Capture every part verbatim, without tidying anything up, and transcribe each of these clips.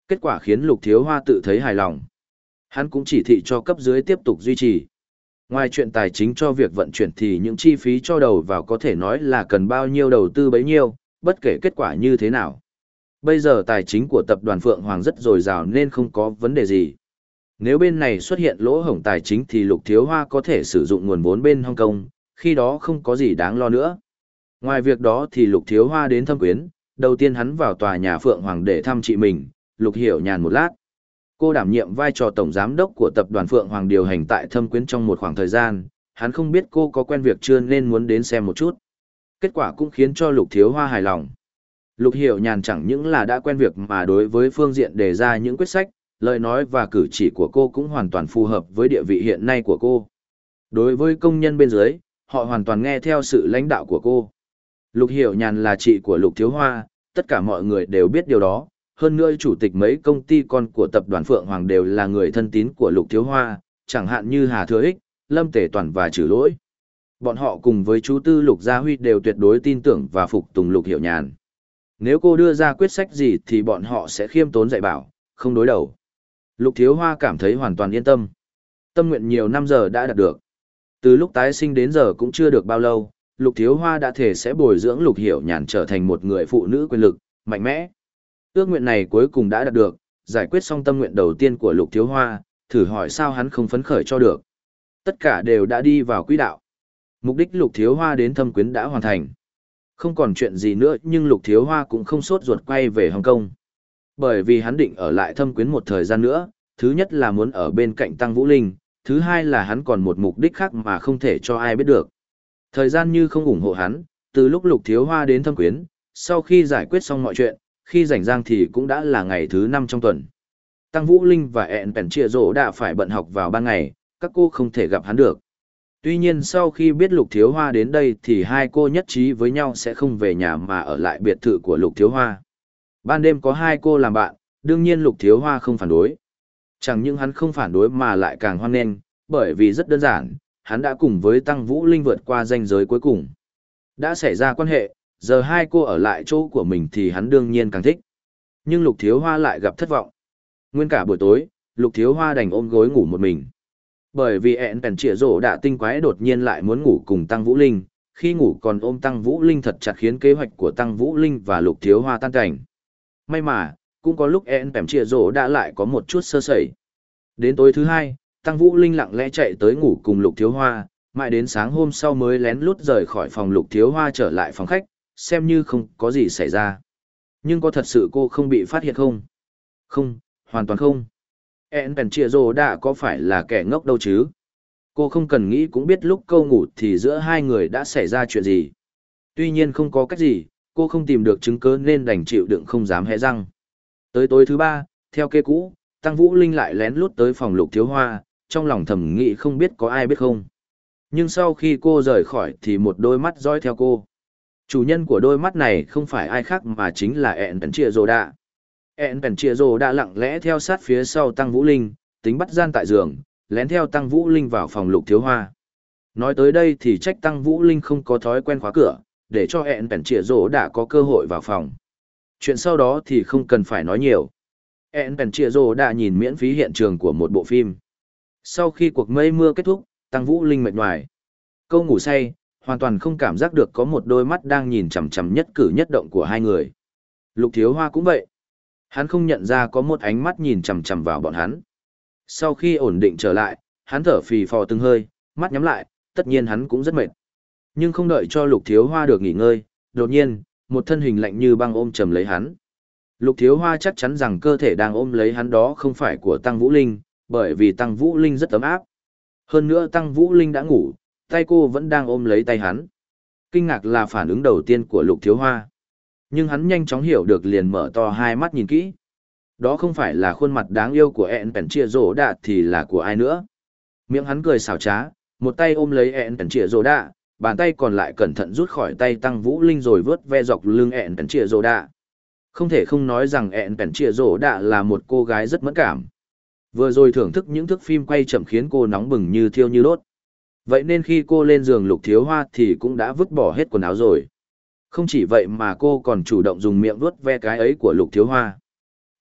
Kết quả khiến Lục Thiếu Hoa tự thấy hài lòng. Hắn cũng chỉ thị cho cấp dưới tiếp tục duy trì. Ngoài chuyện tài chính cho việc vận chuyển thì những chi phí cho đầu vào có thể nói là cần bao nhiêu đầu tư bấy nhiêu, bất kể kết quả như thế nào. Bây giờ tài chính của tập đoàn Phượng Hoàng rất dồi dào nên không có vấn đề gì. Nếu bên này xuất hiện lỗ hổng tài chính thì Lục Thiếu Hoa có thể sử dụng nguồn vốn bên Hong Kong, khi đó không có gì đáng lo nữa. Ngoài việc đó thì Lục Thiếu Hoa đến Thâm Quyến, đầu tiên hắn vào tòa nhà Phượng Hoàng để thăm chị mình, Lục Hiểu Nhàn một lát. Cô đảm nhiệm vai trò tổng giám đốc của tập đoàn Phượng Hoàng điều hành tại Thâm Quyến trong một khoảng thời gian, hắn không biết cô có quen việc chưa nên muốn đến xem một chút. Kết quả cũng khiến cho Lục Thiếu Hoa hài lòng. Lục Hiểu Nhàn chẳng những là đã quen việc mà đối với phương diện đề ra những quyết sách, lời nói và cử chỉ của cô cũng hoàn toàn phù hợp với địa vị hiện nay của cô. Đối với công nhân bên dưới, họ hoàn toàn nghe theo sự lãnh đạo của cô. Lục Hiểu Nhàn là chị của Lục Thiếu Hoa, tất cả mọi người đều biết điều đó. Hơn nữa chủ tịch mấy công ty con của tập đoàn Phượng Hoàng đều là người thân tín của Lục Thiếu Hoa, chẳng hạn như Hà Thừa Ích, Lâm Tề Toàn và Trử Lỗi. Bọn họ cùng với chú tư Lục Gia Huy đều tuyệt đối tin tưởng và phục tùng Lục Hiểu Nhàn. Nếu cô đưa ra quyết sách gì thì bọn họ sẽ khiêm tốn dạy bảo, không đối đầu. Lục Thiếu Hoa cảm thấy hoàn toàn yên tâm. Tâm nguyện nhiều năm giờ đã đạt được. Từ lúc tái sinh đến giờ cũng chưa được bao lâu, Lục Thiếu Hoa đã thể sẽ bồi dưỡng Lục Hiểu Nhàn trở thành một người phụ nữ quyền lực, mạnh mẽ. Ước nguyện này cuối cùng đã đạt được, giải quyết xong tâm nguyện đầu tiên của Lục Thiếu Hoa, thử hỏi sao hắn không phấn khởi cho được. Tất cả đều đã đi vào quỹ đạo. Mục đích Lục Thiếu Hoa đến Thâm Quyến đã hoàn thành. Không còn chuyện gì nữa nhưng Lục Thiếu Hoa cũng không sốt ruột quay về Hồng Kông. Bởi vì hắn định ở lại Thâm Quyến một thời gian nữa, thứ nhất là muốn ở bên cạnh Tăng Vũ Linh, thứ hai là hắn còn một mục đích khác mà không thể cho ai biết được. Thời gian như không ủng hộ hắn, từ lúc Lục Thiếu Hoa đến Thâm Quyến, sau khi giải quyết xong mọi chuyện, khi rảnh rang thì cũng đã là ngày thứ năm trong tuần. Tăng Vũ Linh và ẹn Pèn Chia Rỗ đã phải bận học vào ban ngày, các cô không thể gặp hắn được. Tuy nhiên sau khi biết Lục Thiếu Hoa đến đây thì hai cô nhất trí với nhau sẽ không về nhà mà ở lại biệt thự của Lục Thiếu Hoa. Ban đêm có hai cô làm bạn, đương nhiên Lục Thiếu Hoa không phản đối. Chẳng những hắn không phản đối mà lại càng hoan nghênh, bởi vì rất đơn giản, hắn đã cùng với Tăng Vũ Linh vượt qua ranh giới cuối cùng. Đã xảy ra quan hệ, giờ hai cô ở lại chỗ của mình thì hắn đương nhiên càng thích. Nhưng Lục Thiếu Hoa lại gặp thất vọng. Nguyên cả buổi tối, Lục Thiếu Hoa đành ôm gối ngủ một mình. Bởi vì ẹn Pèn Chia Rỗ đã tinh quái đột nhiên lại muốn ngủ cùng Tăng Vũ Linh, khi ngủ còn ôm Tăng Vũ Linh thật chặt khiến kế hoạch của Tăng Vũ Linh và Lục Thiếu Hoa tan cảnh. May mà, cũng có lúc ẹn Pèn Chia Rỗ đã lại có một chút sơ sẩy. Đến tối thứ hai, Tăng Vũ Linh lặng lẽ chạy tới ngủ cùng Lục Thiếu Hoa, mãi đến sáng hôm sau mới lén lút rời khỏi phòng Lục Thiếu Hoa trở lại phòng khách, xem như không có gì xảy ra. Nhưng có thật sự cô không bị phát hiện không? Không, hoàn toàn không. ẹn Pèn Chia Rỗ đã có phải là kẻ ngốc đâu chứ? Cô không cần nghĩ cũng biết lúc câu ngủ thì giữa hai người đã xảy ra chuyện gì. Tuy nhiên không có cách gì, cô không tìm được chứng cứ nên đành chịu đựng không dám hé răng. Tới tối thứ ba, theo kế cũ, Tăng Vũ Linh lại lén lút tới phòng Lục Thiếu Hoa, trong lòng thầm nghĩ không biết có ai biết không. Nhưng sau khi cô rời khỏi thì một đôi mắt dõi theo cô. Chủ nhân của đôi mắt này không phải ai khác mà chính là ẹn Pèn Chia Rỗ đã. ẹn Pèn Chia Rỗ đã lặng lẽ theo sát phía sau Tăng Vũ Linh, tính bắt gian tại giường, lén theo Tăng Vũ Linh vào phòng Lục Thiếu Hoa. Nói tới đây thì trách Tăng Vũ Linh không có thói quen khóa cửa, để cho ẹn Pèn Chia Rỗ đã có cơ hội vào phòng. Chuyện sau đó thì không cần phải nói nhiều. ẹn Pèn Chia Rỗ đã nhìn miễn phí hiện trường của một bộ phim. Sau khi cuộc mây mưa kết thúc, Tăng Vũ Linh mệt nhoài. Câu ngủ say, hoàn toàn không cảm giác được có một đôi mắt đang nhìn chằm chằm nhất cử nhất động của hai người. Lục Thiếu Hoa cũng vậy. Hắn không nhận ra có một ánh mắt nhìn chằm chằm vào bọn hắn. Sau khi ổn định trở lại, hắn thở phì phò từng hơi, mắt nhắm lại, tất nhiên hắn cũng rất mệt. Nhưng không đợi cho Lục Thiếu Hoa được nghỉ ngơi, đột nhiên, một thân hình lạnh như băng ôm chầm lấy hắn. Lục Thiếu Hoa chắc chắn rằng cơ thể đang ôm lấy hắn đó không phải của Tăng Vũ Linh, bởi vì Tăng Vũ Linh rất ấm áp. Hơn nữa Tăng Vũ Linh đã ngủ, tay cô vẫn đang ôm lấy tay hắn. Kinh ngạc là phản ứng đầu tiên của Lục Thiếu Hoa. Nhưng hắn nhanh chóng hiểu được liền mở to hai mắt nhìn kỹ. Đó không phải là khuôn mặt đáng yêu của ẹn Pèn Chia Rỗ đã thì là của ai nữa. Miệng hắn cười xảo trá, một tay ôm lấy ẹn Pèn Chia Rỗ đã, bàn tay còn lại cẩn thận rút khỏi tay Tăng Vũ Linh rồi vớt ve dọc lưng ẹn Pèn Chia Rỗ đã. Không thể không nói rằng ẹn Pèn Chia Rỗ đã là một cô gái rất mẫn cảm. Vừa rồi thưởng thức những thước phim quay chậm khiến cô nóng bừng như thiêu như đốt. Vậy nên khi cô lên giường Lục Thiếu Hoa thì cũng đã vứt bỏ hết quần áo rồi. Không chỉ vậy mà cô còn chủ động dùng miệng vuốt ve cái ấy của Lục Thiếu Hoa.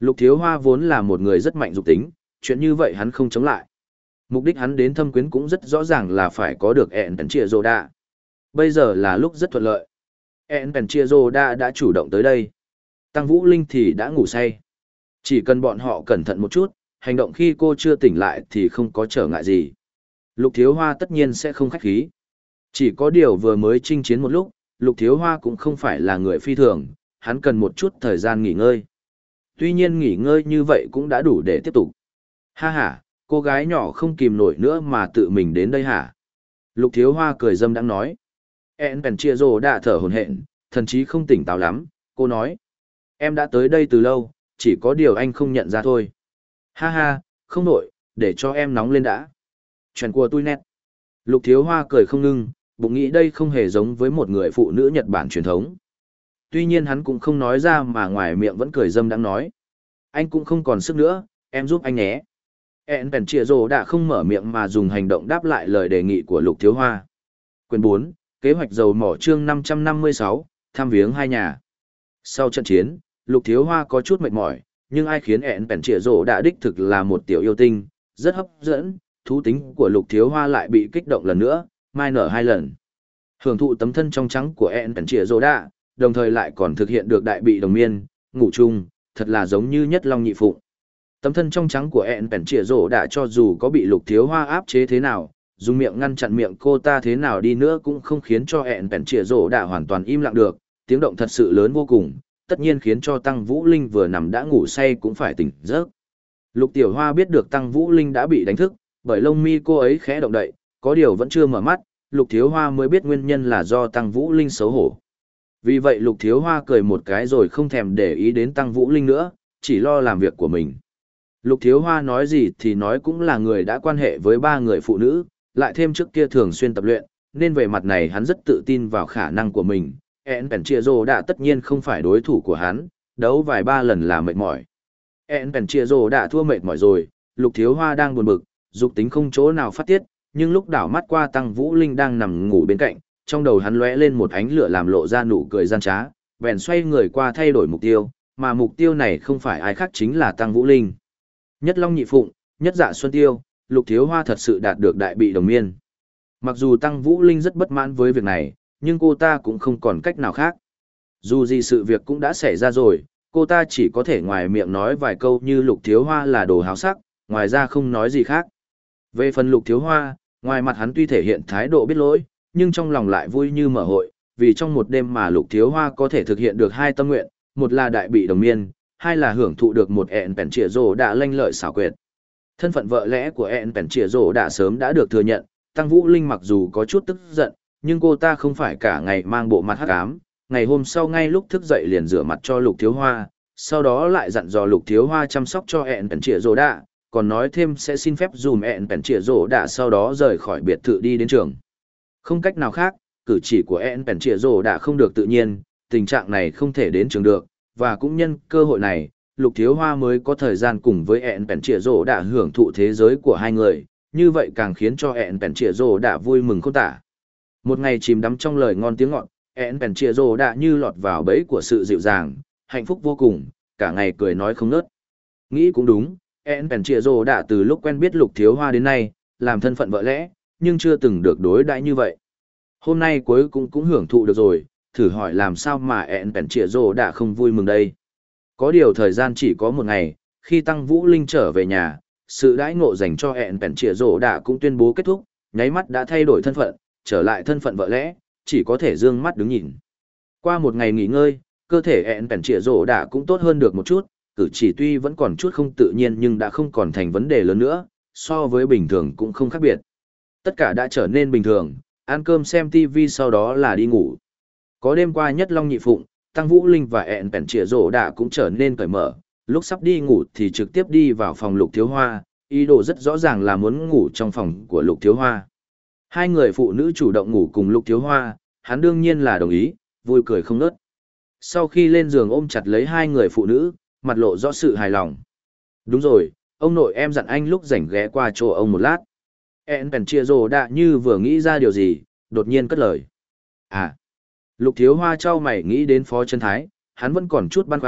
Lục Thiếu Hoa vốn là một người rất mạnh dục tính, chuyện như vậy hắn không chống lại. Mục đích hắn đến thâm quyến cũng rất rõ ràng là phải có được ẹn pèn chia rô đa. Bây giờ là lúc rất thuận lợi. ẹn pèn chia rô đa đã chủ động tới đây. Tăng Vũ Linh thì đã ngủ say. Chỉ cần bọn họ cẩn thận một chút, hành động khi cô chưa tỉnh lại thì không có trở ngại gì. Lục Thiếu Hoa tất nhiên sẽ không khách khí. Chỉ có điều vừa mới chinh chiến một lúc, Lục Thiếu Hoa cũng không phải là người phi thường, hắn cần một chút thời gian nghỉ ngơi. Tuy nhiên nghỉ ngơi như vậy cũng đã đủ để tiếp tục. Ha ha, cô gái nhỏ không kìm nổi nữa mà tự mình đến đây hả? Lục Thiếu Hoa cười dâm đang nói. En Pen Chia Rô đã thở hổn hển, thần chí không tỉnh táo lắm, cô nói. Em đã tới đây từ lâu, chỉ có điều anh không nhận ra thôi. Ha ha, không nổi, để cho em nóng lên đã. Chuyện của tôi nét. Lục Thiếu Hoa cười không ngưng, bụng nghĩ đây không hề giống với một người phụ nữ Nhật Bản truyền thống. Tuy nhiên hắn cũng không nói ra mà ngoài miệng vẫn cười dâm đang nói. Anh cũng không còn sức nữa, em giúp anh nhé. En Pen Chia Rô đã không mở miệng mà dùng hành động đáp lại lời đề nghị của Lục Thiếu Hoa. Quyền bốn, kế hoạch dầu mỏ chương năm trăm năm mươi sáu, thăm viếng hai nhà. Sau trận chiến, Lục Thiếu Hoa có chút mệt mỏi, nhưng ai khiến En Pen Chia Rô đã đích thực là một tiểu yêu tinh, rất hấp dẫn, thú tính của Lục Thiếu Hoa lại bị kích động lần nữa, mai nở hai lần. Hưởng thụ tấm thân trong trắng của En Pen Chia Rô đã, đồng thời lại còn thực hiện được đại bị đồng miên, ngủ chung, thật là giống như nhất long nhị phụng. Tấm thân trong trắng của En Pen Chia Rô đã cho dù có bị Lục Thiếu Hoa áp chế thế nào, dùng miệng ngăn chặn miệng cô ta thế nào đi nữa cũng không khiến cho En Pen Chia Rô đã hoàn toàn im lặng được, tiếng động thật sự lớn vô cùng, tất nhiên khiến cho Tăng Vũ Linh vừa nằm đã ngủ say cũng phải tỉnh giấc. Lục Tiểu Hoa biết được Tăng Vũ Linh đã bị đánh thức, bởi lông mi cô ấy khẽ động đậy, có điều vẫn chưa mở mắt, Lục Thiếu Hoa mới biết nguyên nhân là do Tăng Vũ Linh xấu hổ. Vì vậy Lục Thiếu Hoa cười một cái rồi không thèm để ý đến Tăng Vũ Linh nữa, chỉ lo làm việc của mình. Lục Thiếu Hoa nói gì thì nói cũng là người đã quan hệ với ba người phụ nữ, lại thêm trước kia thường xuyên tập luyện, nên về mặt này hắn rất tự tin vào khả năng của mình. En Pen Chia Rô đã tất nhiên không phải đối thủ của hắn, đấu vài ba lần là mệt mỏi. En Pen Chia Rô đã thua mệt mỏi rồi, Lục Thiếu Hoa đang buồn bực, dục tính không chỗ nào phát tiết, nhưng lúc đảo mắt qua Tăng Vũ Linh đang nằm ngủ bên cạnh, trong đầu hắn lóe lên một ánh lửa làm lộ ra nụ cười gian trá, bèn xoay người qua thay đổi mục tiêu, mà mục tiêu này không phải ai khác chính là Tăng Vũ Linh. Nhất Long Nhị Phụng, nhất Dạ Xuân Tiêu, Lục Thiếu Hoa thật sự đạt được đại bị đồng miên. Mặc dù Tăng Vũ Linh rất bất mãn với việc này, nhưng cô ta cũng không còn cách nào khác. Dù gì sự việc cũng đã xảy ra rồi, cô ta chỉ có thể ngoài miệng nói vài câu như Lục Thiếu Hoa là đồ háo sắc, ngoài ra không nói gì khác. Về phần Lục Thiếu Hoa, ngoài mặt hắn tuy thể hiện thái độ biết lỗi, nhưng trong lòng lại vui như mở hội, vì trong một đêm mà Lục Thiếu Hoa có thể thực hiện được hai tâm nguyện, một là đại bị đồng miên, hai là hưởng thụ được một En Pen Chia Rô đã lanh lợi xảo quyệt. Thân phận vợ lẽ của En Pen Chia Rô đã sớm đã được thừa nhận, Tăng Vũ Linh mặc dù có chút tức giận, nhưng cô ta không phải cả ngày mang bộ mặt hắc ám, ngày hôm sau ngay lúc thức dậy liền rửa mặt cho Lục Thiếu Hoa, sau đó lại dặn dò Lục Thiếu Hoa chăm sóc cho En Pen Chia Rô đã, còn nói thêm sẽ xin phép dùm En Pen Chia Rô đã sau đó rời khỏi biệt thự đi đến trường. Không cách nào khác, cử chỉ của En Pen Chia Rô đã không được tự nhiên, tình trạng này không thể đến trường được, và cũng nhân cơ hội này, Lục Thiếu Hoa mới có thời gian cùng với En Pen Chia Rô đã hưởng thụ thế giới của hai người, như vậy càng khiến cho En Pen Chia Rô đã vui mừng khôn tả. Một ngày chìm đắm trong lời ngon tiếng ngọt, En Pen Chia Rô đã như lọt vào bẫy của sự dịu dàng, hạnh phúc vô cùng, cả ngày cười nói không ngớt. Nghĩ cũng đúng, En Pen Chia Rô đã từ lúc quen biết Lục Thiếu Hoa đến nay, làm thân phận vợ lẽ, nhưng chưa từng được đối đãi như vậy. Hôm nay cuối cùng cũng hưởng thụ được rồi, thử hỏi làm sao mà En Pen Chia Rô đã không vui mừng đây. Có điều thời gian chỉ có một ngày, khi Tăng Vũ Linh trở về nhà, sự đãi ngộ dành cho En Pen Chia Rô đã cũng tuyên bố kết thúc, nháy mắt đã thay đổi thân phận, trở lại thân phận vợ lẽ, chỉ có thể dương mắt đứng nhìn. Qua một ngày nghỉ ngơi, cơ thể En Pen Chia Rô đã cũng tốt hơn được một chút, cử chỉ tuy vẫn còn chút không tự nhiên nhưng đã không còn thành vấn đề lớn nữa, so với bình thường cũng không khác biệt. Tất cả đã trở nên bình thường, ăn cơm xem ti vi sau đó là đi ngủ. Có đêm qua Nhất Long Nhị Phụng, Tăng Vũ Linh và En Pen Chia Rô đã cũng trở nên cởi mở, lúc sắp đi ngủ thì trực tiếp đi vào phòng Lục Thiếu Hoa, ý đồ rất rõ ràng là muốn ngủ trong phòng của Lục Thiếu Hoa. Hai người phụ nữ chủ động ngủ cùng Lục Thiếu Hoa, hắn đương nhiên là đồng ý, vui cười không ngớt. Sau khi lên giường ôm chặt lấy hai người phụ nữ, mặt lộ rõ sự hài lòng. Đúng rồi, ông nội em dặn anh lúc rảnh ghé qua chỗ ông một lát. En Pen Chia Rô đã như vừa nghĩ ra điều gì, đột nhiên cất lời. À, Lục Thiếu Hoa trao mày nghĩ đến Phó Chân Thái, hắn vẫn còn chút băn khoăn,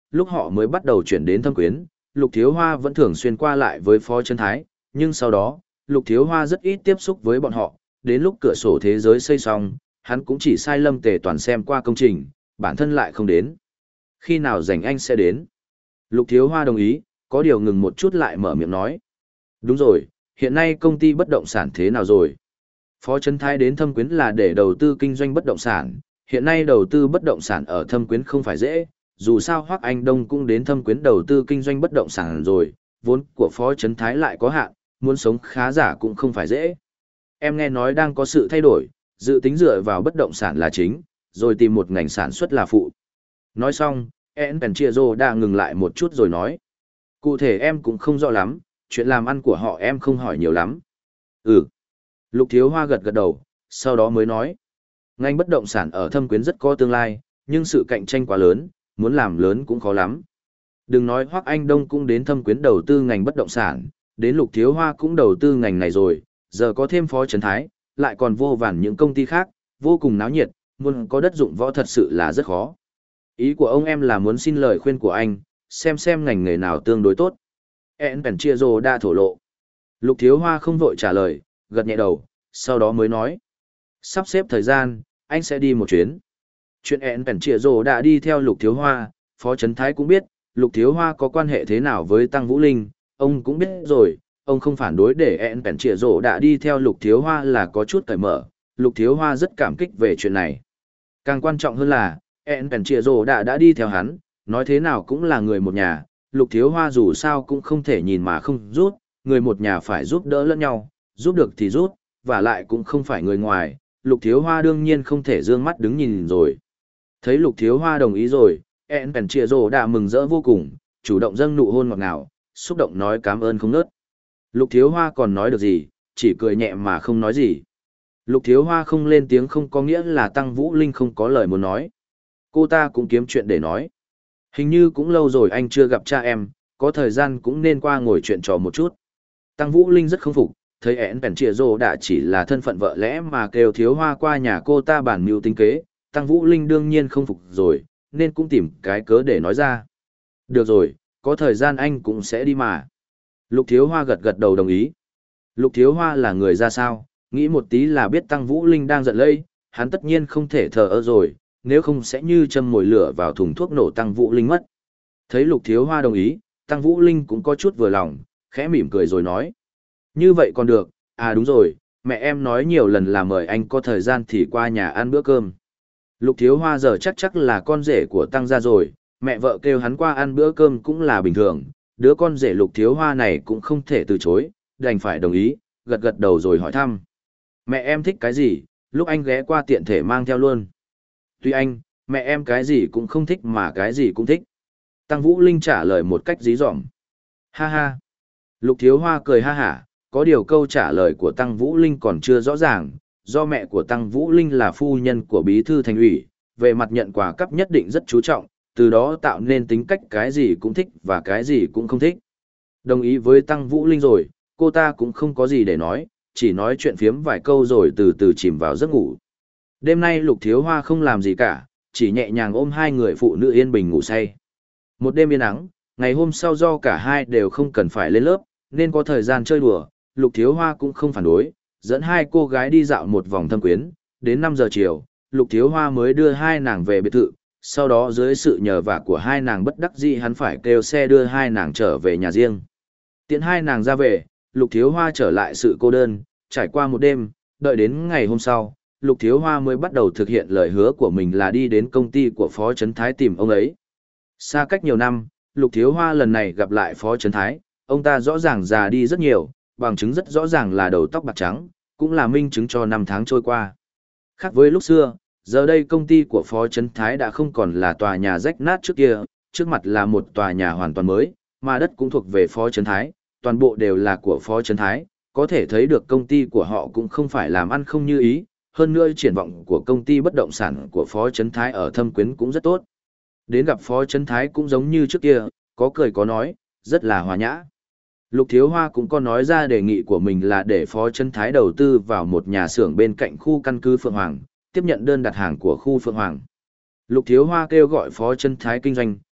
lúc họ mới bắt đầu chuyển đến Thâm Quyến, Lục Thiếu Hoa vẫn thường xuyên qua lại với Phó Trấn Thái, nhưng sau đó, Lục Thiếu Hoa rất ít tiếp xúc với bọn họ, đến lúc cửa sổ thế giới xây xong, hắn cũng chỉ sai Lâm Tề Toàn xem qua công trình, bản thân lại không đến. Khi nào rảnh anh sẽ đến? Lục Thiếu Hoa đồng ý, có điều ngừng một chút lại mở miệng nói. Đúng rồi, hiện nay công ty bất động sản thế nào rồi? Phó Trấn Thái đến Thâm Quyến là để đầu tư kinh doanh bất động sản, hiện nay đầu tư bất động sản ở Thâm Quyến không phải dễ, dù sao Hoắc Anh Đông cũng đến Thâm Quyến đầu tư kinh doanh bất động sản rồi, vốn của Phó Trấn Thái lại có hạn, muốn sống khá giả cũng không phải dễ. Em nghe nói đang có sự thay đổi, dự tính dựa vào bất động sản là chính, rồi tìm một ngành sản xuất là phụ. Nói xong, En Penchiero đã ngừng lại một chút rồi nói. Cụ thể em cũng không rõ lắm, chuyện làm ăn của họ em không hỏi nhiều lắm. Ừ. Lục Thiếu Hoa gật gật đầu, sau đó mới nói. Ngành bất động sản ở Thâm Quyến rất có tương lai, nhưng sự cạnh tranh quá lớn, muốn làm lớn cũng khó lắm. Đừng nói Hoắc Anh Đông cũng đến Thâm Quyến đầu tư ngành bất động sản, đến Lục Thiếu Hoa cũng đầu tư ngành này rồi, giờ có thêm Phó Trấn Thái, lại còn vô vàn những công ty khác, vô cùng náo nhiệt, muốn có đất dụng võ thật sự là rất khó. Ý của ông em là muốn xin lời khuyên của anh, xem xem ngành nghề nào tương đối tốt. En Penchiero đã thổ lộ. Lục Thiếu Hoa không vội trả lời, gật nhẹ đầu, sau đó mới nói. Sắp xếp thời gian, anh sẽ đi một chuyến. Chuyện En Penchiero đã đi theo Lục Thiếu Hoa, Phó Trấn Thái cũng biết, Lục Thiếu Hoa có quan hệ thế nào với Tăng Vũ Linh, ông cũng biết rồi, ông không phản đối để En Penchiero đã đi theo Lục Thiếu Hoa là có chút cởi mở, Lục Thiếu Hoa rất cảm kích về chuyện này. Càng quan trọng hơn là, En Penchiero đã đã đi theo hắn, nói thế nào cũng là người một nhà, Lục Thiếu Hoa dù sao cũng không thể nhìn mà không giúp, người một nhà phải giúp đỡ lẫn nhau, giúp được thì giúp, và lại cũng không phải người ngoài, Lục Thiếu Hoa đương nhiên không thể dương mắt đứng nhìn rồi. Thấy Lục Thiếu Hoa đồng ý rồi, En Penchiero đã mừng rỡ vô cùng, chủ động dâng nụ hôn ngọt ngào, xúc động nói cảm ơn không ngớt. Lục Thiếu Hoa còn nói được gì, chỉ cười nhẹ mà không nói gì. Lục Thiếu Hoa không lên tiếng không có nghĩa là Tăng Vũ Linh không có lời muốn nói. Cô ta cũng kiếm chuyện để nói. Hình như cũng lâu rồi anh chưa gặp cha em, có thời gian cũng nên qua ngồi chuyện trò một chút. Tăng Vũ Linh rất không phục, thấy En Penchiero đã chỉ là thân phận vợ lẽ mà kêu Thiếu Hoa qua nhà cô ta bàn mưu tính kế. Tăng Vũ Linh đương nhiên không phục rồi, nên cũng tìm cái cớ để nói ra. Được rồi, có thời gian anh cũng sẽ đi mà. Lục Thiếu Hoa gật gật đầu đồng ý. Lục Thiếu Hoa là người ra sao, nghĩ một tí là biết Tăng Vũ Linh đang giận lây, hắn tất nhiên không thể thờ ơ rồi, nếu không sẽ như châm mồi lửa vào thùng thuốc nổ Tăng Vũ Linh mất. Thấy Lục Thiếu Hoa đồng ý, Tăng Vũ Linh cũng có chút vừa lòng, khẽ mỉm cười rồi nói. Như vậy còn được, à đúng rồi, mẹ em nói nhiều lần là mời anh có thời gian thì qua nhà ăn bữa cơm. Lục Thiếu Hoa giờ chắc chắc là con rể của Tăng gia rồi, mẹ vợ kêu hắn qua ăn bữa cơm cũng là bình thường, đứa con rể Lục Thiếu Hoa này cũng không thể từ chối, đành phải đồng ý, gật gật đầu rồi hỏi thăm. Mẹ em thích cái gì, lúc anh ghé qua tiện thể mang theo luôn. Tuy anh, mẹ em cái gì cũng không thích mà cái gì cũng thích. Tăng Vũ Linh trả lời một cách dí dỏm. Ha ha. Lục Thiếu Hoa cười ha hả, có điều câu trả lời của Tăng Vũ Linh còn chưa rõ ràng, do mẹ của Tăng Vũ Linh là phu nhân của bí thư thành ủy, về mặt nhận quà cấp nhất định rất chú trọng, từ đó tạo nên tính cách cái gì cũng thích và cái gì cũng không thích. Đồng ý với Tăng Vũ Linh rồi, cô ta cũng không có gì để nói, chỉ nói chuyện phiếm vài câu rồi từ từ chìm vào giấc ngủ. Đêm nay Lục Thiếu Hoa không làm gì cả, chỉ nhẹ nhàng ôm hai người phụ nữ yên bình ngủ say. Một đêm yên ắng, ngày hôm sau do cả hai đều không cần phải lên lớp, nên có thời gian chơi đùa, Lục Thiếu Hoa cũng không phản đối, dẫn hai cô gái đi dạo một vòng Thâm Quyến, đến năm giờ chiều, Lục Thiếu Hoa mới đưa hai nàng về biệt thự, sau đó dưới sự nhờ vả của hai nàng bất đắc dĩ hắn phải kêu xe đưa hai nàng trở về nhà riêng. Tiện hai nàng ra về, Lục Thiếu Hoa trở lại sự cô đơn, trải qua một đêm, đợi đến ngày hôm sau, Lục Thiếu Hoa mới bắt đầu thực hiện lời hứa của mình là đi đến công ty của Phó Trấn Thái tìm ông ấy. Xa cách nhiều năm, Lục Thiếu Hoa lần này gặp lại Phó Trấn Thái, ông ta rõ ràng già đi rất nhiều, bằng chứng rất rõ ràng là đầu tóc bạc trắng, cũng là minh chứng cho năm tháng trôi qua. Khác với lúc xưa, giờ đây công ty của Phó Trấn Thái đã không còn là tòa nhà rách nát trước kia, trước mặt là một tòa nhà hoàn toàn mới, mà đất cũng thuộc về Phó Trấn Thái, toàn bộ đều là của Phó Trấn Thái, có thể thấy được công ty của họ cũng không phải làm ăn không như ý, hơn nữa triển vọng của công ty bất động sản của Phó Trấn Thái ở Thâm Quyến cũng rất tốt. Đến gặp Phó Trấn Thái cũng giống như trước kia, có cười có nói, rất là hòa nhã. Lục Thiếu Hoa cũng có nói ra đề nghị của mình là để Phó Trấn Thái đầu tư vào một nhà xưởng bên cạnh khu căn cứ Phượng Hoàng, tiếp nhận đơn đặt hàng của khu Phượng Hoàng. Lục Thiếu Hoa kêu gọi Phó Trấn Thái kinh doanh,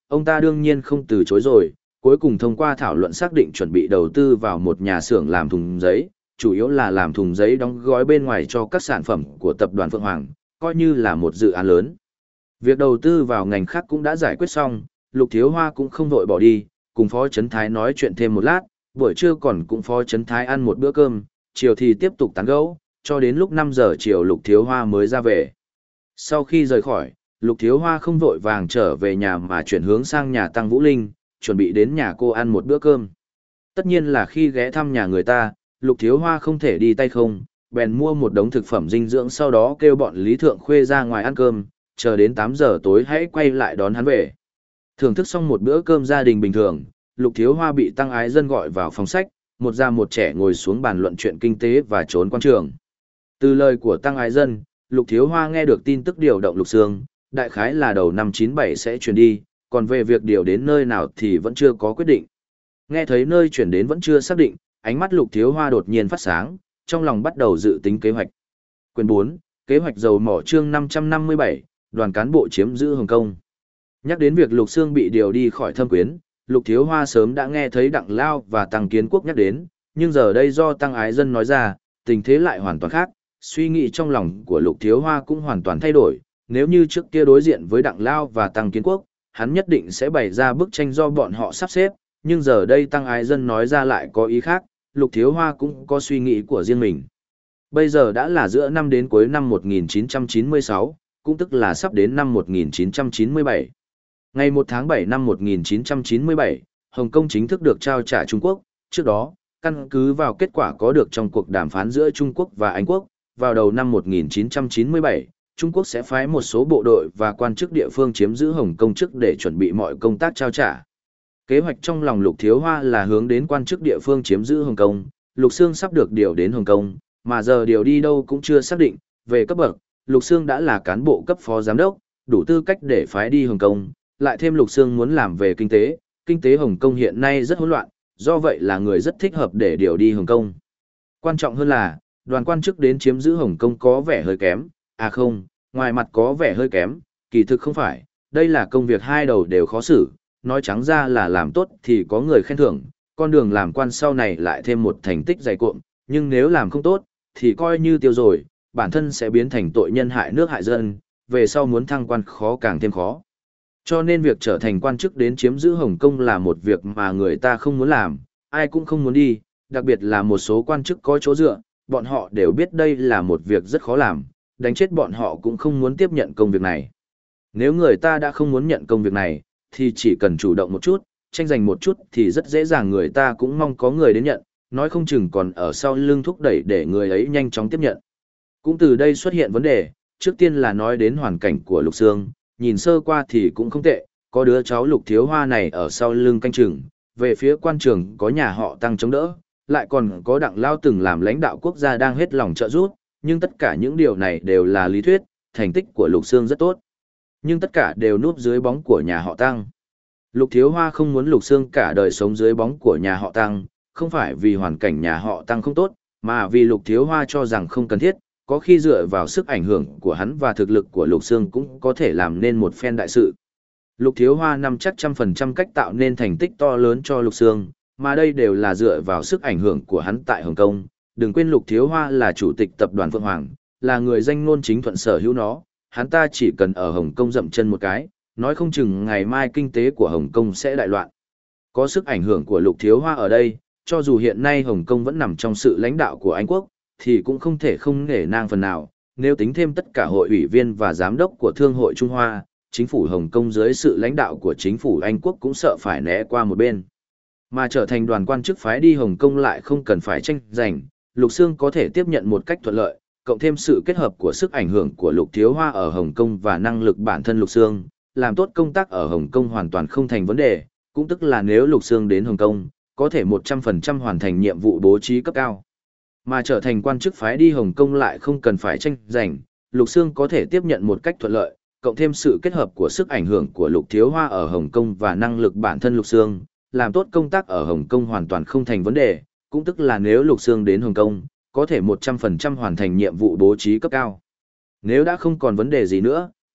ông ta đương nhiên không từ chối rồi, cuối cùng thông qua thảo luận xác định chuẩn bị đầu tư vào một nhà xưởng làm thùng giấy, chủ yếu là làm thùng giấy đóng gói bên ngoài cho các sản phẩm của tập đoàn Phượng Hoàng, coi như là một dự án lớn. Việc đầu tư vào ngành khác cũng đã giải quyết xong, Lục Thiếu Hoa cũng không vội bỏ đi, cùng Phó Chấn Thái nói chuyện thêm một lát, buổi trưa còn cùng Phó Chấn Thái ăn một bữa cơm, chiều thì tiếp tục tán gẫu, cho đến lúc năm giờ chiều Lục Thiếu Hoa mới ra về. Sau khi rời khỏi, Lục Thiếu Hoa không vội vàng trở về nhà mà chuyển hướng sang nhà Tăng Vũ Linh, chuẩn bị đến nhà cô ăn một bữa cơm. Tất nhiên là khi ghé thăm nhà người ta, Lục Thiếu Hoa không thể đi tay không, bèn mua một đống thực phẩm dinh dưỡng sau đó kêu bọn Lý Thượng Khuê ra ngoài ăn cơm, chờ đến tám giờ tối hãy quay lại đón hắn về. Thưởng thức xong một bữa cơm gia đình bình thường, Lục Thiếu Hoa bị Tăng Ái Dân gọi vào phòng sách, một già một trẻ ngồi xuống bàn luận chuyện kinh tế và trốn quan trường. Từ lời của Tăng Ái Dân, Lục Thiếu Hoa nghe được tin tức điều động Lục Sương, đại khái là đầu năm chín bảy sẽ chuyển đi, còn về việc điều đến nơi nào thì vẫn chưa có quyết định. Nghe thấy nơi chuyển đến vẫn chưa xác định, ánh mắt Lục Thiếu Hoa đột nhiên phát sáng, trong lòng bắt đầu dự tính kế hoạch. Quyền bốn, kế hoạch dầu mỏ chương năm trăm năm mươi bảy, đoàn cán bộ chiếm giữ Hồng Kông. Nhắc đến việc Lục Sương bị điều đi khỏi Thâm Quyến, Lục Thiếu Hoa sớm đã nghe thấy Đặng Lao và Tăng Kiến Quốc nhắc đến, nhưng giờ đây do Tăng Ái Dân nói ra, tình thế lại hoàn toàn khác, suy nghĩ trong lòng của Lục Thiếu Hoa cũng hoàn toàn thay đổi, nếu như trước kia đối diện với Đặng Lao và Tăng Kiến Quốc, hắn nhất định sẽ bày ra bức tranh do bọn họ sắp xếp, nhưng giờ đây Tăng Ái Dân nói ra lại có ý khác, Lục Thiếu Hoa cũng có suy nghĩ của riêng mình. Bây giờ đã là giữa năm đến cuối năm một nghìn chín trăm chín mươi sáu, cũng tức là sắp đến năm một nghìn chín trăm chín mươi bảy. Ngày một tháng bảy năm một nghìn chín trăm chín mươi bảy, Hồng Kông chính thức được trao trả Trung Quốc, trước đó, căn cứ vào kết quả có được trong cuộc đàm phán giữa Trung Quốc và Anh Quốc, vào đầu năm một nghìn chín trăm chín mươi bảy, Trung Quốc sẽ phái một số bộ đội và quan chức địa phương chiếm giữ Hồng Kông trước để chuẩn bị mọi công tác trao trả. Kế hoạch trong lòng Lục Thiếu Hoa là hướng đến quan chức địa phương chiếm giữ Hồng Kông, Lục Sương sắp được điều đến Hồng Kông, mà giờ điều đi đâu cũng chưa xác định, về cấp bậc, Lục Sương đã là cán bộ cấp phó giám đốc, đủ tư cách để phái đi Hồng Kông, lại thêm Lục Sương muốn làm về kinh tế, kinh tế Hồng Kông hiện nay rất hỗn loạn, do vậy là người rất thích hợp để điều đi Hồng Kông. Quan trọng hơn là, đoàn quan chức đến chiếm giữ Hồng Kông có vẻ hơi kém, à không, ngoài mặt có vẻ hơi kém, kỳ thực không phải, đây là công việc hai đầu đều khó xử, nói trắng ra là làm tốt thì có người khen thưởng, con đường làm quan sau này lại thêm một thành tích dày cuộn, nhưng nếu làm không tốt, thì coi như tiêu rồi, bản thân sẽ biến thành tội nhân hại nước hại dân, về sau muốn thăng quan khó càng thêm khó. Cho nên việc trở thành quan chức đến chiếm giữ Hồng Kông là một việc mà người ta không muốn làm, ai cũng không muốn đi, đặc biệt là một số quan chức có chỗ dựa, bọn họ đều biết đây là một việc rất khó làm, đánh chết bọn họ cũng không muốn tiếp nhận công việc này. Nếu người ta đã không muốn nhận công việc này, thì chỉ cần chủ động một chút, tranh giành một chút thì rất dễ dàng người ta cũng mong có người đến nhận, nói không chừng còn ở sau lưng thúc đẩy để người ấy nhanh chóng tiếp nhận. Cũng từ đây xuất hiện vấn đề, trước tiên là nói đến hoàn cảnh của Lục Sương, nhìn sơ qua thì cũng không tệ, có đứa cháu Lục Thiếu Hoa này ở sau lưng canh chừng, về phía quan trường có nhà họ Tăng chống đỡ, lại còn có Đặng Lao từng làm lãnh đạo quốc gia đang hết lòng trợ giúp, nhưng tất cả những điều này đều là lý thuyết, thành tích của Lục Sương rất tốt. Nhưng tất cả đều núp dưới bóng của nhà họ Tăng. Lục Thiếu Hoa không muốn Lục Sương cả đời sống dưới bóng của nhà họ Tăng, không phải vì hoàn cảnh nhà họ Tăng không tốt, mà vì Lục Thiếu Hoa cho rằng không cần thiết, có khi dựa vào sức ảnh hưởng của hắn và thực lực của Lục Sương cũng có thể làm nên một phen đại sự. Lục Thiếu Hoa nắm chắc trăm phần trăm cách tạo nên thành tích to lớn cho Lục Sương, mà đây đều là dựa vào sức ảnh hưởng của hắn tại Hồng Kông. Đừng quên Lục Thiếu Hoa là chủ tịch tập đoàn Phượng Hoàng, là người danh ngôn chính thuận sở hữu nó, hắn ta chỉ cần ở Hồng Kông dậm chân một cái, nói không chừng ngày mai kinh tế của Hồng Kông sẽ đại loạn. Có sức ảnh hưởng của Lục Thiếu Hoa ở đây, cho dù hiện nay Hồng Kông vẫn nằm trong sự lãnh đạo của Anh Quốc, thì cũng không thể không nể nang phần nào, nếu tính thêm tất cả hội ủy viên và giám đốc của Thương hội Trung Hoa, chính phủ Hồng Kông dưới sự lãnh đạo của chính phủ Anh Quốc cũng sợ phải né qua một bên. Mà trở thành đoàn quan chức phái đi Hồng Kông lại không cần phải tranh giành, Lục Sương có thể tiếp nhận một cách thuận lợi, cộng thêm sự kết hợp của sức ảnh hưởng của Lục Thiếu Hoa ở Hồng Kông và năng lực bản thân Lục Sương, làm tốt công tác ở Hồng Kông hoàn toàn không thành vấn đề, cũng tức là nếu Lục Sương đến Hồng Kông, có thể một trăm phần trăm hoàn thành nhiệm vụ bố trí cấp cao. Mà trở thành quan chức phái đi Hồng Kông lại không cần phải tranh giành, Lục Sương có thể tiếp nhận một cách thuận lợi, cộng thêm sự kết hợp của sức ảnh hưởng của Lục Thiếu Hoa ở Hồng Kông và năng lực bản thân Lục Sương, làm tốt công tác ở Hồng Kông hoàn toàn không thành vấn đề, cũng tức là nếu Lục Sương đến Hồng Kông, có thể một trăm phần trăm hoàn thành nhiệm vụ bố trí cấp cao. Nếu đã không còn vấn đề gì nữa,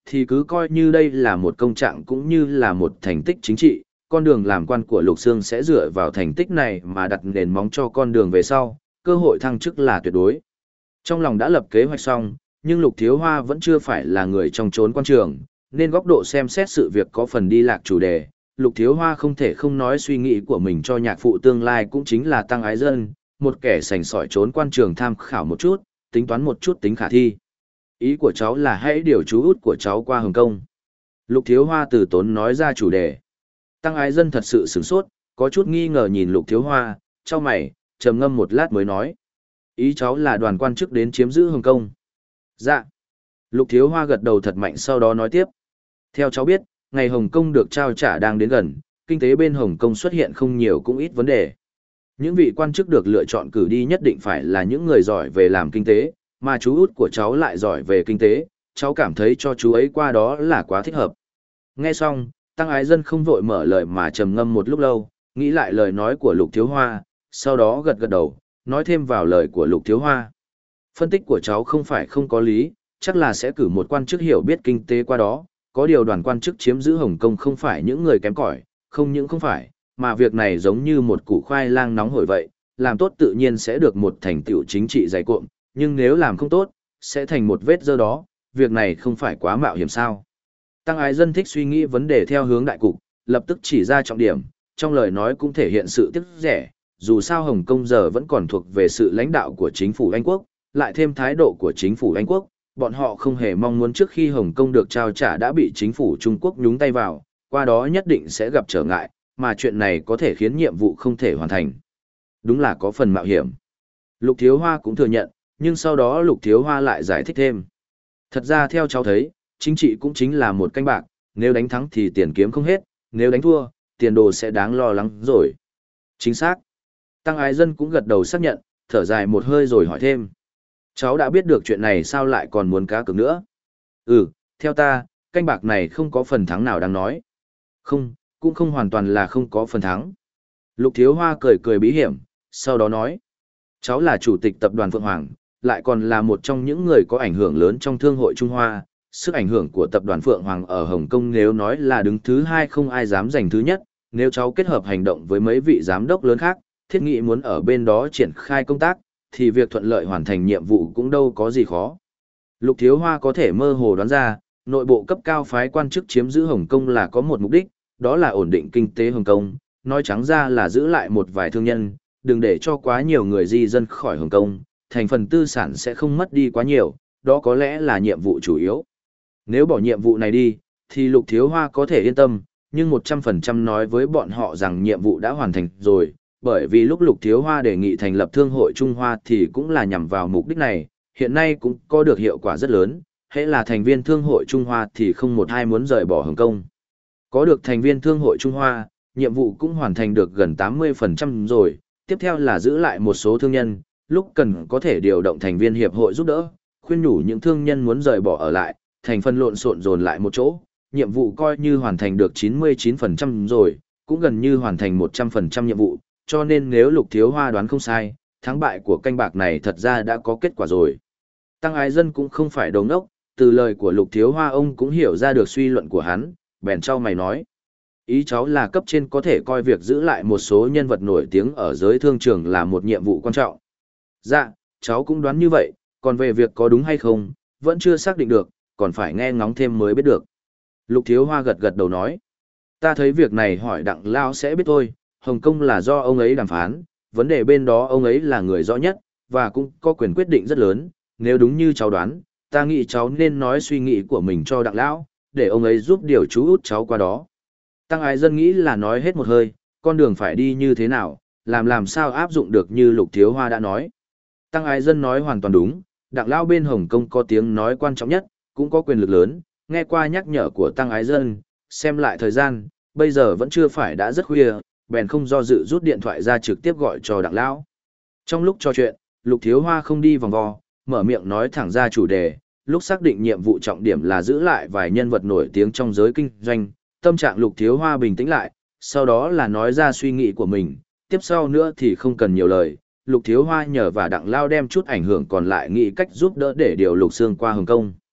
thì cứ coi như đây là một công trạng cũng như là một thành tích chính trị, con đường làm quan của Lục Sương sẽ dựa vào thành tích này mà đặt nền móng cho con đường về sau, cơ hội thăng chức là tuyệt đối. Trong lòng đã lập kế hoạch xong, nhưng Lục Thiếu Hoa vẫn chưa phải là người trong chốn quan trường, nên góc độ xem xét sự việc có phần đi lạc chủ đề. Lục Thiếu Hoa không thể không nói suy nghĩ của mình cho nhạc phụ tương lai cũng chính là Tăng Ái Dân, một kẻ sành sỏi trốn quan trường tham khảo một chút, tính toán một chút tính khả thi. Ý của cháu là hãy điều chú út của cháu qua Hồng Kông. Lục Thiếu Hoa từ tốn nói ra chủ đề. Tăng Ái Dân thật sự sửng sốt, có chút nghi ngờ nhìn Lục Thiếu Hoa, chau mày, trầm ngâm một lát mới nói. Ý cháu là đoàn quan chức đến chiếm giữ Hồng Kông. Dạ. Lục Thiếu Hoa gật đầu thật mạnh sau đó nói tiếp. Theo cháu biết, ngày Hồng Kông được trao trả đang đến gần, kinh tế bên Hồng Kông xuất hiện không nhiều cũng ít vấn đề. Những vị quan chức được lựa chọn cử đi nhất định phải là những người giỏi về làm kinh tế, mà chú út của cháu lại giỏi về kinh tế, cháu cảm thấy cho chú ấy qua đó là quá thích hợp. Nghe xong, Tăng Ái Dân không vội mở lời mà trầm ngâm một lúc lâu, nghĩ lại lời nói của Lục Thiếu Hoa, sau đó gật gật đầu, nói thêm vào lời của Lục Thiếu Hoa. Phân tích của cháu không phải không có lý, chắc là sẽ cử một quan chức hiểu biết kinh tế qua đó, có điều đoàn quan chức chiếm giữ Hồng Kông không phải những người kém cỏi, không những không phải, mà việc này giống như một củ khoai lang nóng hổi vậy, làm tốt tự nhiên sẽ được một thành tựu chính trị dày cộm, nhưng nếu làm không tốt, sẽ thành một vết dơ đó, việc này không phải quá mạo hiểm sao. Tăng Ái Dân thích suy nghĩ vấn đề theo hướng đại cục, lập tức chỉ ra trọng điểm, trong lời nói cũng thể hiện sự tiếc rẻ, dù sao Hồng Kông giờ vẫn còn thuộc về sự lãnh đạo của chính phủ Anh Quốc, lại thêm thái độ của chính phủ Anh Quốc, bọn họ không hề mong muốn trước khi Hồng Kông được trao trả đã bị chính phủ Trung Quốc nhúng tay vào, qua đó nhất định sẽ gặp trở ngại, mà chuyện này có thể khiến nhiệm vụ không thể hoàn thành. Đúng là có phần mạo hiểm. Lục Thiếu Hoa cũng thừa nhận, nhưng sau đó Lục Thiếu Hoa lại giải thích thêm. Thật ra theo cháu thấy, chính trị cũng chính là một canh bạc, nếu đánh thắng thì tiền kiếm không hết, nếu đánh thua, tiền đồ sẽ đáng lo lắng rồi. Chính xác. Tăng Ái Dân cũng gật đầu xác nhận, thở dài một hơi rồi hỏi thêm. Cháu đã biết được chuyện này sao lại còn muốn cá cược nữa? Ừ, theo ta, canh bạc này không có phần thắng nào đáng nói. Không, cũng không hoàn toàn là không có phần thắng. Lục Thiếu Hoa cười cười bí hiểm, sau đó nói. Cháu là chủ tịch tập đoàn Phượng Hoàng, lại còn là một trong những người có ảnh hưởng lớn trong thương hội Trung Hoa. Sức ảnh hưởng của tập đoàn Phượng Hoàng ở Hồng Kông nếu nói là đứng thứ hai không ai dám giành thứ nhất. Nếu cháu kết hợp hành động với mấy vị giám đốc lớn khác, thiết nghĩ muốn ở bên đó triển khai công tác, thì việc thuận lợi hoàn thành nhiệm vụ cũng đâu có gì khó. Lục Thiếu Hoa có thể mơ hồ đoán ra, nội bộ cấp cao phái quan chức chiếm giữ Hồng Kông là có một mục đích, đó là ổn định kinh tế Hồng Kông, nói trắng ra là giữ lại một vài thương nhân, đừng để cho quá nhiều người di dân khỏi Hồng Kông, thành phần tư sản sẽ không mất đi quá nhiều, đó có lẽ là nhiệm vụ chủ yếu. Nếu bỏ nhiệm vụ này đi, thì Lục Thiếu Hoa có thể yên tâm, nhưng một trăm phần trăm nói với bọn họ rằng nhiệm vụ đã hoàn thành rồi, bởi vì lúc Lục Thiếu Hoa đề nghị thành lập Thương hội Trung Hoa thì cũng là nhằm vào mục đích này, hiện nay cũng có được hiệu quả rất lớn, hễ là thành viên Thương hội Trung Hoa thì không một ai muốn rời bỏ Hồng Kông. Có được thành viên Thương hội Trung Hoa, nhiệm vụ cũng hoàn thành được gần tám mươi phần trăm rồi, tiếp theo là giữ lại một số thương nhân, lúc cần có thể điều động thành viên hiệp hội giúp đỡ, khuyên nhủ những thương nhân muốn rời bỏ ở lại, thành phần lộn xộn dồn lại một chỗ, nhiệm vụ coi như hoàn thành được chín mươi chín phần trăm rồi, cũng gần như hoàn thành một trăm phần trăm nhiệm vụ, cho nên nếu Lục Thiếu Hoa đoán không sai, thắng bại của canh bạc này thật ra đã có kết quả rồi. Tăng Ái Dân cũng không phải đồ ngốc, từ lời của Lục Thiếu Hoa ông cũng hiểu ra được suy luận của hắn, bèn trao mày nói. Ý cháu là cấp trên có thể coi việc giữ lại một số nhân vật nổi tiếng ở giới thương trường là một nhiệm vụ quan trọng. Dạ, cháu cũng đoán như vậy, còn về việc có đúng hay không, vẫn chưa xác định được, còn phải nghe ngóng thêm mới biết được. Lục Thiếu Hoa gật gật đầu nói. Ta thấy việc này hỏi Đặng Lao sẽ biết thôi, Hồng Kông là do ông ấy đàm phán, vấn đề bên đó ông ấy là người rõ nhất, và cũng có quyền quyết định rất lớn, nếu đúng như cháu đoán, ta nghĩ cháu nên nói suy nghĩ của mình cho Đặng Lão, để ông ấy giúp điều chú út cháu qua đó. Tăng Ái Dân nghĩ là nói hết một hơi, con đường phải đi như thế nào, làm làm sao áp dụng được như Lục Thiếu Hoa đã nói. Tăng Ái Dân nói hoàn toàn đúng, Đặng Lão bên Hồng Kông có tiếng nói quan trọng nhất, cũng có quyền lực lớn, nghe qua nhắc nhở của Tăng Ái Dân, xem lại thời gian, bây giờ vẫn chưa phải đã rất khuya, bèn không do dự rút điện thoại ra trực tiếp gọi cho Đặng Lão. Trong lúc trò chuyện, Lục Thiếu Hoa không đi vòng vo, mở miệng nói thẳng ra chủ đề, lúc xác định nhiệm vụ trọng điểm là giữ lại vài nhân vật nổi tiếng trong giới kinh doanh, tâm trạng Lục Thiếu Hoa bình tĩnh lại, sau đó là nói ra suy nghĩ của mình, tiếp sau nữa thì không cần nhiều lời, Lục Thiếu Hoa nhờ và Đặng Lao đem chút ảnh hưởng còn lại nghĩ cách giúp đỡ để điều Lục Sương qua Hồng Kông.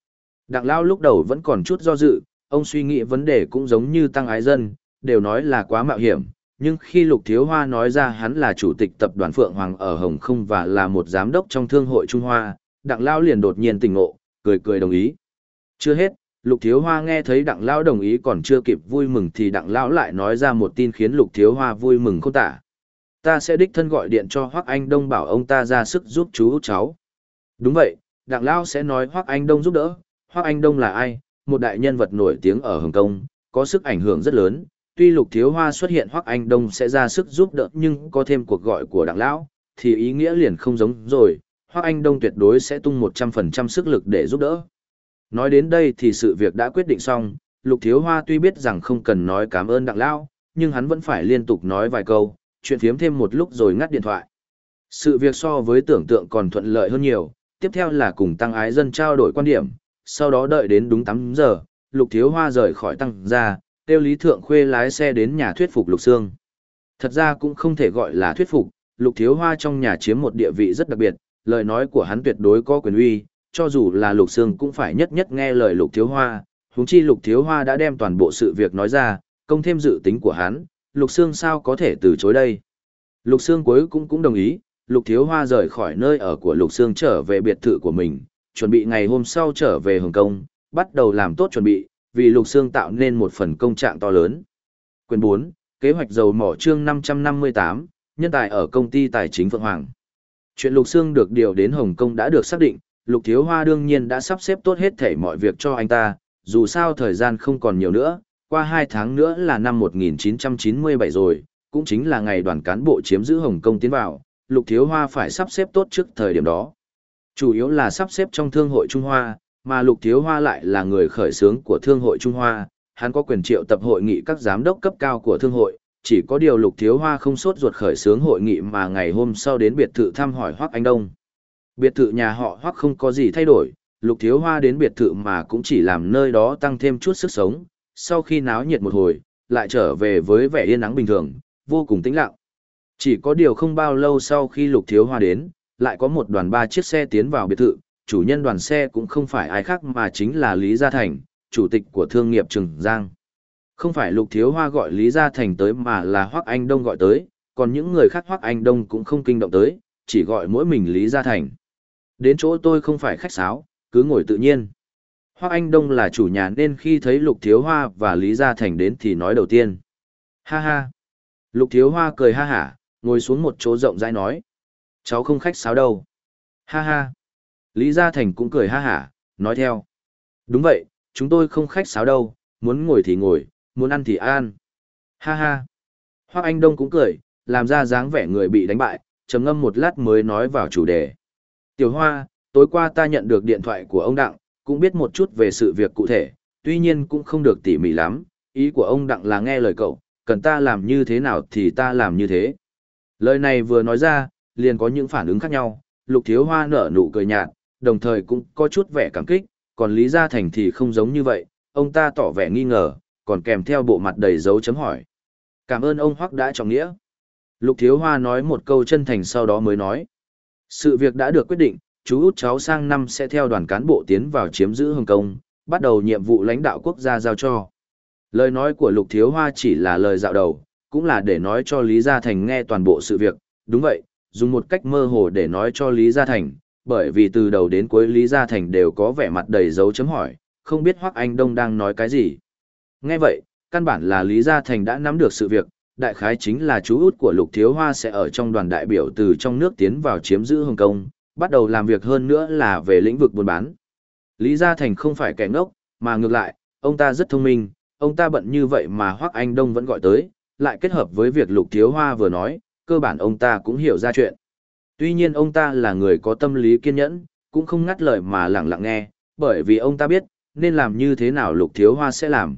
Đặng Lao lúc đầu vẫn còn chút do dự, ông suy nghĩ vấn đề cũng giống như Tăng Ái Dân, đều nói là quá mạo hiểm, nhưng khi Lục Thiếu Hoa nói ra hắn là chủ tịch tập đoàn Phượng Hoàng ở Hồng Kông và là một giám đốc trong Thương hội Trung Hoa, Đặng Lao liền đột nhiên tỉnh ngộ, cười cười đồng ý. Chưa hết, Lục Thiếu Hoa nghe thấy Đặng Lao đồng ý còn chưa kịp vui mừng thì Đặng Lao lại nói ra một tin khiến Lục Thiếu Hoa vui mừng khôn tả. Ta sẽ đích thân gọi điện cho Hoắc Anh Đông bảo ông ta ra sức giúp chú út cháu. Đúng vậy, Đặng Lao sẽ nói Hoắc Anh Đông giúp đỡ. Hoắc Anh Đông là ai? Một đại nhân vật nổi tiếng ở Hồng Kông, có sức ảnh hưởng rất lớn. Tuy Lục Thiếu Hoa xuất hiện Hoắc Anh Đông sẽ ra sức giúp đỡ nhưng có thêm cuộc gọi của Đặng Lão, thì ý nghĩa liền không giống rồi. Hoắc Anh Đông tuyệt đối sẽ tung một trăm phần trăm sức lực để giúp đỡ. Nói đến đây thì sự việc đã quyết định xong, Lục Thiếu Hoa tuy biết rằng không cần nói cảm ơn Đặng Lão, nhưng hắn vẫn phải liên tục nói vài câu, chuyện phiếm thêm một lúc rồi ngắt điện thoại. Sự việc so với tưởng tượng còn thuận lợi hơn nhiều, tiếp theo là cùng Tăng Ái Dân trao đổi quan điểm, sau đó đợi đến đúng tám giờ, Lục Thiếu Hoa rời khỏi Tăng gia, kêu Lý Thượng Khuê lái xe đến nhà thuyết phục Lục Sương. Thật ra cũng không thể gọi là thuyết phục, Lục Thiếu Hoa trong nhà chiếm một địa vị rất đặc biệt, lời nói của hắn tuyệt đối có quyền uy, cho dù là Lục Sương cũng phải nhất nhất nghe lời Lục Thiếu Hoa, huống chi Lục Thiếu Hoa đã đem toàn bộ sự việc nói ra, công thêm dự tính của hắn, Lục Sương sao có thể từ chối đây. Lục Sương cuối cũng cũng đồng ý, Lục Thiếu Hoa rời khỏi nơi ở của Lục Sương trở về biệt thự của mình, chuẩn bị ngày hôm sau trở về Hồng Kông, bắt đầu làm tốt chuẩn bị, vì Lục Sương tạo nên một phần công trạng to lớn. Quyền bốn, kế hoạch dầu mỏ chương năm trăm năm mươi tám, nhân tài ở công ty tài chính Phượng Hoàng. Chuyện Lục Sương được điều đến Hồng Kông đã được xác định, Lục Thiếu Hoa đương nhiên đã sắp xếp tốt hết thảy mọi việc cho anh ta, dù sao thời gian không còn nhiều nữa, qua hai tháng nữa là năm một nghìn chín trăm chín mươi bảy rồi, cũng chính là ngày đoàn cán bộ chiếm giữ Hồng Kông tiến vào, Lục Thiếu Hoa phải sắp xếp tốt trước thời điểm đó. Chủ yếu là sắp xếp trong Thương hội Trung Hoa, mà Lục Thiếu Hoa lại là người khởi xướng của Thương hội Trung Hoa, hắn có quyền triệu tập hội nghị các giám đốc cấp cao của Thương hội, chỉ có điều Lục Thiếu Hoa không sốt ruột khởi xướng hội nghị mà ngày hôm sau đến biệt thự thăm hỏi Hoắc Anh Đông. Biệt thự nhà họ Hoắc không có gì thay đổi, Lục Thiếu Hoa đến biệt thự mà cũng chỉ làm nơi đó tăng thêm chút sức sống, sau khi náo nhiệt một hồi, lại trở về với vẻ yên ắng bình thường, vô cùng tĩnh lặng. Chỉ có điều không bao lâu sau khi Lục Thiếu Hoa đến, lại có một đoàn ba chiếc xe tiến vào biệt thự, chủ nhân đoàn xe cũng không phải ai khác mà chính là Lý Gia Thành, chủ tịch của thương nghiệp Trường Giang. Không phải Lục Thiếu Hoa gọi Lý Gia Thành tới mà là Hoắc Anh Đông gọi tới, còn những người khác Hoắc Anh Đông cũng không kinh động tới, chỉ gọi mỗi mình Lý Gia Thành. Đến chỗ tôi không phải khách sáo, cứ ngồi tự nhiên. Hoắc Anh Đông là chủ nhà nên khi thấy Lục Thiếu Hoa và Lý Gia Thành đến thì nói đầu tiên. Ha ha. Lục Thiếu Hoa cười ha hả, ngồi xuống một chỗ rộng rãi nói. Cháu không khách sáo đâu. Ha ha. Lý Gia Thành cũng cười ha hả, nói theo. Đúng vậy, chúng tôi không khách sáo đâu, muốn ngồi thì ngồi, muốn ăn thì ăn. Ha ha. Hoắc Anh Đông cũng cười, làm ra dáng vẻ người bị đánh bại, trầm ngâm một lát mới nói vào chủ đề. Tiểu Hoa, tối qua ta nhận được điện thoại của ông Đặng, cũng biết một chút về sự việc cụ thể, tuy nhiên cũng không được tỉ mỉ lắm, ý của ông Đặng là nghe lời cậu, cần ta làm như thế nào thì ta làm như thế. Lời này vừa nói ra, liền có những phản ứng khác nhau, Lục Thiếu Hoa nở nụ cười nhạt, đồng thời cũng có chút vẻ cảm kích, còn Lý Gia Thành thì không giống như vậy, ông ta tỏ vẻ nghi ngờ, còn kèm theo bộ mặt đầy dấu chấm hỏi. Cảm ơn ông Hoắc đã trọng nghĩa. Lục Thiếu Hoa nói một câu chân thành sau đó mới nói. Sự việc đã được quyết định, chú út cháu sang năm sẽ theo đoàn cán bộ tiến vào chiếm giữ Hồng Kông, bắt đầu nhiệm vụ lãnh đạo quốc gia giao cho. Lời nói của Lục Thiếu Hoa chỉ là lời dạo đầu, cũng là để nói cho Lý Gia Thành nghe toàn bộ sự việc, đúng vậy, dùng một cách mơ hồ để nói cho Lý Gia Thành, bởi vì từ đầu đến cuối Lý Gia Thành đều có vẻ mặt đầy dấu chấm hỏi, không biết Hoắc Anh Đông đang nói cái gì. Nghe vậy, căn bản là Lý Gia Thành đã nắm được sự việc, đại khái chính là chú út của Lục Thiếu Hoa sẽ ở trong đoàn đại biểu từ trong nước tiến vào chiếm giữ Hồng Kông, bắt đầu làm việc hơn nữa là về lĩnh vực buôn bán. Lý Gia Thành không phải kẻ ngốc, mà ngược lại, ông ta rất thông minh, ông ta bận như vậy mà Hoắc Anh Đông vẫn gọi tới, lại kết hợp với việc Lục Thiếu Hoa vừa nói, cơ bản ông ta cũng hiểu ra chuyện. Tuy nhiên ông ta là người có tâm lý kiên nhẫn, cũng không ngắt lời mà lặng lặng nghe, bởi vì ông ta biết, nên làm như thế nào Lục Thiếu Hoa sẽ làm.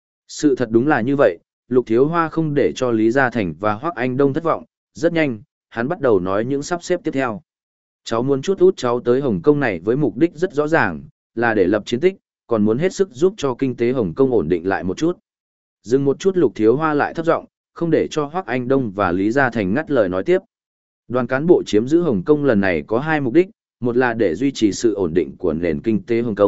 Sự thật đúng là như vậy, Lục Thiếu Hoa không để cho Lý Gia Thành và Hoắc Anh Đông thất vọng, rất nhanh, hắn bắt đầu nói những sắp xếp tiếp theo. Cháu muốn chút út cháu tới Hồng Kông này với mục đích rất rõ ràng, là để lập chiến tích, còn muốn hết sức giúp cho kinh tế Hồng Kông ổn định lại một chút. Dừng một chút Lục Thiếu Hoa lại thấp giọng, không để cho Hoắc Anh Đông và Lý Gia Thành ngắt lời nói tiếp. Đoàn cán bộ chiếm giữ Hồng Kông lần này có hai mục đích, một là để duy trì sự ổn định của nền kinh tế Hồng Kông,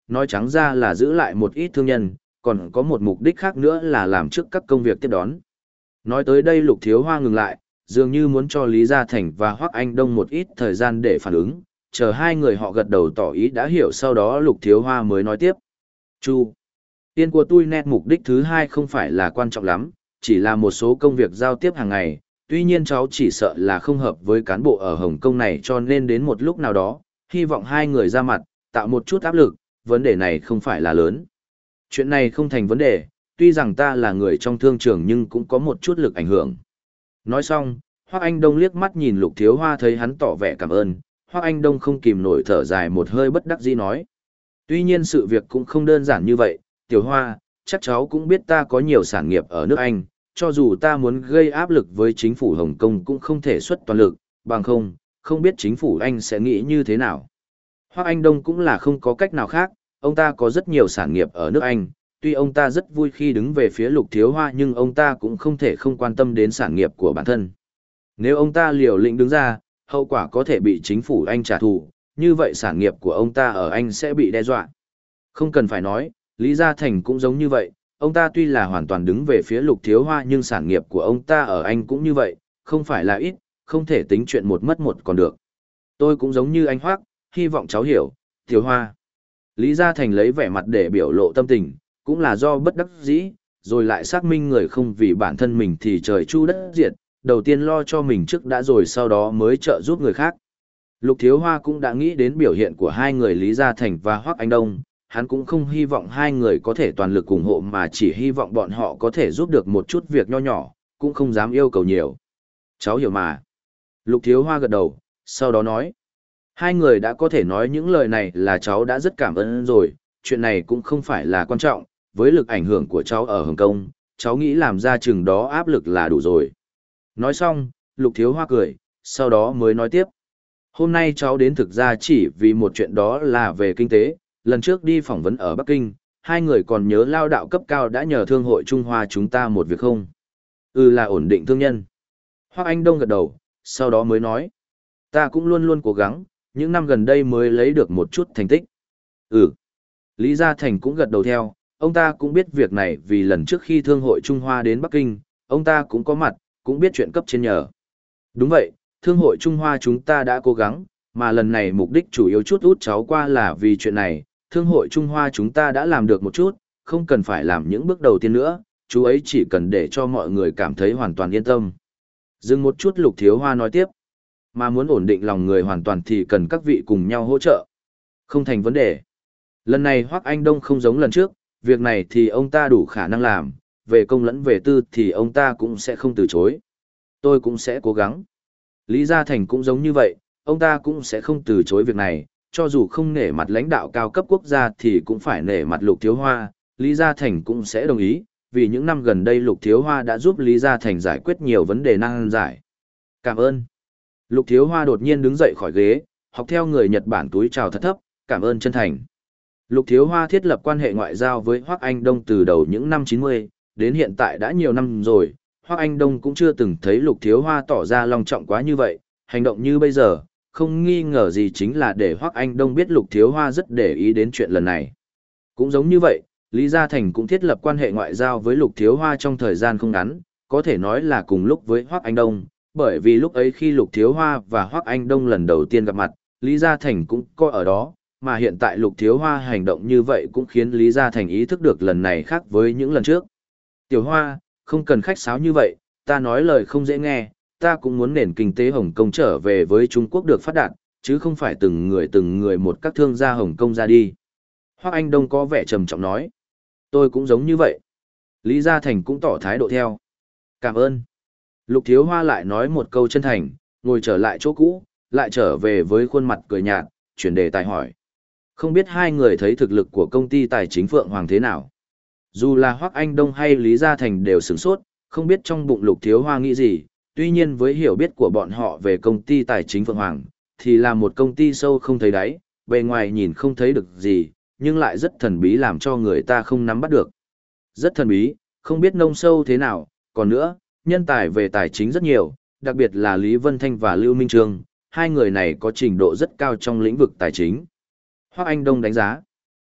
nói trắng ra là giữ lại một ít thương nhân, còn có một mục đích khác nữa là làm trước các công việc tiếp đón. Nói tới đây Lục Thiếu Hoa ngừng lại, dường như muốn cho Lý Gia Thành và Hoắc Anh Đông một ít thời gian để phản ứng, chờ hai người họ gật đầu tỏ ý đã hiểu, sau đó Lục Thiếu Hoa mới nói tiếp. Chu, tiền của tôi nét mục đích thứ hai không phải là quan trọng lắm, chỉ là một số công việc giao tiếp hàng ngày, tuy nhiên cháu chỉ sợ là không hợp với cán bộ ở Hồng Kông này, cho nên đến một lúc nào đó, hy vọng hai người ra mặt, tạo một chút áp lực, vấn đề này không phải là lớn. Chuyện này không thành vấn đề, tuy rằng ta là người trong thương trường nhưng cũng có một chút lực ảnh hưởng. Nói xong, Hoắc Anh Đông liếc mắt nhìn Lục Thiếu Hoa, thấy hắn tỏ vẻ cảm ơn, Hoắc Anh Đông không kìm nổi thở dài một hơi bất đắc dĩ nói. Tuy nhiên sự việc cũng không đơn giản như vậy, Tiểu Hoa, chắc cháu cũng biết ta có nhiều sản nghiệp ở nước Anh, cho dù ta muốn gây áp lực với chính phủ Hồng Kông cũng không thể xuất toàn lực, bằng không, không biết chính phủ Anh sẽ nghĩ như thế nào. Hoắc Anh Đông cũng là không có cách nào khác, ông ta có rất nhiều sản nghiệp ở nước Anh, tuy ông ta rất vui khi đứng về phía Lục Thiếu Hoa nhưng ông ta cũng không thể không quan tâm đến sản nghiệp của bản thân. Nếu ông ta liều lĩnh đứng ra, hậu quả có thể bị chính phủ Anh trả thù, như vậy sản nghiệp của ông ta ở Anh sẽ bị đe dọa. Không cần phải nói, Lý Gia Thành cũng giống như vậy, ông ta tuy là hoàn toàn đứng về phía Lục Thiếu Hoa nhưng sản nghiệp của ông ta ở Anh cũng như vậy, không phải là ít, không thể tính chuyện một mất một còn được. Tôi cũng giống như anh Hoắc, hy vọng cháu hiểu, Thiếu Hoa. Lý Gia Thành lấy vẻ mặt để biểu lộ tâm tình, cũng là do bất đắc dĩ, rồi lại xác minh người không vì bản thân mình thì trời chu đất diệt, đầu tiên lo cho mình trước đã rồi sau đó mới trợ giúp người khác. Lục Thiếu Hoa cũng đã nghĩ đến biểu hiện của hai người Lý Gia Thành và Hoắc Anh Đông, hắn cũng không hy vọng hai người có thể toàn lực ủng hộ mà chỉ hy vọng bọn họ có thể giúp được một chút việc nho nhỏ, cũng không dám yêu cầu nhiều. Cháu hiểu mà. Lục Thiếu Hoa gật đầu, sau đó nói. Hai người đã có thể nói những lời này là cháu đã rất cảm ơn rồi, chuyện này cũng không phải là quan trọng, với lực ảnh hưởng của cháu ở Hồng Kông, cháu nghĩ làm ra chừng đó áp lực là đủ rồi. Nói xong, Lục Thiếu Hoa cười, sau đó mới nói tiếp. Hôm nay cháu đến thực ra chỉ vì một chuyện, đó là về kinh tế, lần trước đi phỏng vấn ở Bắc Kinh, hai người còn nhớ lao đạo cấp cao đã nhờ Thương hội Trung Hoa chúng ta một việc không? Ừ, là ổn định thương nhân. Hoắc Anh Đông gật đầu, sau đó mới nói. Ta cũng luôn luôn cố gắng, những năm gần đây mới lấy được một chút thành tích. Ừ. Lý Gia Thành cũng gật đầu theo, ông ta cũng biết việc này vì lần trước khi Thương hội Trung Hoa đến Bắc Kinh, ông ta cũng có mặt, cũng biết chuyện cấp trên nhờ. Đúng vậy, Thương hội Trung Hoa chúng ta đã cố gắng, mà lần này mục đích chủ yếu chút út cháu qua là vì chuyện này, Thương hội Trung Hoa chúng ta đã làm được một chút, không cần phải làm những bước đầu tiên nữa, chú ấy chỉ cần để cho mọi người cảm thấy hoàn toàn yên tâm. Dừng một chút, Lục Thiếu Hoa nói tiếp. Mà muốn ổn định lòng người hoàn toàn thì cần các vị cùng nhau hỗ trợ. Không thành vấn đề. Lần này Hoắc Anh Đông không giống lần trước, việc này thì ông ta đủ khả năng làm, về công lẫn về tư thì ông ta cũng sẽ không từ chối. Tôi cũng sẽ cố gắng. Lý Gia Thành cũng giống như vậy, ông ta cũng sẽ không từ chối việc này, cho dù không nể mặt lãnh đạo cao cấp quốc gia thì cũng phải nể mặt Lục Thiếu Hoa, Lý Gia Thành cũng sẽ đồng ý, vì những năm gần đây Lục Thiếu Hoa đã giúp Lý Gia Thành giải quyết nhiều vấn đề nan giải. Cảm ơn. Lục Thiếu Hoa đột nhiên đứng dậy khỏi ghế, học theo người Nhật Bản túi chào thật thấp, cảm ơn chân thành. Lục Thiếu Hoa thiết lập quan hệ ngoại giao với Hoắc Anh Đông từ đầu những năm chín mươi, đến hiện tại đã nhiều năm rồi, Hoắc Anh Đông cũng chưa từng thấy Lục Thiếu Hoa tỏ ra long trọng quá như vậy, hành động như bây giờ, không nghi ngờ gì chính là để Hoắc Anh Đông biết Lục Thiếu Hoa rất để ý đến chuyện lần này. Cũng giống như vậy, Lý Gia Thành cũng thiết lập quan hệ ngoại giao với Lục Thiếu Hoa trong thời gian không ngắn, có thể nói là cùng lúc với Hoắc Anh Đông, bởi vì lúc ấy khi Lục Thiếu Hoa và Hoắc Anh Đông lần đầu tiên gặp mặt, Lý Gia Thành cũng có ở đó, mà hiện tại Lục Thiếu Hoa hành động như vậy cũng khiến Lý Gia Thành ý thức được lần này khác với những lần trước. Tiểu Hoa, không cần khách sáo như vậy, ta nói lời không dễ nghe, ta cũng muốn nền kinh tế Hồng Kông trở về với Trung Quốc được phát đạt, chứ không phải từng người từng người một các thương gia Hồng Kông ra đi. Hoắc Anh Đông có vẻ trầm trọng nói. Tôi cũng giống như vậy. Lý Gia Thành cũng tỏ thái độ theo. Cảm ơn. Lục Thiếu Hoa lại nói một câu chân thành, ngồi trở lại chỗ cũ, lại trở về với khuôn mặt cười nhạt, chuyển đề tài hỏi. Không biết hai người thấy thực lực của công ty tài chính Phượng Hoàng thế nào? Dù là Hoắc Anh Đông hay Lý Gia Thành đều sửng sốt, không biết trong bụng Lục Thiếu Hoa nghĩ gì, tuy nhiên với hiểu biết của bọn họ về công ty tài chính Phượng Hoàng, thì là một công ty sâu không thấy đáy, bề ngoài nhìn không thấy được gì, nhưng lại rất thần bí làm cho người ta không nắm bắt được. Rất thần bí, không biết nông sâu thế nào, còn nữa, nhân tài về tài chính rất nhiều, đặc biệt là Lý Vân Thanh và Lưu Minh Trương, hai người này có trình độ rất cao trong lĩnh vực tài chính. Hoắc Anh Đông đánh giá.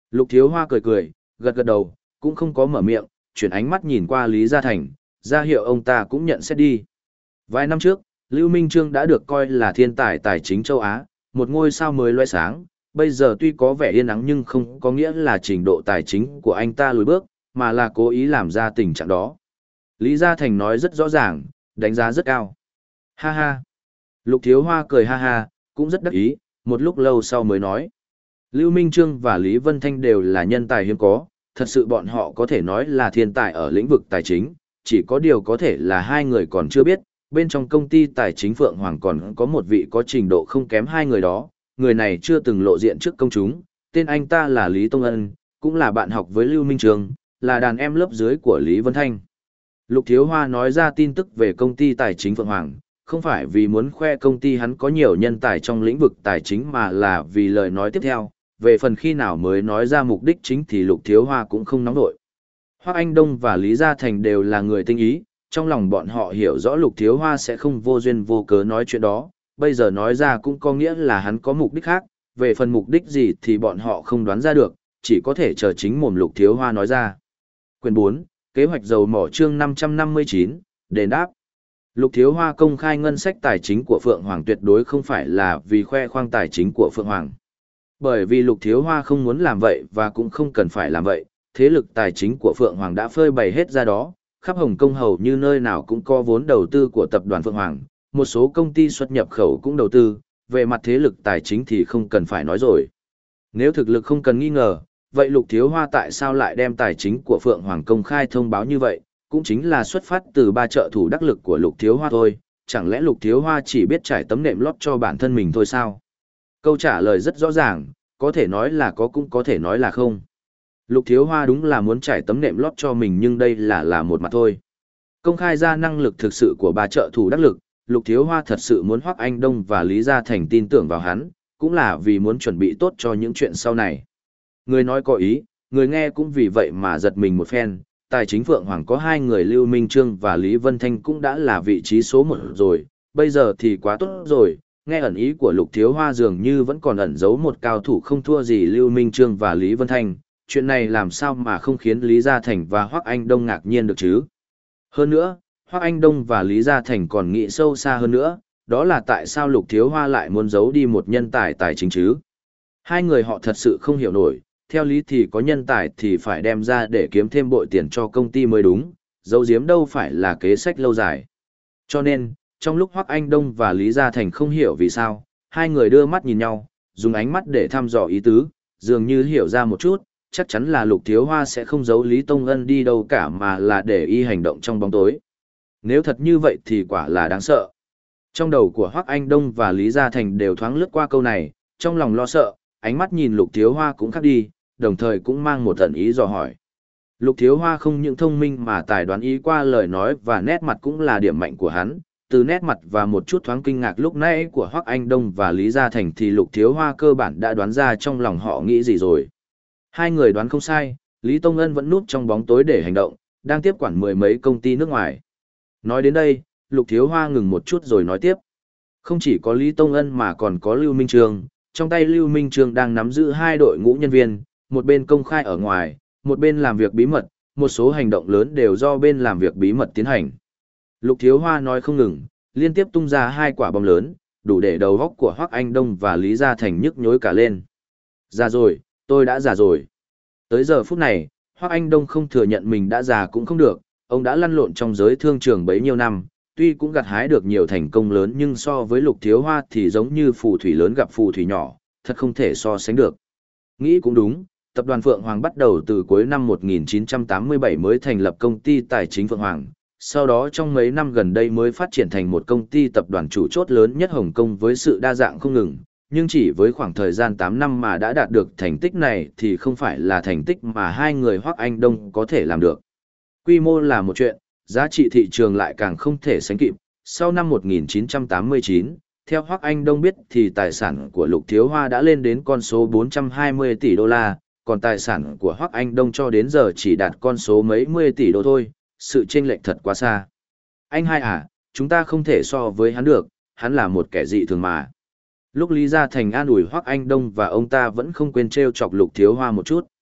Lục Thiếu Hoa cười cười, gật gật đầu, cũng không có mở miệng, chuyển ánh mắt nhìn qua Lý Gia Thành, ra hiệu ông ta cũng nhận xét đi. Vài năm trước, Lưu Minh Trương đã được coi là thiên tài tài chính châu Á, một ngôi sao mới loe sáng, bây giờ tuy có vẻ yên ắng nhưng không có nghĩa là trình độ tài chính của anh ta lùi bước, mà là cố ý làm ra tình trạng đó. Lý Gia Thành nói rất rõ ràng, đánh giá rất cao. Ha ha. Lục Thiếu Hoa cười ha ha, cũng rất đắc ý, một lúc lâu sau mới nói. Lưu Minh Trương và Lý Vân Thanh đều là nhân tài hiếm có, thật sự bọn họ có thể nói là thiên tài ở lĩnh vực tài chính, chỉ có điều có thể là hai người còn chưa biết, bên trong công ty tài chính Phượng Hoàng còn có một vị có trình độ không kém hai người đó, người này chưa từng lộ diện trước công chúng, tên anh ta là Lý Tông Ân, cũng là bạn học với Lưu Minh Trương, là đàn em lớp dưới của Lý Vân Thanh. Lục Thiếu Hoa nói ra tin tức về công ty tài chính Phượng Hoàng, không phải vì muốn khoe công ty hắn có nhiều nhân tài trong lĩnh vực tài chính mà là vì lời nói tiếp theo, về phần khi nào mới nói ra mục đích chính thì Lục Thiếu Hoa cũng không nóng vội. Hoắc Anh Đông và Lý Gia Thành đều là người tinh ý, trong lòng bọn họ hiểu rõ Lục Thiếu Hoa sẽ không vô duyên vô cớ nói chuyện đó, bây giờ nói ra cũng có nghĩa là hắn có mục đích khác, về phần mục đích gì thì bọn họ không đoán ra được, chỉ có thể chờ chính mồm Lục Thiếu Hoa nói ra. Quyển bốn, Kế hoạch dầu mỏ chương năm trăm năm mươi chín, đền đáp. Lục Thiếu Hoa công khai ngân sách tài chính của Phượng Hoàng tuyệt đối không phải là vì khoe khoang tài chính của Phượng Hoàng. Bởi vì Lục Thiếu Hoa không muốn làm vậy và cũng không cần phải làm vậy, thế lực tài chính của Phượng Hoàng đã phơi bày hết ra đó, khắp Hồng Kông hầu như nơi nào cũng có vốn đầu tư của tập đoàn Phượng Hoàng, một số công ty xuất nhập khẩu cũng đầu tư, về mặt thế lực tài chính thì không cần phải nói rồi. Nếu thực lực không cần nghi ngờ, vậy Lục Thiếu Hoa tại sao lại đem tài chính của Phượng Hoàng công khai thông báo như vậy, cũng chính là xuất phát từ ba trợ thủ đắc lực của Lục Thiếu Hoa thôi, chẳng lẽ Lục Thiếu Hoa chỉ biết trải tấm nệm lót cho bản thân mình thôi sao? Câu trả lời rất rõ ràng, có thể nói là có cũng có thể nói là không. Lục Thiếu Hoa đúng là muốn trải tấm nệm lót cho mình nhưng đây là là một mặt thôi. Công khai ra năng lực thực sự của ba trợ thủ đắc lực, Lục Thiếu Hoa thật sự muốn Hoắc Anh Đông và Lý Gia Thành tin tưởng vào hắn, cũng là vì muốn chuẩn bị tốt cho những chuyện sau này. Người nói có ý, người nghe cũng vì vậy mà giật mình một phen. Tài chính Phượng Hoàng có hai người Lưu Minh Trương và Lý Vân Thanh cũng đã là vị trí số một rồi, bây giờ thì quá tốt rồi, nghe ẩn ý của Lục Thiếu Hoa dường như vẫn còn ẩn giấu một cao thủ không thua gì Lưu Minh Trương và Lý Vân Thanh, chuyện này làm sao mà không khiến Lý Gia Thành và Hoắc Anh Đông ngạc nhiên được chứ? Hơn nữa, Hoắc Anh Đông và Lý Gia Thành còn nghĩ sâu xa hơn nữa, đó là tại sao Lục Thiếu Hoa lại muốn giấu đi một nhân tài tài chính chứ? Hai người họ thật sự không hiểu nổi, theo lý thì có nhân tài thì phải đem ra để kiếm thêm bội tiền cho công ty mới đúng, giấu giếm đâu phải là kế sách lâu dài. Cho nên, trong lúc Hoắc Anh Đông và Lý Gia Thành không hiểu vì sao, hai người đưa mắt nhìn nhau, dùng ánh mắt để thăm dò ý tứ, dường như hiểu ra một chút, chắc chắn là Lục Thiếu Hoa sẽ không giấu Lý Tông Ân đi đâu cả mà là để y hành động trong bóng tối. Nếu thật như vậy thì quả là đáng sợ. Trong đầu của Hoắc Anh Đông và Lý Gia Thành đều thoáng lướt qua câu này, trong lòng lo sợ, ánh mắt nhìn Lục Thiếu Hoa cũng khác đi, đồng thời cũng mang một ẩn ý dò hỏi. Lục Thiếu Hoa không những thông minh mà tài đoán ý qua lời nói và nét mặt cũng là điểm mạnh của hắn, từ nét mặt và một chút thoáng kinh ngạc lúc nãy của Hoắc Anh Đông và Lý Gia Thành thì Lục Thiếu Hoa cơ bản đã đoán ra trong lòng họ nghĩ gì rồi. Hai người đoán không sai, Lý Tông Ân vẫn núp trong bóng tối để hành động, đang tiếp quản mười mấy công ty nước ngoài. Nói đến đây, Lục Thiếu Hoa ngừng một chút rồi nói tiếp. Không chỉ có Lý Tông Ân mà còn có Lưu Minh Trương, trong tay Lưu Minh Trương đang nắm giữ hai đội ngũ nhân viên, một bên công khai ở ngoài, một bên làm việc bí mật, một số hành động lớn đều do bên làm việc bí mật tiến hành. Lục Thiếu Hoa nói không ngừng, liên tiếp tung ra hai quả bom lớn, đủ để đầu góc của Hoắc Anh Đông và Lý Gia Thành nhức nhối cả lên. Già rồi, tôi đã già rồi. Tới giờ phút này, Hoắc Anh Đông không thừa nhận mình đã già cũng không được, ông đã lăn lộn trong giới thương trường bấy nhiêu năm, tuy cũng gặt hái được nhiều thành công lớn nhưng so với Lục Thiếu Hoa thì giống như phù thủy lớn gặp phù thủy nhỏ, thật không thể so sánh được. Nghĩ cũng đúng, tập đoàn Phượng Hoàng bắt đầu từ cuối năm một nghìn chín trăm tám mươi bảy mới thành lập công ty tài chính Phượng Hoàng, sau đó trong mấy năm gần đây mới phát triển thành một công ty tập đoàn chủ chốt lớn nhất Hồng Kông với sự đa dạng không ngừng, nhưng chỉ với khoảng thời gian tám năm mà đã đạt được thành tích này thì không phải là thành tích mà hai người Hoắc Anh Đông có thể làm được. Quy mô là một chuyện, giá trị thị trường lại càng không thể sánh kịp. Sau năm một nghìn chín trăm tám mươi chín, theo Hoắc Anh Đông biết thì tài sản của Lục Thiếu Hoa đã lên đến con số bốn trăm hai mươi tỷ đô la, còn tài sản của Hoắc Anh Đông cho đến giờ chỉ đạt con số mấy mươi tỷ đô thôi, sự chênh lệch thật quá xa. Anh hai à, chúng ta không thể so với hắn được, hắn là một kẻ dị thường mà. Lúc Lý Gia Thành an ủi Hoắc Anh Đông và ông ta vẫn không quên trêu chọc Lục Thiếu Hoa một chút.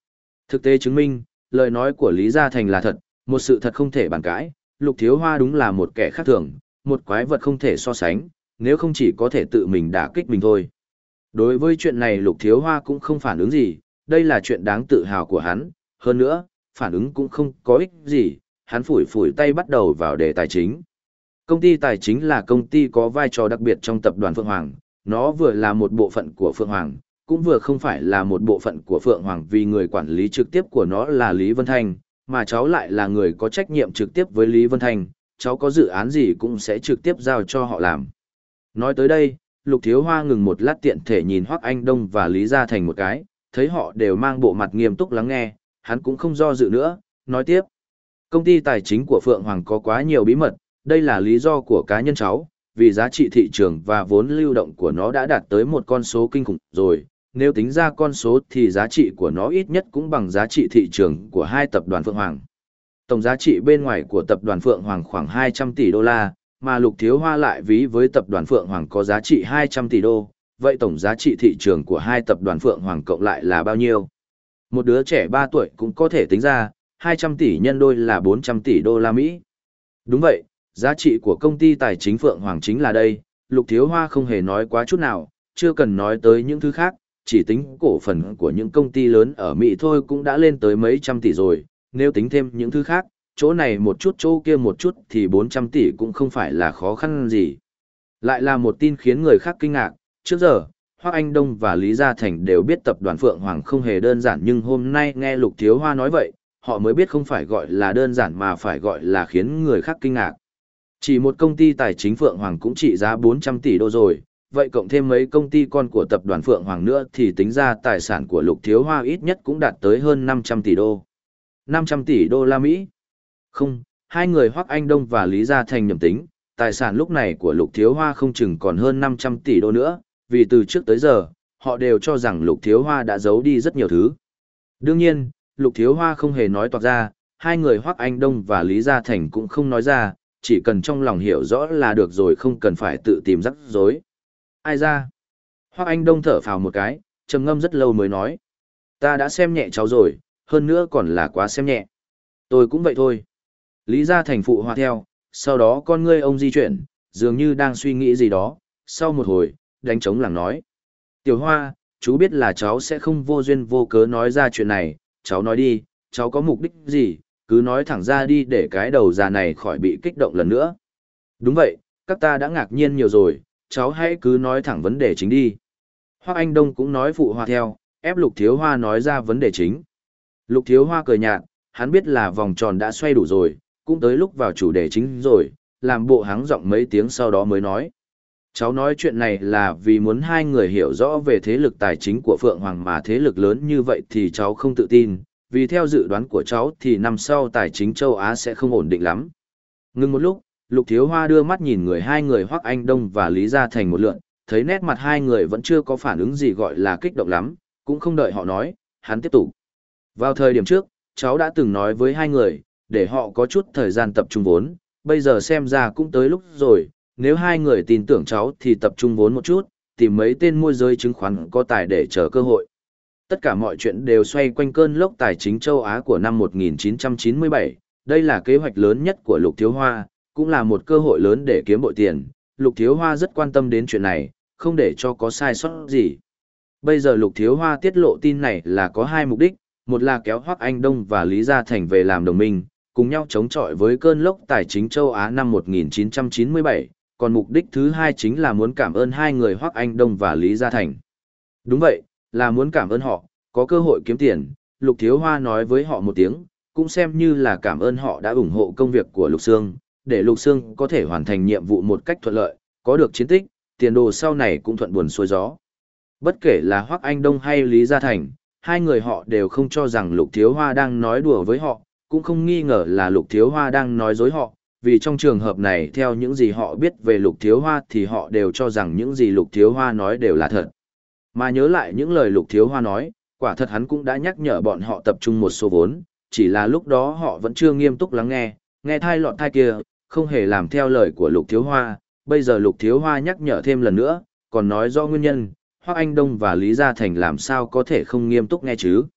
Thực tế chứng minh, lời nói của Lý Gia Thành là thật, một sự thật không thể bàn cãi, Lục Thiếu Hoa đúng là một kẻ khác thường, một quái vật không thể so sánh, nếu không chỉ có thể tự mình đả kích mình thôi. Đối với chuyện này Lục Thiếu Hoa cũng không phản ứng gì, đây là chuyện đáng tự hào của hắn, hơn nữa, phản ứng cũng không có ích gì, hắn phủi phủi tay bắt đầu vào đề tài chính. Công ty tài chính là công ty có vai trò đặc biệt trong tập đoàn Phượng Hoàng, nó vừa là một bộ phận của Phượng Hoàng, cũng vừa không phải là một bộ phận của Phượng Hoàng vì người quản lý trực tiếp của nó là Lý Vân Thanh, mà cháu lại là người có trách nhiệm trực tiếp với Lý Vân Thanh, cháu có dự án gì cũng sẽ trực tiếp giao cho họ làm. Nói tới đây, Lục Thiếu Hoa ngừng một lát tiện thể nhìn Hoắc Anh Đông và Lý Gia Thành một cái, thấy họ đều mang bộ mặt nghiêm túc lắng nghe, hắn cũng không do dự nữa, nói tiếp. Công ty tài chính của Phượng Hoàng có quá nhiều bí mật, đây là lý do của cá nhân cháu, vì giá trị thị trường và vốn lưu động của nó đã đạt tới một con số kinh khủng rồi, nếu tính ra con số thì giá trị của nó ít nhất cũng bằng giá trị thị trường của hai tập đoàn Phượng Hoàng. Tổng giá trị bên ngoài của tập đoàn Phượng Hoàng khoảng hai trăm tỷ đô la, mà Lục Thiếu Hoa lại ví với tập đoàn Phượng Hoàng có giá trị hai trăm tỷ đô, vậy tổng giá trị thị trường của hai tập đoàn Phượng Hoàng cộng lại là bao nhiêu? Một đứa trẻ ba tuổi cũng có thể tính ra, hai trăm tỷ nhân đôi là bốn trăm tỷ đô la Mỹ. Đúng vậy, giá trị của công ty tài chính Phượng Hoàng chính là đây, Lục Thiếu Hoa không hề nói quá chút nào, chưa cần nói tới những thứ khác, chỉ tính cổ phần của những công ty lớn ở Mỹ thôi cũng đã lên tới mấy trăm tỷ rồi, nếu tính thêm những thứ khác, chỗ này một chút chỗ kia một chút thì bốn trăm tỷ cũng không phải là khó khăn gì. Lại là một tin khiến người khác kinh ngạc, trước giờ, Hoắc Anh Đông và Lý Gia Thành đều biết tập đoàn Phượng Hoàng không hề đơn giản nhưng hôm nay nghe Lục Thiếu Hoa nói vậy, họ mới biết không phải gọi là đơn giản mà phải gọi là khiến người khác kinh ngạc. Chỉ một công ty tài chính Phượng Hoàng cũng trị giá bốn trăm tỷ đô rồi, vậy cộng thêm mấy công ty con của tập đoàn Phượng Hoàng nữa thì tính ra tài sản của Lục Thiếu Hoa ít nhất cũng đạt tới hơn năm trăm tỷ đô. năm trăm tỷ đô la Mỹ? Không, hai người Hoắc Anh Đông và Lý Gia Thành nhầm tính, tài sản lúc này của Lục Thiếu Hoa không chừng còn hơn năm trăm tỷ đô nữa, vì từ trước tới giờ, họ đều cho rằng Lục Thiếu Hoa đã giấu đi rất nhiều thứ. Đương nhiên, Lục Thiếu Hoa không hề nói toạc ra, hai người Hoắc Anh Đông và Lý Gia Thành cũng không nói ra, chỉ cần trong lòng hiểu rõ là được rồi không cần phải tự tìm rắc rối. Ai ra? Hoắc Anh Đông thở phào một cái, trầm ngâm rất lâu mới nói. Ta đã xem nhẹ cháu rồi, hơn nữa còn là quá xem nhẹ. Tôi cũng vậy thôi. Lý Gia Thành phụ họa theo, sau đó con ngươi ông di chuyển, dường như đang suy nghĩ gì đó, sau một hồi, đánh trống lảng nói. Tiểu Hoa, chú biết là cháu sẽ không vô duyên vô cớ nói ra chuyện này, cháu nói đi, cháu có mục đích gì, cứ nói thẳng ra đi để cái đầu già này khỏi bị kích động lần nữa. Đúng vậy, các ta đã ngạc nhiên nhiều rồi, cháu hãy cứ nói thẳng vấn đề chính đi. Hoắc Anh Đông cũng nói phụ họa theo, ép Lục Thiếu Hoa nói ra vấn đề chính. Lục Thiếu Hoa cười nhạt, hắn biết là vòng tròn đã xoay đủ rồi, cũng tới lúc vào chủ đề chính rồi, làm bộ hắng giọng mấy tiếng sau đó mới nói. Cháu nói chuyện này là vì muốn hai người hiểu rõ về thế lực tài chính của Phượng Hoàng mà thế lực lớn như vậy thì cháu không tự tin, vì theo dự đoán của cháu thì năm sau tài chính châu Á sẽ không ổn định lắm. Ngưng một lúc, Lục Thiếu Hoa đưa mắt nhìn người hai người Hoắc Anh Đông và Lý Gia Thành một lượn, thấy nét mặt hai người vẫn chưa có phản ứng gì gọi là kích động lắm, cũng không đợi họ nói, hắn tiếp tục. Vào thời điểm trước, cháu đã từng nói với hai người, để họ có chút thời gian tập trung vốn, bây giờ xem ra cũng tới lúc rồi, nếu hai người tin tưởng cháu thì tập trung vốn một chút, tìm mấy tên môi giới chứng khoán có tài để chờ cơ hội. Tất cả mọi chuyện đều xoay quanh cơn lốc tài chính châu Á của năm một nghìn chín trăm chín mươi bảy, đây là kế hoạch lớn nhất của Lục Thiếu Hoa, cũng là một cơ hội lớn để kiếm bội tiền. Lục Thiếu Hoa rất quan tâm đến chuyện này, không để cho có sai sót gì. Bây giờ Lục Thiếu Hoa tiết lộ tin này là có hai mục đích, một là kéo Hoắc Anh Đông và Lý Gia Thành về làm đồng minh, cùng nhau chống chọi với cơn lốc tài chính châu Á năm một nghìn chín trăm chín mươi bảy, còn mục đích thứ hai chính là muốn cảm ơn hai người Hoắc Anh Đông và Lý Gia Thành. Đúng vậy, là muốn cảm ơn họ, có cơ hội kiếm tiền, Lục Thiếu Hoa nói với họ một tiếng, cũng xem như là cảm ơn họ đã ủng hộ công việc của Lục Sương, để Lục Sương có thể hoàn thành nhiệm vụ một cách thuận lợi, có được chiến tích, tiền đồ sau này cũng thuận buồm xuôi gió. Bất kể là Hoắc Anh Đông hay Lý Gia Thành, hai người họ đều không cho rằng Lục Thiếu Hoa đang nói đùa với họ, cũng không nghi ngờ là Lục Thiếu Hoa đang nói dối họ, vì trong trường hợp này theo những gì họ biết về Lục Thiếu Hoa thì họ đều cho rằng những gì Lục Thiếu Hoa nói đều là thật. Mà nhớ lại những lời Lục Thiếu Hoa nói, quả thật hắn cũng đã nhắc nhở bọn họ tập trung một số vốn, chỉ là lúc đó họ vẫn chưa nghiêm túc lắng nghe, nghe thai lọt thai kia, không hề làm theo lời của Lục Thiếu Hoa, bây giờ Lục Thiếu Hoa nhắc nhở thêm lần nữa, còn nói rõ nguyên nhân, Hoắc Anh Đông và Lý Gia Thành làm sao có thể không nghiêm túc nghe chứ.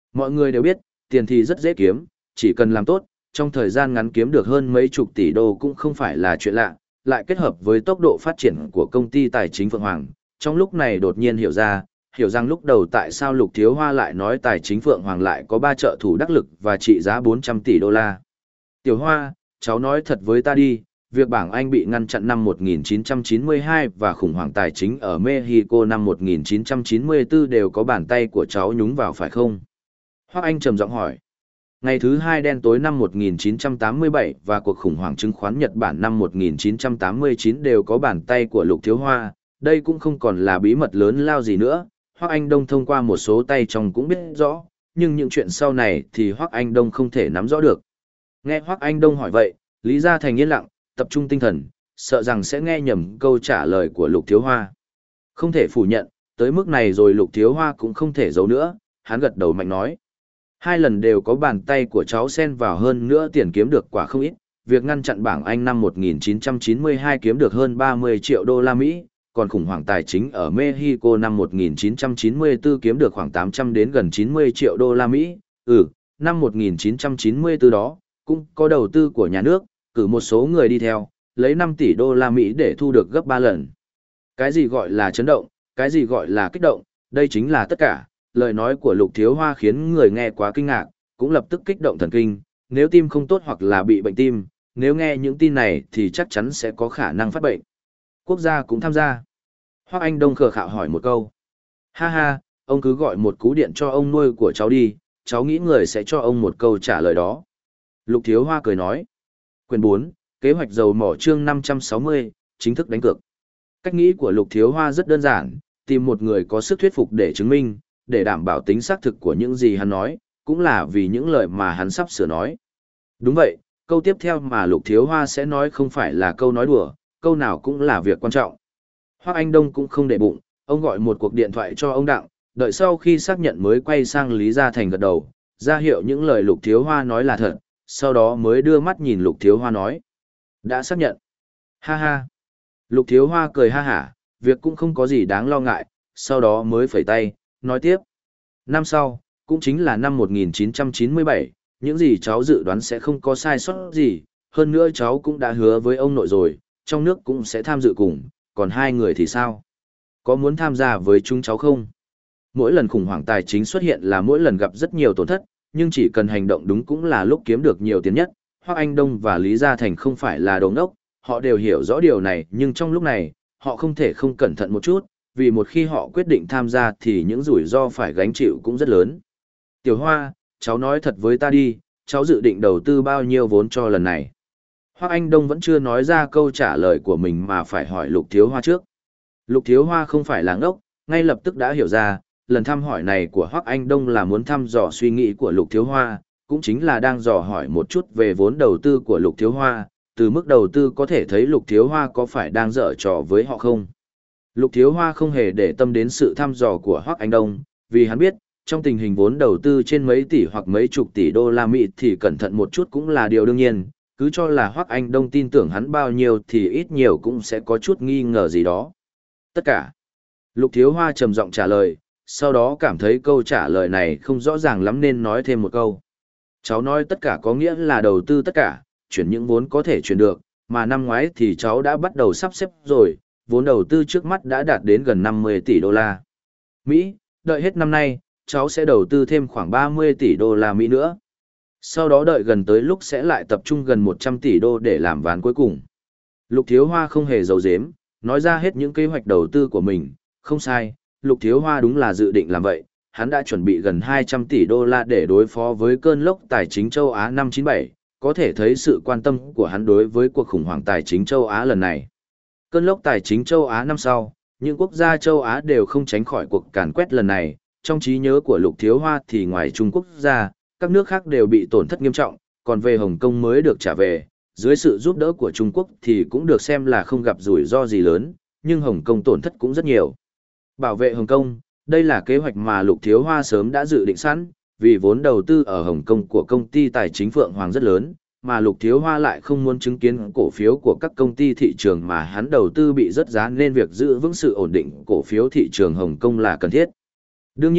Mọi người đều biết, tiền thì rất dễ kiếm, chỉ cần làm tốt, trong thời gian ngắn kiếm được hơn mấy chục tỷ đô cũng không phải là chuyện lạ, lại kết hợp với tốc độ phát triển của công ty tài chính Phượng Hoàng. Trong lúc này đột nhiên hiểu ra, hiểu rằng lúc đầu tại sao Lục Thiếu Hoa lại nói tài chính Phượng Hoàng lại có ba trợ thủ đắc lực và trị giá bốn trăm tỷ đô la. Tiểu Hoa, cháu nói thật với ta đi, việc bảng Anh bị ngăn chặn năm một nghìn chín trăm chín mươi hai và khủng hoảng tài chính ở Mexico năm một nghìn chín trăm chín mươi tư đều có bàn tay của cháu nhúng vào phải không? Hoắc Anh trầm giọng hỏi. Ngày thứ hai đen tối năm một nghìn chín trăm tám mươi bảy và cuộc khủng hoảng chứng khoán Nhật Bản năm một nghìn chín trăm tám mươi chín đều có bàn tay của Lục Thiếu Hoa, đây cũng không còn là bí mật lớn lao gì nữa, Hoắc Anh Đông thông qua một số tay trong cũng biết rõ, nhưng những chuyện sau này thì Hoắc Anh Đông không thể nắm rõ được. Nghe Hoắc Anh Đông hỏi vậy, Lý Gia Thành yên lặng, tập trung tinh thần, sợ rằng sẽ nghe nhầm câu trả lời của Lục Thiếu Hoa. Không thể phủ nhận, tới mức này rồi Lục Thiếu Hoa cũng không thể giấu nữa, hắn gật đầu mạnh nói. Hai lần đều có bàn tay của cháu xen vào, hơn nữa tiền kiếm được quả không ít, việc ngăn chặn bảng Anh năm một nghìn chín trăm chín mươi hai kiếm được hơn ba mươi triệu đô la Mỹ, còn khủng hoảng tài chính ở Mexico năm một nghìn chín trăm chín mươi tư kiếm được khoảng tám trăm đến gần chín mươi triệu đô la Mỹ. Ừ, năm một nghìn chín trăm chín mươi tư đó, cũng có đầu tư của nhà nước, cử một số người đi theo, lấy năm tỷ đô la Mỹ để thu được gấp ba lần. Cái gì gọi là chấn động, cái gì gọi là kích động, đây chính là tất cả. Lời nói của Lục Thiếu Hoa khiến người nghe quá kinh ngạc, cũng lập tức kích động thần kinh, nếu tim không tốt hoặc là bị bệnh tim, nếu nghe những tin này thì chắc chắn sẽ có khả năng phát bệnh. Quốc gia cũng tham gia. Hoắc Anh Đông khờ khạo hỏi một câu. Ha ha, ông cứ gọi một cú điện cho ông nuôi của cháu đi, cháu nghĩ người sẽ cho ông một câu trả lời đó. Lục Thiếu Hoa cười nói. Quyền bốn, kế hoạch dầu mỏ chương năm trăm sáu mươi, chính thức đánh cược. Cách nghĩ của Lục Thiếu Hoa rất đơn giản, tìm một người có sức thuyết phục để chứng minh, để đảm bảo tính xác thực của những gì hắn nói, cũng là vì những lời mà hắn sắp sửa nói. Đúng vậy, câu tiếp theo mà Lục Thiếu Hoa sẽ nói không phải là câu nói đùa, câu nào cũng là việc quan trọng. Hoắc Anh Đông cũng không để bụng, ông gọi một cuộc điện thoại cho ông Đặng, đợi sau khi xác nhận mới quay sang Lý Gia Thành gật đầu, ra hiệu những lời Lục Thiếu Hoa nói là thật, sau đó mới đưa mắt nhìn Lục Thiếu Hoa nói. Đã xác nhận. Ha ha. Lục Thiếu Hoa cười ha hả, việc cũng không có gì đáng lo ngại, sau đó mới phẩy tay, nói tiếp. Năm sau, cũng chính là năm một nghìn chín trăm chín mươi bảy, những gì cháu dự đoán sẽ không có sai sót gì, hơn nữa cháu cũng đã hứa với ông nội rồi, trong nước cũng sẽ tham dự cùng, còn hai người thì sao? Có muốn tham gia với chúng cháu không? Mỗi lần khủng hoảng tài chính xuất hiện là mỗi lần gặp rất nhiều tổn thất, nhưng chỉ cần hành động đúng cũng là lúc kiếm được nhiều tiền nhất. Hoắc Anh Đông và Lý Gia Thành không phải là đồ ngốc, họ đều hiểu rõ điều này, nhưng trong lúc này, họ không thể không cẩn thận một chút, vì một khi họ quyết định tham gia thì những rủi ro phải gánh chịu cũng rất lớn. Tiểu Hoa, cháu nói thật với ta đi, cháu dự định đầu tư bao nhiêu vốn cho lần này? Hoắc Anh Đông vẫn chưa nói ra câu trả lời của mình mà phải hỏi Lục Thiếu Hoa trước. Lục Thiếu Hoa không phải là ngốc, ngay lập tức đã hiểu ra, lần thăm hỏi này của Hoắc Anh Đông là muốn thăm dò suy nghĩ của Lục Thiếu Hoa, cũng chính là đang dò hỏi một chút về vốn đầu tư của Lục Thiếu Hoa, từ mức đầu tư có thể thấy Lục Thiếu Hoa có phải đang dở trò với họ không. Lục Thiếu Hoa không hề để tâm đến sự thăm dò của Hoắc Anh Đông, vì hắn biết, trong tình hình vốn đầu tư trên mấy tỷ hoặc mấy chục tỷ đô la Mỹ thì cẩn thận một chút cũng là điều đương nhiên, cứ cho là Hoắc Anh Đông tin tưởng hắn bao nhiêu thì ít nhiều cũng sẽ có chút nghi ngờ gì đó. Tất cả. Lục Thiếu Hoa trầm giọng trả lời, sau đó cảm thấy câu trả lời này không rõ ràng lắm nên nói thêm một câu. Cháu nói tất cả có nghĩa là đầu tư tất cả, chuyển những vốn có thể chuyển được, mà năm ngoái thì cháu đã bắt đầu sắp xếp rồi, vốn đầu tư trước mắt đã đạt đến gần năm mươi tỷ đô la Mỹ, đợi hết năm nay, cháu sẽ đầu tư thêm khoảng ba mươi tỷ đô la Mỹ nữa. Sau đó đợi gần tới lúc sẽ lại tập trung gần một trăm tỷ đô để làm ván cuối cùng. Lục Thiếu Hoa không hề giấu giếm, nói ra hết những kế hoạch đầu tư của mình, không sai, Lục Thiếu Hoa đúng là dự định làm vậy, hắn đã chuẩn bị gần hai trăm tỷ đô la để đối phó với cơn lốc tài chính châu Á năm chín bảy, có thể thấy sự quan tâm của hắn đối với cuộc khủng hoảng tài chính châu Á lần này. Cơn lốc tài chính châu Á năm sau, những quốc gia châu Á đều không tránh khỏi cuộc càn quét lần này, trong trí nhớ của Lục Thiếu Hoa thì ngoài Trung Quốc ra, các nước khác đều bị tổn thất nghiêm trọng, còn về Hồng Kông mới được trả về, dưới sự giúp đỡ của Trung Quốc thì cũng được xem là không gặp rủi ro gì lớn, nhưng Hồng Kông tổn thất cũng rất nhiều. Bảo vệ Hồng Kông, đây là kế hoạch mà Lục Thiếu Hoa sớm đã dự định sẵn, vì vốn đầu tư ở Hồng Kông của công ty tài chính Phượng Hoàng rất lớn, mà Lục Thiếu Hoa lại không muốn chứng kiến cổ phiếu của các công ty thị trường mà hắn đầu tư bị rớt giá, nên việc giữ vững sự ổn định cổ phiếu thị trường Hồng Kông là cần thiết. Đương nhiên,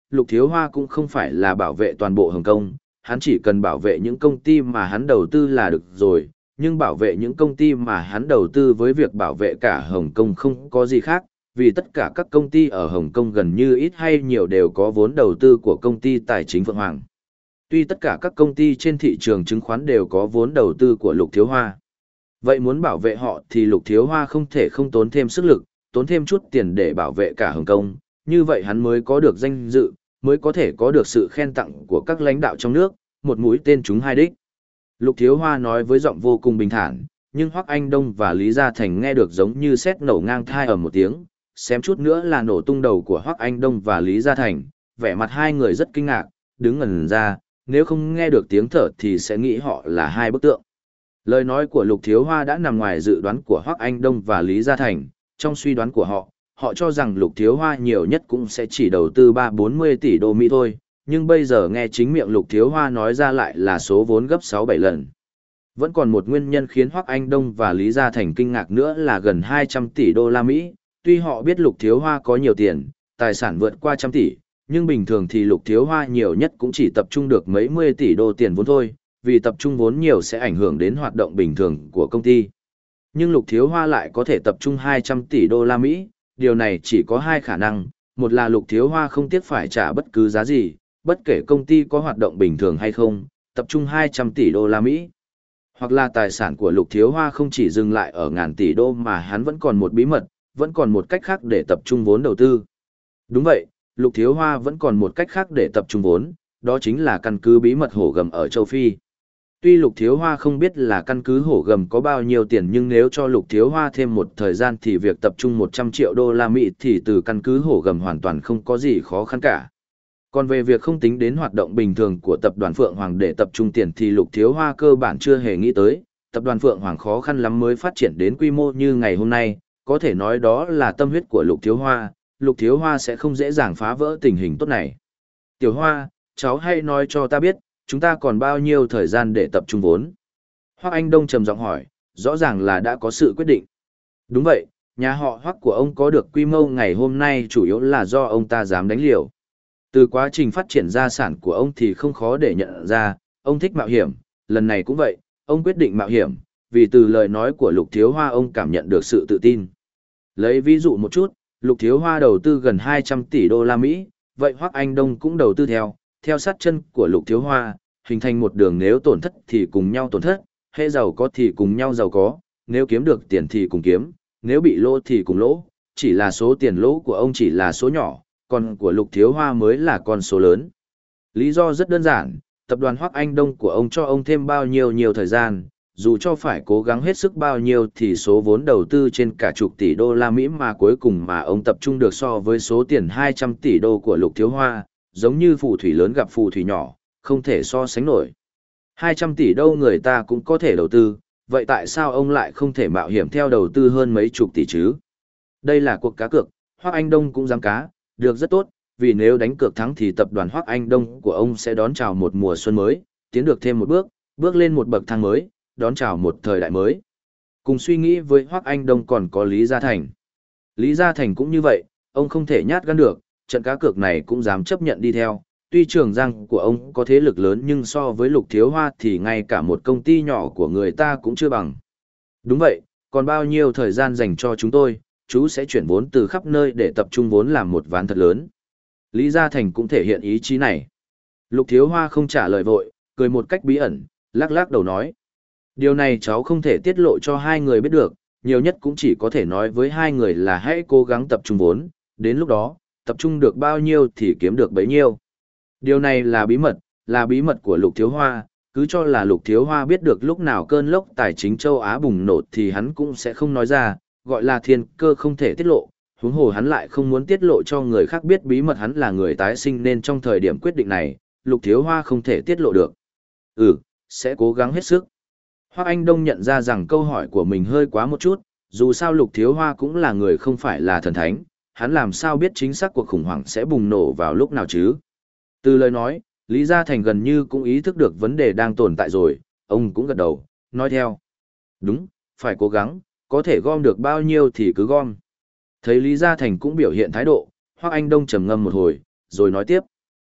Lục Thiếu Hoa cũng không phải là bảo vệ toàn bộ Hồng Kông, hắn chỉ cần bảo vệ những công ty mà hắn đầu tư là được rồi, nhưng bảo vệ những công ty mà hắn đầu tư với việc bảo vệ cả Hồng Kông không có gì khác, vì tất cả các công ty ở Hồng Kông gần như ít hay nhiều đều có vốn đầu tư của công ty tài chính Phượng Hoàng. Tuy tất cả các công ty trên thị trường chứng khoán đều có vốn đầu tư của Lục Thiếu Hoa. Vậy muốn bảo vệ họ thì Lục Thiếu Hoa không thể không tốn thêm sức lực, tốn thêm chút tiền để bảo vệ cả Hồng Kông, như vậy hắn mới có được danh dự, mới có thể có được sự khen tặng của các lãnh đạo trong nước, một mũi tên trúng hai đích. Lục Thiếu Hoa nói với giọng vô cùng bình thản, nhưng Hoắc Anh Đông và Lý Gia Thành nghe được giống như sét nổ ngang tai ở một tiếng, xém chút nữa là nổ tung đầu của Hoắc Anh Đông và Lý Gia Thành, vẻ mặt hai người rất kinh ngạc, đứng ngẩn ra, nếu không nghe được tiếng thở thì sẽ nghĩ họ là hai bức tượng. Lời nói của Lục Thiếu Hoa đã nằm ngoài dự đoán của Hoắc Anh Đông và Lý Gia Thành, trong suy đoán của họ, họ cho rằng Lục Thiếu Hoa nhiều nhất cũng sẽ chỉ đầu tư ba bốn mươi tỷ đô Mỹ thôi, nhưng bây giờ nghe chính miệng Lục Thiếu Hoa nói ra lại là số vốn gấp sáu bảy lần. Vẫn còn một nguyên nhân khiến Hoắc Anh Đông và Lý Gia Thành kinh ngạc nữa là gần hai trăm tỷ đô la Mỹ, tuy họ biết Lục Thiếu Hoa có nhiều tiền, tài sản vượt qua trăm tỷ, nhưng bình thường thì Lục Thiếu Hoa nhiều nhất cũng chỉ tập trung được mấy mươi tỷ đô tiền vốn thôi, vì tập trung vốn nhiều sẽ ảnh hưởng đến hoạt động bình thường của công ty. Nhưng Lục Thiếu Hoa lại có thể tập trung hai trăm tỷ đô la Mỹ, điều này chỉ có hai khả năng, một là Lục Thiếu Hoa không tiếc phải trả bất cứ giá gì, bất kể công ty có hoạt động bình thường hay không, tập trung hai trăm tỷ đô la Mỹ. Hoặc là tài sản của Lục Thiếu Hoa không chỉ dừng lại ở ngàn tỷ đô mà hắn vẫn còn một bí mật, vẫn còn một cách khác để tập trung vốn đầu tư. Đúng vậy, Lục Thiếu Hoa vẫn còn một cách khác để tập trung vốn, đó chính là căn cứ bí mật hổ gầm ở châu Phi. Tuy Lục Thiếu Hoa không biết là căn cứ hổ gầm có bao nhiêu tiền nhưng nếu cho Lục Thiếu Hoa thêm một thời gian thì việc tập trung một trăm triệu đô la Mỹ thì từ căn cứ hổ gầm hoàn toàn không có gì khó khăn cả. Còn về việc không tính đến hoạt động bình thường của tập đoàn Phượng Hoàng để tập trung tiền thì Lục Thiếu Hoa cơ bản chưa hề nghĩ tới, tập đoàn Phượng Hoàng khó khăn lắm mới phát triển đến quy mô như ngày hôm nay, có thể nói đó là tâm huyết của Lục Thiếu Hoa, Lục Thiếu Hoa sẽ không dễ dàng phá vỡ tình hình tốt này. Tiểu Hoa, cháu hãy nói cho ta biết, chúng ta còn bao nhiêu thời gian để tập trung vốn? Hoắc Anh Đông trầm giọng hỏi, rõ ràng là đã có sự quyết định. Đúng vậy, nhà họ Hoắc của ông có được quy mô ngày hôm nay chủ yếu là do ông ta dám đánh liều. Từ quá trình phát triển gia sản của ông thì không khó để nhận ra, ông thích mạo hiểm, lần này cũng vậy, ông quyết định mạo hiểm, vì từ lời nói của Lục Thiếu Hoa ông cảm nhận được sự tự tin. Lấy ví dụ một chút, Lục Thiếu Hoa đầu tư gần hai trăm tỷ đô la Mỹ, vậy Hoắc Anh Đông cũng đầu tư theo, theo sát chân của Lục Thiếu Hoa, hình thành một đường nếu tổn thất thì cùng nhau tổn thất, hễ giàu có thì cùng nhau giàu có, nếu kiếm được tiền thì cùng kiếm, nếu bị lỗ thì cùng lỗ, chỉ là số tiền lỗ của ông chỉ là số nhỏ, còn của Lục Thiếu Hoa mới là con số lớn. Lý do rất đơn giản, tập đoàn Hoắc Anh Đông của ông cho ông thêm bao nhiêu nhiều thời gian, dù cho phải cố gắng hết sức bao nhiêu thì số vốn đầu tư trên cả chục tỷ đô la Mỹ mà cuối cùng mà ông tập trung được so với số tiền hai trăm tỷ đô của Lục Thiếu Hoa, giống như phù thủy lớn gặp phù thủy nhỏ, không thể so sánh nổi. hai trăm tỷ đô người ta cũng có thể đầu tư, vậy tại sao ông lại không thể mạo hiểm theo đầu tư hơn mấy chục tỷ chứ? Đây là cuộc cá cược, Hoắc Anh Đông cũng dám cá, được rất tốt, vì nếu đánh cược thắng thì tập đoàn Hoắc Anh Đông của ông sẽ đón chào một mùa xuân mới, tiến được thêm một bước, bước lên một bậc thang mới, đón chào một thời đại mới. Cùng suy nghĩ với Hoắc Anh Đông còn có Lý Gia Thành. Lý Gia Thành cũng như vậy, ông không thể nhát gan được, trận cá cược này cũng dám chấp nhận đi theo. Tuy Trường Giang của ông có thế lực lớn nhưng so với Lục Thiếu Hoa thì ngay cả một công ty nhỏ của người ta cũng chưa bằng. Đúng vậy, còn bao nhiêu thời gian dành cho chúng tôi, chú sẽ chuyển vốn từ khắp nơi để tập trung vốn làm một ván thật lớn. Lý Gia Thành cũng thể hiện ý chí này. Lục Thiếu Hoa không trả lời vội, cười một cách bí ẩn, lắc lắc đầu nói. Điều này cháu không thể tiết lộ cho hai người biết được, nhiều nhất cũng chỉ có thể nói với hai người là hãy cố gắng tập trung vốn, đến lúc đó, tập trung được bao nhiêu thì kiếm được bấy nhiêu. Điều này là bí mật, là bí mật của Lục Thiếu Hoa, cứ cho là Lục Thiếu Hoa biết được lúc nào cơn lốc tài chính châu Á bùng nổ thì hắn cũng sẽ không nói ra, gọi là thiên cơ không thể tiết lộ, huống hồ hắn lại không muốn tiết lộ cho người khác biết bí mật hắn là người tái sinh nên trong thời điểm quyết định này, Lục Thiếu Hoa không thể tiết lộ được. Ừ, sẽ cố gắng hết sức. Hoắc Anh Đông nhận ra rằng câu hỏi của mình hơi quá một chút, dù sao Lục Thiếu Hoa cũng là người không phải là thần thánh, hắn làm sao biết chính xác cuộc khủng hoảng sẽ bùng nổ vào lúc nào chứ. Từ lời nói, Lý Gia Thành gần như cũng ý thức được vấn đề đang tồn tại rồi, ông cũng gật đầu, nói theo. Đúng, phải cố gắng, có thể gom được bao nhiêu thì cứ gom. Thấy Lý Gia Thành cũng biểu hiện thái độ, Hoắc Anh Đông trầm ngâm một hồi, rồi nói tiếp.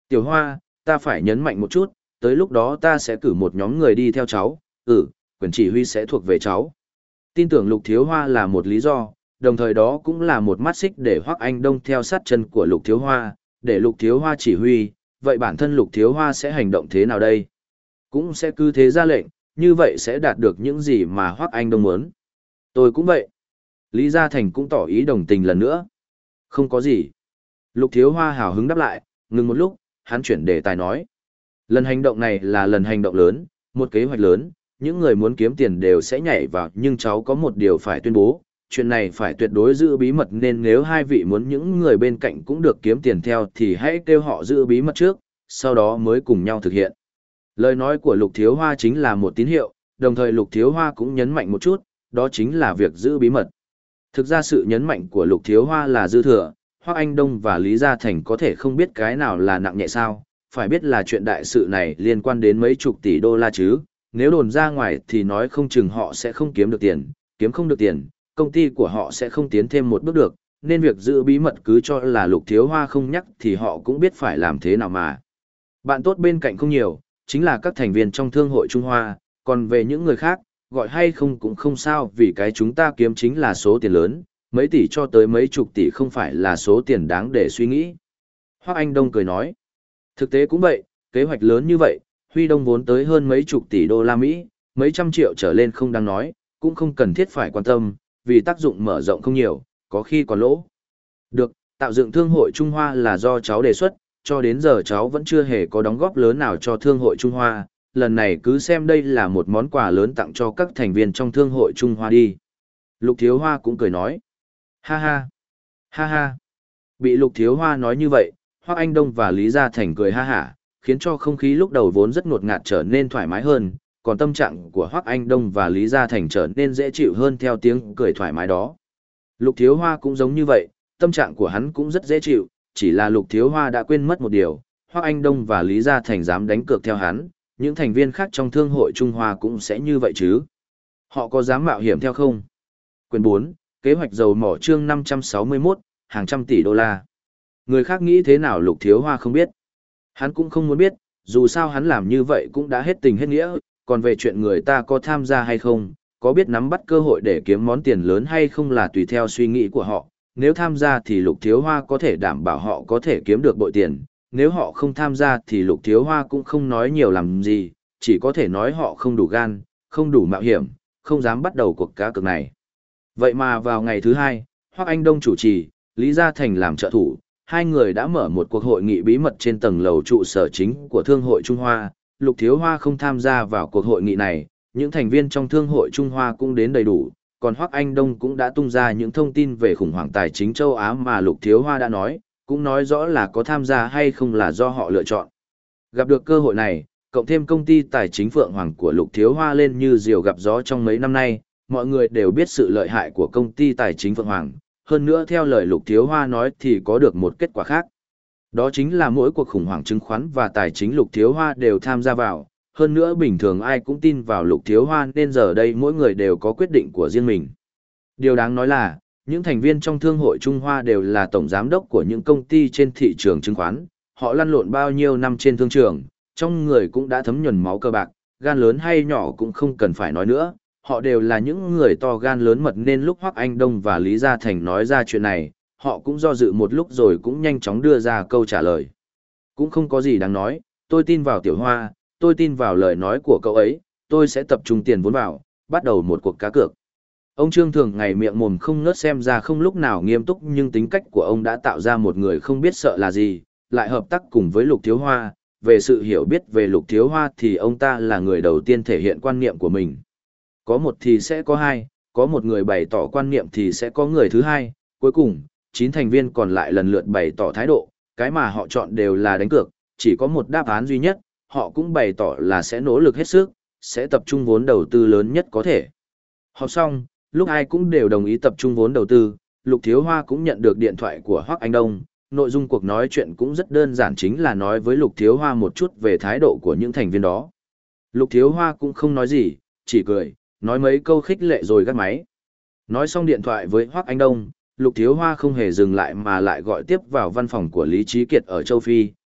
Tiểu Hoa, ta phải nhấn mạnh một chút, tới lúc đó ta sẽ cử một nhóm người đi theo cháu, ừ, quyền chỉ huy sẽ thuộc về cháu. Tin tưởng Lục Thiếu Hoa là một lý do, đồng thời đó cũng là một mắt xích để Hoắc Anh Đông theo sát chân của Lục Thiếu Hoa, để Lục Thiếu Hoa chỉ huy, vậy bản thân Lục Thiếu Hoa sẽ hành động thế nào đây? Cũng sẽ cứ thế ra lệnh, như vậy sẽ đạt được những gì mà Hoắc Anh Đông muốn. Tôi cũng vậy. Lý Gia Thành cũng tỏ ý đồng tình lần nữa. Không có gì. Lục Thiếu Hoa hào hứng đáp lại, ngừng một lúc, hắn chuyển đề tài nói. Lần hành động này là lần hành động lớn, một kế hoạch lớn, những người muốn kiếm tiền đều sẽ nhảy vào, nhưng cháu có một điều phải tuyên bố, chuyện này phải tuyệt đối giữ bí mật, nên nếu hai vị muốn những người bên cạnh cũng được kiếm tiền theo thì hãy kêu họ giữ bí mật trước, sau đó mới cùng nhau thực hiện. Lời nói của Lục Thiếu Hoa chính là một tín hiệu, đồng thời Lục Thiếu Hoa cũng nhấn mạnh một chút, đó chính là việc giữ bí mật. Thực ra sự nhấn mạnh của Lục Thiếu Hoa là dư thừa, Hoắc Anh Đông và Lý Gia Thành có thể không biết cái nào là nặng nhẹ sao, phải biết là chuyện đại sự này liên quan đến mấy chục tỷ đô la chứ, nếu đồn ra ngoài thì nói không chừng họ sẽ không kiếm được tiền, kiếm không được tiền, công ty của họ sẽ không tiến thêm một bước được, nên việc giữ bí mật cứ cho là Lục Thiếu Hoa không nhắc thì họ cũng biết phải làm thế nào mà. Bạn tốt bên cạnh không nhiều, chính là các thành viên trong Thương hội Trung Hoa, còn về những người khác, gọi hay không cũng không sao, vì cái chúng ta kiếm chính là số tiền lớn, mấy tỷ cho tới mấy chục tỷ không phải là số tiền đáng để suy nghĩ. Hoắc Anh Đông cười nói, thực tế cũng vậy, kế hoạch lớn như vậy, huy động vốn tới hơn mấy chục tỷ đô la Mỹ, mấy trăm triệu trở lên không đáng nói, cũng không cần thiết phải quan tâm, vì tác dụng mở rộng không nhiều, có khi còn lỗ. Được, tạo dựng Thương hội Trung Hoa là do cháu đề xuất, cho đến giờ cháu vẫn chưa hề có đóng góp lớn nào cho Thương hội Trung Hoa, lần này cứ xem đây là một món quà lớn tặng cho các thành viên trong Thương hội Trung Hoa đi. Lục Thiếu Hoa cũng cười nói, ha ha, ha ha. Bị Lục Thiếu Hoa nói như vậy, Hoắc Anh Đông và Lý Gia Thành cười ha hả, khiến cho không khí lúc đầu vốn rất ngột ngạt trở nên thoải mái hơn, còn tâm trạng của Hoắc Anh Đông và Lý Gia Thành trở nên dễ chịu hơn theo tiếng cười thoải mái đó. Lục Thiếu Hoa cũng giống như vậy, tâm trạng của hắn cũng rất dễ chịu, chỉ là Lục Thiếu Hoa đã quên mất một điều, Hoắc Anh Đông và Lý Gia Thành dám đánh cược theo hắn, những thành viên khác trong Thương hội Trung Hoa cũng sẽ như vậy chứ. Họ có dám mạo hiểm theo không? Quyền bốn, kế hoạch dầu mỏ chương năm trăm sáu mươi mốt, hàng trăm tỷ đô la. Người khác nghĩ thế nào Lục Thiếu Hoa không biết. Hắn cũng không muốn biết, dù sao hắn làm như vậy cũng đã hết tình hết nghĩa, còn về chuyện người ta có tham gia hay không, có biết nắm bắt cơ hội để kiếm món tiền lớn hay không là tùy theo suy nghĩ của họ. Nếu tham gia thì Lục Thiếu Hoa có thể đảm bảo họ có thể kiếm được bội tiền, nếu họ không tham gia thì Lục Thiếu Hoa cũng không nói nhiều làm gì, chỉ có thể nói họ không đủ gan, không đủ mạo hiểm, không dám bắt đầu cuộc cá cược này. Vậy mà vào ngày thứ hai, Hoắc Anh Đông chủ trì, Lý Gia Thành làm trợ thủ, hai người đã mở một cuộc hội nghị bí mật trên tầng lầu trụ sở chính của Thương hội Trung Hoa. Lục Thiếu Hoa không tham gia vào cuộc hội nghị này, những thành viên trong Thương hội Trung Hoa cũng đến đầy đủ, còn Hoắc Anh Đông cũng đã tung ra những thông tin về khủng hoảng tài chính châu Á mà Lục Thiếu Hoa đã nói, cũng nói rõ là có tham gia hay không là do họ lựa chọn. Gặp được cơ hội này, cộng thêm công ty tài chính Phượng Hoàng của Lục Thiếu Hoa lên như diều gặp gió trong mấy năm nay, mọi người đều biết sự lợi hại của công ty tài chính Phượng Hoàng, hơn nữa theo lời Lục Thiếu Hoa nói thì có được một kết quả khác. Đó chính là mỗi cuộc khủng hoảng chứng khoán và tài chính Lục Thiếu Hoa đều tham gia vào, hơn nữa bình thường ai cũng tin vào Lục Thiếu Hoa nên giờ đây mỗi người đều có quyết định của riêng mình. Điều đáng nói là, những thành viên trong Thương hội Trung Hoa đều là tổng giám đốc của những công ty trên thị trường chứng khoán, họ lăn lộn bao nhiêu năm trên thương trường, trong người cũng đã thấm nhuần máu cơ bạc, gan lớn hay nhỏ cũng không cần phải nói nữa, họ đều là những người to gan lớn mật nên lúc Hoắc Anh Đông và Lý Gia Thành nói ra chuyện này, họ cũng do dự một lúc rồi cũng nhanh chóng đưa ra câu trả lời. Cũng không có gì đáng nói, tôi tin vào Tiểu Hoa, tôi tin vào lời nói của cậu ấy, tôi sẽ tập trung tiền vốn vào, bắt đầu một cuộc cá cược. Ông Trương thường ngày miệng mồm không ngớt xem ra không lúc nào nghiêm túc, nhưng tính cách của ông đã tạo ra một người không biết sợ là gì, lại hợp tác cùng với Lục Thiếu Hoa. Về sự hiểu biết về Lục Thiếu Hoa thì ông ta là người đầu tiên thể hiện quan niệm của mình. Có một thì sẽ có hai, có một người bày tỏ quan niệm thì sẽ có người thứ hai, cuối cùng, chín thành viên còn lại lần lượt bày tỏ thái độ, cái mà họ chọn đều là đánh cược, chỉ có một đáp án duy nhất, họ cũng bày tỏ là sẽ nỗ lực hết sức, sẽ tập trung vốn đầu tư lớn nhất có thể. Họp xong, lúc ai cũng đều đồng ý tập trung vốn đầu tư, Lục Thiếu Hoa cũng nhận được điện thoại của Hoắc Anh Đông. Nội dung cuộc nói chuyện cũng rất đơn giản, chính là nói với Lục Thiếu Hoa một chút về thái độ của những thành viên đó. Lục Thiếu Hoa cũng không nói gì, chỉ cười, nói mấy câu khích lệ rồi gác máy. Nói xong điện thoại với Hoắc Anh Đông, Lục Thiếu Hoa không hề dừng lại mà lại gọi tiếp vào văn phòng của Lý Trí Kiệt ở châu Phi.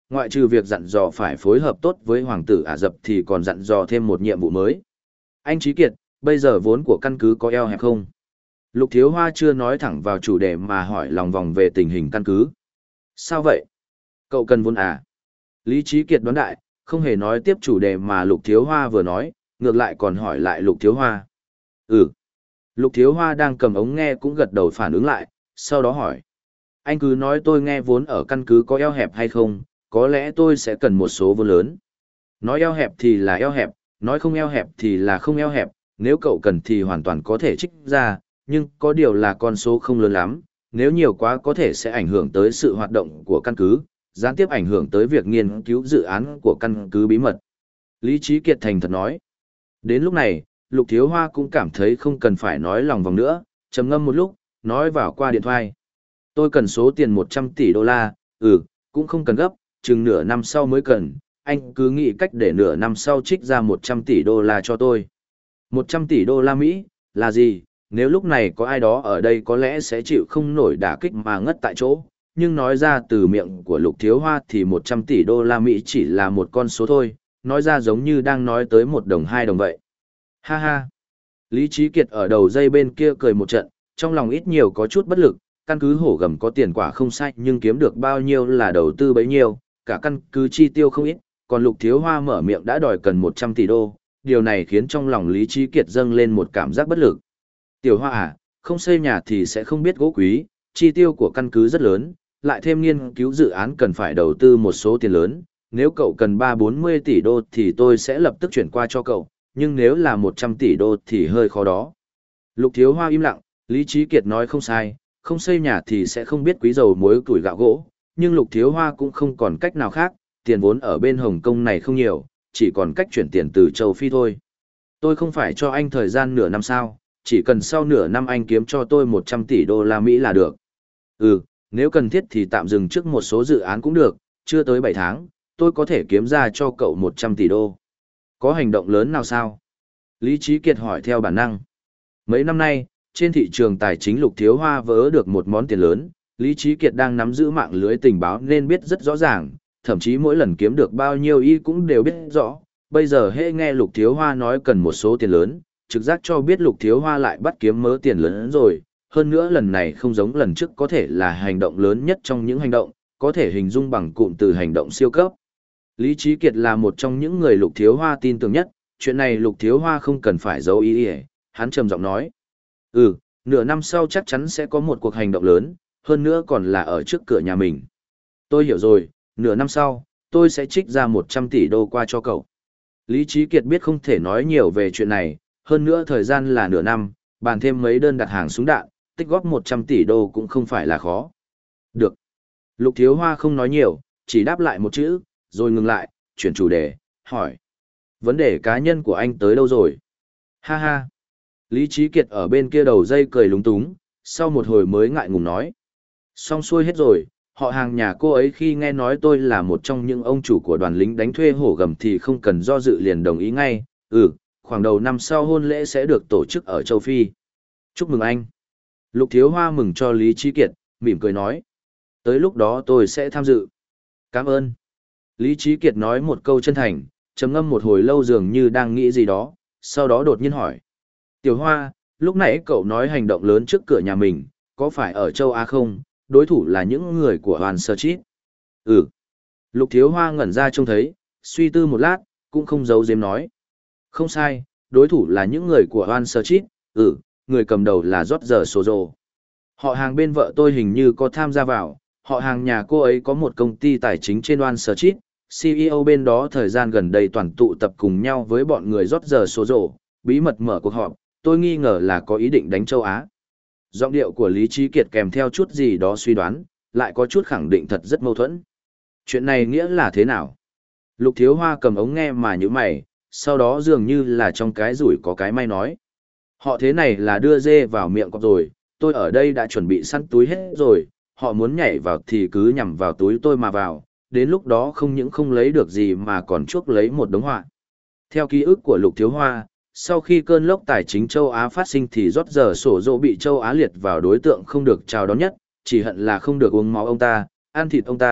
ngoại trừ việc dặn dò phải phối hợp tốt với hoàng tử Ả Rập thì còn dặn dò thêm một nhiệm vụ mới. Anh Trí Kiệt, bây giờ vốn của căn cứ có eo hẹp không? Lục Thiếu Hoa chưa nói thẳng vào chủ đề mà hỏi lòng vòng về tình hình căn cứ. Sao vậy? Cậu cần vốn à? Lý Trí Kiệt đoán đại, không hề nói tiếp chủ đề mà Lục Thiếu Hoa vừa nói, ngược lại còn hỏi lại Lục Thiếu Hoa. Ừ. Lục Thiếu Hoa đang cầm ống nghe cũng gật đầu phản ứng lại, sau đó hỏi. Anh cứ nói tôi nghe vốn ở căn cứ có eo hẹp hay không, có lẽ tôi sẽ cần một số vốn lớn. Nói eo hẹp thì là eo hẹp, nói không eo hẹp thì là không eo hẹp, nếu cậu cần thì hoàn toàn có thể trích ra, nhưng có điều là con số không lớn lắm, nếu nhiều quá có thể sẽ ảnh hưởng tới sự hoạt động của căn cứ, gián tiếp ảnh hưởng tới việc nghiên cứu dự án của căn cứ bí mật. Lý Trí Kiệt thành thật nói. Đến lúc này, Lục Thiếu Hoa cũng cảm thấy không cần phải nói lòng vòng nữa, trầm ngâm một lúc, nói vào qua điện thoại. Tôi cần số tiền một trăm tỷ đô la, ừ, cũng không cần gấp, chừng nửa năm sau mới cần, anh cứ nghĩ cách để nửa năm sau trích ra một trăm tỷ đô la cho tôi. một trăm tỷ đô la Mỹ, là gì? Nếu lúc này có ai đó ở đây có lẽ sẽ chịu không nổi đả kích mà ngất tại chỗ, nhưng nói ra từ miệng của Lục Thiếu Hoa thì một trăm tỷ đô la Mỹ chỉ là một con số thôi, nói ra giống như đang nói tới một đồng hai đồng vậy. Ha ha! Lý Trí Kiệt ở đầu dây bên kia cười một trận, trong lòng ít nhiều có chút bất lực, căn cứ hổ gầm có tiền quả không sai nhưng kiếm được bao nhiêu là đầu tư bấy nhiêu, cả căn cứ chi tiêu không ít, còn Lục Thiếu Hoa mở miệng đã đòi cần một trăm tỷ đô, điều này khiến trong lòng Lý Trí Kiệt dâng lên một cảm giác bất lực. Tiểu Hoa à, không xây nhà thì sẽ không biết gỗ quý, chi tiêu của căn cứ rất lớn, lại thêm nghiên cứu dự án cần phải đầu tư một số tiền lớn, nếu cậu cần ba bốn mươi tỷ đô thì tôi sẽ lập tức chuyển qua cho cậu, nhưng nếu là một trăm tỷ đô thì hơi khó đó. Lục Thiếu Hoa im lặng, Lý Trí Kiệt nói không sai, không xây nhà thì sẽ không biết quý dầu muối củi gạo gỗ, nhưng Lục Thiếu Hoa cũng không còn cách nào khác, tiền vốn ở bên Hồng Kông này không nhiều, chỉ còn cách chuyển tiền từ châu Phi thôi. Tôi không phải cho anh thời gian nửa năm sao, chỉ cần sau nửa năm anh kiếm cho tôi một trăm tỷ đô la Mỹ là được. Ừ, nếu cần thiết thì tạm dừng trước một số dự án cũng được, chưa tới bảy tháng, tôi có thể kiếm ra cho cậu một trăm tỷ đô. Có hành động lớn nào sao? Lý Trí Kiệt hỏi theo bản năng. Mấy năm nay, trên thị trường tài chính Lục Thiếu Hoa vớ được một món tiền lớn, Lý Trí Kiệt đang nắm giữ mạng lưới tình báo nên biết rất rõ ràng, thậm chí mỗi lần kiếm được bao nhiêu y cũng đều biết rõ. Bây giờ hễ nghe Lục Thiếu Hoa nói cần một số tiền lớn, trực giác cho biết Lục Thiếu Hoa lại bắt kiếm mớ tiền lớn rồi. Hơn nữa lần này không giống lần trước có thể là hành động lớn nhất trong những hành động, có thể hình dung bằng cụm từ hành động siêu cấp. Lý Trí Kiệt là một trong những người Lục Thiếu Hoa tin tưởng nhất, chuyện này Lục Thiếu Hoa không cần phải giấu ý ý, hắn trầm giọng nói. Ừ, nửa năm sau chắc chắn sẽ có một cuộc hành động lớn, hơn nữa còn là ở trước cửa nhà mình. Tôi hiểu rồi, nửa năm sau, tôi sẽ trích ra một trăm tỷ đô qua cho cậu. Lý Trí Kiệt biết không thể nói nhiều về chuyện này, hơn nữa thời gian là nửa năm, bàn thêm mấy đơn đặt hàng súng đạn, tích góp một trăm tỷ đô cũng không phải là khó. Được. Lục Thiếu Hoa không nói nhiều, chỉ đáp lại một chữ, rồi ngừng lại, chuyển chủ đề, hỏi. Vấn đề cá nhân của anh tới đâu rồi? Ha ha. Lý Trí Kiệt ở bên kia đầu dây cười lúng túng, sau một hồi mới ngại ngùng nói. Xong xuôi hết rồi, họ hàng nhà cô ấy khi nghe nói tôi là một trong những ông chủ của đoàn lính đánh thuê hổ gầm thì không cần do dự liền đồng ý ngay. Ừ, khoảng đầu năm sau hôn lễ sẽ được tổ chức ở châu Phi. Chúc mừng anh. Lục Thiếu Hoa mừng cho Lý Trí Kiệt, mỉm cười nói. Tới lúc đó tôi sẽ tham dự. Cảm ơn. Lý Trí Kiệt nói một câu chân thành, trầm ngâm một hồi lâu dường như đang nghĩ gì đó, sau đó đột nhiên hỏi. Tiểu Hoa, lúc nãy cậu nói hành động lớn trước cửa nhà mình, có phải ở châu Á không? Đối thủ là những người của Hoàn Sơ Chít. Ừ. Lục Thiếu Hoa ngẩn ra trông thấy, suy tư một lát, cũng không giấu giếm nói. Không sai, đối thủ là những người của Hoàn Sơ Chít. Ừ, người cầm đầu là Roger Sozo. Họ hàng bên vợ tôi hình như có tham gia vào, họ hàng nhà cô ấy có một công ty tài chính trên Hoàn Sơ Chít. xê e ô bên đó thời gian gần đây toàn tụ tập cùng nhau với bọn người Roger Sozo, bí mật mở cuộc họp, tôi nghi ngờ là có ý định đánh châu Á. Giọng điệu của Lý Trí Kiệt kèm theo chút gì đó suy đoán, lại có chút khẳng định thật rất mâu thuẫn. Chuyện này nghĩa là thế nào? Lục Thiếu Hoa cầm ống nghe mà như mày, sau đó dường như là trong cái rủi có cái may nói. Họ thế này là đưa dê vào miệng cọp rồi, tôi ở đây đã chuẩn bị sẵn túi hết rồi, họ muốn nhảy vào thì cứ nhằm vào túi tôi mà vào, đến lúc đó không những không lấy được gì mà còn chuốc lấy một đống họa. Theo ký ức của Lục Thiếu Hoa, sau khi cơn lốc tài chính châu Á phát sinh thì rót giờ sổ dỗ bị châu Á liệt vào đối tượng không được chào đón nhất, chỉ hận là không được uống máu ông ta, ăn thịt ông ta,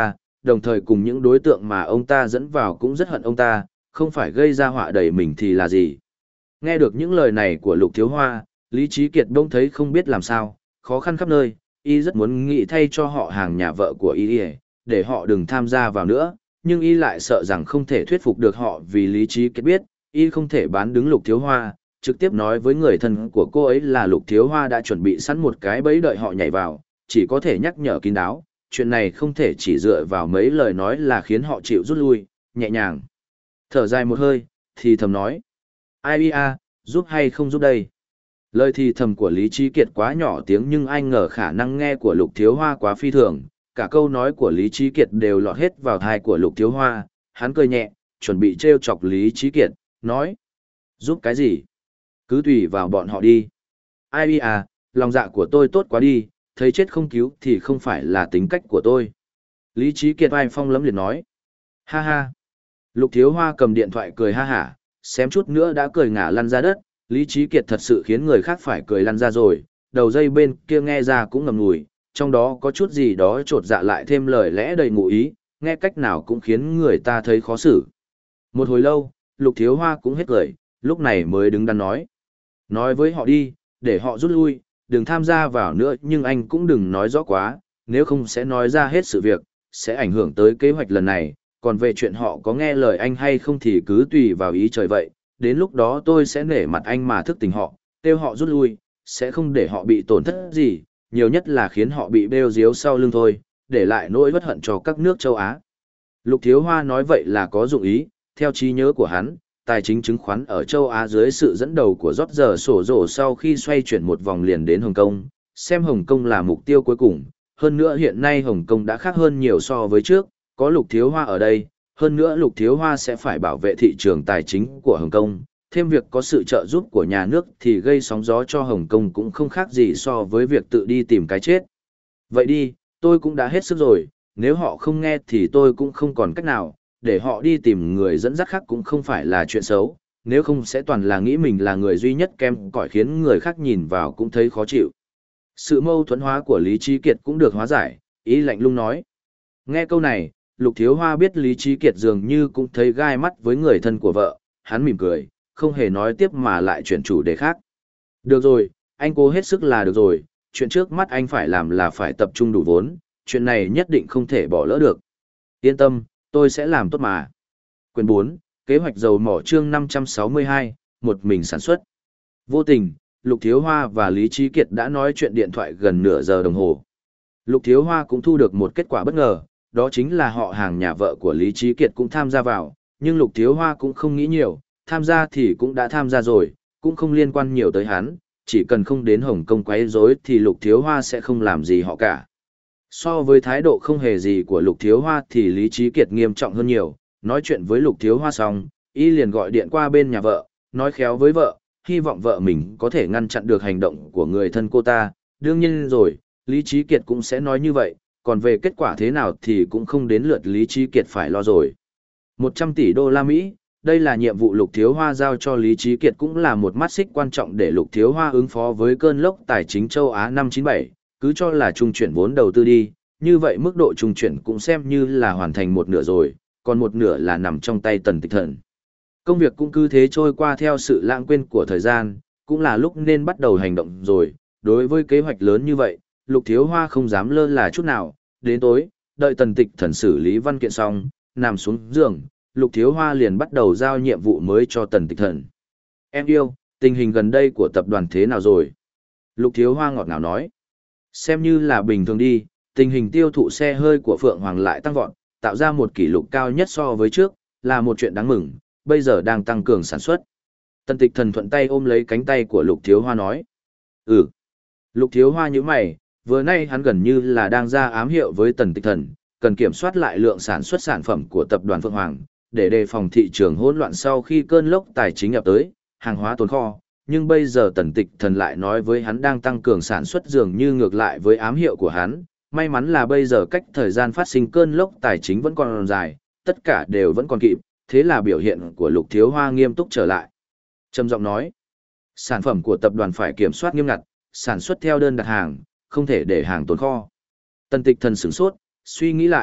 đồng thời cùng những đối tượng mà ông ta dẫn vào cũng rất hận ông ta, không phải gây ra họa đầy mình thì là gì. Nghe được những lời này của Lục Thiếu Hoa, Lý Trí Kiệt bỗng thấy không biết làm sao, khó khăn khắp nơi, y rất muốn nghĩ thay cho họ hàng nhà vợ của y, để họ đừng tham gia vào nữa, nhưng y lại sợ rằng không thể thuyết phục được họ vì Lý Trí Kiệt biết, y không thể bán đứng Lục Thiếu Hoa, trực tiếp nói với người thân của cô ấy là Lục Thiếu Hoa đã chuẩn bị sẵn một cái bẫy đợi họ nhảy vào, chỉ có thể nhắc nhở kín đáo, chuyện này không thể chỉ dựa vào mấy lời nói là khiến họ chịu rút lui, nhẹ nhàng. Thở dài một hơi, thì thầm nói, ai a, giúp hay không giúp đây? Lời thì thầm của Lý Trí Kiệt quá nhỏ tiếng nhưng anh ngờ khả năng nghe của Lục Thiếu Hoa quá phi thường, cả câu nói của Lý Trí Kiệt đều lọt hết vào tai của Lục Thiếu Hoa, hắn cười nhẹ, chuẩn bị trêu chọc Lý Trí Kiệt, nói, giúp cái gì? Cứ tùy vào bọn họ đi. Ai à, lòng dạ của tôi tốt quá đi, thấy chết không cứu thì không phải là tính cách của tôi. Lý Trí Kiệt vai phong lấm liệt nói, ha ha. Lục Thiếu Hoa cầm điện thoại cười ha hả, xém chút nữa đã cười ngả lăn ra đất. Lý Trí Kiệt thật sự khiến người khác phải cười lăn ra rồi, đầu dây bên kia nghe ra cũng ngầm ngùi, trong đó có chút gì đó trột dạ lại thêm lời lẽ đầy ngụ ý, nghe cách nào cũng khiến người ta thấy khó xử. Một hồi lâu, Lục Thiếu Hoa cũng hết cười, lúc này mới đứng đắn nói. Nói với họ đi, để họ rút lui, đừng tham gia vào nữa nhưng anh cũng đừng nói rõ quá, nếu không sẽ nói ra hết sự việc, sẽ ảnh hưởng tới kế hoạch lần này, còn về chuyện họ có nghe lời anh hay không thì cứ tùy vào ý trời vậy, đến lúc đó tôi sẽ nể mặt anh mà thức tỉnh họ, kêu họ rút lui, sẽ không để họ bị tổn thất gì, nhiều nhất là khiến họ bị bêu diếu sau lưng thôi, để lại nỗi bất hận cho các nước châu Á. Lục Thiếu Hoa nói vậy là có dụng ý, theo trí nhớ của hắn, tài chính chứng khoán ở châu Á dưới sự dẫn đầu của rót giờ sổ rổ sau khi xoay chuyển một vòng liền đến Hồng Kông, xem Hồng Kông là mục tiêu cuối cùng, hơn nữa hiện nay Hồng Kông đã khác hơn nhiều so với trước, có Lục Thiếu Hoa ở đây, hơn nữa Lục Thiếu Hoa sẽ phải bảo vệ thị trường tài chính của Hồng Kông, thêm việc có sự trợ giúp của nhà nước thì gây sóng gió cho Hồng Kông cũng không khác gì so với việc tự đi tìm cái chết. Vậy đi, tôi cũng đã hết sức rồi, nếu họ không nghe thì tôi cũng không còn cách nào, để họ đi tìm người dẫn dắt khác cũng không phải là chuyện xấu, nếu không sẽ toàn là nghĩ mình là người duy nhất kém cỏi khiến người khác nhìn vào cũng thấy khó chịu. Sự mâu thuẫn hóa của Lý Trí Kiệt cũng được hóa giải, ý lạnh lùng nói. Nghe câu này, Lục Thiếu Hoa biết Lý Trí Kiệt dường như cũng thấy gai mắt với người thân của vợ, hắn mỉm cười, không hề nói tiếp mà lại chuyển chủ đề khác. Được rồi, anh cố hết sức là được rồi, chuyện trước mắt anh phải làm là phải tập trung đủ vốn, chuyện này nhất định không thể bỏ lỡ được. Yên tâm, tôi sẽ làm tốt mà. Quyền bốn, kế hoạch dầu mỏ chương năm trăm sáu mươi hai, một mình sản xuất. Vô tình, Lục Thiếu Hoa và Lý Trí Kiệt đã nói chuyện điện thoại gần nửa giờ đồng hồ. Lục Thiếu Hoa cũng thu được một kết quả bất ngờ, đó chính là họ hàng nhà vợ của Lý Trí Kiệt cũng tham gia vào, nhưng Lục Thiếu Hoa cũng không nghĩ nhiều, tham gia thì cũng đã tham gia rồi, cũng không liên quan nhiều tới hắn, chỉ cần không đến Hồng Kông quấy rối thì Lục Thiếu Hoa sẽ không làm gì họ cả. So với thái độ không hề gì của Lục Thiếu Hoa thì Lý Trí Kiệt nghiêm trọng hơn nhiều, nói chuyện với Lục Thiếu Hoa xong, y liền gọi điện qua bên nhà vợ, nói khéo với vợ, hy vọng vợ mình có thể ngăn chặn được hành động của người thân cô ta, đương nhiên rồi, Lý Trí Kiệt cũng sẽ nói như vậy, còn về kết quả thế nào thì cũng không đến lượt Lý Trí Kiệt phải lo rồi. một trăm tỷ đô la Mỹ, đây là nhiệm vụ Lục Thiếu Hoa giao cho Lý Trí Kiệt cũng là một mắt xích quan trọng để Lục Thiếu Hoa ứng phó với cơn lốc tài chính châu Á năm chín bảy, cứ cho là trung chuyển vốn đầu tư đi, như vậy mức độ trung chuyển cũng xem như là hoàn thành một nửa rồi, còn một nửa là nằm trong tay Tần Tịch Thần. Công việc cũng cứ thế trôi qua theo sự lãng quên của thời gian, cũng là lúc nên bắt đầu hành động rồi, đối với kế hoạch lớn như vậy, Lục Thiếu Hoa không dám lơ là chút nào, đến tối, đợi Tần Tịch Thần xử lý văn kiện xong, nằm xuống giường, Lục Thiếu Hoa liền bắt đầu giao nhiệm vụ mới cho Tần Tịch Thần. Em yêu, tình hình gần đây của tập đoàn thế nào rồi? Lục Thiếu Hoa ngọt ngào nói. Xem như là bình thường đi, tình hình tiêu thụ xe hơi của Phượng Hoàng lại tăng vọt, tạo ra một kỷ lục cao nhất so với trước, là một chuyện đáng mừng, bây giờ đang tăng cường sản xuất. Tần Tịch Thần thuận tay ôm lấy cánh tay của Lục Thiếu Hoa nói. Ừ. Lục Thiếu Hoa nhíu mày, vừa nay hắn gần như là đang ra ám hiệu với Tần Tịch Thần, cần kiểm soát lại lượng sản xuất sản phẩm của tập đoàn Phượng Hoàng, để đề phòng thị trường hỗn loạn sau khi cơn lốc tài chính ập tới, hàng hóa tồn kho. Nhưng bây giờ Tần Tịch Thần lại nói với hắn đang tăng cường sản xuất dường như ngược lại với ám hiệu của hắn. May mắn là bây giờ cách thời gian phát sinh cơn lốc tài chính vẫn còn dài, tất cả đều vẫn còn kịp, thế là biểu hiện của Lục Thiếu Hoa nghiêm túc trở lại. Trầm giọng nói, sản phẩm của tập đoàn phải kiểm soát nghiêm ngặt, sản xuất theo đơn đặt hàng, không thể để hàng tồn kho. Tần Tịch Thần sửng sốt, suy nghĩ lại,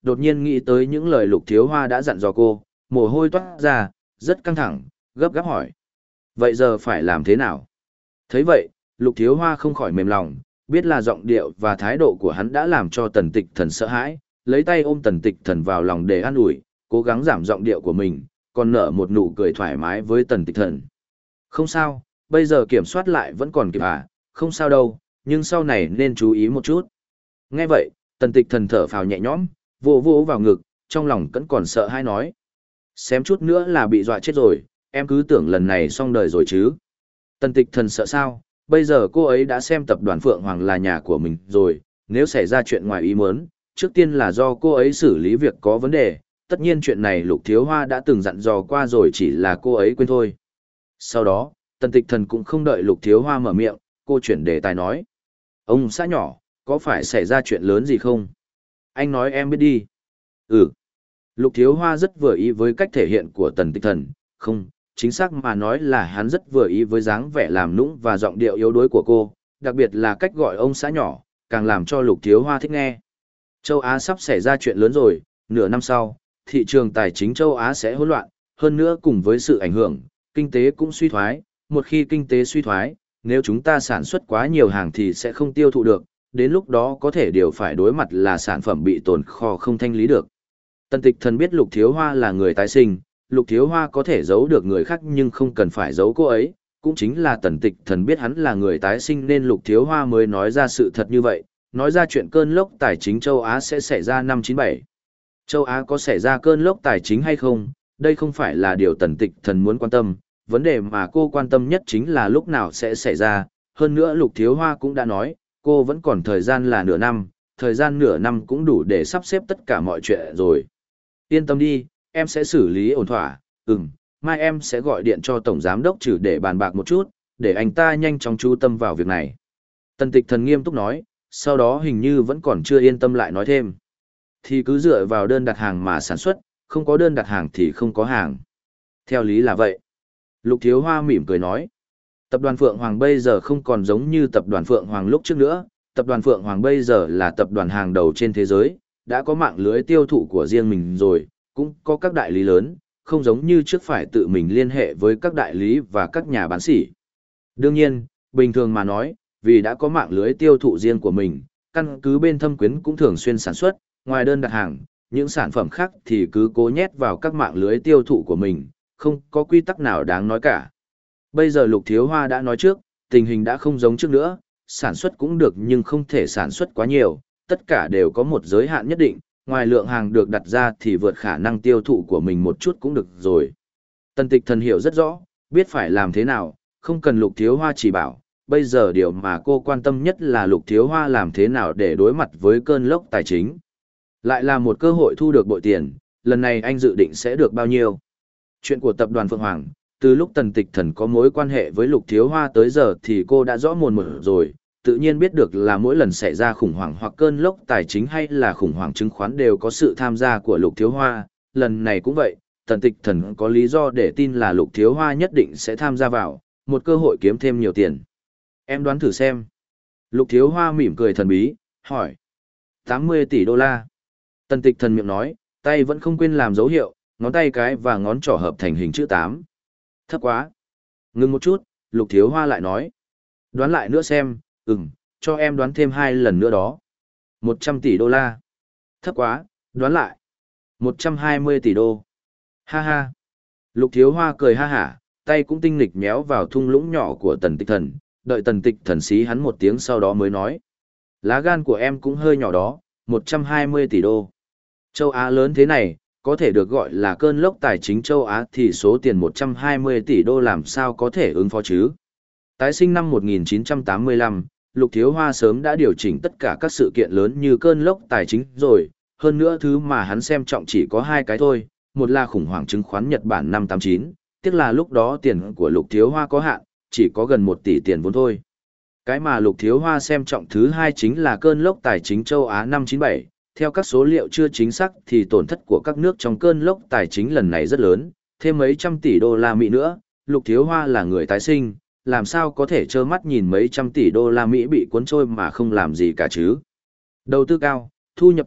đột nhiên nghĩ tới những lời Lục Thiếu Hoa đã dặn dò cô, mồ hôi toát ra, rất căng thẳng, gấp gáp hỏi. Vậy giờ phải làm thế nào? Thấy vậy, Lục Thiếu Hoa không khỏi mềm lòng, biết là giọng điệu và thái độ của hắn đã làm cho Tần Tịch Thần sợ hãi, lấy tay ôm Tần Tịch Thần vào lòng để an ủi, cố gắng giảm giọng điệu của mình, còn nở một nụ cười thoải mái với Tần Tịch Thần. Không sao, bây giờ kiểm soát lại vẫn còn kịp à, không sao đâu, nhưng sau này nên chú ý một chút. Nghe vậy, Tần Tịch Thần thở phào nhẹ nhõm, vỗ vỗ vào ngực, trong lòng vẫn còn sợ hãi nói. Xém chút nữa là bị dọa chết rồi, em cứ tưởng lần này xong đời rồi chứ. Tần Tịch Thần sợ sao, bây giờ cô ấy đã xem tập đoàn Phượng Hoàng là nhà của mình rồi, nếu xảy ra chuyện ngoài ý muốn, trước tiên là do cô ấy xử lý việc có vấn đề, tất nhiên chuyện này Lục Thiếu Hoa đã từng dặn dò qua rồi, chỉ là cô ấy quên thôi. Sau đó, Tần Tịch Thần cũng không đợi Lục Thiếu Hoa mở miệng, cô chuyển đề tài nói. Ông xã nhỏ, có phải xảy ra chuyện lớn gì không? Anh nói em biết đi. Ừ. Lục Thiếu Hoa rất vừa ý với cách thể hiện của Tần Tịch Thần, không, chính xác mà nói là hắn rất vừa ý với dáng vẻ làm nũng và giọng điệu yếu đuối của cô, đặc biệt là cách gọi ông xã nhỏ, càng làm cho Lục Thiếu Hoa thích nghe. Châu Á sắp xảy ra chuyện lớn rồi, nửa năm sau, thị trường tài chính châu Á sẽ hỗn loạn, hơn nữa cùng với sự ảnh hưởng, kinh tế cũng suy thoái, một khi kinh tế suy thoái, nếu chúng ta sản xuất quá nhiều hàng thì sẽ không tiêu thụ được, đến lúc đó có thể điều phải đối mặt là sản phẩm bị tồn kho không thanh lý được. Tần Tịch Thần biết Lục Thiếu Hoa là người tái sinh, Lục Thiếu Hoa có thể giấu được người khác nhưng không cần phải giấu cô ấy, cũng chính là Tần Tịch Thần biết hắn là người tái sinh nên Lục Thiếu Hoa mới nói ra sự thật như vậy, nói ra chuyện cơn lốc tài chính châu Á sẽ xảy ra năm chín bảy. Châu Á có xảy ra cơn lốc tài chính hay không, đây không phải là điều Tần Tịch Thần muốn quan tâm, vấn đề mà cô quan tâm nhất chính là lúc nào sẽ xảy ra, hơn nữa Lục Thiếu Hoa cũng đã nói, cô vẫn còn thời gian là nửa năm, thời gian nửa năm cũng đủ để sắp xếp tất cả mọi chuyện rồi. Yên tâm đi, em sẽ xử lý ổn thỏa, ừm, mai em sẽ gọi điện cho Tổng Giám Đốc Trừ để bàn bạc một chút, để anh ta nhanh chóng chú tâm vào việc này. Tần Tịch Thần nghiêm túc nói, sau đó hình như vẫn còn chưa yên tâm lại nói thêm. Thì cứ dựa vào đơn đặt hàng mà sản xuất, không có đơn đặt hàng thì không có hàng. Theo lý là vậy. Lục Thiếu Hoa mỉm cười nói. Tập đoàn Phượng Hoàng bây giờ không còn giống như tập đoàn Phượng Hoàng lúc trước nữa. Tập đoàn Phượng Hoàng bây giờ là tập đoàn hàng đầu trên thế giới, đã có mạng lưới tiêu thụ của riêng mình rồi, cũng có các đại lý lớn, không giống như trước phải tự mình liên hệ với các đại lý và các nhà bán sỉ. Đương nhiên, bình thường mà nói, vì đã có mạng lưới tiêu thụ riêng của mình, căn cứ bên Thâm Quyến cũng thường xuyên sản xuất, ngoài đơn đặt hàng, những sản phẩm khác thì cứ cố nhét vào các mạng lưới tiêu thụ của mình, không có quy tắc nào đáng nói cả. Bây giờ Lục Thiếu Hoa đã nói trước, tình hình đã không giống trước nữa, sản xuất cũng được nhưng không thể sản xuất quá nhiều, tất cả đều có một giới hạn nhất định, ngoài lượng hàng được đặt ra thì vượt khả năng tiêu thụ của mình một chút cũng được rồi. Tần Tịch Thần hiểu rất rõ, biết phải làm thế nào, không cần Lục Thiếu Hoa chỉ bảo, bây giờ điều mà cô quan tâm nhất là Lục Thiếu Hoa làm thế nào để đối mặt với cơn lốc tài chính. Lại là một cơ hội thu được bội tiền, lần này anh dự định sẽ được bao nhiêu? Chuyện của tập đoàn Phượng Hoàng, từ lúc Tần Tịch Thần có mối quan hệ với Lục Thiếu Hoa tới giờ thì cô đã rõ mồn một rồi, tự nhiên biết được là mỗi lần xảy ra khủng hoảng hoặc cơn lốc tài chính hay là khủng hoảng chứng khoán đều có sự tham gia của Lục Thiếu Hoa, lần này cũng vậy, Tần Tịch Thần có lý do để tin là Lục Thiếu Hoa nhất định sẽ tham gia vào, một cơ hội kiếm thêm nhiều tiền. Em đoán thử xem. Lục Thiếu Hoa mỉm cười thần bí, hỏi. tám mươi tỷ đô la. Tần Tịch Thần miệng nói, tay vẫn không quên làm dấu hiệu, ngón tay cái và ngón trỏ hợp thành hình chữ tám. Thấp quá. Ngừng một chút, Lục Thiếu Hoa lại nói. Đoán lại nữa xem, ừm, cho em đoán thêm hai lần nữa đó. một trăm tỷ đô la. Thấp quá, đoán lại. một trăm hai mươi tỷ đô. Ha ha. Lục Thiếu Hoa cười ha hả, tay cũng tinh nghịch méo vào thung lũng nhỏ của Tần Tịch Thần, đợi Tần Tịch Thần xí hắn một tiếng sau đó mới nói. Lá gan của em cũng hơi nhỏ đó, một trăm hai mươi tỷ đô. Châu Á lớn thế này, có thể được gọi là cơn lốc tài chính châu Á thì số tiền một trăm hai mươi tỷ đô làm sao có thể ứng phó chứ? Tái sinh năm một nghìn chín trăm tám mươi lăm, Lục Thiếu Hoa sớm đã điều chỉnh tất cả các sự kiện lớn như cơn lốc tài chính rồi, hơn nữa thứ mà hắn xem trọng chỉ có hai cái thôi, một là khủng hoảng chứng khoán Nhật Bản năm tám chín, tiếc là lúc đó tiền của Lục Thiếu Hoa có hạn, chỉ có gần một tỷ tiền vốn thôi. Cái mà Lục Thiếu Hoa xem trọng thứ hai chính là cơn lốc tài chính châu Á năm chín bảy. Theo các số liệu chưa chính xác thì tổn thất của các nước trong cơn lốc tài chính lần này rất lớn, thêm mấy trăm tỷ đô la Mỹ nữa, Lục Thiếu Hoa là người tái sinh, làm sao có thể trơ mắt nhìn mấy trăm tỷ đô la Mỹ bị cuốn trôi mà không làm gì cả chứ. Đầu tư cao, thu nhập cao,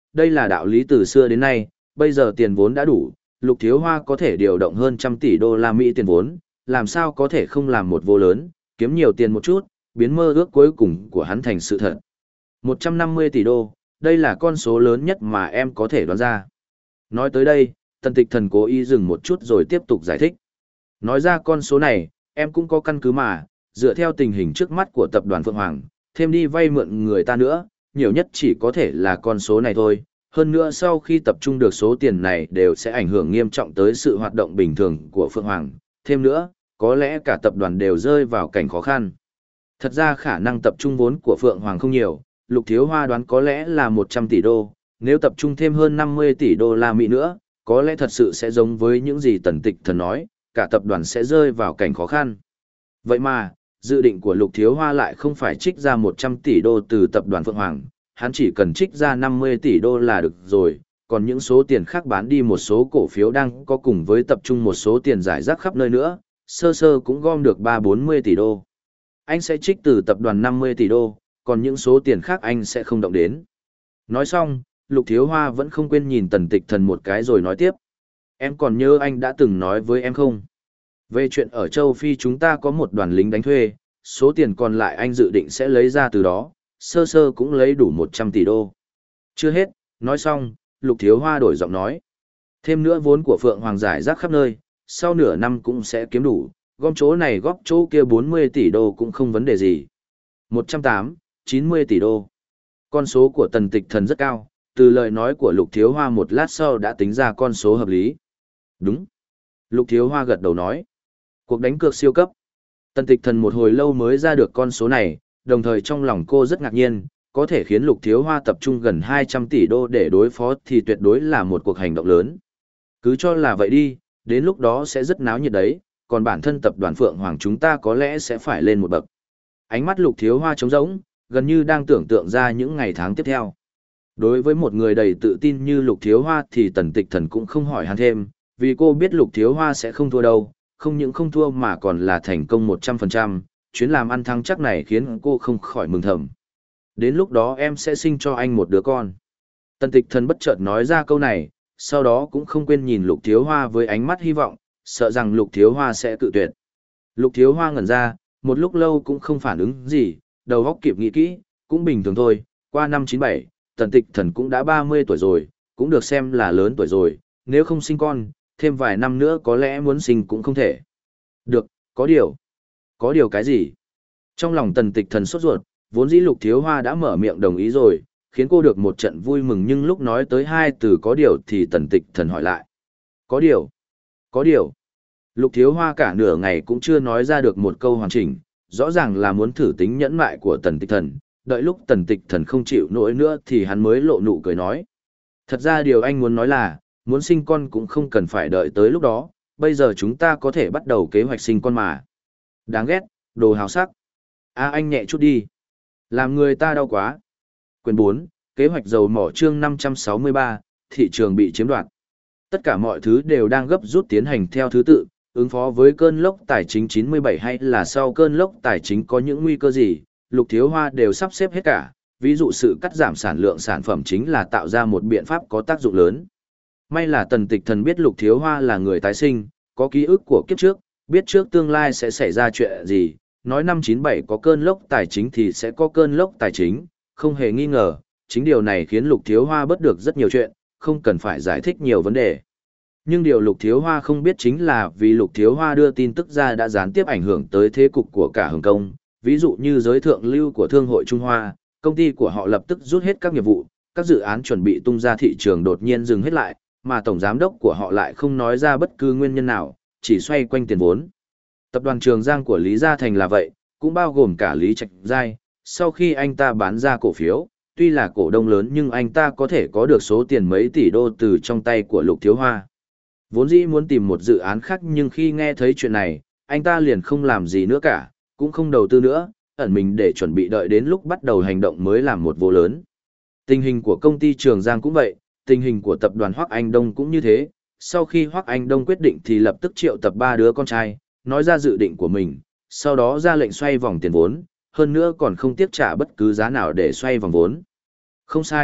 đây là đạo lý từ xưa đến nay, bây giờ tiền vốn đã đủ, Lục Thiếu Hoa có thể điều động hơn trăm tỷ đô la Mỹ tiền vốn, làm sao có thể không làm một vô lớn, kiếm nhiều tiền một chút, biến mơ ước cuối cùng của hắn thành sự thật. một trăm năm mươi tỷ đô, đây là con số lớn nhất mà em có thể đoán ra. Nói tới đây, Tần Tịch Thần cố ý dừng một chút rồi tiếp tục giải thích. Nói ra con số này, em cũng có căn cứ mà, dựa theo tình hình trước mắt của tập đoàn Phượng Hoàng, thêm đi vay mượn người ta nữa, nhiều nhất chỉ có thể là con số này thôi. Hơn nữa sau khi tập trung được số tiền này đều sẽ ảnh hưởng nghiêm trọng tới sự hoạt động bình thường của Phượng Hoàng. Thêm nữa, có lẽ cả tập đoàn đều rơi vào cảnh khó khăn. Thật ra khả năng tập trung vốn của Phượng Hoàng không nhiều, Lục Thiếu Hoa đoán có lẽ là một trăm tỷ đô, nếu tập trung thêm hơn năm mươi tỷ đô la Mỹ nữa, có lẽ thật sự sẽ giống với những gì Tần Tịch Thần nói, cả tập đoàn sẽ rơi vào cảnh khó khăn. Vậy mà, dự định của Lục Thiếu Hoa lại không phải trích ra một trăm tỷ đô từ tập đoàn Phượng Hoàng, hắn chỉ cần trích ra năm mươi tỷ đô là được rồi, còn những số tiền khác bán đi một số cổ phiếu đang có cùng với tập trung một số tiền giải rác khắp nơi nữa, sơ sơ cũng gom được ba bốn mươi tỷ đô. Anh sẽ trích từ tập đoàn năm mươi tỷ đô, còn những số tiền khác anh sẽ không động đến. Nói xong, Lục Thiếu Hoa vẫn không quên nhìn Tần Tịch Thần một cái rồi nói tiếp. Em còn nhớ anh đã từng nói với em không? Về chuyện ở châu Phi chúng ta có một đoàn lính đánh thuê, số tiền còn lại anh dự định sẽ lấy ra từ đó, sơ sơ cũng lấy đủ một trăm tỷ đô. Chưa hết, nói xong, Lục Thiếu Hoa đổi giọng nói. Thêm nữa vốn của Phượng Hoàng giải rác khắp nơi, sau nửa năm cũng sẽ kiếm đủ, gom chỗ này góp chỗ kia bốn mươi tỷ đô cũng không vấn đề gì. một trăm tám, chín mươi tỷ đô. Con số của Tần Tịch Thần rất cao, từ lời nói của Lục Thiếu Hoa một lát sau đã tính ra con số hợp lý. Đúng. Lục Thiếu Hoa gật đầu nói. Cuộc đánh cược siêu cấp. Tần Tịch Thần một hồi lâu mới ra được con số này, đồng thời trong lòng cô rất ngạc nhiên, có thể khiến Lục Thiếu Hoa tập trung gần hai trăm tỷ đô để đối phó thì tuyệt đối là một cuộc hành động lớn. Cứ cho là vậy đi, đến lúc đó sẽ rất náo nhiệt đấy, còn bản thân tập đoàn Phượng Hoàng chúng ta có lẽ sẽ phải lên một bậc. Ánh mắt Lục Thiếu Hoa trống rỗng, gần như đang tưởng tượng ra những ngày tháng tiếp theo. Đối với một người đầy tự tin như Lục Thiếu Hoa thì Tần Tịch Thần cũng không hỏi han thêm, vì cô biết Lục Thiếu Hoa sẽ không thua đâu, không những không thua mà còn là thành công một trăm phần trăm, chuyến làm ăn thắng chắc này khiến cô không khỏi mừng thầm. Đến lúc đó em sẽ sinh cho anh một đứa con. Tần Tịch Thần bất chợt nói ra câu này, sau đó cũng không quên nhìn Lục Thiếu Hoa với ánh mắt hy vọng, sợ rằng Lục Thiếu Hoa sẽ cự tuyệt. Lục Thiếu Hoa ngẩn ra, một lúc lâu cũng không phản ứng gì, đầu óc kịp nghĩ kỹ, cũng bình thường thôi, qua năm chín bảy, Tần Tịch Thần cũng đã ba mươi tuổi rồi, cũng được xem là lớn tuổi rồi, nếu không sinh con, thêm vài năm nữa có lẽ muốn sinh cũng không thể. Được, có điều. Có điều cái gì? Trong lòng Tần Tịch Thần sốt ruột, vốn dĩ Lục Thiếu Hoa đã mở miệng đồng ý rồi, khiến cô được một trận vui mừng, nhưng lúc nói tới hai từ có điều thì Tần Tịch Thần hỏi lại. Có điều? Có điều? Lục Thiếu Hoa cả nửa ngày cũng chưa nói ra được một câu hoàn chỉnh, rõ ràng là muốn thử tính nhẫn mại của Tần Tịch Thần, đợi lúc Tần Tịch Thần không chịu nổi nữa thì hắn mới lộ nụ cười nói. Thật ra điều anh muốn nói là, muốn sinh con cũng không cần phải đợi tới lúc đó, bây giờ chúng ta có thể bắt đầu kế hoạch sinh con mà. Đáng ghét, đồ hào sắc. À anh nhẹ chút đi. Làm người ta đau quá. Quyển bốn, kế hoạch dầu mỏ chương năm trăm sáu mươi ba, thị trường bị chiếm đoạt. Tất cả mọi thứ đều đang gấp rút tiến hành theo thứ tự, ứng phó với cơn lốc tài chính chín mươi bảy hay là sau cơn lốc tài chính có những nguy cơ gì, Lục Thiếu Hoa đều sắp xếp hết cả, ví dụ sự cắt giảm sản lượng sản phẩm chính là tạo ra một biện pháp có tác dụng lớn. May là Tần Tịch Thần biết Lục Thiếu Hoa là người tái sinh, có ký ức của kiếp trước, biết trước tương lai sẽ xảy ra chuyện gì, nói năm chín bảy có cơn lốc tài chính thì sẽ có cơn lốc tài chính, không hề nghi ngờ, chính điều này khiến Lục Thiếu Hoa bớt được rất nhiều chuyện, không cần phải giải thích nhiều vấn đề. Nhưng điều Lục Thiếu Hoa không biết chính là vì Lục Thiếu Hoa đưa tin tức ra đã gián tiếp ảnh hưởng tới thế cục của cả Hồng Kông, ví dụ như giới thượng lưu của Thương hội Trung Hoa, công ty của họ lập tức rút hết các nghiệp vụ, các dự án chuẩn bị tung ra thị trường đột nhiên dừng hết lại, mà tổng giám đốc của họ lại không nói ra bất cứ nguyên nhân nào, chỉ xoay quanh tiền vốn. Tập đoàn Trường Giang của Lý Gia Thành là vậy, cũng bao gồm cả Lý Trạch Giai, sau khi anh ta bán ra cổ phiếu, tuy là cổ đông lớn nhưng anh ta có thể có được số tiền mấy tỷ đô từ trong tay của Lục Thiếu Hoa. Vốn dĩ muốn tìm một dự án khác nhưng khi nghe thấy chuyện này, anh ta liền không làm gì nữa cả, cũng không đầu tư nữa, ẩn mình để chuẩn bị đợi đến lúc bắt đầu hành động mới làm một vô lớn. Tình hình của công ty Trường Giang cũng vậy, tình hình của tập đoàn Hoắc Anh Đông cũng như thế, sau khi Hoắc Anh Đông quyết định thì lập tức triệu tập ba đứa con trai, nói ra dự định của mình, sau đó ra lệnh xoay vòng tiền vốn, hơn nữa còn không tiếc trả bất cứ giá nào để xoay vòng vốn. Không sai,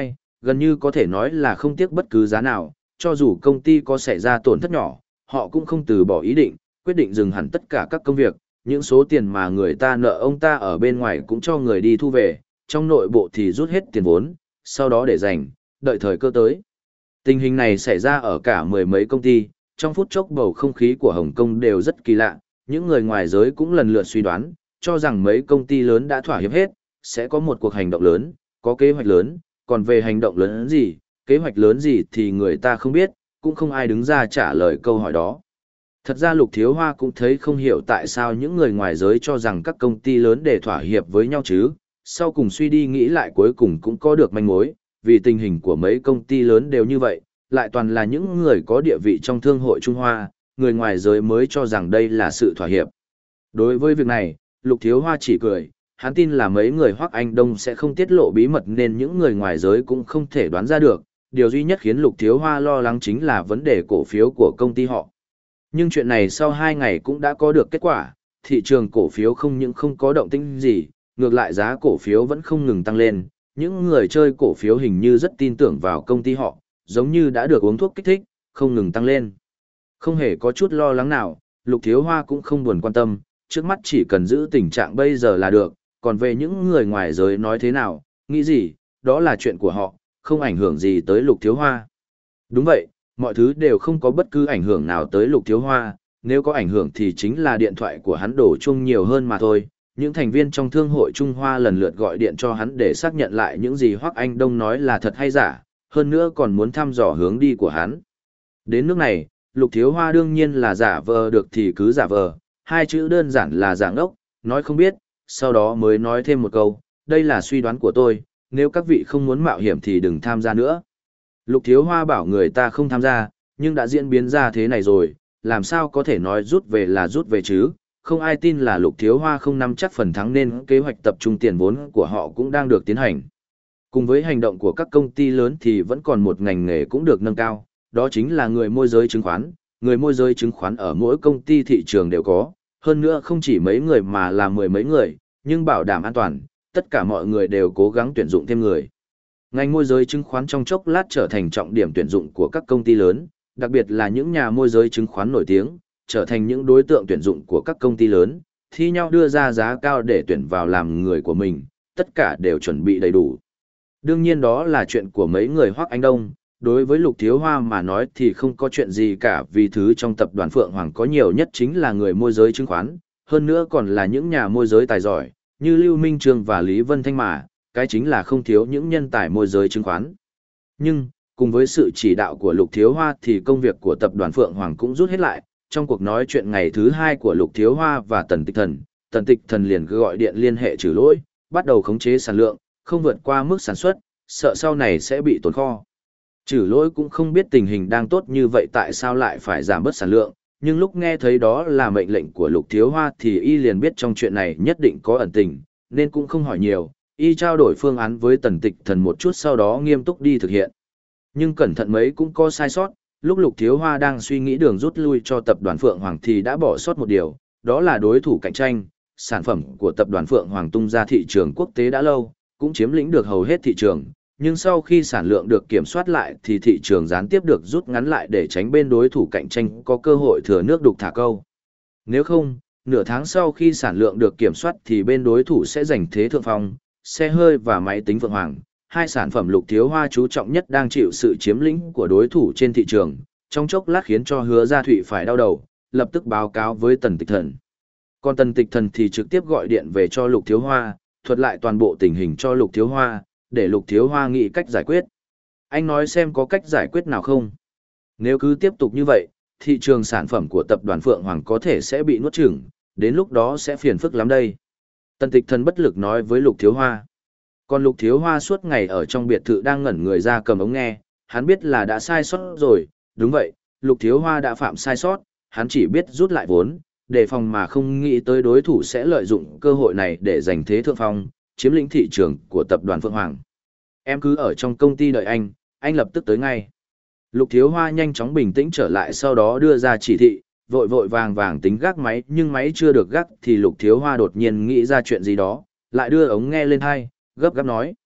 gần như có thể nói là không tiếc bất cứ giá nào, cho dù công ty có xảy ra tổn thất nhỏ, họ cũng không từ bỏ ý định, quyết định dừng hẳn tất cả các công việc, những số tiền mà người ta nợ ông ta ở bên ngoài cũng cho người đi thu về, trong nội bộ thì rút hết tiền vốn, sau đó để dành, đợi thời cơ tới. Tình hình này xảy ra ở cả mười mấy công ty, trong phút chốc bầu không khí của Hồng Kông đều rất kỳ lạ, những người ngoài giới cũng lần lượt suy đoán, cho rằng mấy công ty lớn đã thỏa hiệp hết, sẽ có một cuộc hành động lớn, có kế hoạch lớn, còn về hành động lớn gì, kế hoạch lớn gì thì người ta không biết, cũng không ai đứng ra trả lời câu hỏi đó. Thật ra Lục Thiếu Hoa cũng thấy không hiểu tại sao những người ngoài giới cho rằng các công ty lớn để thỏa hiệp với nhau chứ, sau cùng suy đi nghĩ lại cuối cùng cũng có được manh mối, vì tình hình của mấy công ty lớn đều như vậy, lại toàn là những người có địa vị trong thương hội Trung Hoa, người ngoài giới mới cho rằng đây là sự thỏa hiệp. Đối với việc này, Lục Thiếu Hoa chỉ cười, hắn tin là mấy người Hoắc Anh Đông sẽ không tiết lộ bí mật nên những người ngoài giới cũng không thể đoán ra được, điều duy nhất khiến Lục Thiếu Hoa lo lắng chính là vấn đề cổ phiếu của công ty họ. Nhưng chuyện này sau hai ngày cũng đã có được kết quả, thị trường cổ phiếu không những không có động tĩnh gì, ngược lại giá cổ phiếu vẫn không ngừng tăng lên, những người chơi cổ phiếu hình như rất tin tưởng vào công ty họ, giống như đã được uống thuốc kích thích, không ngừng tăng lên. Không hề có chút lo lắng nào, Lục Thiếu Hoa cũng không buồn quan tâm, trước mắt chỉ cần giữ tình trạng bây giờ là được, còn về những người ngoài giới nói thế nào, nghĩ gì, đó là chuyện của họ, không ảnh hưởng gì tới Lục Thiếu Hoa. Đúng vậy, mọi thứ đều không có bất cứ ảnh hưởng nào tới Lục Thiếu Hoa, nếu có ảnh hưởng thì chính là điện thoại của hắn đổ chuông nhiều hơn mà thôi. Những thành viên trong thương hội Trung Hoa lần lượt gọi điện cho hắn để xác nhận lại những gì Hoắc Anh Đông nói là thật hay giả, hơn nữa còn muốn thăm dò hướng đi của hắn. Đến nước này, Lục Thiếu Hoa đương nhiên là giả vờ được thì cứ giả vờ, hai chữ đơn giản là giả ngốc, nói không biết, sau đó mới nói thêm một câu, đây là suy đoán của tôi, nếu các vị không muốn mạo hiểm thì đừng tham gia nữa. Lục Thiếu Hoa bảo người ta không tham gia, nhưng đã diễn biến ra thế này rồi, làm sao có thể nói rút về là rút về chứ, không ai tin là Lục Thiếu Hoa không nắm chắc phần thắng nên kế hoạch tập trung tiền vốn của họ cũng đang được tiến hành. Cùng với hành động của các công ty lớn thì vẫn còn một ngành nghề cũng được nâng cao, đó chính là người môi giới chứng khoán. Người môi giới chứng khoán ở mỗi công ty thị trường đều có, hơn nữa không chỉ mấy người mà là mười mấy người, nhưng bảo đảm an toàn, tất cả mọi người đều cố gắng tuyển dụng thêm người. Ngành môi giới chứng khoán trong chốc lát trở thành trọng điểm tuyển dụng của các công ty lớn, đặc biệt là những nhà môi giới chứng khoán nổi tiếng, trở thành những đối tượng tuyển dụng của các công ty lớn, thi nhau đưa ra giá cao để tuyển vào làm người của mình, tất cả đều chuẩn bị đầy đủ. Đương nhiên đó là chuyện của mấy người Hoắc Anh Đông, đối với Lục Thiếu Hoa mà nói thì không có chuyện gì cả vì thứ trong tập đoàn Phượng Hoàng có nhiều nhất chính là người môi giới chứng khoán, hơn nữa còn là những nhà môi giới tài giỏi, như Lưu Minh Trương và Lý Vân Thanh mà, cái chính là không thiếu những nhân tài môi giới chứng khoán. Nhưng, cùng với sự chỉ đạo của Lục Thiếu Hoa thì công việc của tập đoàn Phượng Hoàng cũng rút hết lại, trong cuộc nói chuyện ngày thứ hai của Lục Thiếu Hoa và Tần Tịch Thần, Tần Tịch Thần liền gọi điện liên hệ trừ lỗi, bắt đầu khống chế sản lượng, không vượt qua mức sản xuất, sợ sau này sẽ bị tồn kho. Trừ lỗi cũng không biết tình hình đang tốt như vậy tại sao lại phải giảm bớt sản lượng, nhưng lúc nghe thấy đó là mệnh lệnh của Lục Thiếu Hoa thì y liền biết trong chuyện này nhất định có ẩn tình, nên cũng không hỏi nhiều, y trao đổi phương án với Tần Tịch Thần một chút sau đó nghiêm túc đi thực hiện. Nhưng cẩn thận mấy cũng có sai sót, lúc Lục Thiếu Hoa đang suy nghĩ đường rút lui cho tập đoàn Phượng Hoàng thì đã bỏ sót một điều, đó là đối thủ cạnh tranh, sản phẩm của tập đoàn Phượng Hoàng tung ra thị trường quốc tế đã lâu, cũng chiếm lĩnh được hầu hết thị trường, nhưng sau khi sản lượng được kiểm soát lại thì thị trường gián tiếp được rút ngắn lại để tránh bên đối thủ cạnh tranh có cơ hội thừa nước đục thả câu. Nếu không, nửa tháng sau khi sản lượng được kiểm soát thì bên đối thủ sẽ giành thế thượng phong, xe hơi và máy tính Phượng Hoàng, hai sản phẩm Lục Thiếu Hoa chú trọng nhất đang chịu sự chiếm lĩnh của đối thủ trên thị trường, trong chốc lát khiến cho Hứa Gia Thụy phải đau đầu, lập tức báo cáo với Tần Tịch Thần. Còn Tần Tịch Thần thì trực tiếp gọi điện về cho Lục Thiếu Hoa, thuật lại toàn bộ tình hình cho Lục Thiếu Hoa, để Lục Thiếu Hoa nghĩ cách giải quyết. Anh nói xem có cách giải quyết nào không? Nếu cứ tiếp tục như vậy, thị trường sản phẩm của tập đoàn Phượng Hoàng có thể sẽ bị nuốt chửng, đến lúc đó sẽ phiền phức lắm đây. Tần Tịch Thần bất lực nói với Lục Thiếu Hoa. Còn Lục Thiếu Hoa suốt ngày ở trong biệt thự đang ngẩn người ra cầm ống nghe, hắn biết là đã sai sót rồi, đúng vậy, Lục Thiếu Hoa đã phạm sai sót, hắn chỉ biết rút lại vốn, đề phòng mà không nghĩ tới đối thủ sẽ lợi dụng cơ hội này để giành thế thượng phong, chiếm lĩnh thị trường của tập đoàn Phượng Hoàng. Em cứ ở trong công ty đợi anh, anh lập tức tới ngay. Lục Thiếu Hoa nhanh chóng bình tĩnh trở lại sau đó đưa ra chỉ thị, vội vội vàng vàng tính gác máy nhưng máy chưa được gác thì Lục Thiếu Hoa đột nhiên nghĩ ra chuyện gì đó, lại đưa ống nghe lên tai, gấp gáp nói.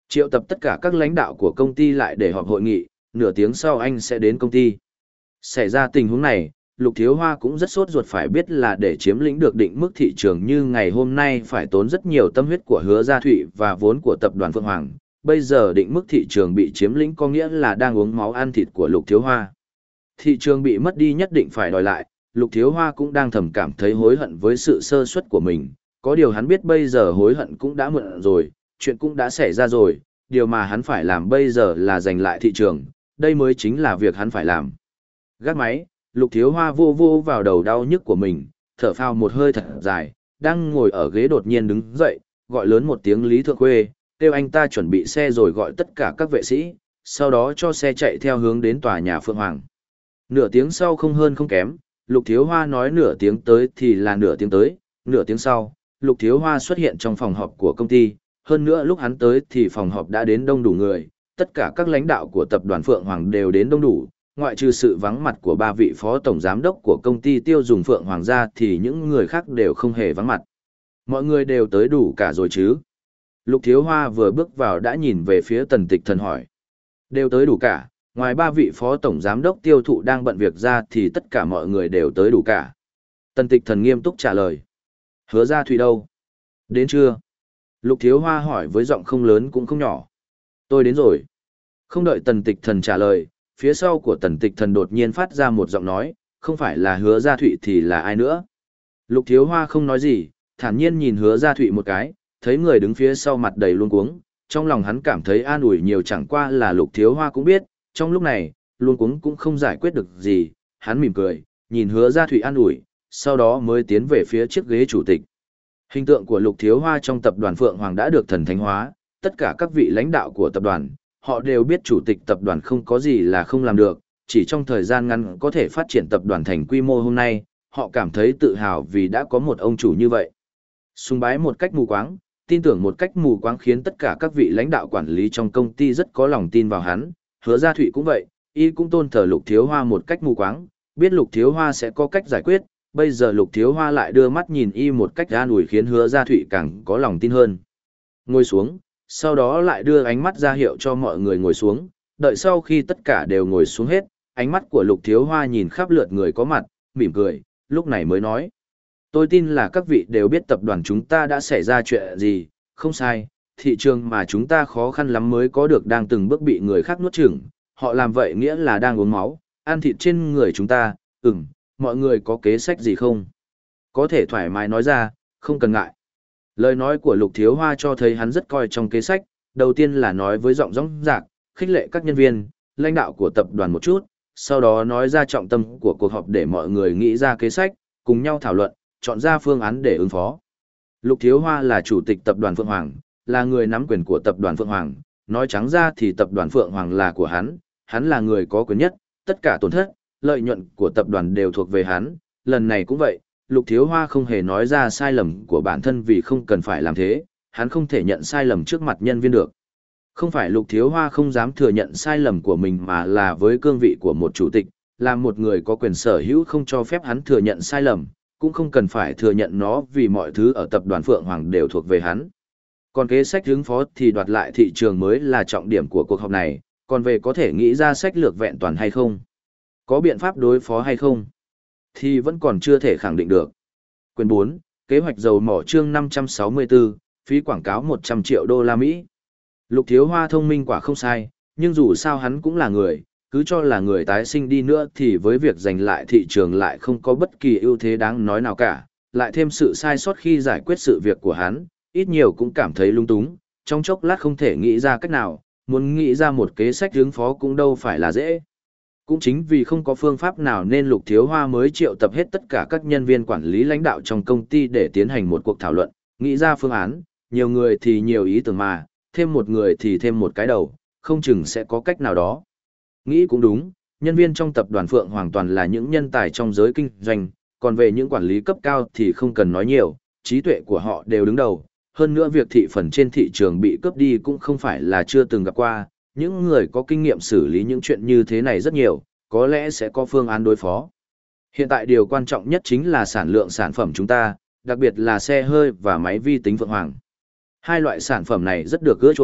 Triệu tập tất cả các lãnh đạo của công ty lại để họp hội nghị, nửa tiếng sau anh sẽ đến công ty. Xảy ra tình huống này, Lục Thiếu Hoa cũng rất sốt ruột phải biết là để chiếm lĩnh được định mức thị trường như ngày hôm nay phải tốn rất nhiều tâm huyết của Hứa Gia Thụy và vốn của tập đoàn Phượng Hoàng. Bây giờ định mức thị trường bị chiếm lĩnh có nghĩa là đang uống máu ăn thịt của Lục Thiếu Hoa. Thị trường bị mất đi nhất định phải đòi lại, Lục Thiếu Hoa cũng đang thầm cảm thấy hối hận với sự sơ suất của mình. Có điều hắn biết bây giờ hối hận cũng đã muộn rồi, chuyện cũng đã xảy ra rồi, điều mà hắn phải làm bây giờ là giành lại thị trường, đây mới chính là việc hắn phải làm. Gác máy, Lục Thiếu Hoa vô vô vào đầu đau nhức của mình, thở phào một hơi thật dài, đang ngồi ở ghế đột nhiên đứng dậy, gọi lớn một tiếng Lý Thượng Khuê, kêu anh ta chuẩn bị xe rồi gọi tất cả các vệ sĩ, sau đó cho xe chạy theo hướng đến tòa nhà Phượng Hoàng. Nửa tiếng sau không hơn không kém, Lục Thiếu Hoa nói nửa tiếng tới thì là nửa tiếng tới, nửa tiếng sau, Lục Thiếu Hoa xuất hiện trong phòng họp của công ty, hơn nữa lúc hắn tới thì phòng họp đã đến đông đủ người, tất cả các lãnh đạo của tập đoàn Phượng Hoàng đều đến đông đủ, ngoại trừ sự vắng mặt của ba vị phó tổng giám đốc của công ty tiêu dùng Phượng Hoàng ra thì những người khác đều không hề vắng mặt. Mọi người đều tới đủ cả rồi chứ? Lục Thiếu Hoa vừa bước vào đã nhìn về phía Tần Tịch Thần hỏi. Đều tới đủ cả, ngoài ba vị phó tổng giám đốc tiêu thụ đang bận việc ra thì tất cả mọi người đều tới đủ cả. Tần Tịch Thần nghiêm túc trả lời. Hứa Gia Thụy đâu? Đến chưa? Lục Thiếu Hoa hỏi với giọng không lớn cũng không nhỏ. Tôi đến rồi. Không đợi Tần Tịch Thần trả lời, phía sau của Tần Tịch Thần đột nhiên phát ra một giọng nói, không phải là Hứa Gia Thụy thì là ai nữa. Lục Thiếu Hoa không nói gì, thản nhiên nhìn Hứa Gia Thụy một cái, thấy người đứng phía sau mặt đầy luống cuống, trong lòng hắn cảm thấy an ủi nhiều, chẳng qua là Lục Thiếu Hoa cũng biết, trong lúc này, luống cuống cũng không giải quyết được gì, hắn mỉm cười, nhìn Hứa Gia Thụy an ủi, sau đó mới tiến về phía chiếc ghế chủ tịch. Hình tượng của Lục Thiếu Hoa trong tập đoàn Phượng Hoàng đã được thần thánh hóa, tất cả các vị lãnh đạo của tập đoàn, họ đều biết chủ tịch tập đoàn không có gì là không làm được, chỉ trong thời gian ngắn có thể phát triển tập đoàn thành quy mô hôm nay, họ cảm thấy tự hào vì đã có một ông chủ như vậy. Sùng bái một cách mù quáng, tin tưởng một cách mù quáng khiến tất cả các vị lãnh đạo quản lý trong công ty rất có lòng tin vào hắn, Hứa Gia Thụy cũng vậy, y cũng tôn thờ Lục Thiếu Hoa một cách mù quáng, biết Lục Thiếu Hoa sẽ có cách giải quyết, bây giờ Lục Thiếu Hoa lại đưa mắt nhìn y một cách an ủi khiến Hứa Gia Thụy càng có lòng tin hơn. Ngồi xuống, sau đó lại đưa ánh mắt ra hiệu cho mọi người ngồi xuống, đợi sau khi tất cả đều ngồi xuống hết, ánh mắt của Lục Thiếu Hoa nhìn khắp lượt người có mặt, mỉm cười, lúc này mới nói. Tôi tin là các vị đều biết tập đoàn chúng ta đã xảy ra chuyện gì, không sai, thị trường mà chúng ta khó khăn lắm mới có được đang từng bước bị người khác nuốt chửng, họ làm vậy nghĩa là đang uống máu, ăn thịt trên người chúng ta, ừm, mọi người có kế sách gì không? Có thể thoải mái nói ra, không cần ngại. Lời nói của Lục Thiếu Hoa cho thấy hắn rất coi trong kế sách, đầu tiên là nói với giọng rõng rạc, khích lệ các nhân viên, lãnh đạo của tập đoàn một chút, sau đó nói ra trọng tâm của cuộc họp để mọi người nghĩ ra kế sách, cùng nhau thảo luận, chọn ra phương án để ứng phó. Lục Thiếu Hoa là chủ tịch tập đoàn Phượng Hoàng, là người nắm quyền của tập đoàn Phượng Hoàng, nói trắng ra thì tập đoàn Phượng Hoàng là của hắn, hắn là người có quyền nhất, tất cả tổn thất, lợi nhuận của tập đoàn đều thuộc về hắn, lần này cũng vậy, Lục Thiếu Hoa không hề nói ra sai lầm của bản thân vì không cần phải làm thế, hắn không thể nhận sai lầm trước mặt nhân viên được. Không phải Lục Thiếu Hoa không dám thừa nhận sai lầm của mình mà là với cương vị của một chủ tịch, là một người có quyền sở hữu không cho phép hắn thừa nhận sai lầm, cũng không cần phải thừa nhận nó vì mọi thứ ở tập đoàn Phượng Hoàng đều thuộc về hắn. Còn kế sách ứng phó thì đoạt lại thị trường mới là trọng điểm của cuộc họp này, còn về có thể nghĩ ra sách lược vẹn toàn hay không, có biện pháp đối phó hay không, thì vẫn còn chưa thể khẳng định được. Quyền bốn, kế hoạch dầu mỏ chương năm trăm sáu mươi tư, phí quảng cáo một trăm triệu đô la Mỹ. Lục Thiếu Hoa thông minh quả không sai, nhưng dù sao hắn cũng là người, cứ cho là người tái sinh đi nữa thì với việc giành lại thị trường lại không có bất kỳ ưu thế đáng nói nào cả, lại thêm sự sai sót khi giải quyết sự việc của hắn, ít nhiều cũng cảm thấy lung túng, trong chốc lát không thể nghĩ ra cách nào, muốn nghĩ ra một kế sách ứng phó cũng đâu phải là dễ. Cũng chính vì không có phương pháp nào nên Lục Thiếu Hoa mới triệu tập hết tất cả các nhân viên quản lý lãnh đạo trong công ty để tiến hành một cuộc thảo luận, nghĩ ra phương án, nhiều người thì nhiều ý tưởng mà, thêm một người thì thêm một cái đầu, không chừng sẽ có cách nào đó. Nghĩ cũng đúng, nhân viên trong tập đoàn Phượng hoàn toàn là những nhân tài trong giới kinh doanh, còn về những quản lý cấp cao thì không cần nói nhiều, trí tuệ của họ đều đứng đầu. Hơn nữa việc thị phần trên thị trường bị cướp đi cũng không phải là chưa từng gặp qua, những người có kinh nghiệm xử lý những chuyện như thế này rất nhiều, có lẽ sẽ có phương án đối phó. Hiện tại điều quan trọng nhất chính là sản lượng sản phẩm chúng ta, đặc biệt là xe hơi và máy vi tính Phượng Hoàng. Hai loại sản phẩm này rất được ưa chuộng,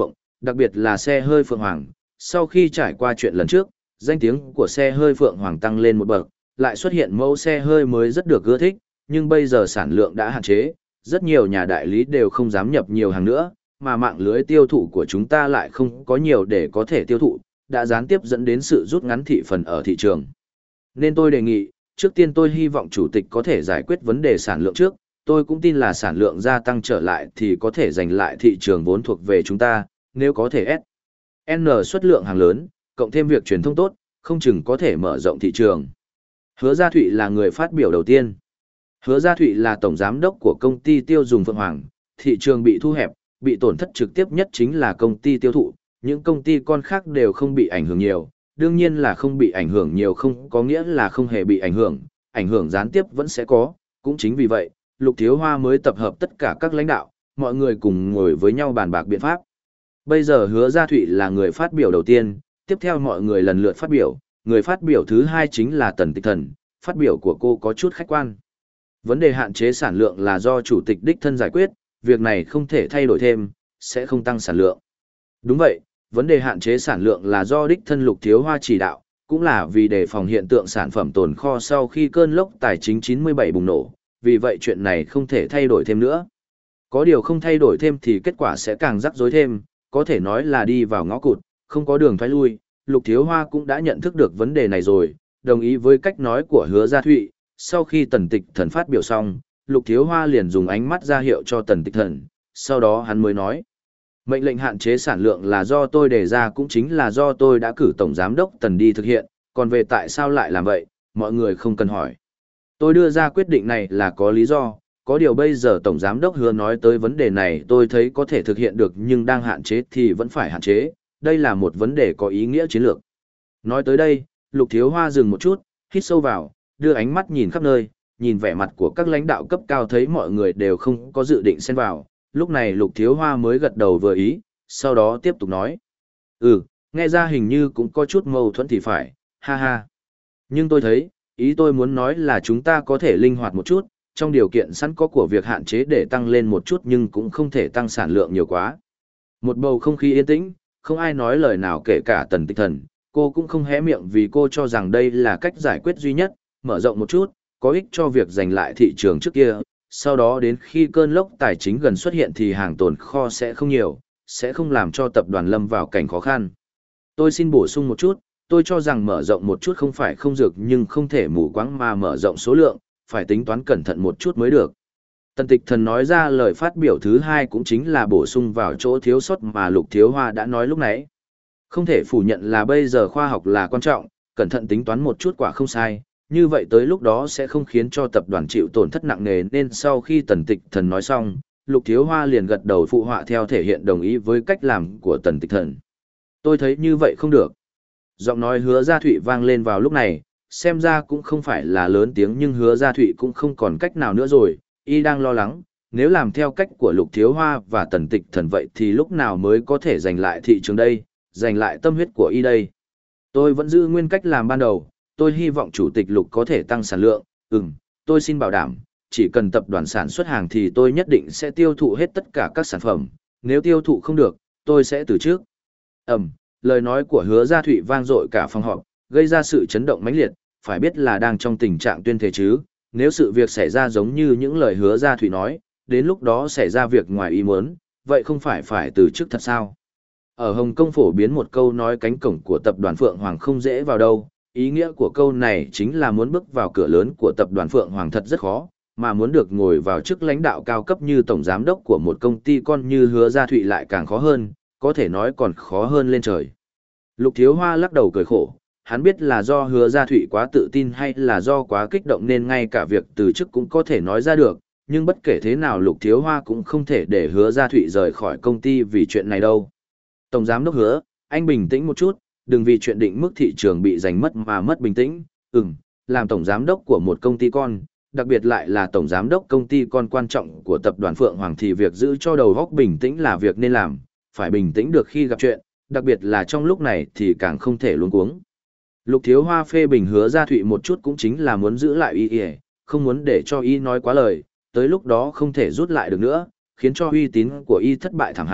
Đặc biệt là xe hơi Phượng Hoàng, sau khi trải qua chuyện lần trước, danh tiếng của xe hơi Phượng Hoàng tăng lên một bậc, lại xuất hiện mẫu xe hơi mới rất được ưa thích, nhưng bây giờ sản lượng đã hạn chế, rất nhiều nhà đại lý đều không dám nhập nhiều hàng nữa, mà mạng lưới tiêu thụ của chúng ta lại không có nhiều để có thể tiêu thụ, đã gián tiếp dẫn đến sự rút ngắn thị phần ở thị trường. Nên tôi đề nghị, trước tiên tôi hy vọng chủ tịch có thể giải quyết vấn đề sản lượng trước, tôi cũng tin là sản lượng gia tăng trở lại thì có thể giành lại thị trường vốn thuộc về chúng ta, nếu có thể S. N xuất lượng hàng lớn, cộng thêm việc truyền thông tốt, không chừng có thể mở rộng thị trường. Hứa Gia Thụy là người phát biểu đầu tiên. Hứa Gia Thụy là tổng giám đốc của công ty tiêu dùng Phượng Hoàng, thị trường bị thu hẹp, bị tổn thất trực tiếp nhất chính là công ty tiêu thụ, những công ty con khác đều không bị ảnh hưởng nhiều, đương nhiên là không bị ảnh hưởng nhiều không có nghĩa là không hề bị ảnh hưởng, ảnh hưởng gián tiếp vẫn sẽ có, cũng chính vì vậy, Lục Thiếu Hoa mới tập hợp tất cả các lãnh đạo, mọi người cùng ngồi với nhau bàn bạc biện pháp. Bây giờ Hứa Gia Thụy là người phát biểu đầu tiên, tiếp theo mọi người lần lượt phát biểu, người phát biểu thứ hai chính là Tần Tịch Thần, phát biểu của cô có chút khách quan. Vấn đề hạn chế sản lượng là do chủ tịch đích thân giải quyết, việc này không thể thay đổi thêm, sẽ không tăng sản lượng. Đúng vậy, vấn đề hạn chế sản lượng là do đích thân Lục Thiếu Hoa chỉ đạo, cũng là vì đề phòng hiện tượng sản phẩm tồn kho sau khi cơn lốc tài chính chín mươi bảy bùng nổ, vì vậy chuyện này không thể thay đổi thêm nữa. Có điều không thay đổi thêm thì kết quả sẽ càng rắc rối thêm, có thể nói là đi vào ngõ cụt, không có đường thoái lui. Lục Thiếu Hoa cũng đã nhận thức được vấn đề này rồi, đồng ý với cách nói của Hứa Gia Thụy. Sau khi Tần Tịch Thần phát biểu xong, Lục Thiếu Hoa liền dùng ánh mắt ra hiệu cho Tần Tịch Thần, sau đó hắn mới nói. Mệnh lệnh hạn chế sản lượng là do tôi đề ra cũng chính là do tôi đã cử Tổng Giám đốc Tần đi thực hiện, còn về tại sao lại làm vậy, mọi người không cần hỏi. Tôi đưa ra quyết định này là có lý do, có điều bây giờ Tổng Giám đốc Hứa nói tới vấn đề này tôi thấy có thể thực hiện được nhưng đang hạn chế thì vẫn phải hạn chế, đây là một vấn đề có ý nghĩa chiến lược. Nói tới đây, Lục Thiếu Hoa dừng một chút, hít sâu vào, đưa ánh mắt nhìn khắp nơi, nhìn vẻ mặt của các lãnh đạo cấp cao thấy mọi người đều không có dự định xen vào, lúc này Lục Thiếu Hoa mới gật đầu vừa ý, sau đó tiếp tục nói. Ừ, nghe ra hình như cũng có chút mâu thuẫn thì phải, ha ha. Nhưng tôi thấy, ý tôi muốn nói là chúng ta có thể linh hoạt một chút, trong điều kiện sẵn có của việc hạn chế để tăng lên một chút nhưng cũng không thể tăng sản lượng nhiều quá. Một bầu không khí yên tĩnh, không ai nói lời nào kể cả Tần Tịch Thần, cô cũng không hé miệng vì cô cho rằng đây là cách giải quyết duy nhất, mở rộng một chút, có ích cho việc giành lại thị trường trước kia, sau đó đến khi cơn lốc tài chính gần xuất hiện thì hàng tồn kho sẽ không nhiều, sẽ không làm cho tập đoàn lâm vào cảnh khó khăn. Tôi xin bổ sung một chút, tôi cho rằng mở rộng một chút không phải không dược nhưng không thể mù quáng mà mở rộng số lượng, phải tính toán cẩn thận một chút mới được. Tần Tịch Thần nói ra lời phát biểu thứ hai cũng chính là bổ sung vào chỗ thiếu sót mà Lục Thiếu Hoa đã nói lúc nãy. Không thể phủ nhận là bây giờ khoa học là quan trọng, cẩn thận tính toán một chút quả không sai, như vậy tới lúc đó sẽ không khiến cho tập đoàn chịu tổn thất nặng nề nên sau khi Tần Tịch Thần nói xong, Lục Thiếu Hoa liền gật đầu phụ họa theo thể hiện đồng ý với cách làm của Tần Tịch Thần. Tôi thấy như vậy không được. Giọng nói Hứa Gia Thụy vang lên vào lúc này, xem ra cũng không phải là lớn tiếng nhưng Hứa Gia Thụy cũng không còn cách nào nữa rồi, y đang lo lắng, nếu làm theo cách của Lục Thiếu Hoa và Tần Tịch Thần vậy thì lúc nào mới có thể giành lại thị trường đây, giành lại tâm huyết của y đây. Tôi vẫn giữ nguyên cách làm ban đầu, tôi hy vọng Chủ tịch Lục có thể tăng sản lượng, ừm, tôi xin bảo đảm, chỉ cần tập đoàn sản xuất hàng thì tôi nhất định sẽ tiêu thụ hết tất cả các sản phẩm, nếu tiêu thụ không được, tôi sẽ từ chức. Ừm, lời nói của Hứa Gia Thụy vang dội cả phòng họp, gây ra sự chấn động mãnh liệt, phải biết là đang trong tình trạng tuyên thệ chứ, nếu sự việc xảy ra giống như những lời Hứa Gia Thụy nói, đến lúc đó xảy ra việc ngoài ý muốn, vậy không phải phải từ chức thật sao? Ở Hồng Kông phổ biến một câu nói cánh cổng của tập đoàn Phượng Hoàng không dễ vào đâu, ý nghĩa của câu này chính là muốn bước vào cửa lớn của tập đoàn Phượng Hoàng thật rất khó, mà muốn được ngồi vào chức lãnh đạo cao cấp như tổng giám đốc của một công ty con như Hứa Gia Thụy lại càng khó hơn, có thể nói còn khó hơn lên trời. Lục Thiếu Hoa lắc đầu cười khổ, hắn biết là do Hứa Gia Thụy quá tự tin hay là do quá kích động nên ngay cả việc từ chức cũng có thể nói ra được, nhưng bất kể thế nào Lục Thiếu Hoa cũng không thể để Hứa Gia Thụy rời khỏi công ty vì chuyện này đâu. Tổng giám đốc Hứa, anh bình tĩnh một chút, đừng vì chuyện định mức thị trường bị giành mất mà mất bình tĩnh. Ừm, làm tổng giám đốc của một công ty con, đặc biệt lại là tổng giám đốc công ty con quan trọng của tập đoàn Phượng Hoàng thì việc giữ cho đầu óc bình tĩnh là việc nên làm, phải bình tĩnh được khi gặp chuyện, đặc biệt là trong lúc này thì càng không thể luống cuống. Lục Thiếu Hoa phê bình Hứa Gia Thụy một chút cũng chính là muốn giữ lại y, không muốn để cho y nói quá lời, tới lúc đó không thể rút lại được nữa, khiến cho uy tín của y thất bại thảm hại,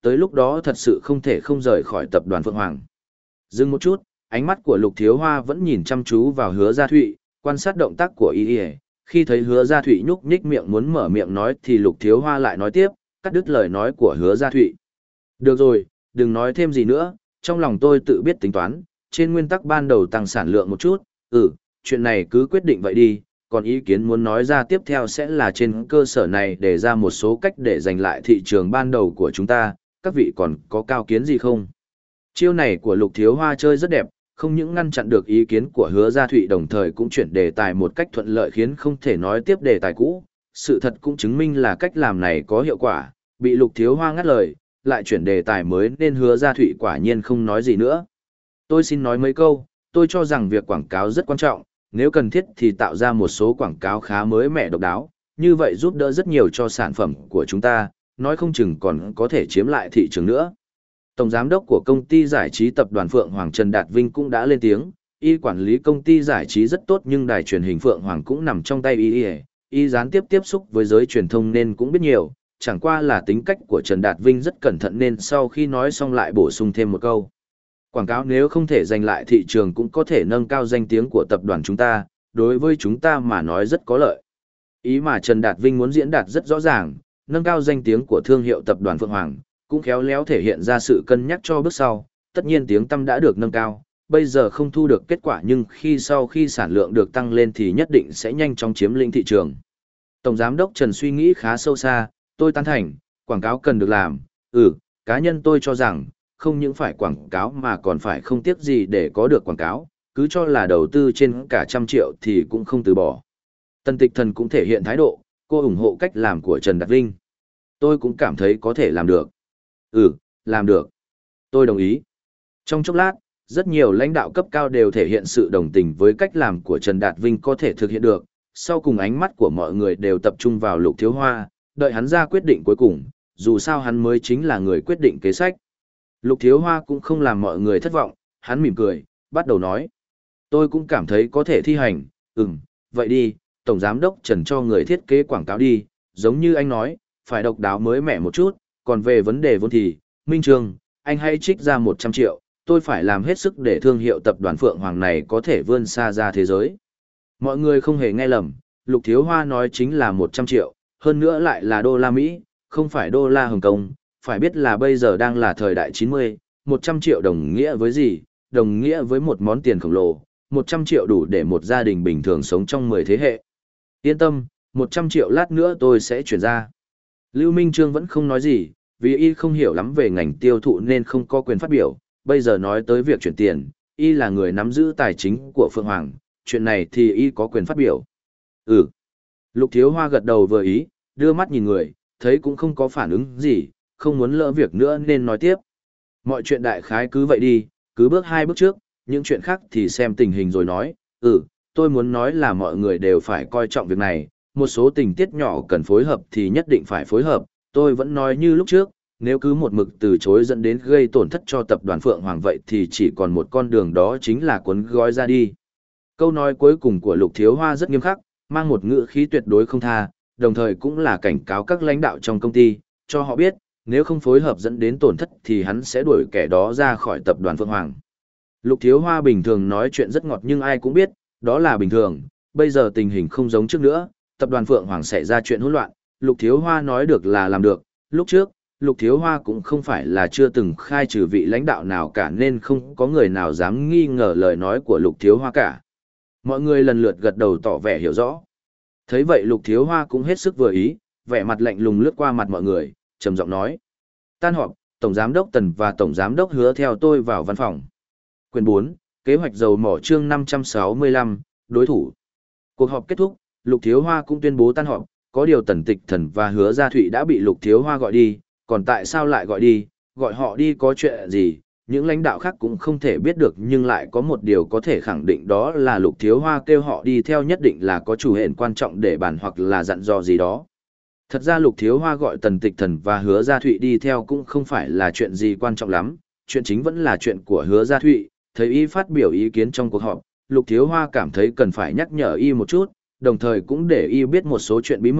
tới lúc đó thật sự không thể không rời khỏi tập đoàn Phượng Hoàng. Dừng một chút, ánh mắt của Lục Thiếu Hoa vẫn nhìn chăm chú vào Hứa Gia Thụy, quan sát động tác của y y. Khi thấy Hứa Gia Thụy nhúc nhích miệng muốn mở miệng nói thì Lục Thiếu Hoa lại nói tiếp, cắt đứt lời nói của Hứa Gia Thụy. Được rồi, đừng nói thêm gì nữa, trong lòng tôi tự biết tính toán, trên nguyên tắc ban đầu tăng sản lượng một chút, ừ, chuyện này cứ quyết định vậy đi, còn ý kiến muốn nói ra tiếp theo sẽ là trên cơ sở này để ra một số cách để giành lại thị trường ban đầu của chúng ta, các vị còn có cao kiến gì không? Chiêu này của Lục Thiếu Hoa chơi rất đẹp, không những ngăn chặn được ý kiến của Hứa Gia Thụy đồng thời cũng chuyển đề tài một cách thuận lợi khiến không thể nói tiếp đề tài cũ. Sự thật cũng chứng minh là cách làm này có hiệu quả, bị Lục Thiếu Hoa ngắt lời, lại chuyển đề tài mới nên Hứa Gia Thụy quả nhiên không nói gì nữa. Tôi xin nói mấy câu, tôi cho rằng việc quảng cáo rất quan trọng, nếu cần thiết thì tạo ra một số quảng cáo khá mới mẻ độc đáo, như vậy giúp đỡ rất nhiều cho sản phẩm của chúng ta, nói không chừng còn có thể chiếm lại thị trường nữa. Tổng giám đốc của công ty giải trí tập đoàn Phượng Hoàng Trần Đạt Vinh cũng đã lên tiếng, y quản lý công ty giải trí rất tốt nhưng đài truyền hình Phượng Hoàng cũng nằm trong tay y, y gián tiếp tiếp xúc với giới truyền thông nên cũng biết nhiều, chẳng qua là tính cách của Trần Đạt Vinh rất cẩn thận nên sau khi nói xong lại bổ sung thêm một câu. Quảng cáo nếu không thể giành lại thị trường cũng có thể nâng cao danh tiếng của tập đoàn chúng ta, đối với chúng ta mà nói rất có lợi. Ý mà Trần Đạt Vinh muốn diễn đạt rất rõ ràng, nâng cao danh tiếng của thương hiệu tập đoàn Phượng Hoàng, cũng khéo léo thể hiện ra sự cân nhắc cho bước sau, tất nhiên tiếng tăm đã được nâng cao, bây giờ không thu được kết quả nhưng khi sau khi sản lượng được tăng lên thì nhất định sẽ nhanh chóng chiếm lĩnh thị trường. Tổng giám đốc Trần suy nghĩ khá sâu xa, tôi tán thành, quảng cáo cần được làm, ừ, cá nhân tôi cho rằng, không những phải quảng cáo mà còn phải không tiếc gì để có được quảng cáo, cứ cho là đầu tư trên cả trăm triệu thì cũng không từ bỏ. Tần Tịch Thần cũng thể hiện thái độ, cô ủng hộ cách làm của Trần Đạt Vinh. Tôi cũng cảm thấy có thể làm được. Ừ, làm được. Tôi đồng ý. Trong chốc lát, rất nhiều lãnh đạo cấp cao đều thể hiện sự đồng tình với cách làm của Trần Đạt Vinh có thể thực hiện được. Sau cùng ánh mắt của mọi người đều tập trung vào Lục Thiếu Hoa, đợi hắn ra quyết định cuối cùng, dù sao hắn mới chính là người quyết định kế sách. Lục Thiếu Hoa cũng không làm mọi người thất vọng, hắn mỉm cười, bắt đầu nói. Tôi cũng cảm thấy có thể thi hành, ừm, vậy đi, Tổng Giám đốc Trần cho người thiết kế quảng cáo đi, giống như anh nói, phải độc đáo mới mẻ một chút, còn về vấn đề vốn thì, Minh Trương, anh hãy trích ra một trăm triệu, tôi phải làm hết sức để thương hiệu tập đoàn Phượng Hoàng này có thể vươn xa ra thế giới. Mọi người không hề nghe lầm, Lục Thiếu Hoa nói chính là một trăm triệu, hơn nữa lại là đô la Mỹ, không phải đô la Hồng Kông, phải biết là bây giờ đang là thời đại chín mươi, một trăm triệu đồng nghĩa với gì, đồng nghĩa với một món tiền khổng lồ, một trăm triệu đủ để một gia đình bình thường sống trong mười thế hệ. Yên tâm, một trăm triệu lát nữa tôi sẽ chuyển ra. Lưu Minh Trương vẫn không nói gì, vì y không hiểu lắm về ngành tiêu thụ nên không có quyền phát biểu, bây giờ nói tới việc chuyển tiền, y là người nắm giữ tài chính của Phượng Hoàng, chuyện này thì y có quyền phát biểu. Ừ. Lục Thiếu Hoa gật đầu vừa ý, đưa mắt nhìn người, thấy cũng không có phản ứng gì, không muốn lỡ việc nữa nên nói tiếp. Mọi chuyện đại khái cứ vậy đi, cứ bước hai bước trước, những chuyện khác thì xem tình hình rồi nói. Ừ, tôi muốn nói là mọi người đều phải coi trọng việc này, một số tình tiết nhỏ cần phối hợp thì nhất định phải phối hợp, tôi vẫn nói như lúc trước, nếu cứ một mực từ chối dẫn đến gây tổn thất cho tập đoàn Phượng Hoàng vậy thì chỉ còn một con đường đó chính là cuốn gói ra đi. Câu nói cuối cùng của Lục Thiếu Hoa rất nghiêm khắc, mang một ngữ khí tuyệt đối không tha, đồng thời cũng là cảnh cáo các lãnh đạo trong công ty, cho họ biết, nếu không phối hợp dẫn đến tổn thất thì hắn sẽ đuổi kẻ đó ra khỏi tập đoàn Phượng Hoàng. Lục Thiếu Hoa bình thường nói chuyện rất ngọt nhưng ai cũng biết, đó là bình thường, bây giờ tình hình không giống trước nữa, tập đoàn Phượng Hoàng xảy ra chuyện hỗn loạn, Lục Thiếu Hoa nói được là làm được, lúc trước, Lục Thiếu Hoa cũng không phải là chưa từng khai trừ vị lãnh đạo nào cả nên không có người nào dám nghi ngờ lời nói của Lục Thiếu Hoa cả. Mọi người lần lượt gật đầu tỏ vẻ hiểu rõ. Thấy vậy Lục Thiếu Hoa cũng hết sức vừa ý, vẻ mặt lạnh lùng lướt qua mặt mọi người, trầm giọng nói. Tan họp, Tổng Giám đốc Tần và Tổng Giám đốc Hứa theo tôi vào văn phòng. Quyền bốn, kế hoạch dầu mỏ chương năm trăm sáu mươi lăm, đối thủ. Cuộc họp kết thúc, Lục Thiếu Hoa cũng tuyên bố tan họp, có điều Tần Tịch Thần và Hứa Gia Thụy đã bị Lục Thiếu Hoa gọi đi, còn tại sao lại gọi đi, gọi họ đi có chuyện gì, những lãnh đạo khác cũng không thể biết được nhưng lại có một điều có thể khẳng định đó là Lục Thiếu Hoa kêu họ đi theo nhất định là có chủ hẹn quan trọng để bàn hoặc là dặn dò gì đó. Thật ra Lục Thiếu Hoa gọi Tần Tịch Thần và Hứa Gia Thụy đi theo cũng không phải là chuyện gì quan trọng lắm, chuyện chính vẫn là chuyện của Hứa Gia Thụy, thấy y phát biểu ý kiến trong cuộc họp, Lục Thiếu Hoa cảm thấy cần phải nhắc nhở y một chút, đồng thời cũng để y biết một số chuyện bí mật,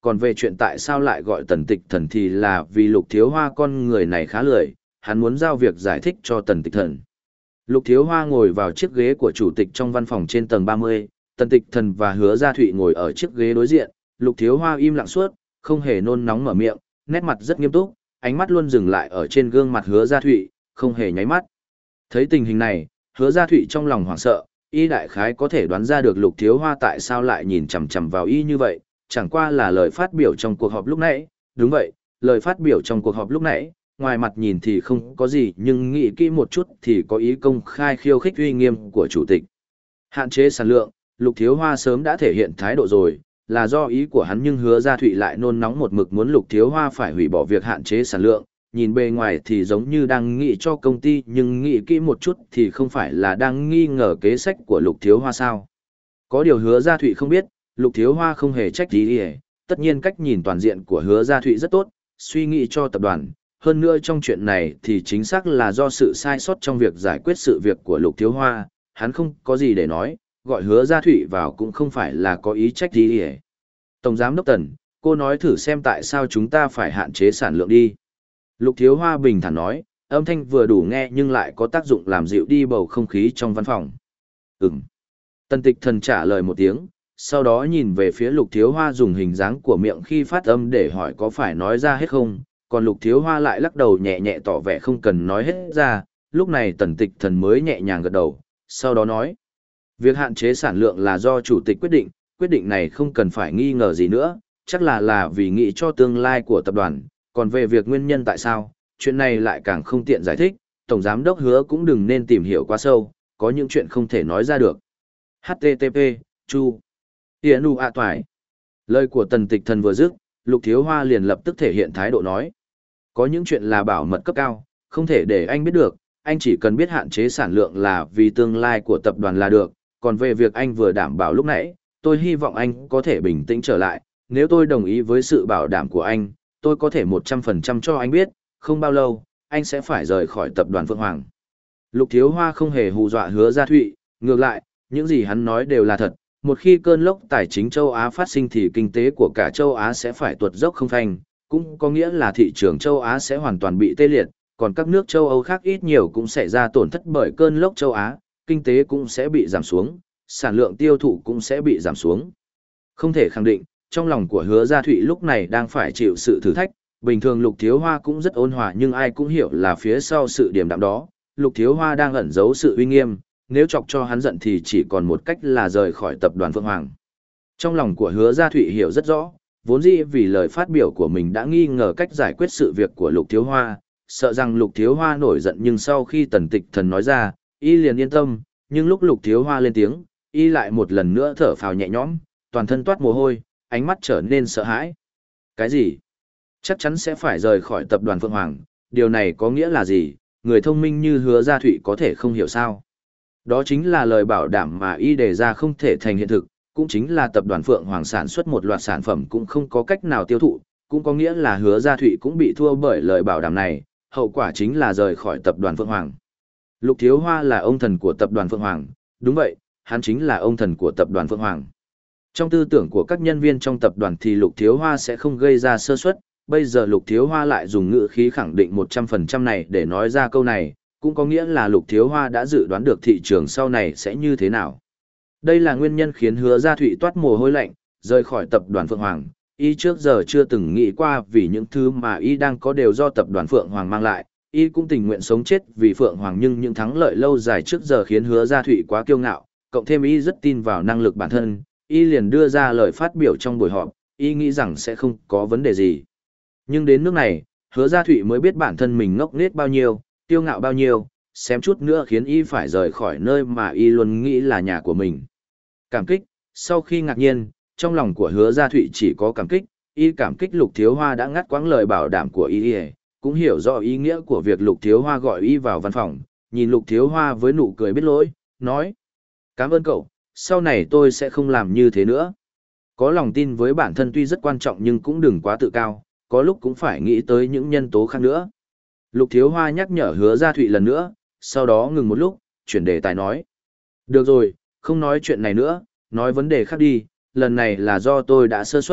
còn về chuyện tại sao lại gọi tần tịch thần thì là vì Lục Thiếu Hoa con người này khá lười, hắn muốn giao việc giải thích cho tần tịch thần. Lục Thiếu Hoa ngồi vào chiếc ghế của chủ tịch trong văn phòng trên tầng ba mươi, tần tịch thần và Hứa Gia Thụy ngồi ở chiếc ghế đối diện, Lục Thiếu Hoa im lặng suốt, không hề nôn nóng mở miệng, nét mặt rất nghiêm túc, ánh mắt luôn dừng lại ở trên gương mặt Hứa Gia Thụy, không hề nháy mắt. Thấy tình hình này, Hứa Gia Thụy trong lòng hoảng sợ, y đại khái có thể đoán ra được Lục Thiếu Hoa tại sao lại nhìn chằm chằm vào y như vậy, chẳng qua là lời phát biểu trong cuộc họp lúc nãy, đúng vậy, lời phát biểu trong cuộc họp lúc nãy, ngoài mặt nhìn thì không có gì nhưng nghĩ kỹ một chút thì có ý công khai khiêu khích uy nghiêm của chủ tịch. Hạn chế sản lượng, Lục Thiếu Hoa sớm đã thể hiện thái độ rồi, là do ý của hắn nhưng Hứa Gia Thụy lại nôn nóng một mực muốn Lục Thiếu Hoa phải hủy bỏ việc hạn chế sản lượng, nhìn bề ngoài thì giống như đang nghĩ cho công ty nhưng nghĩ kỹ một chút thì không phải là đang nghi ngờ kế sách của Lục Thiếu Hoa sao. Có điều Hứa Gia Thụy không biết, Lục Thiếu Hoa không hề trách gì hết, tất nhiên cách nhìn toàn diện của Hứa Gia Thụy rất tốt, suy nghĩ cho tập đoàn. Hơn nữa trong chuyện này thì chính xác là do sự sai sót trong việc giải quyết sự việc của Lục Thiếu Hoa, hắn không có gì để nói, gọi Hứa Gia Thụy vào cũng không phải là có ý trách gì hết. Tổng Giám Đốc Tần, cô nói thử xem tại sao chúng ta phải hạn chế sản lượng đi. Lục Thiếu Hoa bình thản nói, âm thanh vừa đủ nghe nhưng lại có tác dụng làm dịu đi bầu không khí trong văn phòng. Ừm. Tần Tịch Thần trả lời một tiếng, sau đó nhìn về phía Lục Thiếu Hoa dùng hình dáng của miệng khi phát âm để hỏi có phải nói ra hết không, còn Lục Thiếu Hoa lại lắc đầu nhẹ nhẹ tỏ vẻ không cần nói hết ra, lúc này Tần Tịch Thần mới nhẹ nhàng gật đầu, sau đó nói. Việc hạn chế sản lượng là do chủ tịch quyết định, quyết định này không cần phải nghi ngờ gì nữa, chắc là là vì nghĩ cho tương lai của tập đoàn, còn về việc nguyên nhân tại sao, chuyện này lại càng không tiện giải thích, Tổng Giám Đốc Hứa cũng đừng nên tìm hiểu quá sâu, có những chuyện không thể nói ra được. H T T P, Chu. Tiễn U A Toại. Lời của Tần Tịch Thần vừa dứt, Lục Thiếu Hoa liền lập tức thể hiện thái độ nói. Có những chuyện là bảo mật cấp cao, không thể để anh biết được, anh chỉ cần biết hạn chế sản lượng là vì tương lai của tập đoàn là được, còn về việc anh vừa đảm bảo lúc nãy, tôi hy vọng anh có thể bình tĩnh trở lại, nếu tôi đồng ý với sự bảo đảm của anh, tôi có thể một trăm phần trăm cho anh biết, không bao lâu, anh sẽ phải rời khỏi tập đoàn Phượng Hoàng. Lục Thiếu Hoa không hề hù dọa Hứa Gia Thụy, ngược lại, những gì hắn nói đều là thật, một khi cơn lốc tài chính châu Á phát sinh thì kinh tế của cả châu Á sẽ phải tuột dốc không phanh, cũng có nghĩa là thị trường châu Á sẽ hoàn toàn bị tê liệt, còn các nước châu Âu khác ít nhiều cũng sẽ ra tổn thất bởi cơn lốc châu Á, kinh tế cũng sẽ bị giảm xuống, sản lượng tiêu thụ cũng sẽ bị giảm xuống. Không thể khẳng định, trong lòng của Hứa Gia Thụy lúc này đang phải chịu sự thử thách, bình thường Lục Thiếu Hoa cũng rất ôn hòa nhưng ai cũng hiểu là phía sau sự điềm đạm đó, Lục Thiếu Hoa đang ẩn giấu sự uy nghiêm, nếu chọc cho hắn giận thì chỉ còn một cách là rời khỏi tập đoàn Phượng Hoàng. Trong lòng của Hứa Gia Thụy hiểu rất rõ, vốn dĩ vì lời phát biểu của mình đã nghi ngờ cách giải quyết sự việc của Lục Thiếu Hoa, sợ rằng Lục Thiếu Hoa nổi giận nhưng sau khi Tần Tịch Thần nói ra, y liền yên tâm, nhưng lúc Lục Thiếu Hoa lên tiếng, y lại một lần nữa thở phào nhẹ nhõm, toàn thân toát mồ hôi, ánh mắt trở nên sợ hãi. Cái gì? Chắc chắn sẽ phải rời khỏi tập đoàn Phượng Hoàng, điều này có nghĩa là gì? Người thông minh như Hứa Gia Thụy có thể không hiểu sao? Đó chính là lời bảo đảm mà y đề ra không thể thành hiện thực, cũng chính là tập đoàn Phượng Hoàng sản xuất một loạt sản phẩm cũng không có cách nào tiêu thụ, cũng có nghĩa là Hứa Gia Thụy cũng bị thua bởi lời bảo đảm này, hậu quả chính là rời khỏi tập đoàn Phượng Hoàng. Lục Thiếu Hoa là ông thần của tập đoàn Phượng Hoàng, đúng vậy, hắn chính là ông thần của tập đoàn Phượng Hoàng. Trong tư tưởng của các nhân viên trong tập đoàn thì Lục Thiếu Hoa sẽ không gây ra sơ suất, bây giờ Lục Thiếu Hoa lại dùng ngữ khí khẳng định một trăm phần trăm này để nói ra câu này, cũng có nghĩa là Lục Thiếu Hoa đã dự đoán được thị trường sau này sẽ như thế nào. Đây là nguyên nhân khiến Hứa Gia Thụy toát mồ hôi lạnh, rời khỏi tập đoàn Phượng Hoàng. Y trước giờ chưa từng nghĩ qua vì những thứ mà Y đang có đều do tập đoàn Phượng Hoàng mang lại. Y cũng tình nguyện sống chết vì Phượng Hoàng nhưng những thắng lợi lâu dài trước giờ khiến Hứa Gia Thụy quá kiêu ngạo. Cộng thêm Y rất tin vào năng lực bản thân, Y liền đưa ra lời phát biểu trong buổi họp, Y nghĩ rằng sẽ không có vấn đề gì. Nhưng đến nước này, Hứa Gia Thụy mới biết bản thân mình ngốc nghếch bao nhiêu, kiêu ngạo bao nhiêu, xém chút nữa khiến Y phải rời khỏi nơi mà Y luôn nghĩ là nhà của mình. Cảm kích, sau khi ngạc nhiên, trong lòng của Hứa Gia Thụy chỉ có cảm kích, Y cảm kích Lục Thiếu Hoa đã ngắt quãng lời bảo đảm của Y, cũng hiểu rõ ý nghĩa của việc Lục Thiếu Hoa gọi Y vào văn phòng, nhìn Lục Thiếu Hoa với nụ cười biết lỗi, nói: "Cảm ơn cậu, sau này tôi sẽ không làm như thế nữa." Có lòng tin với bản thân tuy rất quan trọng nhưng cũng đừng quá tự cao, có lúc cũng phải nghĩ tới những nhân tố khác nữa. Lục Thiếu Hoa nhắc nhở Hứa Gia Thụy lần nữa, sau đó ngừng một lúc, chuyển đề tài nói: "Được rồi, không nói chuyện này nữa, nói vấn đề khác đi, lần này là do tôi đã sơ suất,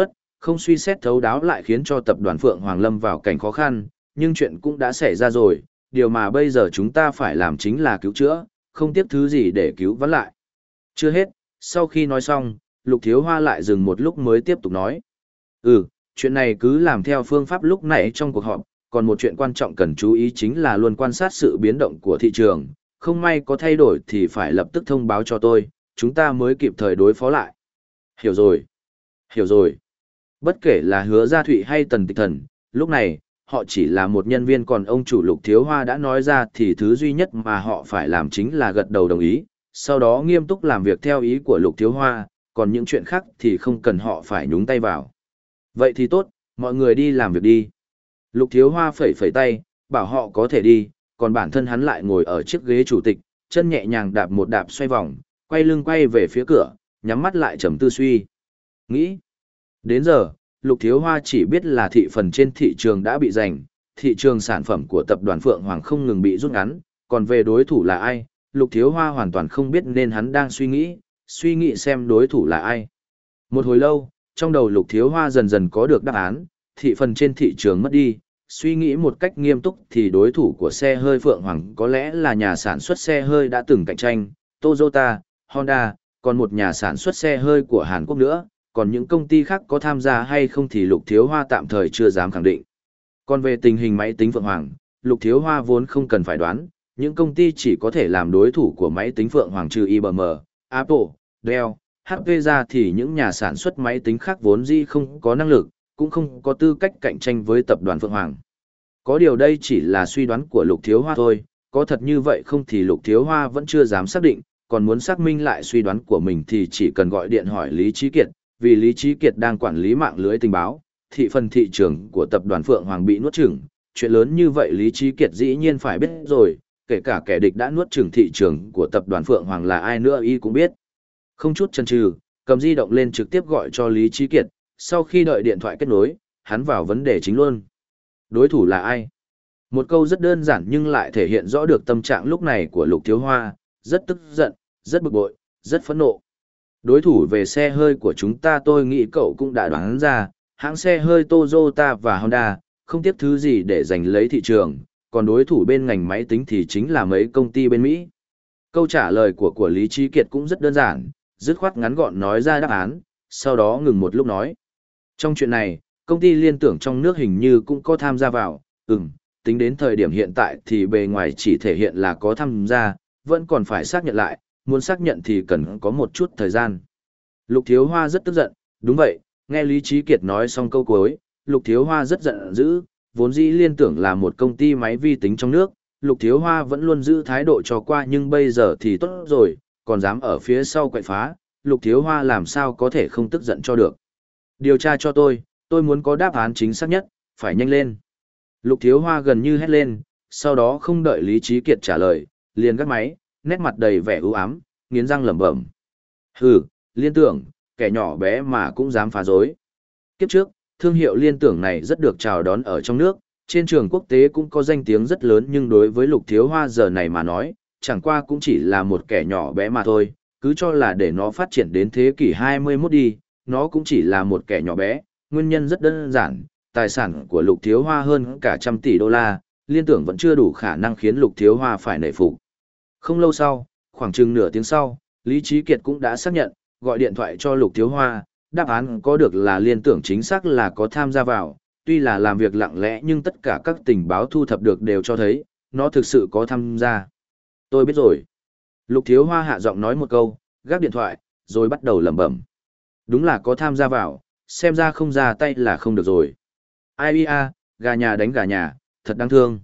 Không suy xét thấu đáo lại khiến cho tập đoàn Phượng Hoàng lâm vào cảnh khó khăn, nhưng chuyện cũng đã xảy ra rồi, điều mà bây giờ chúng ta phải làm chính là cứu chữa, không tiếc thứ gì để cứu vãn lại. Chưa hết, sau khi nói xong, Lục Thiếu Hoa lại dừng một lúc mới tiếp tục nói. Ừ, chuyện này cứ làm theo phương pháp lúc nãy trong cuộc họp, còn một chuyện quan trọng cần chú ý chính là luôn quan sát sự biến động của thị trường, không may có thay đổi thì phải lập tức thông báo cho tôi, chúng ta mới kịp thời đối phó lại. Hiểu rồi, hiểu rồi. Bất kể là Hứa Gia Thụy hay Tần Tịch Thần, lúc này, họ chỉ là một nhân viên còn ông chủ Lục Thiếu Hoa đã nói ra thì thứ duy nhất mà họ phải làm chính là gật đầu đồng ý, sau đó nghiêm túc làm việc theo ý của Lục Thiếu Hoa, còn những chuyện khác thì không cần họ phải nhúng tay vào. Vậy thì tốt, mọi người đi làm việc đi. Lục Thiếu Hoa phẩy phẩy tay, bảo họ có thể đi, còn bản thân hắn lại ngồi ở chiếc ghế chủ tịch, chân nhẹ nhàng đạp một đạp xoay vòng, quay lưng quay về phía cửa, nhắm mắt lại trầm tư suy. Nghĩ. Đến giờ, Lục Thiếu Hoa chỉ biết là thị phần trên thị trường đã bị giành, thị trường sản phẩm của tập đoàn Phượng Hoàng không ngừng bị rút ngắn, còn về đối thủ là ai, Lục Thiếu Hoa hoàn toàn không biết nên hắn đang suy nghĩ, suy nghĩ xem đối thủ là ai. Một hồi lâu, trong đầu Lục Thiếu Hoa dần dần có được đáp án, thị phần trên thị trường mất đi, suy nghĩ một cách nghiêm túc thì đối thủ của xe hơi Phượng Hoàng có lẽ là nhà sản xuất xe hơi đã từng cạnh tranh, Toyota, Honda, còn một nhà sản xuất xe hơi của Hàn Quốc nữa, còn những công ty khác có tham gia hay không thì Lục Thiếu Hoa tạm thời chưa dám khẳng định. Còn về tình hình máy tính Phượng Hoàng, Lục Thiếu Hoa vốn không cần phải đoán, những công ty chỉ có thể làm đối thủ của máy tính Phượng Hoàng trừ i bê em, Apple, Dell, hát pê ra thì những nhà sản xuất máy tính khác vốn dĩ không có năng lực, cũng không có tư cách cạnh tranh với tập đoàn Phượng Hoàng. Có điều đây chỉ là suy đoán của Lục Thiếu Hoa thôi, có thật như vậy không thì Lục Thiếu Hoa vẫn chưa dám xác định, còn muốn xác minh lại suy đoán của mình thì chỉ cần gọi điện hỏi Lý Trí Kiệt, vì Lý Trí Kiệt đang quản lý mạng lưới tình báo, thị phần thị trường của tập đoàn Phượng Hoàng bị nuốt chửng, chuyện lớn như vậy Lý Trí Kiệt dĩ nhiên phải biết rồi, kể cả kẻ địch đã nuốt chửng thị trường của tập đoàn Phượng Hoàng là ai nữa y cũng biết. Không chút chần chừ, cầm di động lên trực tiếp gọi cho Lý Trí Kiệt, sau khi đợi điện thoại kết nối, hắn vào vấn đề chính luôn. Đối thủ là ai? Một câu rất đơn giản nhưng lại thể hiện rõ được tâm trạng lúc này của Lục Thiếu Hoa, rất tức giận, rất bực bội, rất phẫn nộ. Đối thủ về xe hơi của chúng ta tôi nghĩ cậu cũng đã đoán ra, hãng xe hơi Toyota và Honda, không tiếc thứ gì để giành lấy thị trường, còn đối thủ bên ngành máy tính thì chính là mấy công ty bên Mỹ. Câu trả lời của của Lý Trí Kiệt cũng rất đơn giản, dứt khoát ngắn gọn nói ra đáp án, sau đó ngừng một lúc nói. Trong chuyện này, công ty liên tưởng trong nước hình như cũng có tham gia vào, ừm, tính đến thời điểm hiện tại thì bề ngoài chỉ thể hiện là có tham gia, vẫn còn phải xác nhận lại, muốn xác nhận thì cần có một chút thời gian. Lục Thiếu Hoa rất tức giận, đúng vậy, nghe Lý Trí Kiệt nói xong câu cuối, Lục Thiếu Hoa rất giận dữ, vốn dĩ liên tưởng là một công ty máy vi tính trong nước, Lục Thiếu Hoa vẫn luôn giữ thái độ cho qua nhưng bây giờ thì tốt rồi, còn dám ở phía sau quậy phá, Lục Thiếu Hoa làm sao có thể không tức giận cho được. Điều tra cho tôi, tôi muốn có đáp án chính xác nhất, phải nhanh lên. Lục Thiếu Hoa gần như hét lên, sau đó không đợi Lý Trí Kiệt trả lời, liền gắt máy, nét mặt đầy vẻ ưu ám, nghiến răng lẩm bẩm. Hừ, liên tưởng, kẻ nhỏ bé mà cũng dám phá rối. Kiếp trước, thương hiệu liên tưởng này rất được chào đón ở trong nước, trên trường quốc tế cũng có danh tiếng rất lớn nhưng đối với Lục Thiếu Hoa giờ này mà nói, chẳng qua cũng chỉ là một kẻ nhỏ bé mà thôi, cứ cho là để nó phát triển đến thế kỷ hai mươi mốt đi, nó cũng chỉ là một kẻ nhỏ bé, nguyên nhân rất đơn giản, tài sản của Lục Thiếu Hoa hơn cả trăm tỷ đô la, liên tưởng vẫn chưa đủ khả năng khiến Lục Thiếu Hoa phải nể phục. Không lâu sau, khoảng chừng nửa tiếng sau, Lý Trí Kiệt cũng đã xác nhận, gọi điện thoại cho Lục Thiếu Hoa, đáp án có được là liên tưởng chính xác là có tham gia vào, tuy là làm việc lặng lẽ nhưng tất cả các tình báo thu thập được đều cho thấy, nó thực sự có tham gia. Tôi biết rồi. Lục Thiếu Hoa hạ giọng nói một câu, gác điện thoại, rồi bắt đầu lẩm bẩm. Đúng là có tham gia vào, xem ra không ra tay là không được rồi. Ai a, gà nhà đánh gà nhà, thật đáng thương.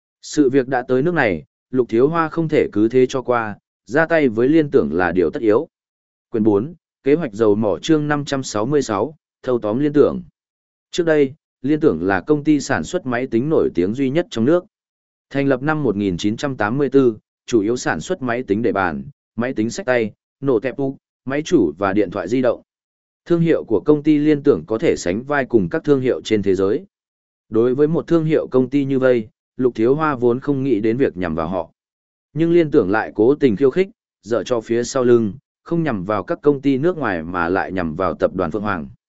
Sự việc đã tới nước này, Lục Thiếu Hoa không thể cứ thế cho qua, ra tay với liên tưởng là điều tất yếu. Quyền bốn, kế hoạch dầu mỏ chương năm trăm sáu mươi sáu, thâu tóm liên tưởng. Trước đây, liên tưởng là công ty sản xuất máy tính nổi tiếng duy nhất trong nước. Thành lập năm một nghìn chín trăm tám mươi tư, chủ yếu sản xuất máy tính để bàn, máy tính xách tay, nổ tẹp úc, máy chủ và điện thoại di động. Thương hiệu của công ty liên tưởng có thể sánh vai cùng các thương hiệu trên thế giới. Đối với một thương hiệu công ty như vây, Lục Thiếu Hoa vốn không nghĩ đến việc nhằm vào họ. Nhưng liên tưởng lại cố tình khiêu khích, dở cho phía sau lưng, không nhằm vào các công ty nước ngoài mà lại nhằm vào tập đoàn Phượng Hoàng.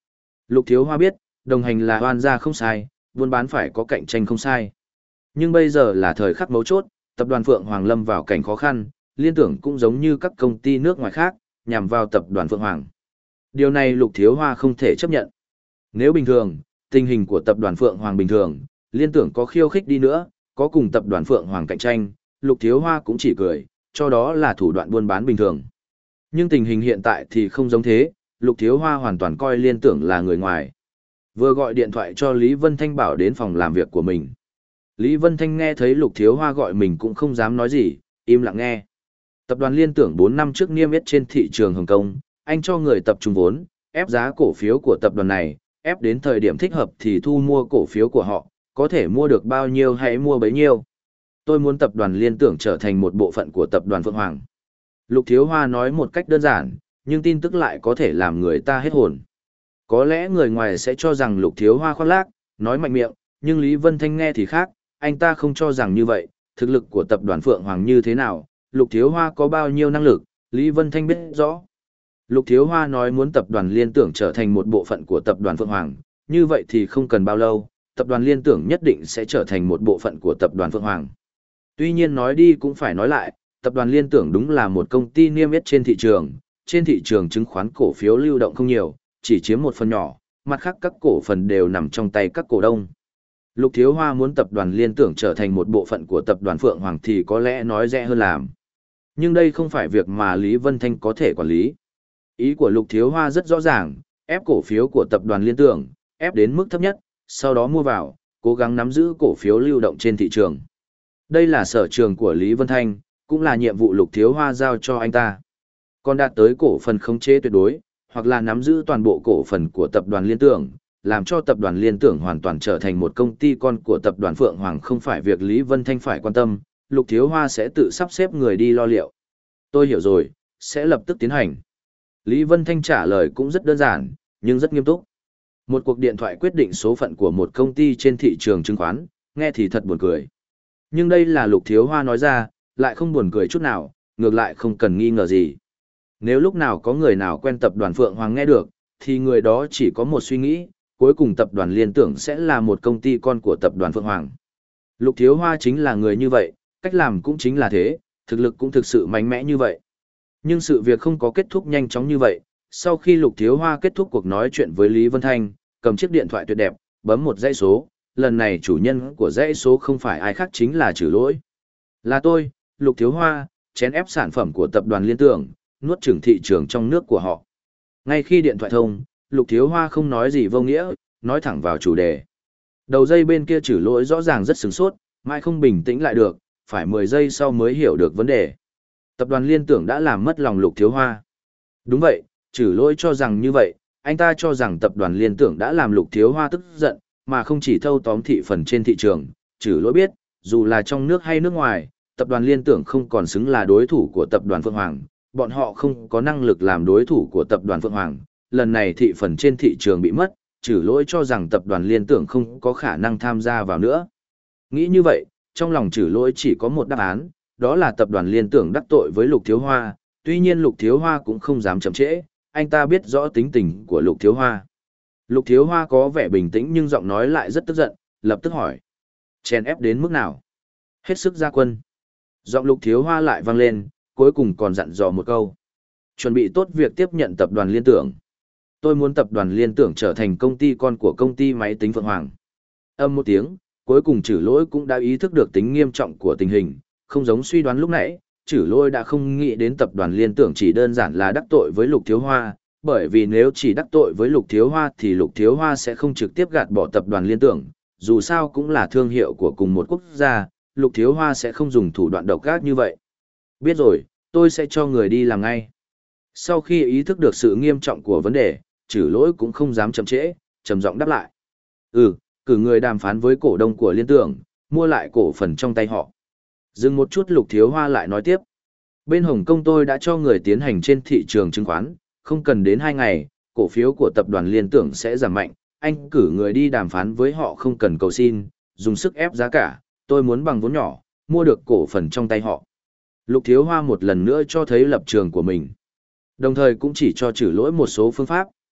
Lục Thiếu Hoa biết, đồng hành là oan gia không sai, buôn bán phải có cạnh tranh không sai. Nhưng bây giờ là thời khắc mấu chốt, tập đoàn Phượng Hoàng lâm vào cảnh khó khăn, liên tưởng cũng giống như các công ty nước ngoài khác, nhằm vào tập đoàn Phượng Hoàng. Điều này Lục Thiếu Hoa không thể chấp nhận. Nếu bình thường, tình hình của tập đoàn Phượng Hoàng bình thường, liên tưởng có khiêu khích đi nữa, có cùng tập đoàn Phượng Hoàng cạnh tranh, Lục Thiếu Hoa cũng chỉ cười, cho đó là thủ đoạn buôn bán bình thường. Nhưng tình hình hiện tại thì không giống thế, Lục Thiếu Hoa hoàn toàn coi liên tưởng là người ngoài. Vừa gọi điện thoại cho Lý Vân Thanh bảo đến phòng làm việc của mình. Lý Vân Thanh nghe thấy Lục Thiếu Hoa gọi mình cũng không dám nói gì, im lặng nghe. Tập đoàn liên tưởng bốn năm trước niêm yết trên thị trường Hồng Kông, anh cho người tập trung vốn, ép giá cổ phiếu của tập đoàn này, ép đến thời điểm thích hợp thì thu mua cổ phiếu của họ, có thể mua được bao nhiêu hãy mua bấy nhiêu. Tôi muốn tập đoàn liên tưởng trở thành một bộ phận của tập đoàn Phượng Hoàng. Lục Thiếu Hoa nói một cách đơn giản, nhưng tin tức lại có thể làm người ta hết hồn. Có lẽ người ngoài sẽ cho rằng Lục Thiếu Hoa khoác lác, nói mạnh miệng, nhưng Lý Vân Thanh nghe thì khác, anh ta không cho rằng như vậy, thực lực của tập đoàn Phượng Hoàng như thế nào, Lục Thiếu Hoa có bao nhiêu năng lực, Lý Vân Thanh biết rõ. Lục Thiếu Hoa nói muốn tập đoàn liên tưởng trở thành một bộ phận của tập đoàn Phượng Hoàng, như vậy thì không cần bao lâu, tập đoàn liên tưởng nhất định sẽ trở thành một bộ phận của tập đoàn Phượng Hoàng. Tuy nhiên nói đi cũng phải nói lại, tập đoàn liên tưởng đúng là một công ty niêm yết trên thị trường, trên thị trường chứng khoán cổ phiếu lưu động không nhiều, chỉ chiếm một phần nhỏ, mặt khác các cổ phần đều nằm trong tay các cổ đông. Lục Thiếu Hoa muốn tập đoàn liên tưởng trở thành một bộ phận của tập đoàn Phượng Hoàng thì có lẽ nói dễ hơn làm. Nhưng đây không phải việc mà Lý Vân Thanh có thể quản lý. Ý của Lục Thiếu Hoa rất rõ ràng, ép cổ phiếu của tập đoàn liên tưởng, ép đến mức thấp nhất, sau đó mua vào, cố gắng nắm giữ cổ phiếu lưu động trên thị trường. Đây là sở trường của Lý Vân Thanh, cũng là nhiệm vụ Lục Thiếu Hoa giao cho anh ta. Còn đạt tới cổ phần khống chế tuyệt đối, hoặc là nắm giữ toàn bộ cổ phần của tập đoàn liên tưởng, làm cho tập đoàn liên tưởng hoàn toàn trở thành một công ty con của tập đoàn Phượng Hoàng không phải việc Lý Vân Thanh phải quan tâm, Lục Thiếu Hoa sẽ tự sắp xếp người đi lo liệu. Tôi hiểu rồi, sẽ lập tức tiến hành. Lý Vân Thanh trả lời cũng rất đơn giản, nhưng rất nghiêm túc. Một cuộc điện thoại quyết định số phận của một công ty trên thị trường chứng khoán, nghe thì thật buồn cười. Nhưng đây là Lục Thiếu Hoa nói ra, lại không buồn cười chút nào, ngược lại không cần nghi ngờ gì. Nếu lúc nào có người nào quen tập đoàn Phượng Hoàng nghe được, thì người đó chỉ có một suy nghĩ, cuối cùng tập đoàn liên tưởng sẽ là một công ty con của tập đoàn Phượng Hoàng. Lục Thiếu Hoa chính là người như vậy, cách làm cũng chính là thế, thực lực cũng thực sự mạnh mẽ như vậy. Nhưng sự việc không có kết thúc nhanh chóng như vậy, sau khi Lục Thiếu Hoa kết thúc cuộc nói chuyện với Lý Vân Thanh, cầm chiếc điện thoại tuyệt đẹp, bấm một dãy số, lần này chủ nhân của dãy số không phải ai khác chính là Trử Lỗi. Là tôi, Lục Thiếu Hoa, chén ép sản phẩm của tập đoàn liên tưởng, nuốt chửng thị trường trong nước của họ. Ngay khi điện thoại thông, Lục Thiếu Hoa không nói gì vô nghĩa, nói thẳng vào chủ đề. Đầu dây bên kia Trử Lỗi rõ ràng rất sửng sốt, mãi không bình tĩnh lại được, phải mười giây sau mới hiểu được vấn đề. Tập đoàn liên tưởng đã làm mất lòng Lục Thiếu Hoa. Đúng vậy, Trử Lỗi cho rằng như vậy, anh ta cho rằng tập đoàn liên tưởng đã làm Lục Thiếu Hoa tức giận, mà không chỉ thâu tóm thị phần trên thị trường. Trử Lỗi biết, dù là trong nước hay nước ngoài, tập đoàn liên tưởng không còn xứng là đối thủ của tập đoàn Phượng Hoàng, bọn họ không có năng lực làm đối thủ của tập đoàn Phượng Hoàng. Lần này thị phần trên thị trường bị mất, Trử Lỗi cho rằng tập đoàn liên tưởng không có khả năng tham gia vào nữa. Nghĩ như vậy, trong lòng Trử Lỗi chỉ có một đáp án, đó là tập đoàn liên tưởng đắc tội với Lục Thiếu Hoa, tuy nhiên Lục Thiếu Hoa cũng không dám chậm trễ, anh ta biết rõ tính tình của Lục Thiếu Hoa. Lục Thiếu Hoa có vẻ bình tĩnh nhưng giọng nói lại rất tức giận, lập tức hỏi. Chèn ép đến mức nào? Hết sức ra quân. Giọng Lục Thiếu Hoa lại vang lên, cuối cùng còn dặn dò một câu. Chuẩn bị tốt việc tiếp nhận tập đoàn liên tưởng. Tôi muốn tập đoàn liên tưởng trở thành công ty con của công ty máy tính Phượng Hoàng. Âm một tiếng, cuối cùng Trử Lỗi cũng đã ý thức được tính nghiêm trọng của tình hình, không giống suy đoán lúc nãy, Trử Lỗi đã không nghĩ đến tập đoàn liên tưởng chỉ đơn giản là đắc tội với Lục Thiếu Hoa, bởi vì nếu chỉ đắc tội với Lục Thiếu Hoa thì Lục Thiếu Hoa sẽ không trực tiếp gạt bỏ tập đoàn liên tưởng, dù sao cũng là thương hiệu của cùng một quốc gia, Lục Thiếu Hoa sẽ không dùng thủ đoạn độc ác như vậy. Biết rồi, tôi sẽ cho người đi làm ngay. Sau khi ý thức được sự nghiêm trọng của vấn đề, Trử Lỗi cũng không dám chậm trễ, trầm giọng đáp lại. Ừ, cử người đàm phán với cổ đông của liên tưởng, mua lại cổ phần trong tay họ. Dừng một chút Lục Thiếu Hoa lại nói tiếp. Bên Hồng Kông tôi đã cho người tiến hành trên thị trường chứng khoán, không cần đến hai ngày, cổ phiếu của tập đoàn liên tưởng sẽ giảm mạnh. Anh cử người đi đàm phán với họ không cần cầu xin, dùng sức ép giá cả, tôi muốn bằng vốn nhỏ, mua được cổ phần trong tay họ. Lục Thiếu Hoa một lần nữa cho thấy lập trường của mình. Đồng thời cũng chỉ cho Trử Lỗi một số phương pháp,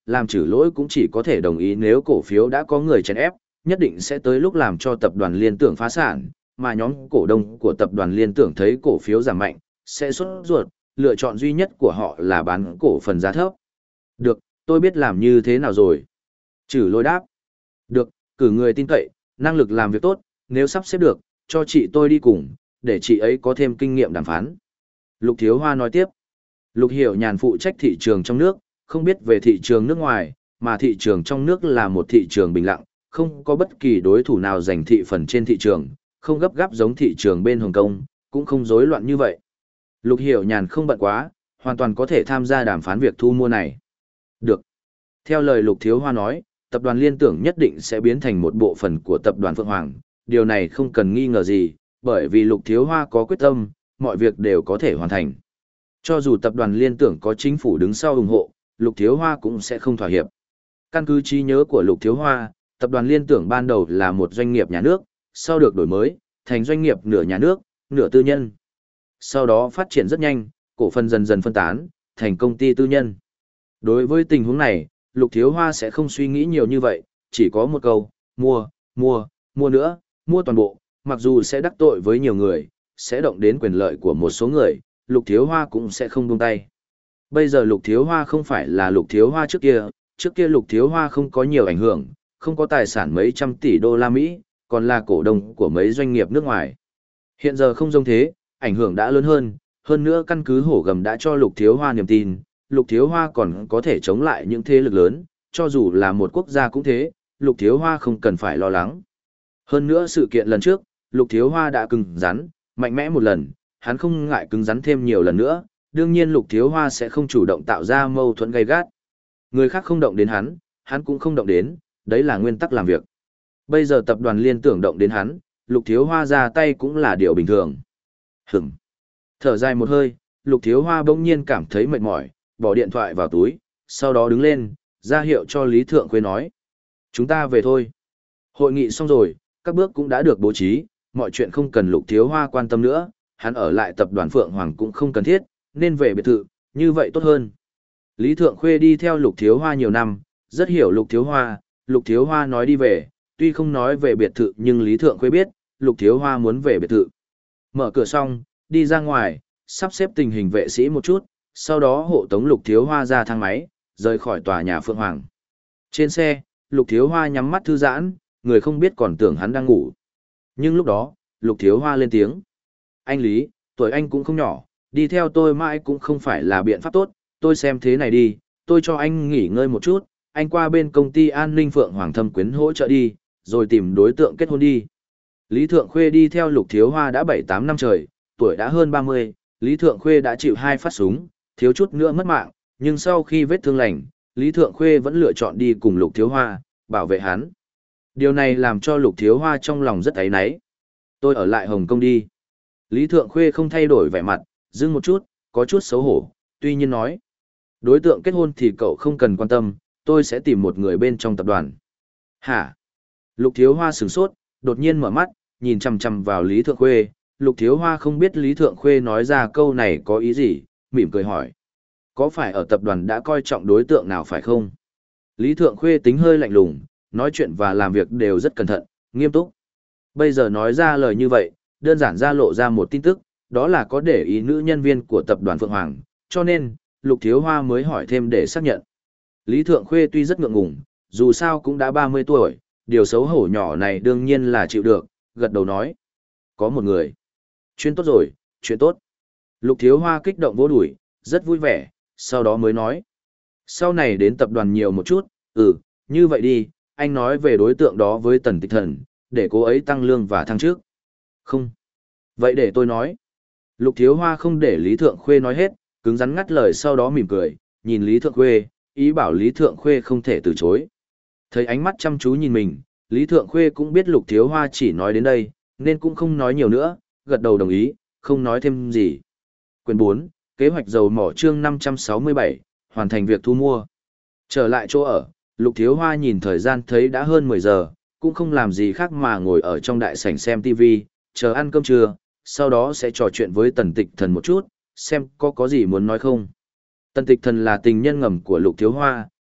làm trừ lỗi cũng chỉ có thể đồng ý nếu cổ phiếu đã có người chèn ép, nhất định sẽ tới lúc làm cho tập đoàn Liên Tưởng phá sản, mà nhóm cổ đông của tập đoàn Liên Tưởng thấy cổ phiếu giảm mạnh, sẽ sốt ruột, lựa chọn duy nhất của họ là bán cổ phần giá thấp. Được, tôi biết làm như thế nào rồi. Trừ lỗi đáp. Được, cử người tin cậy, năng lực làm việc tốt, nếu sắp xếp được, cho chị tôi đi cùng, để chị ấy có thêm kinh nghiệm đàm phán. Lục Thiếu Hoa nói tiếp. Lục Hiểu Nhàn phụ trách thị trường trong nước, không biết về thị trường nước ngoài, mà thị trường trong nước là một thị trường bình lặng, không có bất kỳ đối thủ nào giành thị phần trên thị trường, không gấp gáp giống thị trường bên Hồng Kông, cũng không rối loạn như vậy. Lục Hiểu Nhàn không bận quá, hoàn toàn có thể tham gia đàm phán việc thu mua này. Được. Theo lời Lục Thiếu Hoa nói, tập đoàn Liên Tưởng nhất định sẽ biến thành một bộ phận của tập đoàn Phượng Hoàng, điều này không cần nghi ngờ gì, bởi vì Lục Thiếu Hoa có quyết tâm, mọi việc đều có thể hoàn thành. Cho dù tập đoàn Liên Tưởng có chính phủ đứng sau ủng hộ, Lục Thiếu Hoa cũng sẽ không thỏa hiệp. Căn cứ trí nhớ của Lục Thiếu Hoa, tập đoàn Liên Tưởng ban đầu là một doanh nghiệp nhà nước, sau được đổi mới, thành doanh nghiệp nửa nhà nước, nửa tư nhân. Sau đó phát triển rất nhanh, cổ phần dần dần phân tán, thành công ty tư nhân. Đối với tình huống này, Lục Thiếu Hoa sẽ không suy nghĩ nhiều như vậy, chỉ có một câu, mua, mua, mua nữa, mua toàn bộ, mặc dù sẽ đắc tội với nhiều người, sẽ động đến quyền lợi của một số người, Lục Thiếu Hoa cũng sẽ không buông tay. Bây giờ Lục Thiếu Hoa không phải là Lục Thiếu Hoa trước kia, trước kia Lục Thiếu Hoa không có nhiều ảnh hưởng, không có tài sản mấy trăm tỷ đô la Mỹ, còn là cổ đông của mấy doanh nghiệp nước ngoài. Hiện giờ không giống thế, ảnh hưởng đã lớn hơn, hơn nữa căn cứ hổ gầm đã cho Lục Thiếu Hoa niềm tin, Lục Thiếu Hoa còn có thể chống lại những thế lực lớn, cho dù là một quốc gia cũng thế, Lục Thiếu Hoa không cần phải lo lắng. Hơn nữa sự kiện lần trước, Lục Thiếu Hoa đã cứng rắn, mạnh mẽ một lần, hắn không ngại cứng rắn thêm nhiều lần nữa, đương nhiên Lục Thiếu Hoa sẽ không chủ động tạo ra mâu thuẫn gay gắt. Người khác không động đến hắn, hắn cũng không động đến, đấy là nguyên tắc làm việc. Bây giờ tập đoàn Liên Tưởng động đến hắn, Lục Thiếu Hoa ra tay cũng là điều bình thường. Hửm. Thở dài một hơi, Lục Thiếu Hoa bỗng nhiên cảm thấy mệt mỏi, bỏ điện thoại vào túi, sau đó đứng lên, ra hiệu cho Lý Thượng Khuê nói. Chúng ta về thôi. Hội nghị xong rồi, các bước cũng đã được bố trí, mọi chuyện không cần Lục Thiếu Hoa quan tâm nữa, hắn ở lại tập đoàn Phượng Hoàng cũng không cần thiết, nên về biệt thự, như vậy tốt hơn. Lý Thượng Khuê đi theo Lục Thiếu Hoa nhiều năm, rất hiểu Lục Thiếu Hoa, Lục Thiếu Hoa nói đi về, tuy không nói về biệt thự nhưng Lý Thượng Khuê biết, Lục Thiếu Hoa muốn về biệt thự. Mở cửa xong, đi ra ngoài, sắp xếp tình hình vệ sĩ một chút, sau đó hộ tống Lục Thiếu Hoa ra thang máy, rời khỏi tòa nhà Phượng Hoàng. Trên xe, Lục Thiếu Hoa nhắm mắt thư giãn, người không biết còn tưởng hắn đang ngủ. Nhưng lúc đó, Lục Thiếu Hoa lên tiếng. Anh Lý, tuổi anh cũng không nhỏ, đi theo tôi mãi cũng không phải là biện pháp tốt, tôi xem thế này đi, tôi cho anh nghỉ ngơi một chút, anh qua bên công ty an ninh Phượng Hoàng Thâm Quyến hỗ trợ đi, rồi tìm đối tượng kết hôn đi. Lý Thượng Khuê đi theo Lục Thiếu Hoa đã bảy tám năm trời, tuổi đã hơn ba mươi, Lý Thượng Khuê đã chịu hai phát súng, thiếu chút nữa mất mạng, nhưng sau khi vết thương lành, Lý Thượng Khuê vẫn lựa chọn đi cùng Lục Thiếu Hoa, bảo vệ hắn. Điều này làm cho Lục Thiếu Hoa trong lòng rất áy náy. Tôi ở lại Hồng Kông đi. Lý Thượng Khuê không thay đổi vẻ mặt, dừng một chút, có chút xấu hổ, tuy nhiên nói. Đối tượng kết hôn thì cậu không cần quan tâm, tôi sẽ tìm một người bên trong tập đoàn. Hả? Lục Thiếu Hoa sửng sốt, đột nhiên mở mắt, nhìn chằm chằm vào Lý Thượng Khuê. Lục Thiếu Hoa không biết Lý Thượng Khuê nói ra câu này có ý gì, mỉm cười hỏi. Có phải ở tập đoàn đã coi trọng đối tượng nào phải không? Lý Thượng Khuê tính hơi lạnh lùng, nói chuyện và làm việc đều rất cẩn thận, nghiêm túc. Bây giờ nói ra lời như vậy, đơn giản ra lộ ra một tin tức, đó là có để ý nữ nhân viên của tập đoàn Phượng Hoàng, cho nên, Lục Thiếu Hoa mới hỏi thêm để xác nhận. Lý Thượng Khuê tuy rất ngượng ngùng, dù sao cũng đã ba mươi tuổi, điều xấu hổ nhỏ này đương nhiên là chịu được, gật đầu nói. Có một người. Chuyện tốt rồi, chuyện tốt. Lục Thiếu Hoa kích động vỗ đùi, rất vui vẻ, sau đó mới nói. Sau này đến tập đoàn nhiều một chút, ừ, như vậy đi, anh nói về đối tượng đó với Tần Tịch Thần, để cô ấy tăng lương và thăng chức. Không. Vậy để tôi nói. Lục Thiếu Hoa không để Lý Thượng Khuê nói hết, cứng rắn ngắt lời sau đó mỉm cười, nhìn Lý Thượng Khuê, ý bảo Lý Thượng Khuê không thể từ chối. Thấy ánh mắt chăm chú nhìn mình, Lý Thượng Khuê cũng biết Lục Thiếu Hoa chỉ nói đến đây, nên cũng không nói nhiều nữa, gật đầu đồng ý, không nói thêm gì. Quyền bốn, kế hoạch dầu mỏ chương năm trăm sáu mươi bảy, hoàn thành việc thu mua. Trở lại chỗ ở, Lục Thiếu Hoa nhìn thời gian thấy đã hơn mười giờ, cũng không làm gì khác mà ngồi ở trong đại sảnh xem ti vi, chờ ăn cơm trưa, sau đó sẽ trò chuyện với Tần Tịch Thần một chút, xem có có gì muốn nói không. Tần Tịch Thần là tình nhân ngầm của Lục Thiếu Hoa,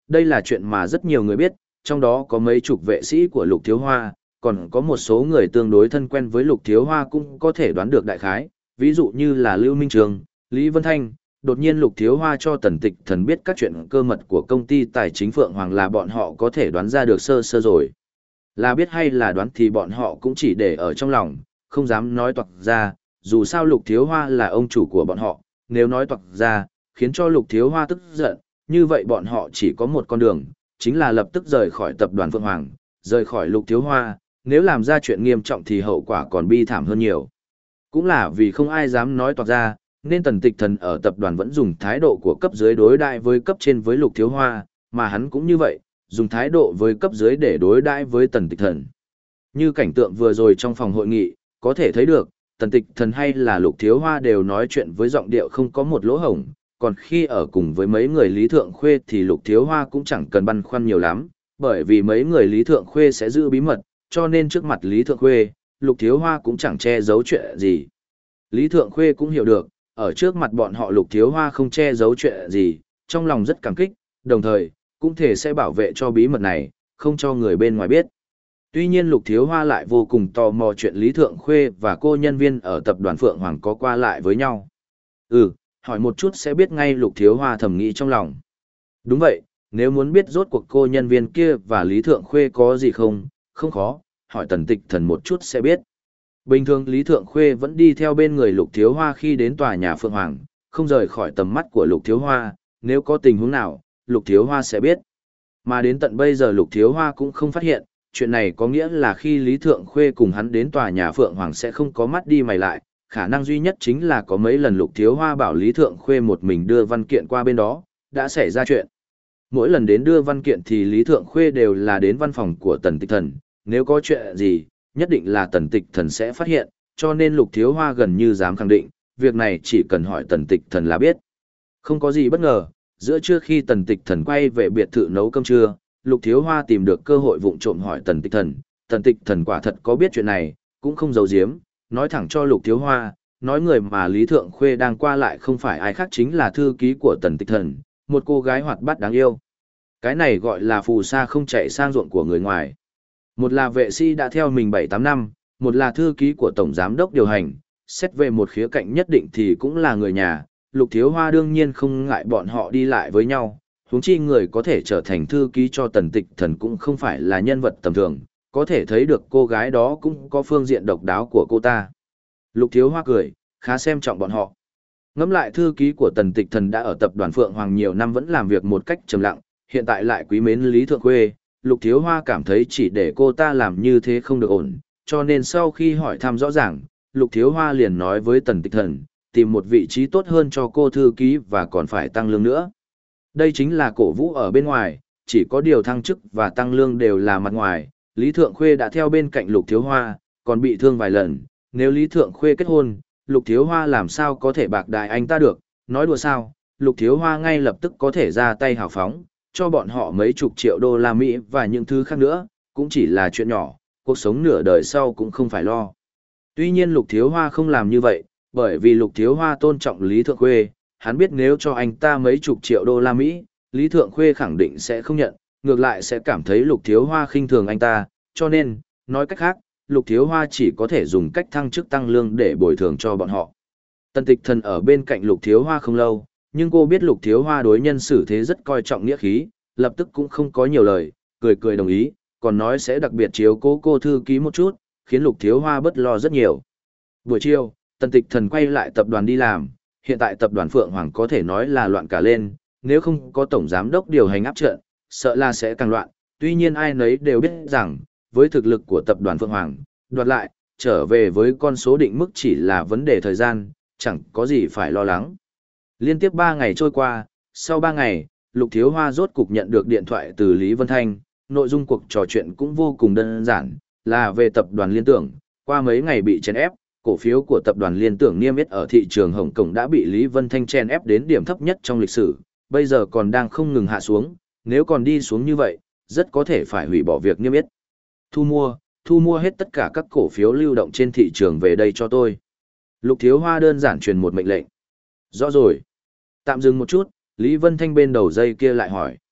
Đây là chuyện mà rất nhiều người biết, trong đó có mấy chục vệ sĩ của Lục Thiếu Hoa, còn có một số người tương đối thân quen với Lục Thiếu Hoa cũng có thể đoán được đại khái, ví dụ như là Lưu Minh Trường, Lý Vân Thanh. Đột nhiên Lục Thiếu Hoa cho Tần Tịch Thần biết các chuyện cơ mật của công ty tài chính Phượng Hoàng là bọn họ có thể đoán ra được sơ sơ rồi. Là biết hay là đoán thì bọn họ cũng chỉ để ở trong lòng, không dám nói toạc ra, dù sao Lục Thiếu Hoa là ông chủ của bọn họ, nếu nói toạc ra, khiến cho Lục Thiếu Hoa tức giận, như vậy bọn họ chỉ có một con đường, chính là lập tức rời khỏi tập đoàn Phượng Hoàng, rời khỏi Lục Thiếu Hoa, nếu làm ra chuyện nghiêm trọng thì hậu quả còn bi thảm hơn nhiều. Cũng là vì không ai dám nói toạc ra, nên Tần Tịch Thần ở tập đoàn vẫn dùng thái độ của cấp dưới đối đãi với cấp trên với Lục Thiếu Hoa, mà hắn cũng như vậy, dùng thái độ với cấp dưới để đối đãi với Tần Tịch Thần. Như cảnh tượng vừa rồi trong phòng hội nghị, có thể thấy được, Tần Tịch Thần hay là Lục Thiếu Hoa đều nói chuyện với giọng điệu không có một lỗ hổng, còn khi ở cùng với mấy người Lý Thượng Khuê thì Lục Thiếu Hoa cũng chẳng cần băn khoăn nhiều lắm, bởi vì mấy người Lý Thượng Khuê sẽ giữ bí mật, cho nên trước mặt Lý Thượng Khuê, Lục Thiếu Hoa cũng chẳng che giấu chuyện gì. Lý Thượng Khuê cũng hiểu được, ở trước mặt bọn họ Lục Thiếu Hoa không che giấu chuyện gì, trong lòng rất cảm kích, đồng thời, cũng thể sẽ bảo vệ cho bí mật này, không cho người bên ngoài biết. Tuy nhiên Lục Thiếu Hoa lại vô cùng tò mò chuyện Lý Thượng Khuê và cô nhân viên ở tập đoàn Phượng Hoàng có qua lại với nhau. Ừ, hỏi một chút sẽ biết ngay Lục Thiếu Hoa thầm nghĩ trong lòng. Đúng vậy, nếu muốn biết rốt cuộc cô nhân viên kia và Lý Thượng Khuê có gì không, không khó, hỏi Tần Tịch Thần một chút sẽ biết. Bình thường Lý Thượng Khuê vẫn đi theo bên người Lục Thiếu Hoa khi đến tòa nhà Phượng Hoàng, không rời khỏi tầm mắt của Lục Thiếu Hoa, nếu có tình huống nào, Lục Thiếu Hoa sẽ biết. Mà đến tận bây giờ Lục Thiếu Hoa cũng không phát hiện, chuyện này có nghĩa là khi Lý Thượng Khuê cùng hắn đến tòa nhà Phượng Hoàng sẽ không có mắt đi mày lại, khả năng duy nhất chính là có mấy lần Lục Thiếu Hoa bảo Lý Thượng Khuê một mình đưa văn kiện qua bên đó, đã xảy ra chuyện. Mỗi lần đến đưa văn kiện thì Lý Thượng Khuê đều là đến văn phòng của Tần Tịch Thần, nếu có chuyện gì, nhất định là Tần Tịch Thần sẽ phát hiện, cho nên Lục Thiếu Hoa gần như dám khẳng định, việc này chỉ cần hỏi Tần Tịch Thần là biết. Không có gì bất ngờ, giữa trưa khi Tần Tịch Thần quay về biệt thự nấu cơm trưa, Lục Thiếu Hoa tìm được cơ hội vụng trộm hỏi Tần Tịch Thần, Tần Tịch Thần quả thật có biết chuyện này, cũng không giấu giếm, nói thẳng cho Lục Thiếu Hoa, nói người mà Lý Thượng Khuê đang qua lại không phải ai khác chính là thư ký của Tần Tịch Thần, một cô gái hoạt bát đáng yêu. Cái này gọi là phù sa không chạy sang ruộng của người ngoài. Một là vệ sĩ đã theo mình bảy tám năm, một là thư ký của Tổng Giám đốc điều hành, xét về một khía cạnh nhất định thì cũng là người nhà, Lục Thiếu Hoa đương nhiên không ngại bọn họ đi lại với nhau, huống chi người có thể trở thành thư ký cho Tần Tịch Thần cũng không phải là nhân vật tầm thường, có thể thấy được cô gái đó cũng có phương diện độc đáo của cô ta. Lục Thiếu Hoa cười, khá xem trọng bọn họ. Ngẫm lại thư ký của Tần Tịch Thần đã ở tập đoàn Phượng Hoàng nhiều năm vẫn làm việc một cách trầm lặng, hiện tại lại quý mến Lý Thượng Khuê, Lục Thiếu Hoa cảm thấy chỉ để cô ta làm như thế không được ổn, cho nên sau khi hỏi thăm rõ ràng, Lục Thiếu Hoa liền nói với Tần Tịch Thần, tìm một vị trí tốt hơn cho cô thư ký và còn phải tăng lương nữa. Đây chính là cổ vũ ở bên ngoài, chỉ có điều thăng chức và tăng lương đều là mặt ngoài, Lý Thượng Khuê đã theo bên cạnh Lục Thiếu Hoa, còn bị thương vài lần, nếu Lý Thượng Khuê kết hôn, Lục Thiếu Hoa làm sao có thể bạc đại anh ta được, nói đùa sao, Lục Thiếu Hoa ngay lập tức có thể ra tay hào phóng, cho bọn họ mấy chục triệu đô la Mỹ và những thứ khác nữa, cũng chỉ là chuyện nhỏ, cuộc sống nửa đời sau cũng không phải lo. Tuy nhiên Lục Thiếu Hoa không làm như vậy, bởi vì Lục Thiếu Hoa tôn trọng Lý Thượng Khuê, hắn biết nếu cho anh ta mấy chục triệu đô la Mỹ, Lý Thượng Khuê khẳng định sẽ không nhận, ngược lại sẽ cảm thấy Lục Thiếu Hoa khinh thường anh ta, cho nên, nói cách khác, Lục Thiếu Hoa chỉ có thể dùng cách thăng chức tăng lương để bồi thường cho bọn họ. Tần Tịch Thần ở bên cạnh Lục Thiếu Hoa không lâu, nhưng cô biết Lục Thiếu Hoa đối nhân xử thế rất coi trọng nghĩa khí, lập tức cũng không có nhiều lời, cười cười đồng ý, còn nói sẽ đặc biệt chiếu cố cô thư ký một chút, khiến Lục Thiếu Hoa bất lo rất nhiều. Buổi chiều, Tần Tịch Thần quay lại tập đoàn đi làm, hiện tại tập đoàn Phượng Hoàng có thể nói là loạn cả lên, nếu không có tổng giám đốc điều hành áp trận, sợ là sẽ càng loạn, tuy nhiên ai nấy đều biết rằng, với thực lực của tập đoàn Phượng Hoàng, đoạt lại, trở về với con số định mức chỉ là vấn đề thời gian, chẳng có gì phải lo lắng. Liên tiếp ba ngày trôi qua, sau ba ngày, Lục Thiếu Hoa rốt cục nhận được điện thoại từ Lý Vân Thanh, nội dung cuộc trò chuyện cũng vô cùng đơn giản, là về tập đoàn Liên Tưởng, qua mấy ngày bị chèn ép, cổ phiếu của tập đoàn Liên Tưởng niêm yết ở thị trường Hồng Kông đã bị Lý Vân Thanh chèn ép đến điểm thấp nhất trong lịch sử, bây giờ còn đang không ngừng hạ xuống, nếu còn đi xuống như vậy, rất có thể phải hủy bỏ việc niêm yết. Thu mua, thu mua hết tất cả các cổ phiếu lưu động trên thị trường về đây cho tôi. Lục Thiếu Hoa đơn giản truyền một mệnh lệnh. Rõ rồi. Tạm dừng một chút, Lý Vân Thanh bên đầu dây kia lại hỏi.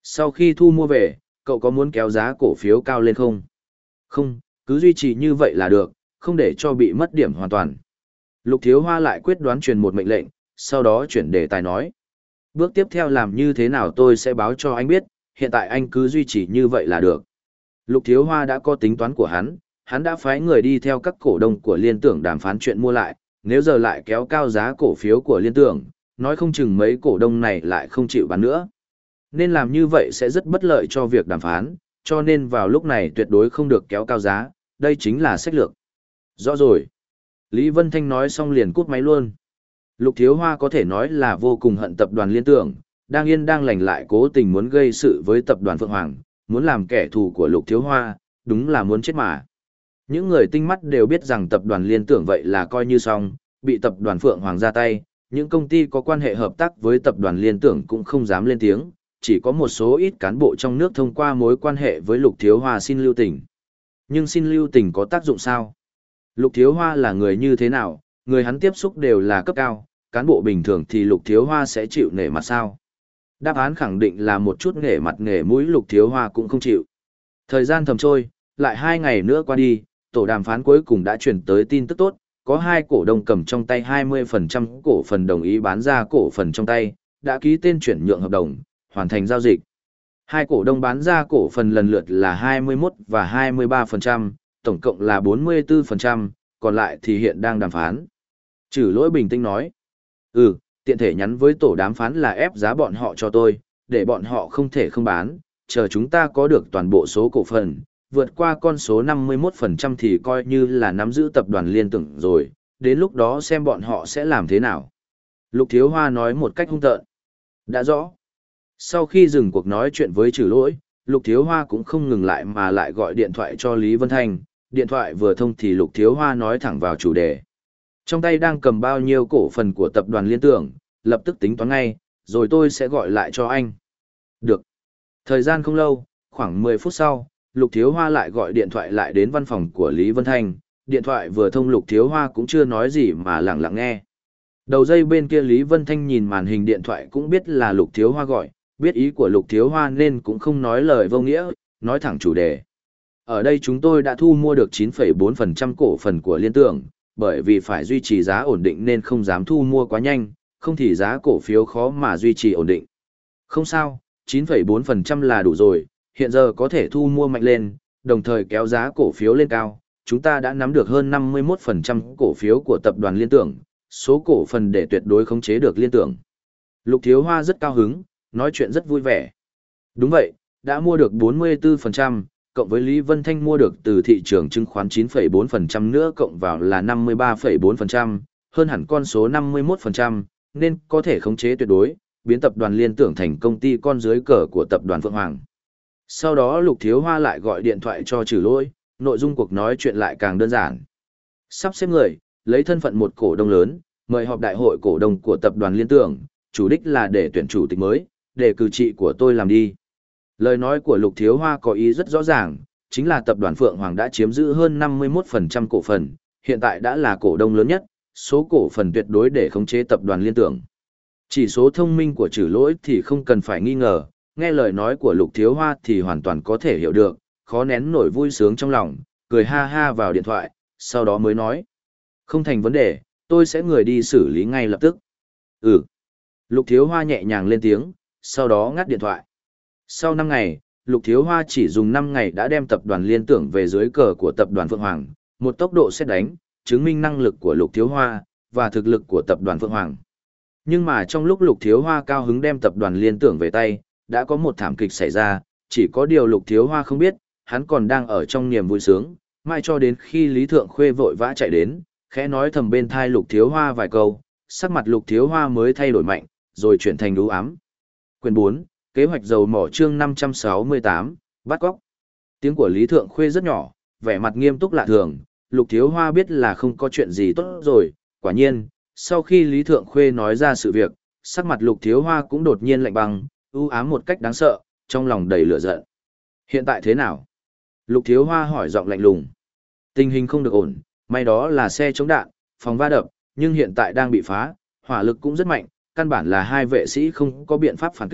Sau khi thu mua về, cậu có muốn kéo giá cổ phiếu cao lên không? Không, cứ duy trì như vậy là được, không để cho bị mất điểm hoàn toàn. Lục Thiếu Hoa lại quyết đoán truyền một mệnh lệnh, sau đó chuyển đề tài nói. Bước tiếp theo làm như thế nào tôi sẽ báo cho anh biết, hiện tại anh cứ duy trì như vậy là được. Lục Thiếu Hoa đã có tính toán của hắn, hắn đã phái người đi theo các cổ đông của Liên Tưởng đàm phán chuyện mua lại, nếu giờ lại kéo cao giá cổ phiếu của Liên Tưởng, nói không chừng mấy cổ đông này lại không chịu bán nữa. Nên làm như vậy sẽ rất bất lợi cho việc đàm phán, cho nên vào lúc này tuyệt đối không được kéo cao giá, đây chính là sách lược. Rõ rồi. Lý Vân Thanh nói xong liền cút máy luôn. Lục Thiếu Hoa có thể nói là vô cùng hận tập đoàn Liên Tưởng, đang yên đang lành lại cố tình muốn gây sự với tập đoàn Phượng Hoàng, muốn làm kẻ thù của Lục Thiếu Hoa, đúng là muốn chết mà. Những người tinh mắt đều biết rằng tập đoàn Liên Tưởng vậy là coi như xong, bị tập đoàn Phượng Hoàng ra tay, những công ty có quan hệ hợp tác với tập đoàn Liên Tưởng cũng không dám lên tiếng, chỉ có một số ít cán bộ trong nước thông qua mối quan hệ với Lục Thiếu Hoa xin lưu tình. Nhưng xin lưu tình có tác dụng sao? Lục Thiếu Hoa là người như thế nào, người hắn tiếp xúc đều là cấp cao, cán bộ bình thường thì Lục Thiếu Hoa sẽ chịu nể mặt sao? Đáp án khẳng định là một chút nể mặt nể mũi Lục Thiếu Hoa cũng không chịu. Thời gian thầm trôi, lại hai ngày nữa qua đi, tổ đàm phán cuối cùng đã chuyển tới tin tức tốt, có hai cổ đông cầm trong tay hai mươi phần trăm cổ phần đồng ý bán ra cổ phần trong tay, đã ký tên chuyển nhượng hợp đồng, hoàn thành giao dịch. Hai cổ đông bán ra cổ phần lần lượt là hai mươi mốt và hai mươi ba phần trăm, tổng cộng là bốn mươi tư phần trăm, còn lại thì hiện đang đàm phán. Trừ Lỗi bình tĩnh nói. Ừ, tiện thể nhắn với tổ đàm phán là ép giá bọn họ cho tôi, để bọn họ không thể không bán, chờ chúng ta có được toàn bộ số cổ phần, vượt qua con số năm mươi mốt phần trăm thì coi như là nắm giữ tập đoàn Liên Tưởng rồi, đến lúc đó xem bọn họ sẽ làm thế nào. Lục Thiếu Hoa nói một cách hung tợn. Đã rõ. Sau khi dừng cuộc nói chuyện với Trừ Lỗi, Lục Thiếu Hoa cũng không ngừng lại mà lại gọi điện thoại cho Lý Vân Thanh, điện thoại vừa thông thì Lục Thiếu Hoa nói thẳng vào chủ đề. Trong tay đang cầm bao nhiêu cổ phần của tập đoàn Liên Tưởng, lập tức tính toán ngay, rồi tôi sẽ gọi lại cho anh. Được. Thời gian không lâu, khoảng mười phút sau, Lục Thiếu Hoa lại gọi điện thoại lại đến văn phòng của Lý Vân Thanh, điện thoại vừa thông Lục Thiếu Hoa cũng chưa nói gì mà lặng lặng nghe. Đầu dây bên kia Lý Vân Thanh nhìn màn hình điện thoại cũng biết là Lục Thiếu Hoa gọi, biết ý của Lục Thiếu Hoa nên cũng không nói lời vô nghĩa, nói thẳng chủ đề. Ở đây chúng tôi đã thu mua được chín phẩy bốn phần trăm cổ phần của Liên Tưởng, bởi vì phải duy trì giá ổn định nên không dám thu mua quá nhanh, không thì giá cổ phiếu khó mà duy trì ổn định. Không sao, chín phẩy bốn phần trăm là đủ rồi, hiện giờ có thể thu mua mạnh lên, đồng thời kéo giá cổ phiếu lên cao. Chúng ta đã nắm được hơn năm mươi mốt phần trăm cổ phiếu của tập đoàn Liên Tưởng, số cổ phần để tuyệt đối khống chế được Liên Tưởng. Lục Thiếu Hoa rất cao hứng, nói chuyện rất vui vẻ. Đúng vậy, đã mua được bốn mươi tư phần trăm, cộng với Lý Vân Thanh mua được từ thị trường chứng khoán chín phẩy bốn phần trăm nữa cộng vào là năm mươi ba phẩy bốn phần trăm, hơn hẳn con số năm mươi mốt phần trăm, nên có thể khống chế tuyệt đối, biến tập đoàn Liên Tưởng thành công ty con dưới cờ của tập đoàn Phượng Hoàng. Sau đó Lục Thiếu Hoa lại gọi điện thoại cho Trừ Lỗi, nội dung cuộc nói chuyện lại càng đơn giản. Sắp xếp người, lấy thân phận một cổ đông lớn, mời họp đại hội cổ đông của tập đoàn Liên Tưởng, chủ đích là để tuyển chủ tịch mới, để cử trị của tôi làm đi. Lời nói của Lục Thiếu Hoa có ý rất rõ ràng, chính là tập đoàn Phượng Hoàng đã chiếm giữ hơn năm mươi mốt phần trăm cổ phần, hiện tại đã là cổ đông lớn nhất, số cổ phần tuyệt đối để khống chế tập đoàn Liên Tưởng. Chỉ số thông minh của Trừ Lỗi thì không cần phải nghi ngờ, nghe lời nói của Lục Thiếu Hoa thì hoàn toàn có thể hiểu được, khó nén nổi vui sướng trong lòng, cười ha ha vào điện thoại, sau đó mới nói. Không thành vấn đề, tôi sẽ người đi xử lý ngay lập tức. Ừ. Lục Thiếu Hoa nhẹ nhàng lên tiếng, sau đó ngắt điện thoại. Sau năm ngày, Lục Thiếu Hoa chỉ dùng năm ngày đã đem tập đoàn Liên Tưởng về dưới cờ của tập đoàn Phượng Hoàng, một tốc độ sét đánh, chứng minh năng lực của Lục Thiếu Hoa và thực lực của tập đoàn Phượng Hoàng. Nhưng mà trong lúc Lục Thiếu Hoa cao hứng đem tập đoàn Liên Tưởng về tay, đã có một thảm kịch xảy ra, chỉ có điều Lục Thiếu Hoa không biết, hắn còn đang ở trong niềm vui sướng, mai cho đến khi Lý Thượng Khuê vội vã chạy đến, khẽ nói thầm bên thai Lục Thiếu Hoa vài câu, sắc mặt Lục Thiếu Hoa mới thay đổi mạnh, rồi chuyển thành u ám. Quyền bốn, kế hoạch dầu mỏ chương năm trăm sáu mươi tám, bắt cóc. Tiếng của Lý Thượng Khuê rất nhỏ, vẻ mặt nghiêm túc lạ thường, Lục Thiếu Hoa biết là không có chuyện gì tốt rồi, quả nhiên, sau khi Lý Thượng Khuê nói ra sự việc, sắc mặt Lục Thiếu Hoa cũng đột nhiên lạnh băng, u ám một cách đáng sợ, trong lòng đầy lửa giận. Hiện tại thế nào? Lục Thiếu Hoa hỏi giọng lạnh lùng. Tình hình không được ổn, may đó là xe chống đạn, phòng va đập, nhưng hiện tại đang bị phá, hỏa lực cũng rất mạnh, căn bản là hai vệ sĩ không có biện pháp phản kích,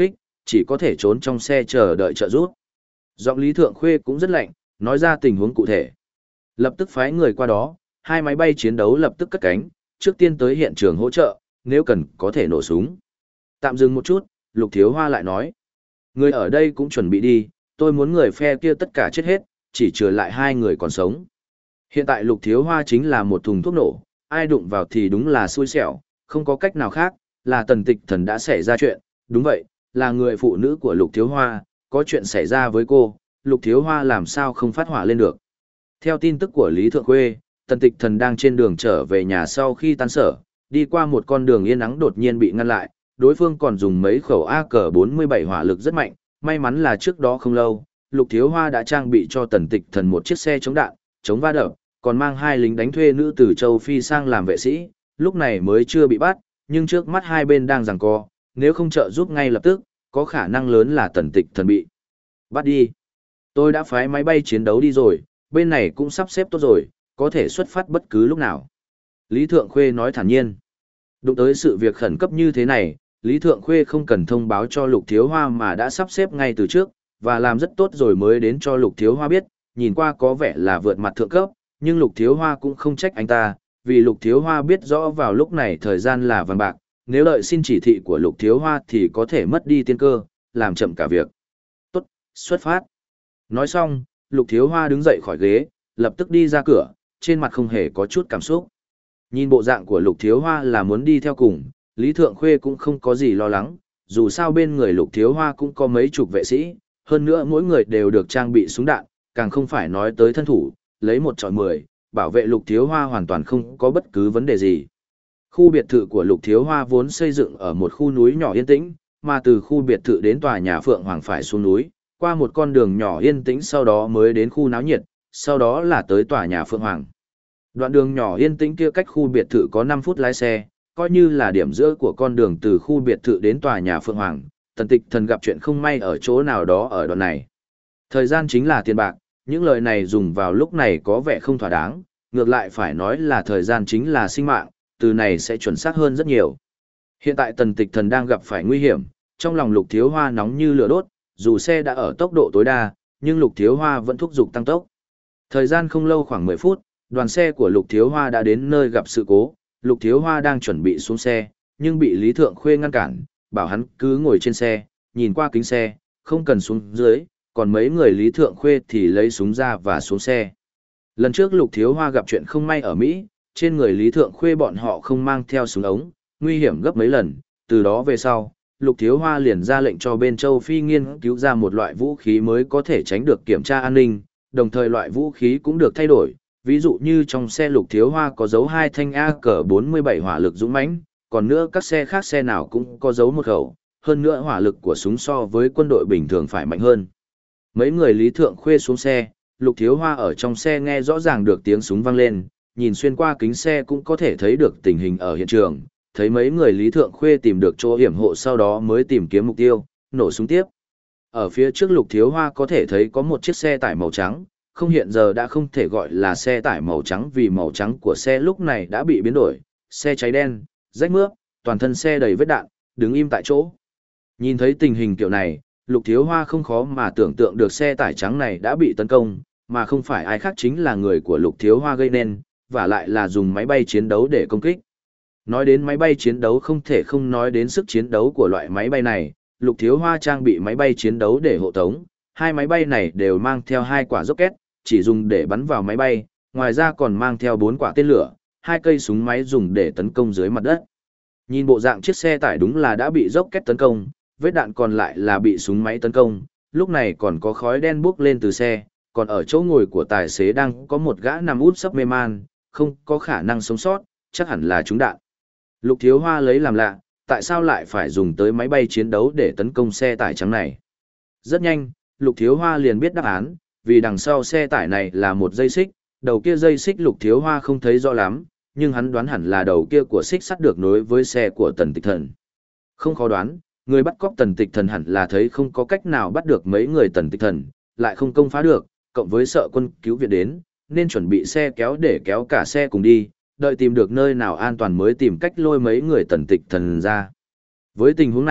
chỉ có thể trốn trong xe chờ đợi trợ giúp. Giọng Lý Thượng Khuê cũng rất lạnh, nói ra tình huống cụ thể. Lập tức phái người qua đó, hai máy bay chiến đấu lập tức cất cánh, trước tiên tới hiện trường hỗ trợ, nếu cần có thể nổ súng. Tạm dừng một chút, Lục Thiếu Hoa lại nói. Người ở đây cũng chuẩn bị đi, tôi muốn người phe kia tất cả chết hết, chỉ trừ lại hai người còn sống. Hiện tại Lục Thiếu Hoa chính là một thùng thuốc nổ, ai đụng vào thì đúng là xui xẻo, không có cách nào khác, là Tần Tịch Thần đã xảy ra chuyện, đúng vậy, là người phụ nữ của Lục Thiếu Hoa, có chuyện xảy ra với cô, Lục Thiếu Hoa làm sao không phát hỏa lên được. Theo tin tức của Lý Thượng Khuê, Tần Tịch Thần đang trên đường trở về nhà sau khi tan sở, đi qua một con đường yên ắng đột nhiên bị ngăn lại, đối phương còn dùng mấy khẩu A K bốn mươi bảy hỏa lực rất mạnh, may mắn là trước đó không lâu, Lục Thiếu Hoa đã trang bị cho Tần Tịch Thần một chiếc xe chống đạn, chống va đập, còn mang hai lính đánh thuê nữ từ châu Phi sang làm vệ sĩ, lúc này mới chưa bị bắt, nhưng trước mắt hai bên đang giằng co, nếu không trợ giúp ngay lập tức, có khả năng lớn là Tần Tịch Thần bị bắt đi. Tôi đã phái máy bay chiến đấu đi rồi, bên này cũng sắp xếp tốt rồi, có thể xuất phát bất cứ lúc nào. Lý Thượng Khuê nói thản nhiên. Đụng tới sự việc khẩn cấp như thế này, Lý Thượng Khuê không cần thông báo cho Lục Thiếu Hoa mà đã sắp xếp ngay từ trước, và làm rất tốt rồi mới đến cho Lục Thiếu Hoa biết, nhìn qua có vẻ là vượt mặt thượng cấp, nhưng Lục Thiếu Hoa cũng không trách anh ta, vì Lục Thiếu Hoa biết rõ vào lúc này thời gian là vàng bạc, nếu đợi xin chỉ thị của Lục Thiếu Hoa thì có thể mất đi tiên cơ, làm chậm cả việc. Tốt, xuất phát. Nói xong, Lục Thiếu Hoa đứng dậy khỏi ghế, lập tức đi ra cửa, trên mặt không hề có chút cảm xúc. Nhìn bộ dạng của Lục Thiếu Hoa là muốn đi theo cùng, Lý Thượng Khuê cũng không có gì lo lắng, dù sao bên người Lục Thiếu Hoa cũng có mấy chục vệ sĩ, hơn nữa mỗi người đều được trang bị súng đạn, càng không phải nói tới thân thủ, lấy một chọi mười, bảo vệ Lục Thiếu Hoa hoàn toàn không có bất cứ vấn đề gì. Khu biệt thự của Lục Thiếu Hoa vốn xây dựng ở một khu núi nhỏ yên tĩnh, mà từ khu biệt thự đến tòa nhà Phượng Hoàng phải xuống núi, qua một con đường nhỏ yên tĩnh sau đó mới đến khu náo nhiệt, sau đó là tới tòa nhà Phượng Hoàng. Đoạn đường nhỏ yên tĩnh kia cách khu biệt thự có năm phút lái xe, coi như là điểm giữa của con đường từ khu biệt thự đến tòa nhà Phượng Hoàng. Tần Tịch Thần gặp chuyện không may ở chỗ nào đó ở đoạn này. Thời gian chính là tiền bạc, những lời này dùng vào lúc này có vẻ không thỏa đáng, ngược lại phải nói là thời gian chính là sinh mạng, từ này sẽ chuẩn xác hơn rất nhiều. Hiện tại Tần Tịch Thần đang gặp phải nguy hiểm, trong lòng Lục Thiếu Hoa nóng như lửa đốt, dù xe đã ở tốc độ tối đa, nhưng Lục Thiếu Hoa vẫn thúc giục tăng tốc. Thời gian không lâu khoảng mười phút, đoàn xe của Lục Thiếu Hoa đã đến nơi gặp sự cố, Lục Thiếu Hoa đang chuẩn bị xuống xe, nhưng bị Lý Thượng Khuê ngăn cản, bảo hắn cứ ngồi trên xe, nhìn qua kính xe, không cần xuống dưới, còn mấy người Lý Thượng Khuê thì lấy súng ra và xuống xe. Lần trước Lục Thiếu Hoa gặp chuyện không may ở Mỹ, trên người Lý Thượng Khuê bọn họ không mang theo súng ống, nguy hiểm gấp mấy lần, từ đó về sau, Lục Thiếu Hoa liền ra lệnh cho bên châu Phi nghiên cứu ra một loại vũ khí mới có thể tránh được kiểm tra an ninh, đồng thời loại vũ khí cũng được thay đổi, ví dụ như trong xe Lục Thiếu Hoa có dấu hai thanh A K bốn mươi bảy hỏa lực dũng mãnh, còn nữa các xe khác xe nào cũng có dấu một khẩu, hơn nữa hỏa lực của súng so với quân đội bình thường phải mạnh hơn. Mấy người Lý Thượng Khuê xuống xe, Lục Thiếu Hoa ở trong xe nghe rõ ràng được tiếng súng vang lên, nhìn xuyên qua kính xe cũng có thể thấy được tình hình ở hiện trường, thấy mấy người Lý Thượng Khuê tìm được chỗ hiểm hộ sau đó mới tìm kiếm mục tiêu, nổ súng tiếp. Ở phía trước Lục Thiếu Hoa có thể thấy có một chiếc xe tải màu trắng, không hiện giờ đã không thể gọi là xe tải màu trắng vì màu trắng của xe lúc này đã bị biến đổi, xe cháy đen, rách mướp, toàn thân xe đầy vết đạn, đứng im tại chỗ. Nhìn thấy tình hình kiểu này, Lục Thiếu Hoa không khó mà tưởng tượng được xe tải trắng này đã bị tấn công, mà không phải ai khác chính là người của Lục Thiếu Hoa gây nên, và lại là dùng máy bay chiến đấu để công kích. Nói đến máy bay chiến đấu không thể không nói đến sức chiến đấu của loại máy bay này, Lục Thiếu Hoa trang bị máy bay chiến đấu để hộ tống, hai máy bay này đều mang theo hai quả rocket, chỉ dùng để bắn vào máy bay, ngoài ra còn mang theo bốn quả tên lửa, hai cây súng máy dùng để tấn công dưới mặt đất. Nhìn bộ dạng chiếc xe tải đúng là đã bị rocket tấn công, vết đạn còn lại là bị súng máy tấn công, lúc này còn có khói đen bốc lên từ xe, còn ở chỗ ngồi của tài xế đang có một gã nằm úp sấp mê man, không có khả năng sống sót, chắc hẳn là trúng đạn. Lục Thiếu Hoa lấy làm lạ, tại sao lại phải dùng tới máy bay chiến đấu để tấn công xe tải trắng này? Rất nhanh, Lục Thiếu Hoa liền biết đáp án, vì đằng sau xe tải này là một dây xích, đầu kia dây xích Lục Thiếu Hoa không thấy rõ lắm, nhưng hắn đoán hẳn là đầu kia của xích sắt được nối với xe của Tần Tịch Thần. Không khó đoán, người bắt cóc Tần Tịch Thần hẳn là thấy không có cách nào bắt được mấy người Tần Tịch Thần, lại không công phá được, cộng với sợ quân cứu viện đến, nên chuẩn bị xe kéo để kéo cả xe cùng đi, đợi tìm được nơi nào an toàn mới tìm cách lôi mấy người Tần Tịch Thần ra. Với tình huống này,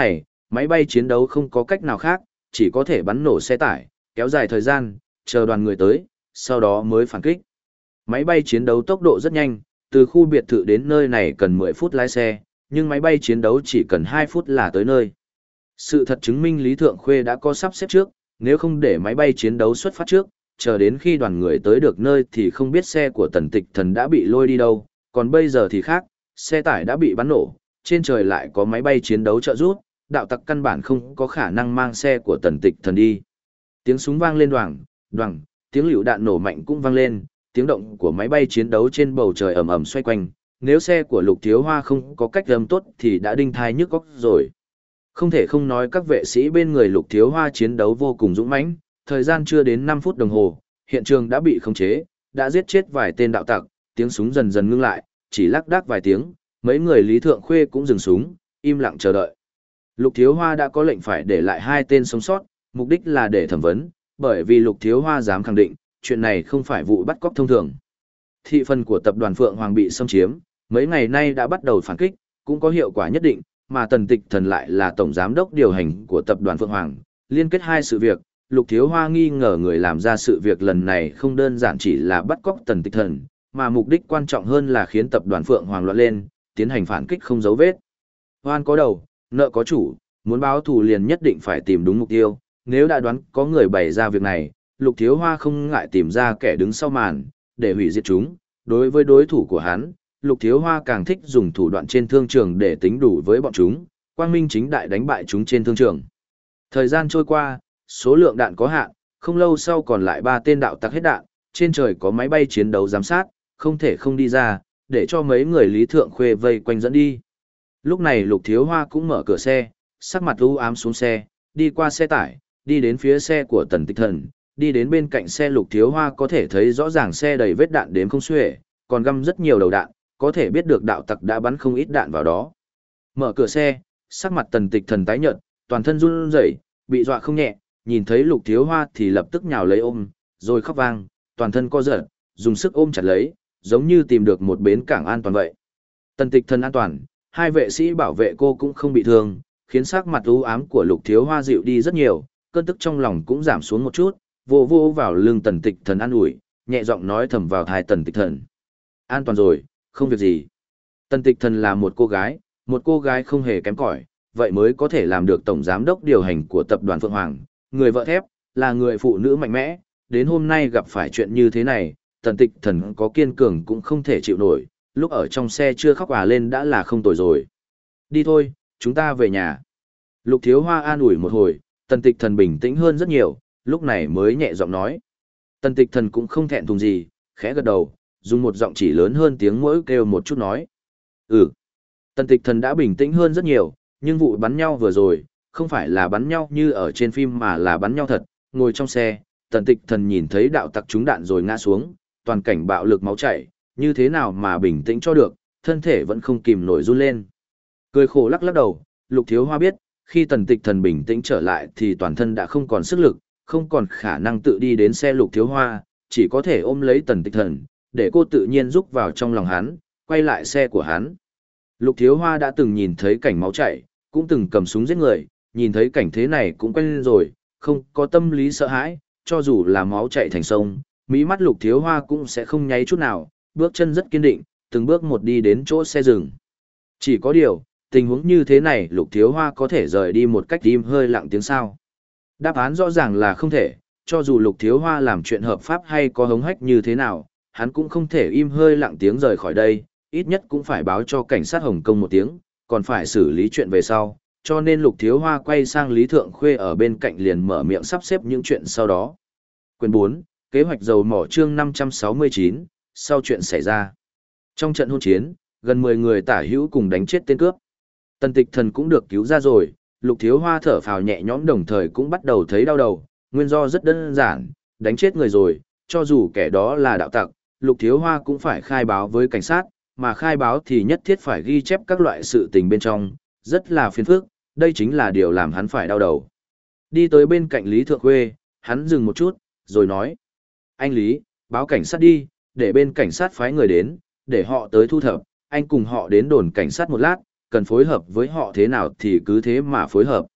máy bay chiến đấu không có cách nào khác, chỉ có thể bắn nổ xe tải, kéo dài thời gian, chờ đoàn người tới, sau đó mới phản kích. Máy bay chiến đấu tốc độ rất nhanh, từ khu biệt thự đến nơi này cần mười phút lái xe, nhưng máy bay chiến đấu chỉ cần hai phút là tới nơi. Sự thật chứng minh Lý Thượng Khuê đã có sắp xếp trước, nếu không để máy bay chiến đấu xuất phát trước, chờ đến khi đoàn người tới được nơi thì không biết xe của Tần Tịch Thần đã bị lôi đi đâu, còn bây giờ thì khác, xe tải đã bị bắn nổ, trên trời lại có máy bay chiến đấu trợ giúp, đạo tặc căn bản không có khả năng mang xe của Tần Tịch Thần đi. Tiếng súng vang lên đoàng, đoàng, tiếng lựu đạn nổ mạnh cũng vang lên, tiếng động của máy bay chiến đấu trên bầu trời ầm ầm xoay quanh, nếu xe của Lục Thiếu Hoa không có cách âm tốt thì đã đinh thai nhức óc rồi. Không thể không nói các vệ sĩ bên người Lục Thiếu Hoa chiến đấu vô cùng dũng mãnh, thời gian chưa đến năm phút đồng hồ, hiện trường đã bị khống chế, đã giết chết vài tên đạo tặc, tiếng súng dần dần ngưng lại, chỉ lắc đắc vài tiếng, mấy người Lý Thượng Khuê cũng dừng súng, im lặng chờ đợi. Lục Thiếu Hoa đã có lệnh phải để lại hai tên sống sót, mục đích là để thẩm vấn, bởi vì Lục Thiếu Hoa dám khẳng định, chuyện này không phải vụ bắt cóc thông thường. Thị phần của tập đoàn Phượng Hoàng bị xâm chiếm, mấy ngày nay đã bắt đầu phản kích, cũng có hiệu quả nhất định, mà Tần Tịch Thần lại là tổng giám đốc điều hành của tập đoàn Phượng Hoàng, liên kết hai sự việc, Lục Thiếu Hoa nghi ngờ người làm ra sự việc lần này không đơn giản chỉ là bắt cóc Tần Tịch Thần, mà mục đích quan trọng hơn là khiến tập đoàn Phượng Hoàng loạn lên, tiến hành phản kích không dấu vết. Hoan có đầu, nợ có chủ, muốn báo thù liền nhất định phải tìm đúng mục tiêu, nếu đã đoán có người bày ra việc này, Lục Thiếu Hoa không ngại tìm ra kẻ đứng sau màn, để hủy diệt chúng. Đối với đối thủ của hắn, Lục Thiếu Hoa càng thích dùng thủ đoạn trên thương trường để tính đủ với bọn chúng, quang minh chính đại đánh bại chúng trên thương trường. Thời gian trôi qua, số lượng đạn có hạn, không lâu sau còn lại ba tên đạo tặc hết đạn, trên trời có máy bay chiến đấu giám sát, không thể không đi ra, để cho mấy người Lý Thượng Khuê vây quanh dẫn đi. Lúc này Lục Thiếu Hoa cũng mở cửa xe, sắc mặt u ám xuống xe, đi qua xe tải, đi đến phía xe của Tần Tịch Thần, đi đến bên cạnh xe Lục Thiếu Hoa có thể thấy rõ ràng xe đầy vết đạn đếm không xuể, còn găm rất nhiều đầu đạn, có thể biết được đạo tặc đã bắn không ít đạn vào đó. Mở cửa xe, sắc mặt Tần Tịch Thần tái nhợt, toàn thân run rẩy, bị dọa không nhẹ, nhìn thấy Lục Thiếu Hoa thì lập tức nhào lấy ôm, rồi khóc vang, toàn thân co giật, dùng sức ôm chặt lấy, giống như tìm được một bến cảng an toàn vậy. Tần Tịch Thần an toàn, hai vệ sĩ bảo vệ cô cũng không bị thương, khiến sắc mặt u ám của Lục Thiếu Hoa dịu đi rất nhiều, cơn tức trong lòng cũng giảm xuống một chút, vô vô vào lưng Tần Tịch Thần an ủi, nhẹ giọng nói thầm vào tai Tần Tịch Thần. An toàn rồi, không việc gì. Tần Tịch Thần là một cô gái, một cô gái không hề kém cỏi, vậy mới có thể làm được tổng giám đốc điều hành của tập đoàn Phượng Hoàng, người vợ thép, là người phụ nữ mạnh mẽ, đến hôm nay gặp phải chuyện như thế này, Tần Tịch Thần có kiên cường cũng không thể chịu nổi, lúc ở trong xe chưa khóc à lên đã là không tồi rồi. Đi thôi, chúng ta về nhà. Lục Thiếu Hoa an ủi một hồi, Tần Tịch Thần bình tĩnh hơn rất nhiều, lúc này mới nhẹ giọng nói. Tần Tịch Thần cũng không thẹn thùng gì, khẽ gật đầu, dùng một giọng chỉ lớn hơn tiếng mỗi kêu một chút nói. Ừ. Tần Tịch Thần đã bình tĩnh hơn rất nhiều, nhưng vụ bắn nhau vừa rồi, không phải là bắn nhau như ở trên phim mà là bắn nhau thật, ngồi trong xe, Tần Tịch Thần nhìn thấy đạo tặc trúng đạn rồi ngã xuống, toàn cảnh bạo lực máu chảy, như thế nào mà bình tĩnh cho được, thân thể vẫn không kìm nổi run lên. Cười khổ lắc lắc đầu, Lục Thiếu Hoa biết, khi Tần Tịch Thần bình tĩnh trở lại thì toàn thân đã không còn sức lực, không còn khả năng tự đi đến xe Lục Thiếu Hoa, chỉ có thể ôm lấy Tần Tịch Thần, để cô tự nhiên rúc vào trong lòng hắn, quay lại xe của hắn. Lục Thiếu Hoa đã từng nhìn thấy cảnh máu chảy, cũng từng cầm súng giết người, nhìn thấy cảnh thế này cũng quen lên rồi, không có tâm lý sợ hãi, cho dù là máu chảy thành sông, mí mắt Lục Thiếu Hoa cũng sẽ không nháy chút nào, bước chân rất kiên định, từng bước một đi đến chỗ xe dừng. Chỉ có điều, tình huống như thế này Lục Thiếu Hoa có thể rời đi một cách im hơi lặng tiếng sao. Đáp án rõ ràng là không thể, cho dù Lục Thiếu Hoa làm chuyện hợp pháp hay có hống hách như thế nào, hắn cũng không thể im hơi lặng tiếng rời khỏi đây, ít nhất cũng phải báo cho cảnh sát Hồng Kông một tiếng, còn phải xử lý chuyện về sau, cho nên Lục Thiếu Hoa quay sang Lý Thượng Khuê ở bên cạnh liền mở miệng sắp xếp những chuyện sau đó. Quyền bốn, kế hoạch dầu mỏ chương năm trăm sáu mươi chín, sau chuyện xảy ra. Trong trận hôn chiến, gần mười người tả hữu cùng đánh chết tên cướp. Tần Tịch Thần cũng được cứu ra rồi, Lục Thiếu Hoa thở phào nhẹ nhõm đồng thời cũng bắt đầu thấy đau đầu, nguyên do rất đơn giản, đánh chết người rồi, cho dù kẻ đó là đạo tặc, Lục Thiếu Hoa cũng phải khai báo với cảnh sát, mà khai báo thì nhất thiết phải ghi chép các loại sự tình bên trong, rất là phiền phức, đây chính là điều làm hắn phải đau đầu. Đi tới bên cạnh Lý Thượng Khuê, hắn dừng một chút, rồi nói. Anh Lý, báo cảnh sát đi, để bên cảnh sát phái người đến, để họ tới thu thập, anh cùng họ đến đồn cảnh sát một lát, cần phối hợp với họ thế nào thì cứ thế mà phối hợp.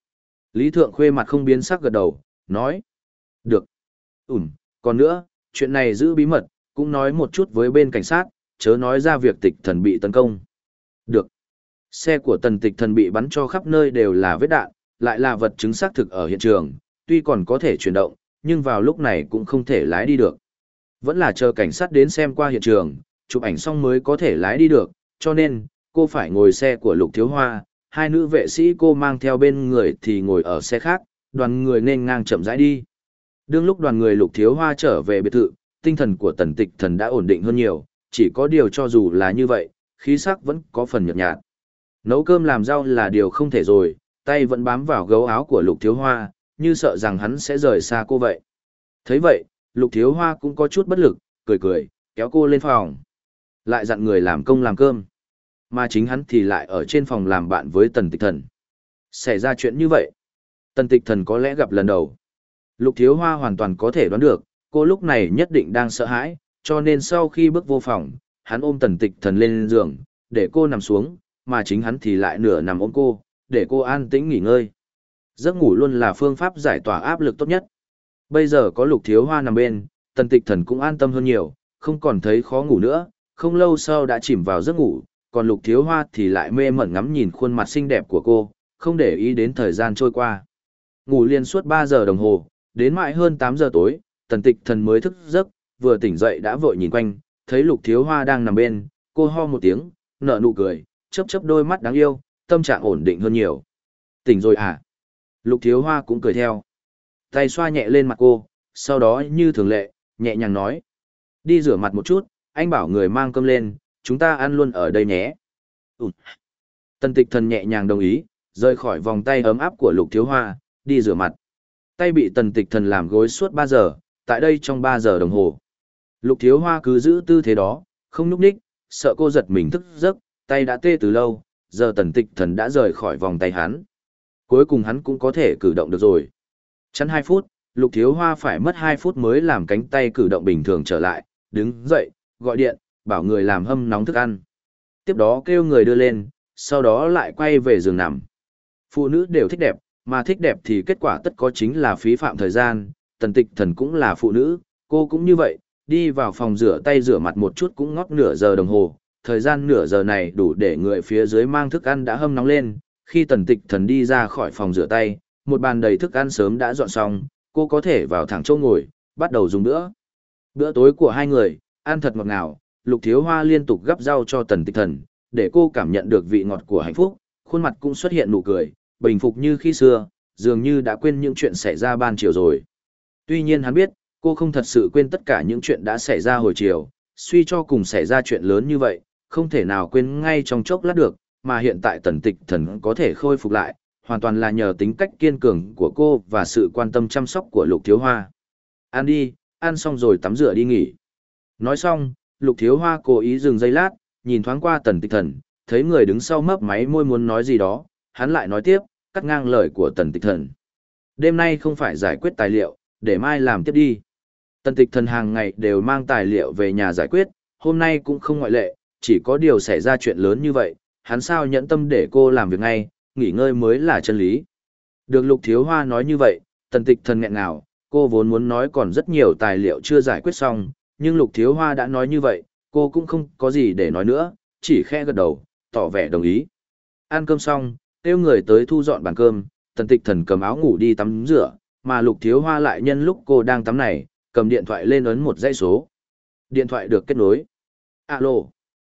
Lý Thượng Khuê mặt không biến sắc gật đầu, nói. Được. Ừm, còn nữa, chuyện này giữ bí mật, cũng nói một chút với bên cảnh sát, chớ nói ra việc tịch thần bị tấn công. Được. Xe của tần tịch thần bị bắn cho khắp nơi đều là vết đạn, lại là vật chứng xác thực ở hiện trường, tuy còn có thể chuyển động, nhưng vào lúc này cũng không thể lái đi được. Vẫn là chờ cảnh sát đến xem qua hiện trường, chụp ảnh xong mới có thể lái đi được, cho nên, cô phải ngồi xe của Lục Thiếu Hoa, hai nữ vệ sĩ cô mang theo bên người thì ngồi ở xe khác, đoàn người nên ngang chậm rãi đi. Đương lúc đoàn người Lục Thiếu Hoa trở về biệt thự, tinh thần của tần tịch thần đã ổn định hơn nhiều, chỉ có điều cho dù là như vậy, khí sắc vẫn có phần nhợt nhạt. Nấu cơm làm rau là điều không thể rồi, tay vẫn bám vào gấu áo của Lục Thiếu Hoa, như sợ rằng hắn sẽ rời xa cô vậy. Thấy vậy, Lục Thiếu Hoa cũng có chút bất lực, cười cười, kéo cô lên phòng. Lại dặn người làm công làm cơm. Mà chính hắn thì lại ở trên phòng làm bạn với tần tịch thần. Xảy ra chuyện như vậy, tần tịch thần có lẽ gặp lần đầu. Lục Thiếu Hoa hoàn toàn có thể đoán được, cô lúc này nhất định đang sợ hãi, cho nên sau khi bước vô phòng, hắn ôm tần tịch thần lên giường, để cô nằm xuống, mà chính hắn thì lại nửa nằm ôm cô, để cô an tĩnh nghỉ ngơi. Giấc ngủ luôn là phương pháp giải tỏa áp lực tốt nhất. Bây giờ có Lục Thiếu Hoa nằm bên, tần tịch thần cũng an tâm hơn nhiều, không còn thấy khó ngủ nữa, không lâu sau đã chìm vào giấc ngủ, còn Lục Thiếu Hoa thì lại mê mẩn ngắm nhìn khuôn mặt xinh đẹp của cô, không để ý đến thời gian trôi qua. Ngủ liên suốt ba giờ đồng hồ, đến mãi hơn tám giờ tối, tần tịch thần mới thức giấc, vừa tỉnh dậy đã vội nhìn quanh, thấy Lục Thiếu Hoa đang nằm bên, cô ho một tiếng, nở nụ cười, chớp chớp đôi mắt đáng yêu, tâm trạng ổn định hơn nhiều. Tỉnh rồi à? Lục Thiếu Hoa cũng cười theo. Tay xoa nhẹ lên mặt cô, sau đó như thường lệ, nhẹ nhàng nói. Đi rửa mặt một chút, anh bảo người mang cơm lên, chúng ta ăn luôn ở đây nhé. Ừ. Tần tịch thần nhẹ nhàng đồng ý, rời khỏi vòng tay ấm áp của Lục Thiếu Hoa, đi rửa mặt. Tay bị tần tịch thần làm gối suốt ba giờ, tại đây trong ba giờ đồng hồ. Lục Thiếu Hoa cứ giữ tư thế đó, không núp ních, sợ cô giật mình thức giấc, tay đã tê từ lâu, giờ tần tịch thần đã rời khỏi vòng tay hắn. Cuối cùng hắn cũng có thể cử động được rồi. Chắn hai phút, Lục Thiếu Hoa phải mất hai phút mới làm cánh tay cử động bình thường trở lại, đứng dậy, gọi điện, bảo người làm hâm nóng thức ăn. Tiếp đó kêu người đưa lên, sau đó lại quay về giường nằm. Phụ nữ đều thích đẹp, mà thích đẹp thì kết quả tất có chính là phí phạm thời gian, tần tịch thần cũng là phụ nữ, cô cũng như vậy, đi vào phòng rửa tay rửa mặt một chút cũng ngót nửa giờ đồng hồ, thời gian nửa giờ này đủ để người phía dưới mang thức ăn đã hâm nóng lên, khi tần tịch thần đi ra khỏi phòng rửa tay, một bàn đầy thức ăn sớm đã dọn xong, cô có thể vào thẳng chỗ ngồi, bắt đầu dùng bữa. Bữa tối của hai người, ăn thật ngọt ngào, Lục Thiếu Hoa liên tục gắp rau cho tần tịch thần, để cô cảm nhận được vị ngọt của hạnh phúc, khuôn mặt cũng xuất hiện nụ cười, bình phục như khi xưa, dường như đã quên những chuyện xảy ra ban chiều rồi. Tuy nhiên hắn biết, cô không thật sự quên tất cả những chuyện đã xảy ra hồi chiều, suy cho cùng xảy ra chuyện lớn như vậy, không thể nào quên ngay trong chốc lát được, mà hiện tại tần tịch thần có thể khôi phục lại, hoàn toàn là nhờ tính cách kiên cường của cô và sự quan tâm chăm sóc của Lục Thiếu Hoa. Ăn đi, ăn xong rồi tắm rửa đi nghỉ. Nói xong, Lục Thiếu Hoa cố ý dừng giây lát, nhìn thoáng qua tần tịch thần, thấy người đứng sau mấp máy môi muốn nói gì đó, hắn lại nói tiếp, cắt ngang lời của tần tịch thần. Đêm nay không phải giải quyết tài liệu, để mai làm tiếp đi. Tần tịch thần hàng ngày đều mang tài liệu về nhà giải quyết, hôm nay cũng không ngoại lệ, chỉ có điều xảy ra chuyện lớn như vậy, hắn sao nhẫn tâm để cô làm việc ngay, nghỉ ngơi mới là chân lý. Được Lục Thiếu Hoa nói như vậy, tần tịch thần nghẹn ngào, cô vốn muốn nói còn rất nhiều tài liệu chưa giải quyết xong, nhưng Lục Thiếu Hoa đã nói như vậy, cô cũng không có gì để nói nữa, chỉ khẽ gật đầu, tỏ vẻ đồng ý. Ăn cơm xong, kêu người tới thu dọn bàn cơm, tần tịch thần cầm áo ngủ đi tắm rửa, mà Lục Thiếu Hoa lại nhân lúc cô đang tắm này, cầm điện thoại lên ấn một dãy số. Điện thoại được kết nối. Alo,